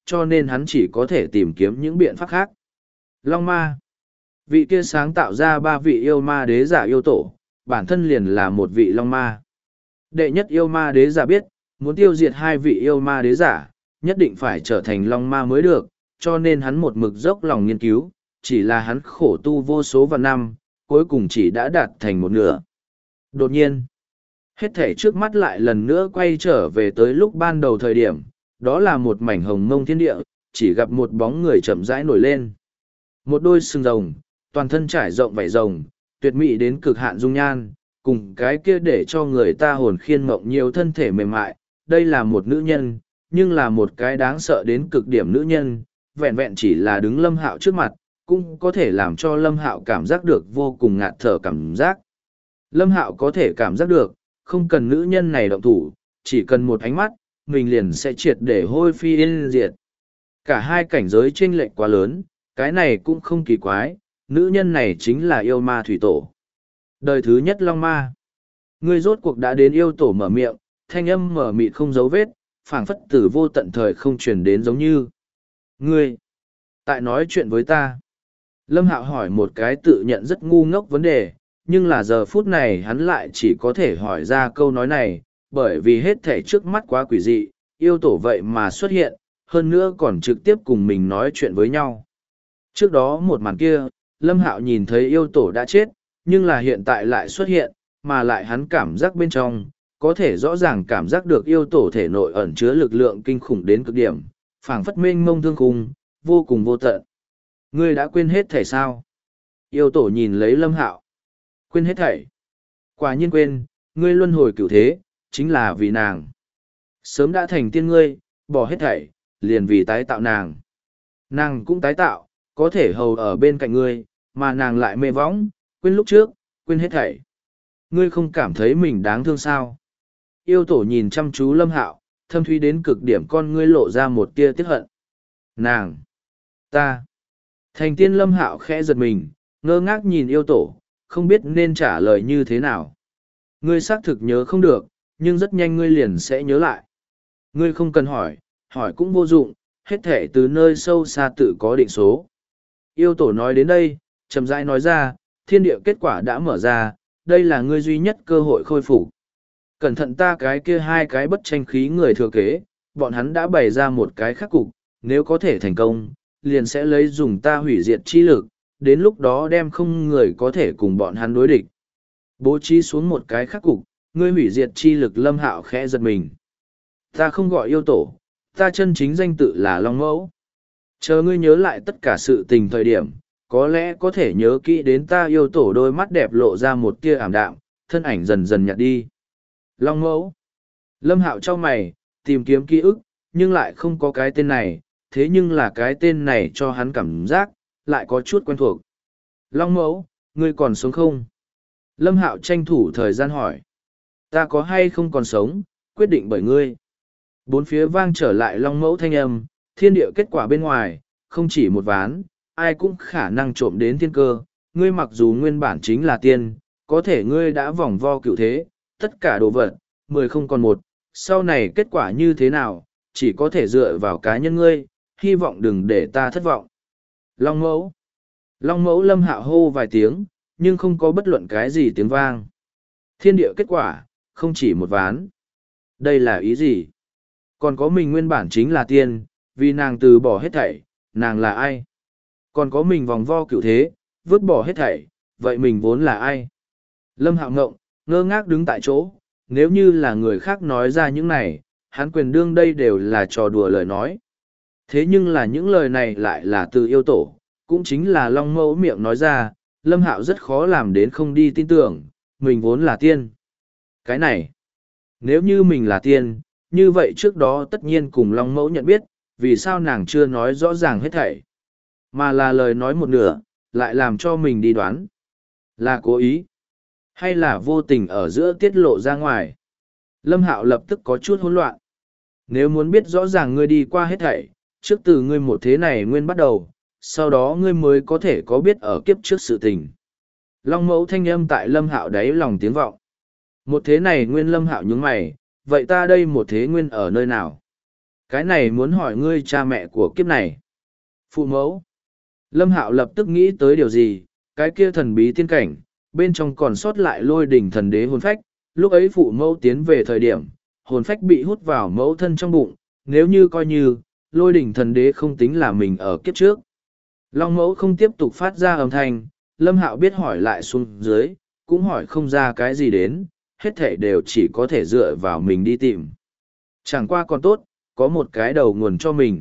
Speaker 1: cho nên hắn chỉ có thể tìm kiếm những biện pháp khác. Long ma. Vị kia sáng tạo ra ba vị yêu ma đế giả yêu tổ, bản thân liền là một vị long ma. Đệ nhất yêu ma đế giả biết, muốn tiêu diệt hai vị yêu ma đế giả, nhất định phải trở thành long ma mới được, cho nên hắn một mực dốc lòng nghiên cứu, chỉ là hắn khổ tu vô số vạn năm, cuối cùng chỉ đã đạt thành một nửa. Đột nhiên, hết thể trước mắt lại lần nữa quay trở về tới lúc ban đầu thời điểm, đó là một mảnh hồng mông thiên địa, chỉ gặp một bóng người chậm rãi nổi lên. Một đôi sừng rồng, toàn thân trải rộng vảy rồng, tuyệt mỹ đến cực hạn dung nhan, cùng cái kia để cho người ta hồn khiên mộng nhiều thân thể mềm mại. Đây là một nữ nhân, nhưng là một cái đáng sợ đến cực điểm nữ nhân, vẹn vẹn chỉ là đứng Lâm Hạo trước mặt, cũng có thể làm cho Lâm Hạo cảm giác được vô cùng ngạt thở cảm giác. Lâm Hạo có thể cảm giác được, không cần nữ nhân này động thủ, chỉ cần một ánh mắt, mình liền sẽ triệt để hôi phi yên diệt. Cả hai cảnh giới chênh lệch quá lớn, cái này cũng không kỳ quái, nữ nhân này chính là yêu ma thủy tổ. Đời thứ nhất long ma. Ngươi rốt cuộc đã đến yêu tổ mở miệng, thanh âm mở mịt không dấu vết, phảng phất từ vô tận thời không truyền đến giống như. Ngươi, tại nói chuyện với ta. Lâm Hạo hỏi một cái tự nhận rất ngu ngốc vấn đề, nhưng là giờ phút này hắn lại chỉ có thể hỏi ra câu nói này, bởi vì hết thể trước mắt quá quỷ dị, yêu tổ vậy mà xuất hiện, hơn nữa còn trực tiếp cùng mình nói chuyện với nhau. Trước đó một màn kia, Lâm Hạo nhìn thấy yêu tổ đã chết, nhưng là hiện tại lại xuất hiện, mà lại hắn cảm giác bên trong, có thể rõ ràng cảm giác được yêu tổ thể nội ẩn chứa lực lượng kinh khủng đến cực điểm, phảng phất mênh mông thương khung, vô cùng vô tận. Ngươi đã quên hết thảy sao? Yêu tổ nhìn lấy Lâm Hạo. Quên hết thảy. Quả nhiên quên, ngươi luân hồi cửu thế, chính là vì nàng. Sớm đã thành tiên ngươi, bỏ hết thảy, liền vì tái tạo nàng. Nàng cũng tái tạo, có thể hầu ở bên cạnh ngươi, mà nàng lại mê võng, quên lúc trước, quên hết thảy. Ngươi không cảm thấy mình đáng thương sao? Yêu tổ nhìn chăm chú Lâm Hạo, thâm thúy đến cực điểm con ngươi lộ ra một tia tiếc hận. Nàng! Ta! Thành tiên Lâm Hạo khẽ giật mình, ngơ ngác nhìn yêu tổ, không biết nên trả lời như thế nào. Ngươi xác thực nhớ không được, nhưng rất nhanh ngươi liền sẽ nhớ lại. Ngươi không cần hỏi, hỏi cũng vô dụng, hết thể từ nơi sâu xa tự có định số. Yêu tổ nói đến đây, chậm rãi nói ra, thiên địa kết quả đã mở ra, đây là ngươi duy nhất cơ hội khôi phục. Cẩn thận ta cái kia hai cái bất tranh khí người thừa kế, bọn hắn đã bày ra một cái khắc cục, nếu có thể thành công, liền sẽ lấy dùng ta hủy diệt chi lực, đến lúc đó đem không người có thể cùng bọn hắn đối địch. Bố trí xuống một cái khắc cục, ngươi hủy diệt chi lực Lâm Hạo khẽ giật mình. Ta không gọi yêu tổ, ta chân chính danh tự là Long Mẫu. Chờ ngươi nhớ lại tất cả sự tình thời điểm, có lẽ có thể nhớ kỹ đến ta yêu tổ đôi mắt đẹp lộ ra một tia ảm đạm, thân ảnh dần dần nhạt đi. Long Mẫu. Lâm Hạo cho mày, tìm kiếm ký ức, nhưng lại không có cái tên này, thế nhưng là cái tên này cho hắn cảm giác, lại có chút quen thuộc. Long Mẫu, ngươi còn sống không? Lâm Hạo tranh thủ thời gian hỏi. Ta có hay không còn sống, quyết định bởi ngươi. Bốn phía vang trở lại Long Mẫu thanh âm, thiên địa kết quả bên ngoài, không chỉ một ván, ai cũng khả năng trộm đến thiên cơ. Ngươi mặc dù nguyên bản chính là tiên, có thể ngươi đã vòng vo cựu thế, tất cả đồ vật, mười không còn một, sau này kết quả như thế nào, chỉ có thể dựa vào cá nhân ngươi, hy vọng đừng để ta thất vọng. Long Mẫu. Long Mẫu Lâm Hạo hô vài tiếng, nhưng không có bất luận cái gì tiếng vang. Thiên địa kết quả, không chỉ một ván. Đây là ý gì? Còn có mình nguyên bản chính là tiên, vì nàng từ bỏ hết thảy, nàng là ai? Còn có mình vòng vo cựu thế, vứt bỏ hết thảy, vậy mình vốn là ai? Lâm Hạo ngộng, ngơ ngác đứng tại chỗ, nếu như là người khác nói ra những này, hắn quyền đương đây đều là trò đùa lời nói. Thế nhưng là những lời này lại là từ yêu tổ, cũng chính là Long Mẫu miệng nói ra, Lâm Hạo rất khó làm đến không đi tin tưởng, mình vốn là tiên. Cái này, nếu như mình là tiên, như vậy trước đó tất nhiên cùng Long Mẫu nhận biết, vì sao nàng chưa nói rõ ràng hết thảy, mà là lời nói một nửa, lại làm cho mình đi đoán. Là cố ý, hay là vô tình ở giữa tiết lộ ra ngoài. Lâm Hạo lập tức có chút hỗn loạn. Nếu muốn biết rõ ràng ngươi đi qua hết thảy, trước từ ngươi một thế này nguyên bắt đầu, sau đó ngươi mới có thể có biết ở kiếp trước sự tình. Long Mẫu thanh âm tại Lâm Hạo đáy lòng tiếng vọng. Một thế này nguyên Lâm Hạo nhướng mày, vậy ta đây một thế nguyên ở nơi nào? Cái này muốn hỏi ngươi cha mẹ của kiếp này. Phụ mẫu. Lâm Hạo lập tức nghĩ tới điều gì, cái kia thần bí tiên cảnh, bên trong còn sót lại lôi đỉnh thần đế hồn phách, lúc ấy phụ mẫu tiến về thời điểm, hồn phách bị hút vào mẫu thân trong bụng, nếu như coi như, lôi đỉnh thần đế không tính là mình ở kiếp trước. Long mẫu không tiếp tục phát ra âm thanh, Lâm Hạo biết hỏi lại xuống dưới, cũng hỏi không ra cái gì đến, hết thể đều chỉ có thể dựa vào mình đi tìm. Chẳng qua còn tốt, có một cái đầu nguồn cho mình.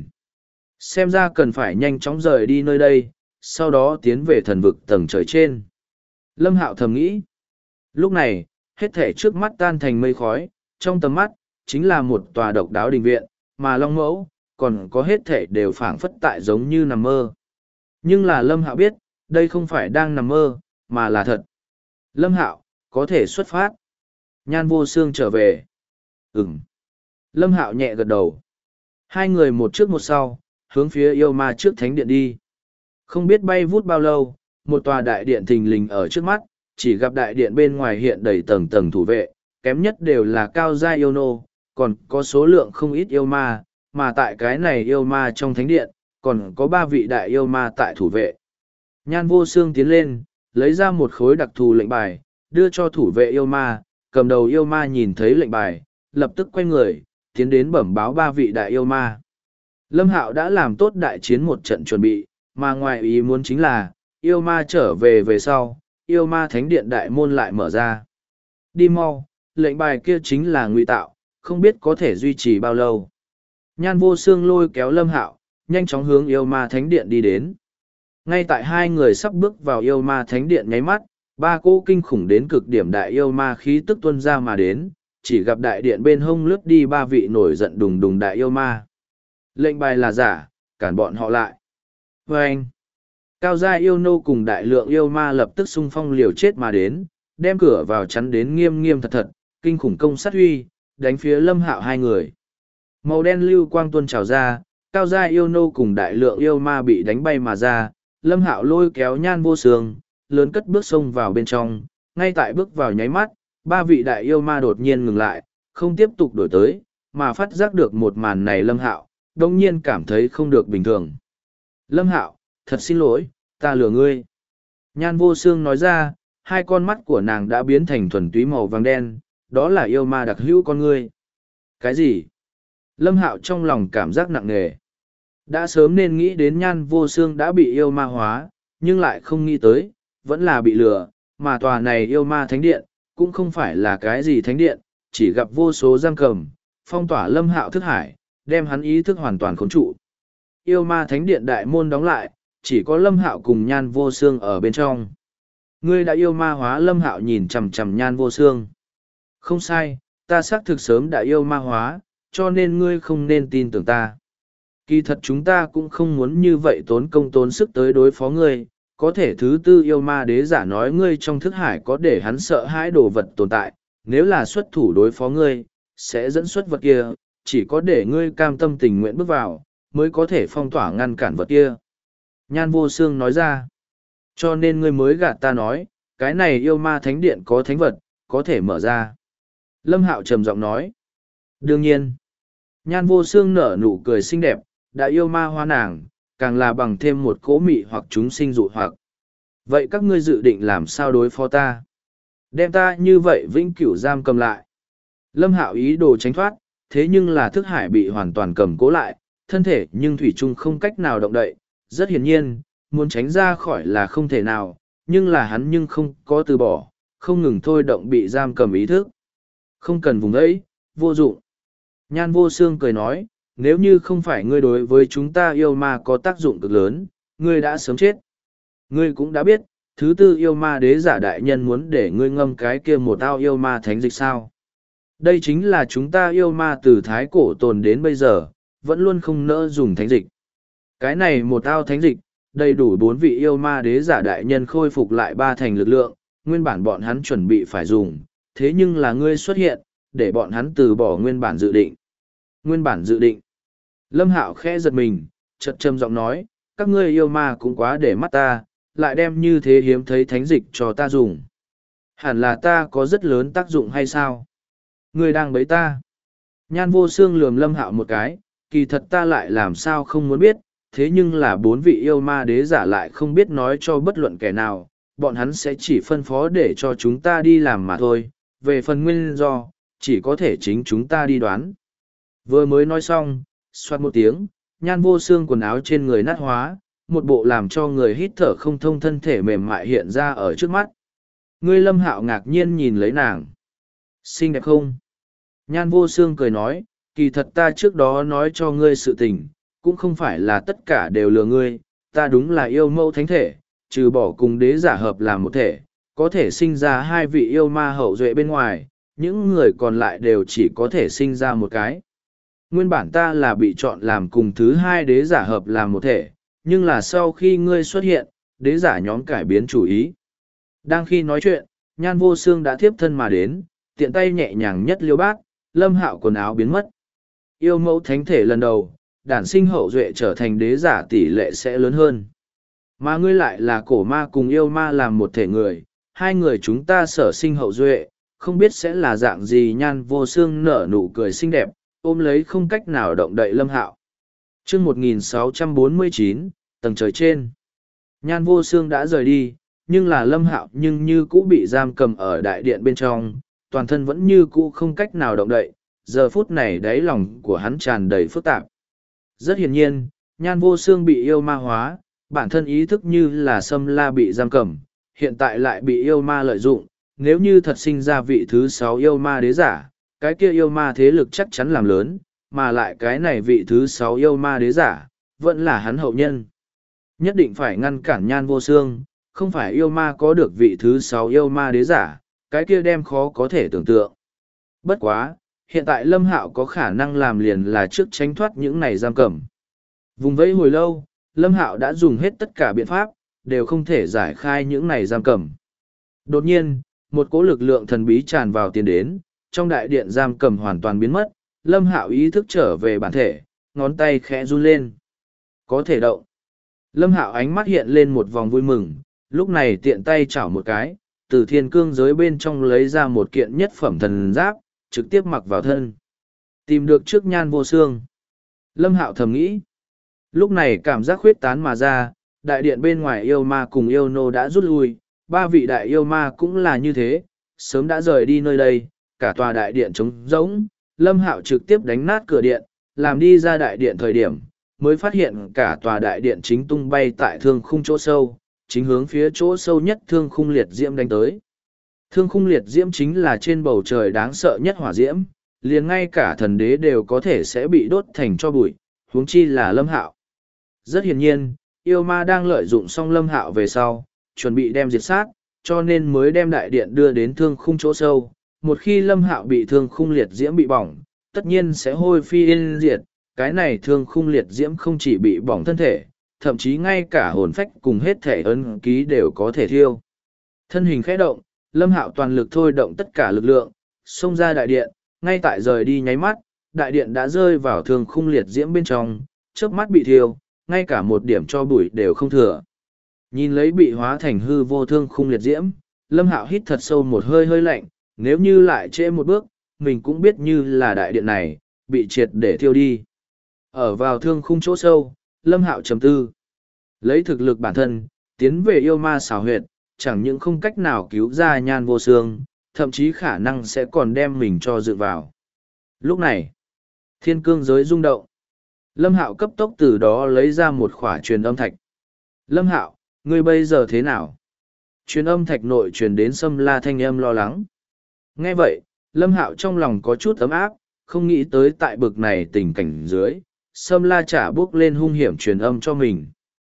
Speaker 1: Xem ra cần phải nhanh chóng rời đi nơi đây, sau đó tiến về thần vực tầng trời trên. Lâm Hạo thầm nghĩ. Lúc này, hết thể trước mắt tan thành mây khói, trong tầm mắt, chính là một tòa độc đáo đình viện, mà Long Mẫu, còn có hết thể đều phảng phất tại giống như nằm mơ. Nhưng là Lâm Hạo biết, đây không phải đang nằm mơ, mà là thật. Lâm Hạo, có thể xuất phát. Nhan Vô Xương trở về. Ừm. Lâm Hạo nhẹ gật đầu. Hai người một trước một sau, hướng phía yêu ma trước thánh điện đi. Không biết bay vút bao lâu, một tòa đại điện thình lình ở trước mắt, chỉ gặp đại điện bên ngoài hiện đầy tầng tầng thủ vệ, kém nhất đều là cao gia yêu nô, còn có số lượng không ít yêu ma, mà tại cái này yêu ma trong thánh điện, còn có ba vị đại yêu ma tại thủ vệ. Nhan Vô Xương tiến lên, lấy ra một khối đặc thù lệnh bài, đưa cho thủ vệ yêu ma, cầm đầu yêu ma nhìn thấy lệnh bài, lập tức quay người, tiến đến bẩm báo ba vị đại yêu ma. Lâm Hạo đã làm tốt đại chiến một trận chuẩn bị, mà ngoài ý muốn chính là, yêu ma trở về về sau, yêu ma thánh điện đại môn lại mở ra. Đi mau, lệnh bài kia chính là ngụy tạo, không biết có thể duy trì bao lâu. Nhan Vô Xương lôi kéo Lâm Hạo, nhanh chóng hướng yêu ma thánh điện đi đến. Ngay tại hai người sắp bước vào yêu ma thánh điện nháy mắt, ba cỗ kinh khủng đến cực điểm đại yêu ma khí tức tuôn ra mà đến, chỉ gặp đại điện bên hông lướt đi ba vị nổi giận đùng đùng đại yêu ma. Lệnh bài là giả, cản bọn họ lại. Và anh, cao gia yêu nô cùng đại lượng yêu ma lập tức xung phong liều chết mà đến, đem cửa vào chắn đến nghiêm nghiêm thật thật, kinh khủng công sát huy, đánh phía Lâm Hạo hai người. Màu đen lưu quang tuôn trào ra, cao gia yêu nô cùng đại lượng yêu ma bị đánh bay mà ra, Lâm Hạo lôi kéo Nhan Vô Xương, lớn cất bước xông vào bên trong, ngay tại bước vào nháy mắt, ba vị đại yêu ma đột nhiên ngừng lại, không tiếp tục đổi tới, mà phát giác được một màn này Lâm Hạo, đồng nhiên cảm thấy không được bình thường. Lâm Hạo, thật xin lỗi, ta lừa ngươi. Nhan Vô Xương nói ra, hai con mắt của nàng đã biến thành thuần túy màu vàng đen, đó là yêu ma đặc hữu con ngươi. Cái gì? Lâm Hạo trong lòng cảm giác nặng nề. Đã sớm nên nghĩ đến Nhan Vô Xương đã bị yêu ma hóa, nhưng lại không nghĩ tới, vẫn là bị lừa, mà tòa này yêu ma thánh điện, cũng không phải là cái gì thánh điện, chỉ gặp vô số giam cầm, phong tỏa Lâm Hạo thức hải, đem hắn ý thức hoàn toàn khống trụ. Yêu ma thánh điện đại môn đóng lại, chỉ có Lâm Hạo cùng Nhan Vô Xương ở bên trong. Ngươi đã yêu ma hóa. Lâm Hạo nhìn chằm chằm Nhan Vô Xương. Không sai, ta xác thực sớm đã yêu ma hóa, cho nên ngươi không nên tin tưởng ta. Kỳ thật chúng ta cũng không muốn như vậy tốn công tốn sức tới đối phó ngươi, có thể thứ tư yêu ma đế giả nói ngươi trong thức hải có để hắn sợ hãi đồ vật tồn tại, nếu là xuất thủ đối phó ngươi, sẽ dẫn xuất vật kia, chỉ có để ngươi cam tâm tình nguyện bước vào, mới có thể phong tỏa ngăn cản vật kia. Nhan Vô Xương nói ra, cho nên ngươi mới gạt ta nói, cái này yêu ma thánh điện có thánh vật, có thể mở ra. Lâm Hạo trầm giọng nói, đương nhiên. Nhan Vô Xương nở nụ cười xinh đẹp, đã yêu ma hóa nàng, càng là bằng thêm một cỗ mị hoặc chúng sinh dụ hoặc. Vậy các ngươi dự định làm sao đối phó ta? Đem ta như vậy vĩnh cửu giam cầm lại. Lâm Hạo ý đồ tránh thoát, thế nhưng là thức hải bị hoàn toàn cầm cố lại, thân thể nhưng thủy chung không cách nào động đậy. Rất hiển nhiên, muốn tránh ra khỏi là không thể nào, nhưng là hắn nhưng không có từ bỏ, không ngừng thôi động bị giam cầm ý thức. Không cần vùng ấy, vô dụng. Nhan Vô Xương cười nói, nếu như không phải ngươi đối với chúng ta yêu ma có tác dụng cực lớn, ngươi đã sớm chết. Ngươi cũng đã biết, thứ tư yêu ma đế giả đại nhân muốn để ngươi ngâm cái kia một ao yêu ma thánh dịch sao. Đây chính là chúng ta yêu ma từ thái cổ tồn đến bây giờ, vẫn luôn không nỡ dùng thánh dịch. Cái này một ao thánh dịch, đầy đủ bốn vị yêu ma đế giả đại nhân khôi phục lại ba thành lực lượng, nguyên bản bọn hắn chuẩn bị phải dùng, thế nhưng là ngươi xuất hiện, để bọn hắn từ bỏ nguyên bản dự định. Nguyên bản dự định. Lâm Hạo khẽ giật mình, chợt trầm giọng nói, các ngươi yêu ma cũng quá để mắt ta, lại đem như thế hiếm thấy thánh dịch cho ta dùng. Hẳn là ta có rất lớn tác dụng hay sao? Ngươi đang bấy ta. Nhan Vô Xương lườm Lâm Hạo một cái, kỳ thật ta lại làm sao không muốn biết, thế nhưng là bốn vị yêu ma đế giả lại không biết nói cho bất luận kẻ nào, bọn hắn sẽ chỉ phân phó để cho chúng ta đi làm mà thôi, về phần nguyên do, chỉ có thể chính chúng ta đi đoán. Vừa mới nói xong, xoát một tiếng, Nhan Vô Xương quần áo trên người nát hóa, một bộ làm cho người hít thở không thông thân thể mềm mại hiện ra ở trước mắt. Ngươi Lâm Hạo ngạc nhiên nhìn lấy nàng. Xinh đẹp không? Nhan Vô Xương cười nói, kỳ thật ta trước đó nói cho ngươi sự tình, cũng không phải là tất cả đều lừa ngươi, ta đúng là yêu mẫu thánh thể, trừ bỏ cùng đế giả hợp làm một thể, có thể sinh ra hai vị yêu ma hậu duệ bên ngoài, những người còn lại đều chỉ có thể sinh ra một cái. Nguyên bản ta là bị chọn làm cùng thứ hai đế giả hợp làm một thể, nhưng là sau khi ngươi xuất hiện, đế giả nhóm cải biến chủ ý. Đang khi nói chuyện, Nhan Vô Xương đã thiếp thân mà đến, tiện tay nhẹ nhàng nhất liêu bát, Lâm Hạo quần áo biến mất. Yêu mẫu thánh thể lần đầu, đản sinh hậu duệ trở thành đế giả tỷ lệ sẽ lớn hơn. Mà ngươi lại là cổ ma cùng yêu ma làm một thể người, hai người chúng ta sở sinh hậu duệ, không biết sẽ là dạng gì. Nhan Vô Xương nở nụ cười xinh đẹp, ôm lấy không cách nào động đậy Lâm Hạo. Chương một nghìn sáu trăm bốn mươi chín, tầng trời trên. Nhan Vô Xương đã rời đi, nhưng là Lâm Hạo nhưng như cũ bị giam cầm ở đại điện bên trong, toàn thân vẫn như cũ không cách nào động đậy, giờ phút này đáy lòng của hắn tràn đầy phức tạp. Rất hiển nhiên, Nhan Vô Xương bị yêu ma hóa, bản thân ý thức như là Sâm La bị giam cầm, hiện tại lại bị yêu ma lợi dụng, nếu như thật sinh ra vị thứ sáu yêu ma đế giả, cái kia yêu ma thế lực chắc chắn làm lớn, mà lại cái này vị thứ sáu yêu ma đế giả, vẫn là hắn hậu nhân. Nhất định phải ngăn cản Nhan Vô Xương, không phải yêu ma có được vị thứ sáu yêu ma đế giả, cái kia đem khó có thể tưởng tượng. Bất quá, hiện tại Lâm Hạo có khả năng làm liền là trước tránh thoát những này giam cầm. Vùng vẫy hồi lâu, Lâm Hạo đã dùng hết tất cả biện pháp, đều không thể giải khai những này giam cầm. Đột nhiên, một cỗ lực lượng thần bí tràn vào tiến đến, trong đại điện giam cầm hoàn toàn biến mất, Lâm Hạo ý thức trở về bản thể, ngón tay khẽ run lên. Có thể động. Lâm Hạo ánh mắt hiện lên một vòng vui mừng, lúc này tiện tay chảo một cái, từ thiên cương giới bên trong lấy ra một kiện nhất phẩm thần giáp, trực tiếp mặc vào thân. Tìm được trước Nhan Vô Xương. Lâm Hạo thầm nghĩ. Lúc này cảm giác khuyết tán mà ra, đại điện bên ngoài yêu ma cùng yêu nô đã rút lui, ba vị đại yêu ma cũng là như thế, sớm đã rời đi nơi đây, cả tòa đại điện trống rỗng. Lâm Hạo trực tiếp đánh nát cửa điện, làm đi ra đại điện thời điểm, mới phát hiện cả tòa đại điện chính tung bay tại thương khung chỗ sâu, chính hướng phía chỗ sâu nhất thương khung liệt diễm đánh tới. Thương khung liệt diễm chính là trên bầu trời đáng sợ nhất hỏa diễm, liền ngay cả thần đế đều có thể sẽ bị đốt thành cho bụi, huống chi là Lâm Hạo. Rất hiển nhiên, yêu ma đang lợi dụng xong Lâm Hạo về sau, chuẩn bị đem diệt sát, cho nên mới đem đại điện đưa đến thương khung chỗ sâu. Một khi Lâm Hạo bị thương khung liệt diễm bị bỏng, tất nhiên sẽ hôi phi yên diệt. Cái này thương khung liệt diễm không chỉ bị bỏng thân thể, thậm chí ngay cả hồn phách cùng hết thể ấn ký đều có thể thiêu. Thân hình khẽ động, Lâm Hạo toàn lực thôi động tất cả lực lượng, xông ra đại điện, ngay tại rời đi nháy mắt, đại điện đã rơi vào thương khung liệt diễm bên trong, chớp mắt bị thiêu, ngay cả một điểm cho bụi đều không thừa. Nhìn lấy bị hóa thành hư vô thương khung liệt diễm, Lâm Hạo hít thật sâu một hơi hơi lạnh, nếu như lại trễ một bước, mình cũng biết như là đại điện này, bị triệt để thiêu đi. Ở vào thương khung chỗ sâu, Lâm Hạo trầm tư. Lấy thực lực bản thân, tiến về yêu ma xảo huyệt, chẳng những không cách nào cứu ra Nhan Vô Xương, thậm chí khả năng sẽ còn đem mình cho dự vào. Lúc này, thiên cương giới rung động. Lâm Hạo cấp tốc từ đó lấy ra một khỏa truyền âm thạch. Lâm Hạo, ngươi bây giờ thế nào? Truyền âm thạch nội truyền đến Sâm La thanh âm lo lắng. Nghe vậy, Lâm Hạo trong lòng có chút ấm áp, không nghĩ tới tại bực này tình cảnh dưới, Sâm La trả bước lên hung hiểm truyền âm cho mình.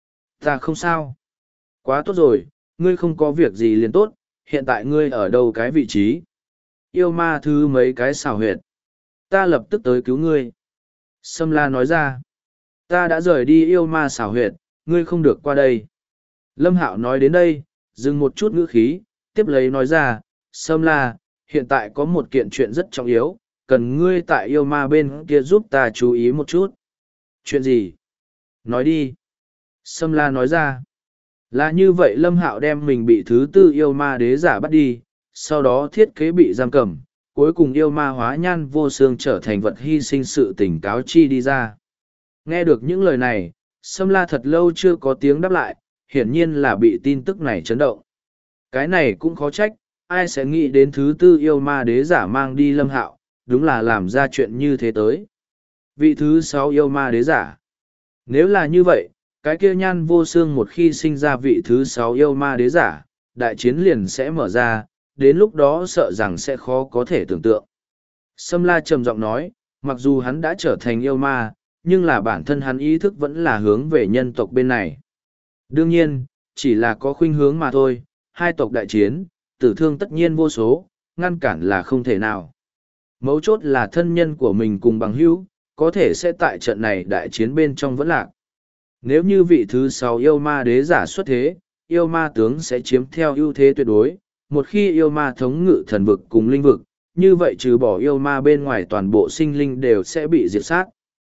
Speaker 1: Ta không sao. Quá tốt rồi, ngươi không có việc gì liền tốt, hiện tại ngươi ở đâu cái vị trí? Yêu ma thứ mấy cái xào huyệt. Ta lập tức tới cứu ngươi. Sâm La nói ra. Ta đã rời đi yêu ma xào huyệt, ngươi không được qua đây. Lâm Hạo nói đến đây, dừng một chút ngữ khí, tiếp lấy nói ra, Sâm La, hiện tại có một kiện chuyện rất trọng yếu, cần ngươi tại yêu ma bên kia giúp ta chú ý một chút. Chuyện gì? Nói đi. Sâm La nói ra. Là như vậy Lâm Hạo đem mình bị thứ tư yêu ma đế giả bắt đi, sau đó thiết kế bị giam cầm, cuối cùng yêu ma hóa Nhan Vô Xương trở thành vật hy sinh sự tỉnh cáo chi đi ra. Nghe được những lời này, Sâm La thật lâu chưa có tiếng đáp lại, hiển nhiên là bị tin tức này chấn động. Cái này cũng khó trách, ai sẽ nghĩ đến thứ tư yêu ma đế giả mang đi Lâm Hạo, đúng là làm ra chuyện như thế tới. Vị thứ sáu yêu ma đế giả. Nếu là như vậy, cái kia Nhan Vô Xương một khi sinh ra vị thứ sáu yêu ma đế giả, đại chiến liền sẽ mở ra, đến lúc đó sợ rằng sẽ khó có thể tưởng tượng. Sâm La trầm giọng nói, mặc dù hắn đã trở thành yêu ma, nhưng là bản thân hắn ý thức vẫn là hướng về nhân tộc bên này. Đương nhiên, chỉ là có khuynh hướng mà thôi, hai tộc đại chiến, tử thương tất nhiên vô số, ngăn cản là không thể nào. Mấu chốt là thân nhân của mình cùng bằng hữu, có thể sẽ tại trận này đại chiến bên trong vẫn lạc. Nếu như vị thứ sáu yêu ma đế giả xuất thế, yêu ma tướng sẽ chiếm theo ưu thế tuyệt đối. Một khi yêu ma thống ngự thần vực cùng linh vực, như vậy trừ bỏ yêu ma bên ngoài toàn bộ sinh linh đều sẽ bị diệt sát.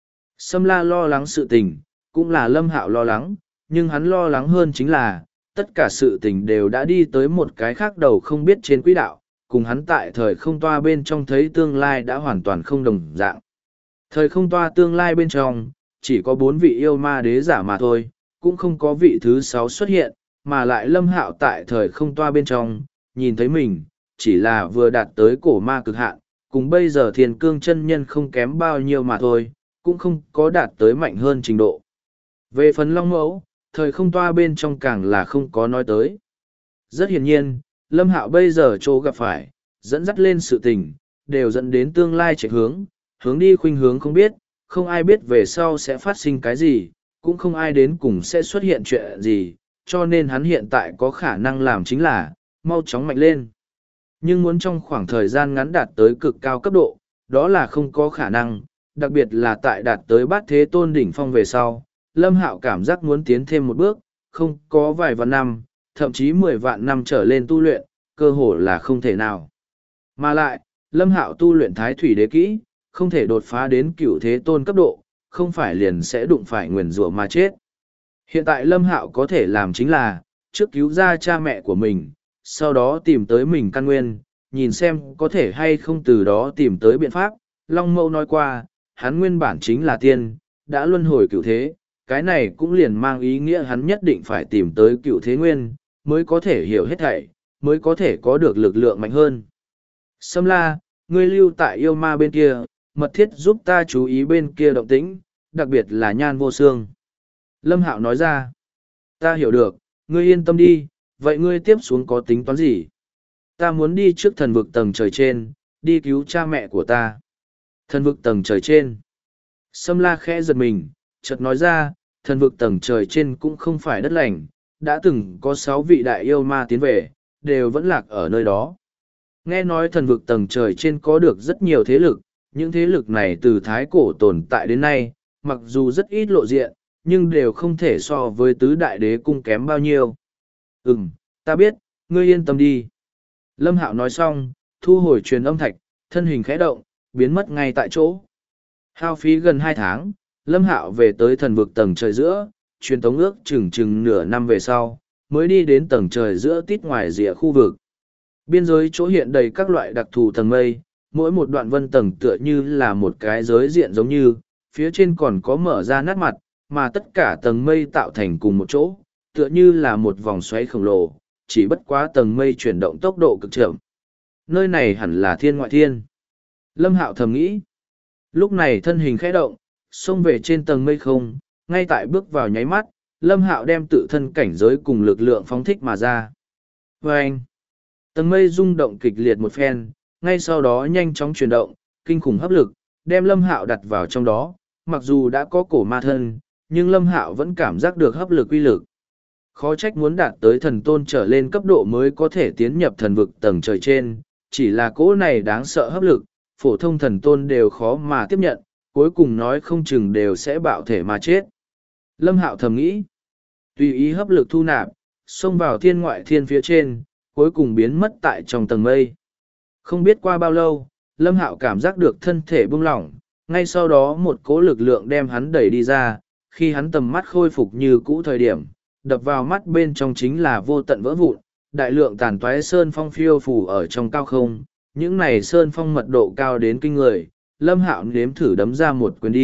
Speaker 1: Sâm La lo lắng sự tình, cũng là Lâm Hạo lo lắng, nhưng hắn lo lắng hơn chính là, tất cả sự tình đều đã đi tới một cái khác đầu không biết trên quỹ đạo, cùng hắn tại thời không toa bên trong thấy tương lai đã hoàn toàn không đồng dạng. Thời không toa tương lai bên trong, chỉ có bốn vị yêu ma đế giả mà thôi, cũng không có vị thứ sáu xuất hiện, mà lại Lâm Hạo tại thời không toa bên trong, nhìn thấy mình, chỉ là vừa đạt tới cổ ma cực hạn, cùng bây giờ thiền cương chân nhân không kém bao nhiêu mà thôi, cũng không có đạt tới mạnh hơn trình độ. Về phần Long Mẫu, thời không toa bên trong càng là không có nói tới. Rất hiển nhiên, Lâm Hạo bây giờ chỗ gặp phải, dẫn dắt lên sự tình, đều dẫn đến tương lai chạy hướng, hướng đi khuynh hướng không biết, không ai biết về sau sẽ phát sinh cái gì, cũng không ai đến cùng sẽ xuất hiện chuyện gì, cho nên hắn hiện tại có khả năng làm chính là, mau chóng mạnh lên. Nhưng muốn trong khoảng thời gian ngắn đạt tới cực cao cấp độ, đó là không có khả năng, đặc biệt là tại đạt tới bát thế tôn đỉnh phong về sau. Lâm Hạo cảm giác muốn tiến thêm một bước, không có vài vạn năm, thậm chí mười vạn năm trở lên tu luyện, cơ hồ là không thể nào. Mà lại, Lâm Hạo tu luyện thái thủy đế kỹ, không thể đột phá đến cửu thế tôn cấp độ, không phải liền sẽ đụng phải nguyền rủa mà chết. Hiện tại Lâm Hạo có thể làm chính là, trước cứu ra cha mẹ của mình, sau đó tìm tới mình căn nguyên, nhìn xem có thể hay không từ đó tìm tới biện pháp. Long Mẫu nói qua, hắn nguyên bản chính là tiên, đã luân hồi cửu thế, cái này cũng liền mang ý nghĩa hắn nhất định phải tìm tới cựu thế nguyên, mới có thể hiểu hết thảy, mới có thể có được lực lượng mạnh hơn. Sâm La, ngươi lưu tại yêu ma bên kia, mật thiết giúp ta chú ý bên kia động tĩnh, đặc biệt là Nhan Vô Xương. Lâm Hạo nói ra, ta hiểu được, ngươi yên tâm đi, vậy ngươi tiếp xuống có tính toán gì? Ta muốn đi trước thần vực tầng trời trên, đi cứu cha mẹ của ta. Thần vực tầng trời trên. Sâm La khẽ giật mình, chợt nói ra, thần vực tầng trời trên cũng không phải đất lành, đã từng có sáu vị đại yêu ma tiến về, đều vẫn lạc ở nơi đó. Nghe nói thần vực tầng trời trên có được rất nhiều thế lực, những thế lực này từ thái cổ tồn tại đến nay, mặc dù rất ít lộ diện, nhưng đều không thể so với tứ đại đế cung kém bao nhiêu. Ừm, ta biết, ngươi yên tâm đi. Lâm Hạo nói xong, thu hồi truyền âm thạch, thân hình khẽ động, biến mất ngay tại chỗ. Hao phí gần hai tháng, Lâm Hạo về tới thần vực tầng trời giữa, truyền tống ước chừng chừng nửa năm về sau, mới đi đến tầng trời giữa tít ngoài rìa khu vực. Biên giới chỗ hiện đầy các loại đặc thù tầng mây, mỗi một đoạn vân tầng tựa như là một cái giới diện giống như, phía trên còn có mở ra nát mặt, mà tất cả tầng mây tạo thành cùng một chỗ, tựa như là một vòng xoáy khổng lồ, chỉ bất quá tầng mây chuyển động tốc độ cực chậm. Nơi này hẳn là thiên ngoại thiên. Lâm Hạo thầm nghĩ. Lúc này thân hình khẽ động, xông về trên tầng mây không, ngay tại bước vào nháy mắt, Lâm Hạo đem tự thân cảnh giới cùng lực lượng phóng thích mà ra. Và anh, tầng mây rung động kịch liệt một phen, ngay sau đó nhanh chóng chuyển động, kinh khủng hấp lực, đem Lâm Hạo đặt vào trong đó, mặc dù đã có cổ ma thân, nhưng Lâm Hạo vẫn cảm giác được hấp lực uy lực. Khó trách muốn đạt tới thần tôn trở lên cấp độ mới có thể tiến nhập thần vực tầng trời trên, chỉ là cỗ này đáng sợ hấp lực, phổ thông thần tôn đều khó mà tiếp nhận, cuối cùng nói không chừng đều sẽ bạo thể mà chết. Lâm Hạo thầm nghĩ, tùy ý hấp lực thu nạp, xông vào thiên ngoại thiên phía trên, cuối cùng biến mất tại trong tầng mây. Không biết qua bao lâu, Lâm Hạo cảm giác được thân thể bung lỏng, ngay sau đó một cỗ lực lượng đem hắn đẩy đi ra, khi hắn tầm mắt khôi phục như cũ thời điểm, đập vào mắt bên trong chính là vô tận vỡ vụn, đại lượng tàn toái sơn phong phiêu phủ ở trong cao không, những này sơn phong mật độ cao đến kinh người. Lâm Hạo nếm thử đấm ra một quyền đi,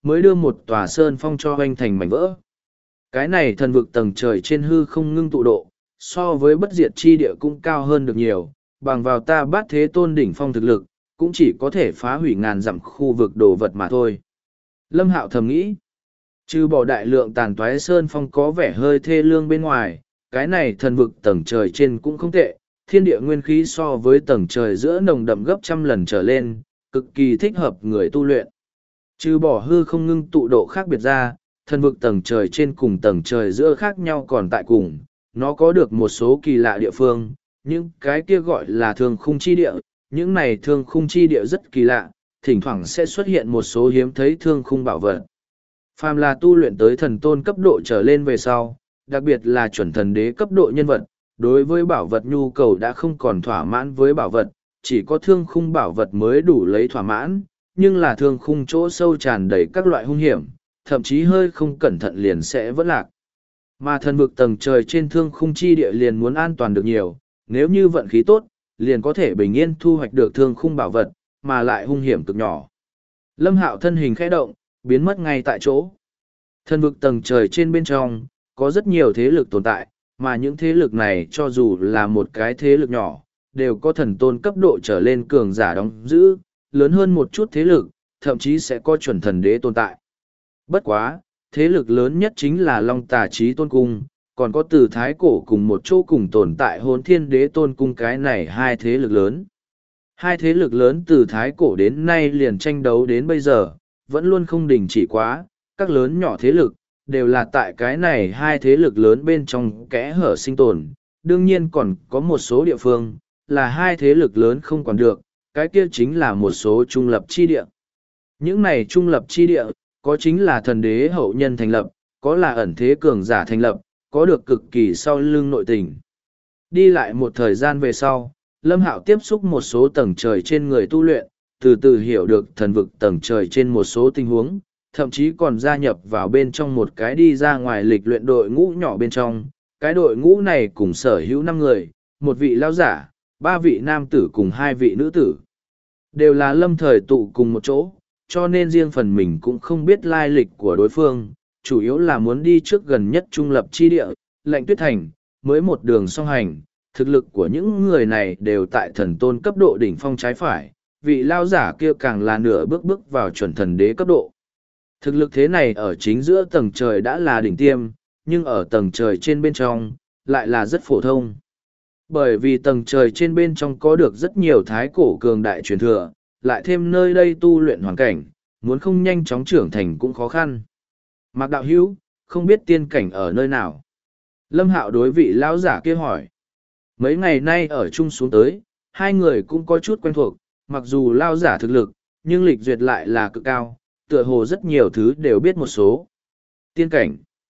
Speaker 1: mới đưa một tòa sơn phong cho hoanh thành mảnh vỡ. Cái này thần vực tầng trời trên hư không ngưng tụ độ, so với bất diệt chi địa cũng cao hơn được nhiều, bằng vào ta bát thế tôn đỉnh phong thực lực, cũng chỉ có thể phá hủy ngàn dặm khu vực đồ vật mà thôi. Lâm Hạo thầm nghĩ, trừ bỏ đại lượng tàn toái sơn phong có vẻ hơi thê lương bên ngoài, cái này thần vực tầng trời trên cũng không tệ, thiên địa nguyên khí so với tầng trời giữa nồng đậm gấp trăm lần trở lên, cực kỳ thích hợp người tu luyện. Trừ bỏ hư không ngưng tụ độ khác biệt ra, thần vực tầng trời trên cùng tầng trời giữa khác nhau còn tại cùng, nó có được một số kỳ lạ địa phương, những cái kia gọi là thương khung chi địa, những này thương khung chi địa rất kỳ lạ, thỉnh thoảng sẽ xuất hiện một số hiếm thấy thương khung bảo vật. Phàm là tu luyện tới thần tôn cấp độ trở lên về sau, đặc biệt là chuẩn thần đế cấp độ nhân vật, đối với bảo vật nhu cầu đã không còn thỏa mãn với bảo vật, chỉ có thương khung bảo vật mới đủ lấy thỏa mãn, nhưng là thương khung chỗ sâu tràn đầy các loại hung hiểm, thậm chí hơi không cẩn thận liền sẽ vỡ lạc. Mà thần vực tầng trời trên thương khung chi địa liền muốn an toàn được nhiều, nếu như vận khí tốt, liền có thể bình yên thu hoạch được thương khung bảo vật, mà lại hung hiểm cực nhỏ. Lâm Hạo thân hình khẽ động, biến mất ngay tại chỗ. Thần vực tầng trời trên bên trong, có rất nhiều thế lực tồn tại, mà những thế lực này cho dù là một cái thế lực nhỏ, đều có thần tôn cấp độ trở lên cường giả đóng giữ, lớn hơn một chút thế lực, thậm chí sẽ có chuẩn thần đế tồn tại. Bất quá, thế lực lớn nhất chính là Long Tà Chí Tôn Cung, còn có từ Thái Cổ cùng một chỗ cùng tồn tại Hồn Thiên Đế Tôn Cung, cái này hai thế lực lớn. Hai thế lực lớn từ Thái Cổ đến nay liền tranh đấu đến bây giờ, vẫn luôn không đình chỉ quá, các lớn nhỏ thế lực, đều là tại cái này hai thế lực lớn bên trong kẽ hở sinh tồn. Đương nhiên còn có một số địa phương, là hai thế lực lớn không quản được, cái kia chính là một số trung lập chi địa. Những này trung lập chi địa, có chính là thần đế hậu nhân thành lập, có là ẩn thế cường giả thành lập, có được cực kỳ sau lưng nội tình. Đi lại một thời gian về sau, Lâm Hạo tiếp xúc một số tầng trời trên người tu luyện, từ từ hiểu được thần vực tầng trời trên một số tình huống, thậm chí còn gia nhập vào bên trong một cái đi ra ngoài lịch luyện đội ngũ nhỏ bên trong. Cái đội ngũ này cùng sở hữu năm người, một vị lão giả, ba vị nam tử cùng hai vị nữ tử. Đều là lâm thời tụ cùng một chỗ, cho nên riêng phần mình cũng không biết lai lịch của đối phương, chủ yếu là muốn đi trước gần nhất trung lập chi địa, Lạnh Tuyết Thành, mới một đường song hành. Thực lực của những người này đều tại thần tôn cấp độ đỉnh phong trái phải, vị lao giả kia càng là nửa bước bước vào chuẩn thần đế cấp độ. Thực lực thế này ở chính giữa tầng trời đã là đỉnh tiêm, nhưng ở tầng trời trên bên trong, lại là rất phổ thông. Bởi vì tầng trời trên bên trong có được rất nhiều thái cổ cường đại truyền thừa, lại thêm nơi đây tu luyện hoàn cảnh, muốn không nhanh chóng trưởng thành cũng khó khăn. Mạc đạo hữu, không biết tiên cảnh ở nơi nào? Lâm Hạo đối vị lão giả kia hỏi. Mấy ngày nay ở chung xuống tới, hai người cũng có chút quen thuộc, mặc dù lao giả thực lực, nhưng lịch duyệt lại là cực cao, tựa hồ rất nhiều thứ đều biết một số. Tiên cảnh.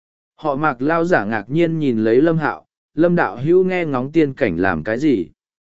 Speaker 1: Họ Mạc lao giả ngạc nhiên nhìn lấy Lâm Hạo, Lâm đạo hữu nghe ngóng tiên cảnh làm cái gì?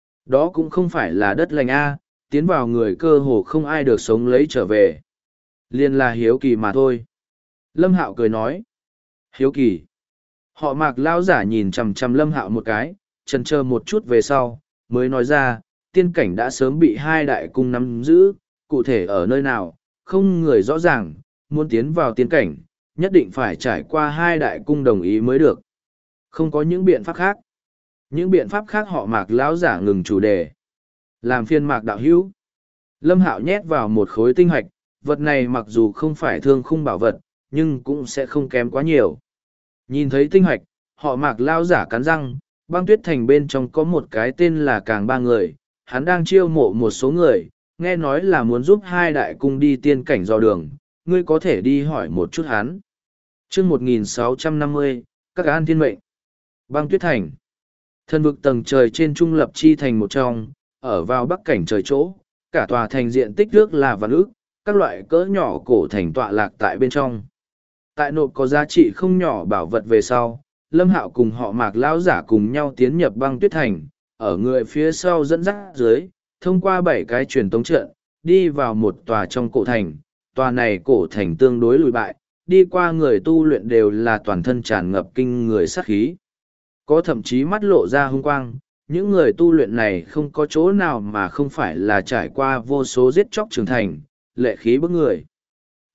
Speaker 1: Đó cũng không phải là đất lành a, tiến vào người cơ hồ không ai được sống lấy trở về. Liên là hiếu kỳ mà thôi. Lâm Hạo cười nói. Hiếu kỳ. Họ Mạc lao giả nhìn chằm chằm Lâm Hạo một cái, chần chờ một chút về sau, mới nói ra, tiên cảnh đã sớm bị hai đại cung nắm giữ, cụ thể ở nơi nào, không người rõ ràng, muốn tiến vào tiên cảnh, nhất định phải trải qua hai đại cung đồng ý mới được. Không có những biện pháp khác. Những biện pháp khác họ Mạc lão giả ngừng chủ đề. Làm phiên Mạc đạo hữu. Lâm Hạo nhét vào một khối tinh hạch, vật này mặc dù không phải thương khung bảo vật, nhưng cũng sẽ không kém quá nhiều. Nhìn thấy tinh hạch, họ Mạc lão giả cắn răng. Băng Tuyết Thành bên trong có một cái tên là Càng Ba người, hắn đang chiêu mộ một số người, nghe nói là muốn giúp hai đại cung đi tiên cảnh dò đường, ngươi có thể đi hỏi một chút hắn. Chương một nghìn sáu trăm năm mươi, các an thiên mệnh. Băng Tuyết Thành. Thần vực tầng trời trên trung lập chi thành một trong, ở vào bắc cảnh trời chỗ, cả tòa thành diện tích nước là vạn ức, các loại cỡ nhỏ cổ thành tọa lạc tại bên trong. Tại nộp có giá trị không nhỏ bảo vật về sau, Lâm Hạo cùng họ Mạc lão giả cùng nhau tiến nhập Băng Tuyết Thành, ở người phía sau dẫn dắt dưới, thông qua bảy cái truyền tống trận, đi vào một tòa trong cổ thành. Tòa này cổ thành tương đối lùi bại, đi qua người tu luyện đều là toàn thân tràn ngập kinh người sát khí. Có thậm chí mắt lộ ra hung quang, những người tu luyện này không có chỗ nào mà không phải là trải qua vô số giết chóc trưởng thành, lệ khí bức người.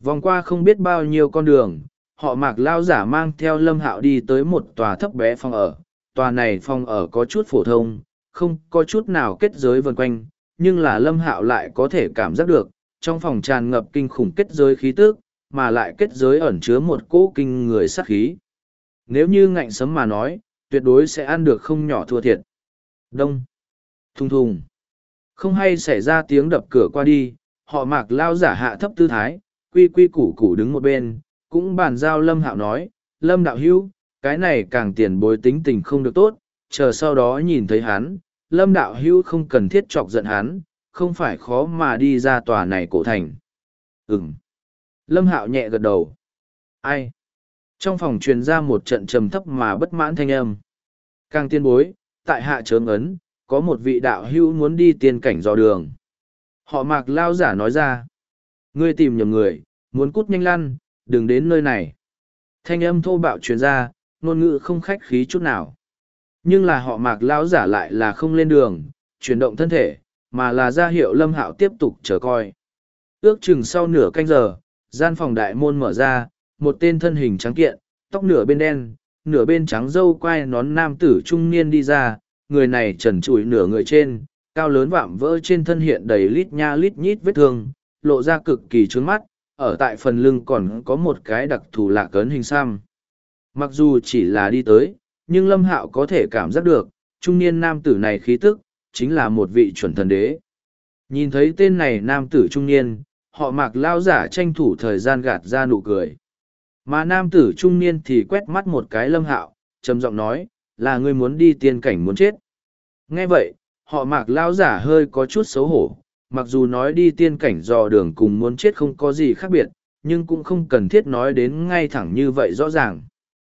Speaker 1: Vòng qua không biết bao nhiêu con đường, họ Mạc lao giả mang theo Lâm Hạo đi tới một tòa thấp bé phòng ở. Tòa này phòng ở có chút phổ thông, không có chút nào kết giới vần quanh, nhưng là Lâm Hạo lại có thể cảm giác được, trong phòng tràn ngập kinh khủng kết giới khí tức, mà lại kết giới ẩn chứa một cỗ kinh người sát khí. Nếu như ngạnh sấm mà nói, tuyệt đối sẽ ăn được không nhỏ thua thiệt. Đông. Thùng thùng. Không hay xảy ra tiếng đập cửa qua đi, họ Mạc lao giả hạ thấp tư thái, quy quy củ củ đứng một bên, cũng bàn giao Lâm Hạo nói, Lâm đạo hữu, cái này càng tiền bối tính tình không được tốt, chờ sau đó nhìn thấy hắn, Lâm đạo hữu không cần thiết chọc giận hắn, không phải khó mà đi ra tòa này cổ thành. Ừm. Lâm Hạo nhẹ gật đầu. Ai? Trong phòng truyền ra một trận trầm thấp mà bất mãn thanh âm. Càng tiên bối, tại hạ chớm ấn, có một vị đạo hữu muốn đi tiên cảnh dò đường. Họ Mạc lao giả nói ra. Ngươi tìm nhầm người, muốn cút nhanh lăn, đừng đến nơi này. Thanh âm thô bạo truyền ra, ngôn ngữ không khách khí chút nào. Nhưng là họ Mạc lao giả lại là không lên đường, chuyển động thân thể, mà là ra hiệu Lâm Hạo tiếp tục chờ coi. Ước chừng sau nửa canh giờ, gian phòng đại môn mở ra, một tên thân hình trắng kiện, tóc nửa bên đen, nửa bên trắng râu quai nón nam tử trung niên đi ra, người này trần trụi nửa người trên, cao lớn vạm vỡ trên thân hiện đầy lít nha lít nhít vết thương, lộ ra cực kỳ trướng mắt, ở tại phần lưng còn có một cái đặc thù lạ cấn hình xăm. Mặc dù chỉ là đi tới, nhưng Lâm Hạo có thể cảm giác được, trung niên nam tử này khí tức, chính là một vị chuẩn thần đế. Nhìn thấy tên này nam tử trung niên, họ Mạc lao giả tranh thủ thời gian gạt ra nụ cười. Mà nam tử trung niên thì quét mắt một cái Lâm Hạo, trầm giọng nói, là ngươi muốn đi tiên cảnh muốn chết. Nghe vậy, họ Mạc lao giả hơi có chút xấu hổ, mặc dù nói đi tiên cảnh dò đường cùng muốn chết không có gì khác biệt, nhưng cũng không cần thiết nói đến ngay thẳng như vậy rõ ràng.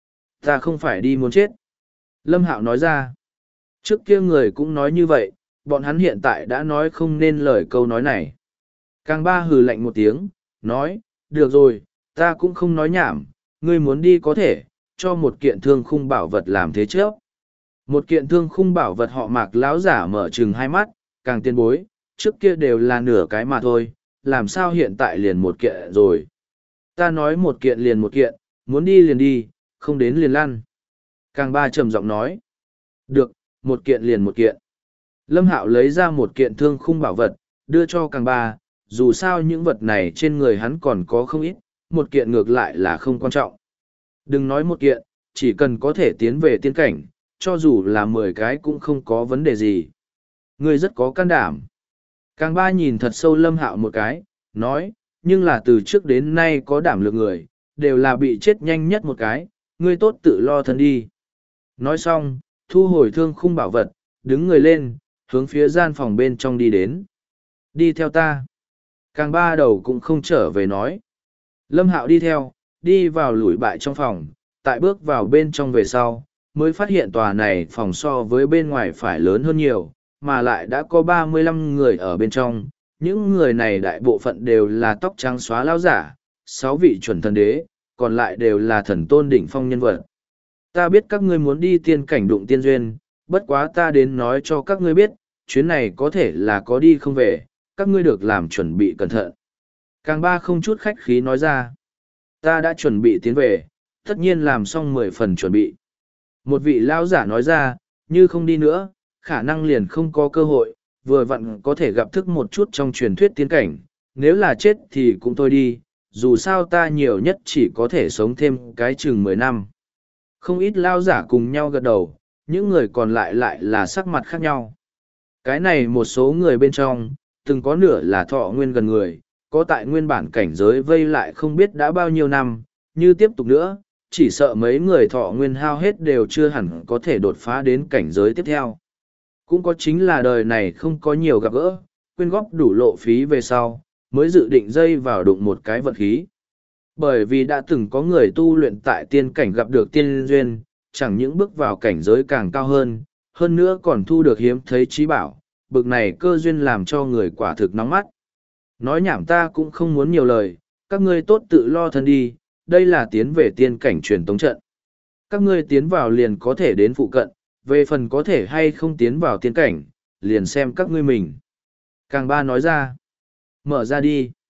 Speaker 1: Ta không phải đi muốn chết. Lâm Hạo nói ra. Trước kia người cũng nói như vậy, bọn hắn hiện tại đã nói không nên lời câu nói này. Càng ba hừ lạnh một tiếng, nói, được rồi, ta cũng không nói nhảm, ngươi muốn đi có thể, cho một kiện thương khung bảo vật làm thế trước. Một kiện thương khung bảo vật họ Mạc lão giả mở trừng hai mắt, càng tiên bối, trước kia đều là nửa cái mà thôi, làm sao hiện tại liền một kiện rồi. Ta nói một kiện liền một kiện, muốn đi liền đi, không đến liền lăn. Càng ba trầm giọng nói, được, một kiện liền một kiện. Lâm Hạo lấy ra một kiện thương khung bảo vật, đưa cho càng ba, dù sao những vật này trên người hắn còn có không ít, một kiện ngược lại là không quan trọng. Đừng nói một kiện, chỉ cần có thể tiến về tiên cảnh, cho dù là mười cái cũng không có vấn đề gì. Ngươi rất có can đảm. Càng ba nhìn thật sâu Lâm Hạo một cái, nói, nhưng là từ trước đến nay có đảm lượng người, đều là bị chết nhanh nhất một cái, ngươi tốt tự lo thân đi. Nói xong, thu hồi thương khung bảo vật, đứng người lên, hướng phía gian phòng bên trong đi đến. Đi theo ta. Càng ba đầu cũng không trở về nói. Lâm Hạo đi theo, đi vào lủi bại trong phòng, tại bước vào bên trong về sau, mới phát hiện tòa này phòng so với bên ngoài phải lớn hơn nhiều, mà lại đã có ba mươi lăm người ở bên trong. Những người này đại bộ phận đều là tóc trắng xóa lao giả, sáu vị chuẩn thần đế, còn lại đều là thần tôn đỉnh phong nhân vật. Ta biết các ngươi muốn đi tiên cảnh đụng tiên duyên, bất quá ta đến nói cho các ngươi biết, chuyến này có thể là có đi không về, các ngươi được làm chuẩn bị cẩn thận. Càng ba không chút khách khí nói ra, ta đã chuẩn bị tiến về, tất nhiên làm xong mười phần chuẩn bị. Một vị lao giả nói ra, như không đi nữa, khả năng liền không có cơ hội, vừa vặn có thể gặp thức một chút trong truyền thuyết tiên cảnh, nếu là chết thì cũng thôi đi, dù sao ta nhiều nhất chỉ có thể sống thêm cái chừng mười năm. Không ít lao giả cùng nhau gật đầu, những người còn lại lại là sắc mặt khác nhau. Cái này một số người bên trong, từng có nửa là thọ nguyên gần người, có tại nguyên bản cảnh giới vây lại không biết đã bao nhiêu năm, như tiếp tục nữa, chỉ sợ mấy người thọ nguyên hao hết đều chưa hẳn có thể đột phá đến cảnh giới tiếp theo. Cũng có chính là đời này không có nhiều gặp gỡ, quyên góp đủ lộ phí về sau, mới dự định dây vào đụng một cái vận khí. Bởi vì đã từng có người tu luyện tại tiên cảnh gặp được tiên duyên, chẳng những bước vào cảnh giới càng cao hơn, hơn nữa còn thu được hiếm thấy trí bảo, bực này cơ duyên làm cho người quả thực nóng mắt. Nói nhảm ta cũng không muốn nhiều lời, các ngươi tốt tự lo thân đi, đây là tiến về tiên cảnh truyền tống trận. Các ngươi tiến vào liền có thể đến phụ cận, về phần có thể hay không tiến vào tiên cảnh, liền xem các ngươi mình. Càng ba nói ra, mở ra đi.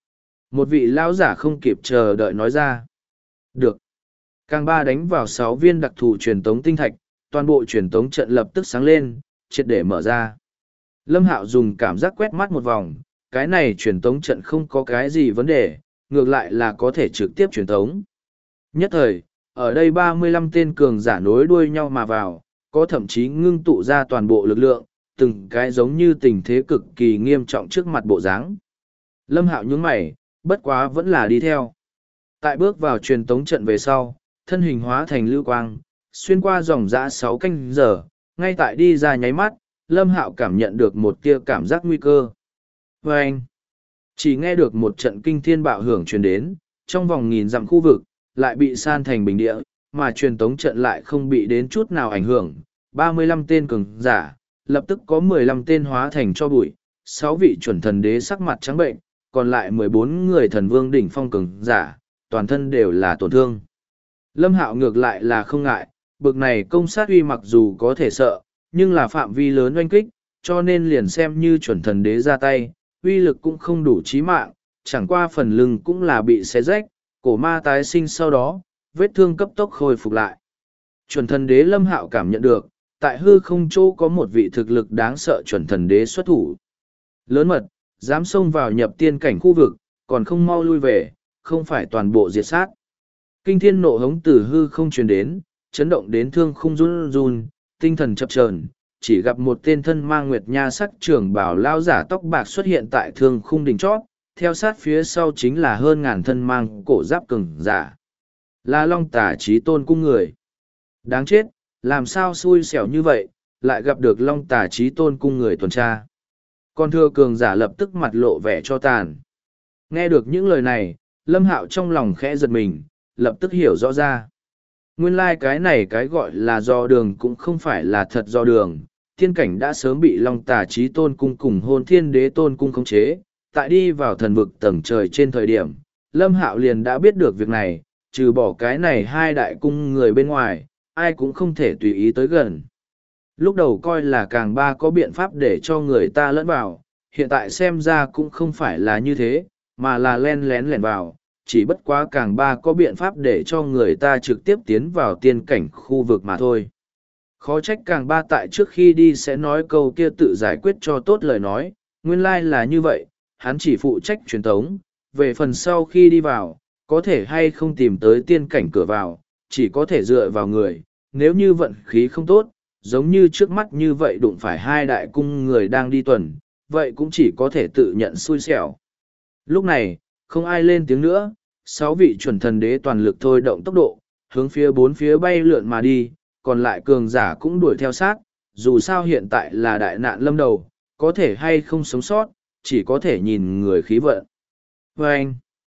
Speaker 1: Một vị lão giả không kịp chờ đợi nói ra. Được. Càng ba đánh vào sáu viên đặc thù truyền tống tinh thạch, toàn bộ truyền tống trận lập tức sáng lên, triệt để mở ra. Lâm Hạo dùng cảm giác quét mắt một vòng, cái này truyền tống trận không có cái gì vấn đề, ngược lại là có thể trực tiếp truyền tống. Nhất thời, ở đây ba mươi lăm tên cường giả nối đuôi nhau mà vào, có thậm chí ngưng tụ ra toàn bộ lực lượng, từng cái giống như tình thế cực kỳ nghiêm trọng trước mặt bộ dáng. Lâm Hạo nhướng mày, bất quá vẫn là đi theo. Tại bước vào truyền tống trận về sau, thân hình hóa thành lưu quang, xuyên qua dòng dã sáu canh giờ, ngay tại đi ra nháy mắt, Lâm Hạo cảm nhận được một tia cảm giác nguy cơ. Và anh, chỉ nghe được một trận kinh thiên bạo hưởng truyền đến, trong vòng nghìn dặm khu vực, lại bị san thành bình địa, mà truyền tống trận lại không bị đến chút nào ảnh hưởng. ba mươi lăm tên cường giả, lập tức có mười lăm tên hóa thành cho bụi, sáu vị chuẩn thần đế sắc mặt trắng bệnh, còn lại mười bốn người thần vương đỉnh phong cường giả, toàn thân đều là tổn thương. Lâm Hạo ngược lại là không ngại, bực này công sát uy mặc dù có thể sợ, nhưng là phạm vi lớn oanh kích, cho nên liền xem như chuẩn thần đế ra tay, uy lực cũng không đủ chí mạng, chẳng qua phần lưng cũng là bị xé rách, cổ ma tái sinh sau đó, vết thương cấp tốc khôi phục lại. Chuẩn thần đế Lâm Hạo cảm nhận được, tại hư không chỗ có một vị thực lực đáng sợ chuẩn thần đế xuất thủ. Lớn mật, dám xông vào nhập tiên cảnh khu vực, còn không mau lui về, không phải toàn bộ diệt sát. Kinh thiên nộ hống từ hư không truyền đến, chấn động đến thương khung run run, tinh thần chập chờn, chỉ gặp một tên thân mang nguyệt nha sắc trưởng bảo lao giả tóc bạc xuất hiện tại thương khung đỉnh chót, theo sát phía sau chính là hơn ngàn thân mang cổ giáp cường giả. Là Long Tả Chí Tôn cung người. Đáng chết, làm sao xui xẻo như vậy, lại gặp được Long Tả Chí Tôn cung người tuần tra. Con thưa cường giả lập tức mặt lộ vẻ cho tàn. Nghe được những lời này, Lâm Hạo trong lòng khẽ giật mình, lập tức hiểu rõ ra. Nguyên lai like cái này cái gọi là do đường cũng không phải là thật do đường, tiên cảnh đã sớm bị Long Tả Chí Tôn cung cùng Hôn Thiên Đế Tôn cung khống chế, tại đi vào thần vực tầng trời trên thời điểm, Lâm Hạo liền đã biết được việc này, trừ bỏ cái này hai đại cung người bên ngoài, ai cũng không thể tùy ý tới gần. Lúc đầu coi là càng ba có biện pháp để cho người ta lẫn vào, hiện tại xem ra cũng không phải là như thế, mà là len lén lẻn vào, chỉ bất quá càng ba có biện pháp để cho người ta trực tiếp tiến vào tiên cảnh khu vực mà thôi. Khó trách càng ba tại trước khi đi sẽ nói câu kia tự giải quyết cho tốt lời nói, nguyên lai là như vậy, hắn chỉ phụ trách truyền tống, về phần sau khi đi vào, có thể hay không tìm tới tiên cảnh cửa vào, chỉ có thể dựa vào người, nếu như vận khí không tốt, giống như trước mắt như vậy đụng phải hai đại cung người đang đi tuần, vậy cũng chỉ có thể tự nhận xui xẻo. Lúc này, không ai lên tiếng nữa, sáu vị chuẩn thần đế toàn lực thôi động tốc độ, hướng phía bốn phía bay lượn mà đi, còn lại cường giả cũng đuổi theo sát, dù sao hiện tại là đại nạn lâm đầu, có thể hay không sống sót, chỉ có thể nhìn người khí vận. Và anh,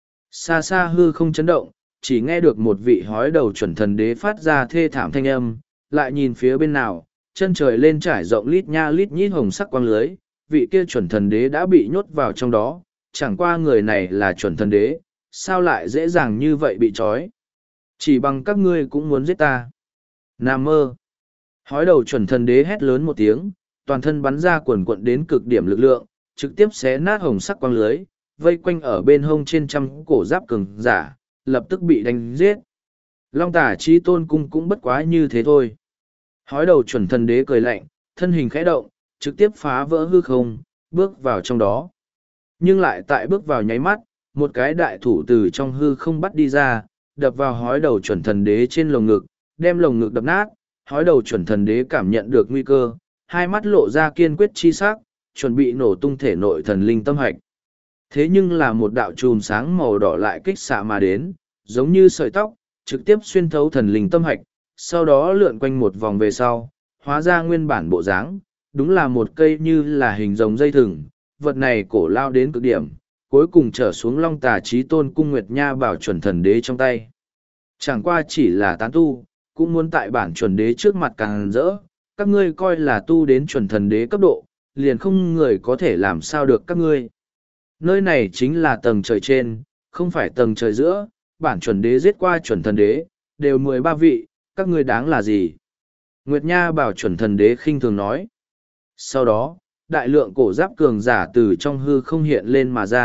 Speaker 1: xa xa hư không chấn động, chỉ nghe được một vị hói đầu chuẩn thần đế phát ra thê thảm thanh âm, lại nhìn phía bên nào, chân trời lên trải rộng lít nha lít nhít hồng sắc quang lưới, vị kia chuẩn thần đế đã bị nhốt vào trong đó, chẳng qua người này là chuẩn thần đế, sao lại dễ dàng như vậy bị trói. Chỉ bằng các ngươi cũng muốn giết ta. Nam mơ. Hói đầu chuẩn thần đế hét lớn một tiếng, toàn thân bắn ra quần quận đến cực điểm lực lượng, trực tiếp xé nát hồng sắc quang lưới, vây quanh ở bên hông trên trăm cổ giáp cường giả, lập tức bị đánh giết. Long Tả Chí Tôn cung cũng bất quá như thế thôi. Hói đầu chuẩn thần đế cười lạnh, thân hình khẽ động, trực tiếp phá vỡ hư không, bước vào trong đó. Nhưng lại tại bước vào nháy mắt, một cái đại thủ từ trong hư không bắt đi ra, đập vào hói đầu chuẩn thần đế trên lồng ngực, đem lồng ngực đập nát. Hói đầu chuẩn thần đế cảm nhận được nguy cơ, hai mắt lộ ra kiên quyết chi sắc, chuẩn bị nổ tung thể nội thần linh tâm hạch. Thế nhưng là một đạo chùm sáng màu đỏ lại kích xạ mà đến, giống như sợi tóc, trực tiếp xuyên thấu thần linh tâm hạch, sau đó lượn quanh một vòng về sau, hóa ra nguyên bản bộ dáng, đúng là một cây như là hình rồng dây thừng, vật này cổ lao đến cực điểm, cuối cùng trở xuống Long Tả Chí Tôn cung Nguyệt Nha bảo chuẩn thần đế trong tay. Chẳng qua chỉ là tán tu, cũng muốn tại bản chuẩn đế trước mặt càng rỡ, các ngươi coi là tu đến chuẩn thần đế cấp độ, liền không người có thể làm sao được các ngươi. Nơi này chính là tầng trời trên, không phải tầng trời giữa, bản chuẩn đế giết qua chuẩn thần đế, đều mười ba vị, các ngươi đáng là gì? Nguyệt Nha bảo chuẩn thần đế khinh thường nói. Sau đó, đại lượng cổ giáp cường giả từ trong hư không hiện lên mà ra,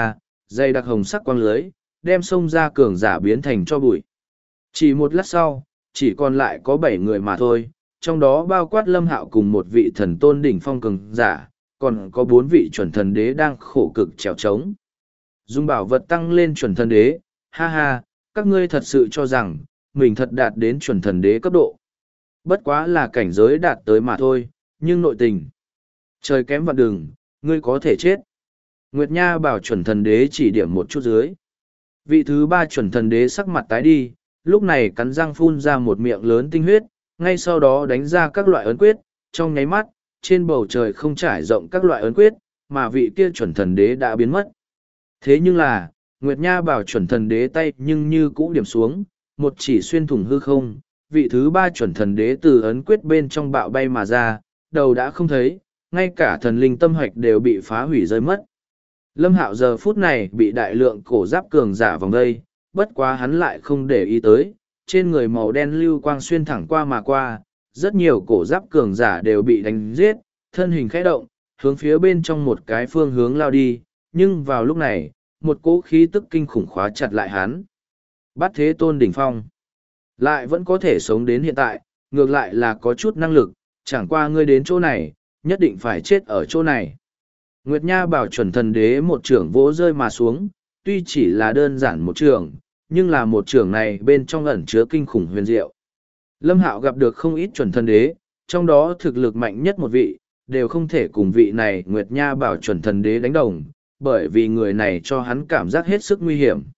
Speaker 1: dày đặc hồng sắc quang lưới, đem sông ra cường giả biến thành cho bụi. Chỉ một lát sau, chỉ còn lại có bảy người mà thôi, trong đó bao quát Lâm Hạo cùng một vị thần tôn đỉnh phong cường giả, còn có bốn vị chuẩn thần đế đang khổ cực trèo trống. Dùng bảo vật tăng lên chuẩn thần đế, ha ha, các ngươi thật sự cho rằng, mình thật đạt đến chuẩn thần đế cấp độ. Bất quá là cảnh giới đạt tới mà thôi, nhưng nội tình. Trời kém vạn đường, ngươi có thể chết. Nguyệt Nha bảo chuẩn thần đế chỉ điểm một chút dưới. Vị thứ ba chuẩn thần đế sắc mặt tái đi, lúc này cắn răng phun ra một miệng lớn tinh huyết, ngay sau đó đánh ra các loại ấn quyết, trong nháy mắt, trên bầu trời không trải rộng các loại ấn quyết, mà vị kia chuẩn thần đế đã biến mất. Thế nhưng là, Nguyệt Nha bảo chuẩn thần đế tay nhưng như cũ điểm xuống, một chỉ xuyên thủng hư không, vị thứ ba chuẩn thần đế từ ấn quyết bên trong bạo bay mà ra, đầu đã không thấy, ngay cả thần linh tâm hạch đều bị phá hủy rơi mất. Lâm Hạo giờ phút này bị đại lượng cổ giáp cường giả vòng đây, bất quá hắn lại không để ý tới, trên người màu đen lưu quang xuyên thẳng qua mà qua, rất nhiều cổ giáp cường giả đều bị đánh giết, thân hình khẽ động, hướng phía bên trong một cái phương hướng lao đi, nhưng vào lúc này, một cỗ khí tức kinh khủng khóa chặt lại hắn. Bát Thế Tôn đỉnh phong, lại vẫn có thể sống đến hiện tại, ngược lại là có chút năng lực, chẳng qua ngươi đến chỗ này, nhất định phải chết ở chỗ này. Nguyệt Nha bảo chuẩn thần đế một trưởng vỗ rơi mà xuống, tuy chỉ là đơn giản một trưởng, nhưng là một trưởng này bên trong ẩn chứa kinh khủng huyền diệu. Lâm Hạo gặp được không ít chuẩn thần đế, trong đó thực lực mạnh nhất một vị, đều không thể cùng vị này Nguyệt Nha bảo chuẩn thần đế đánh đồng, bởi vì người này cho hắn cảm giác hết sức nguy hiểm.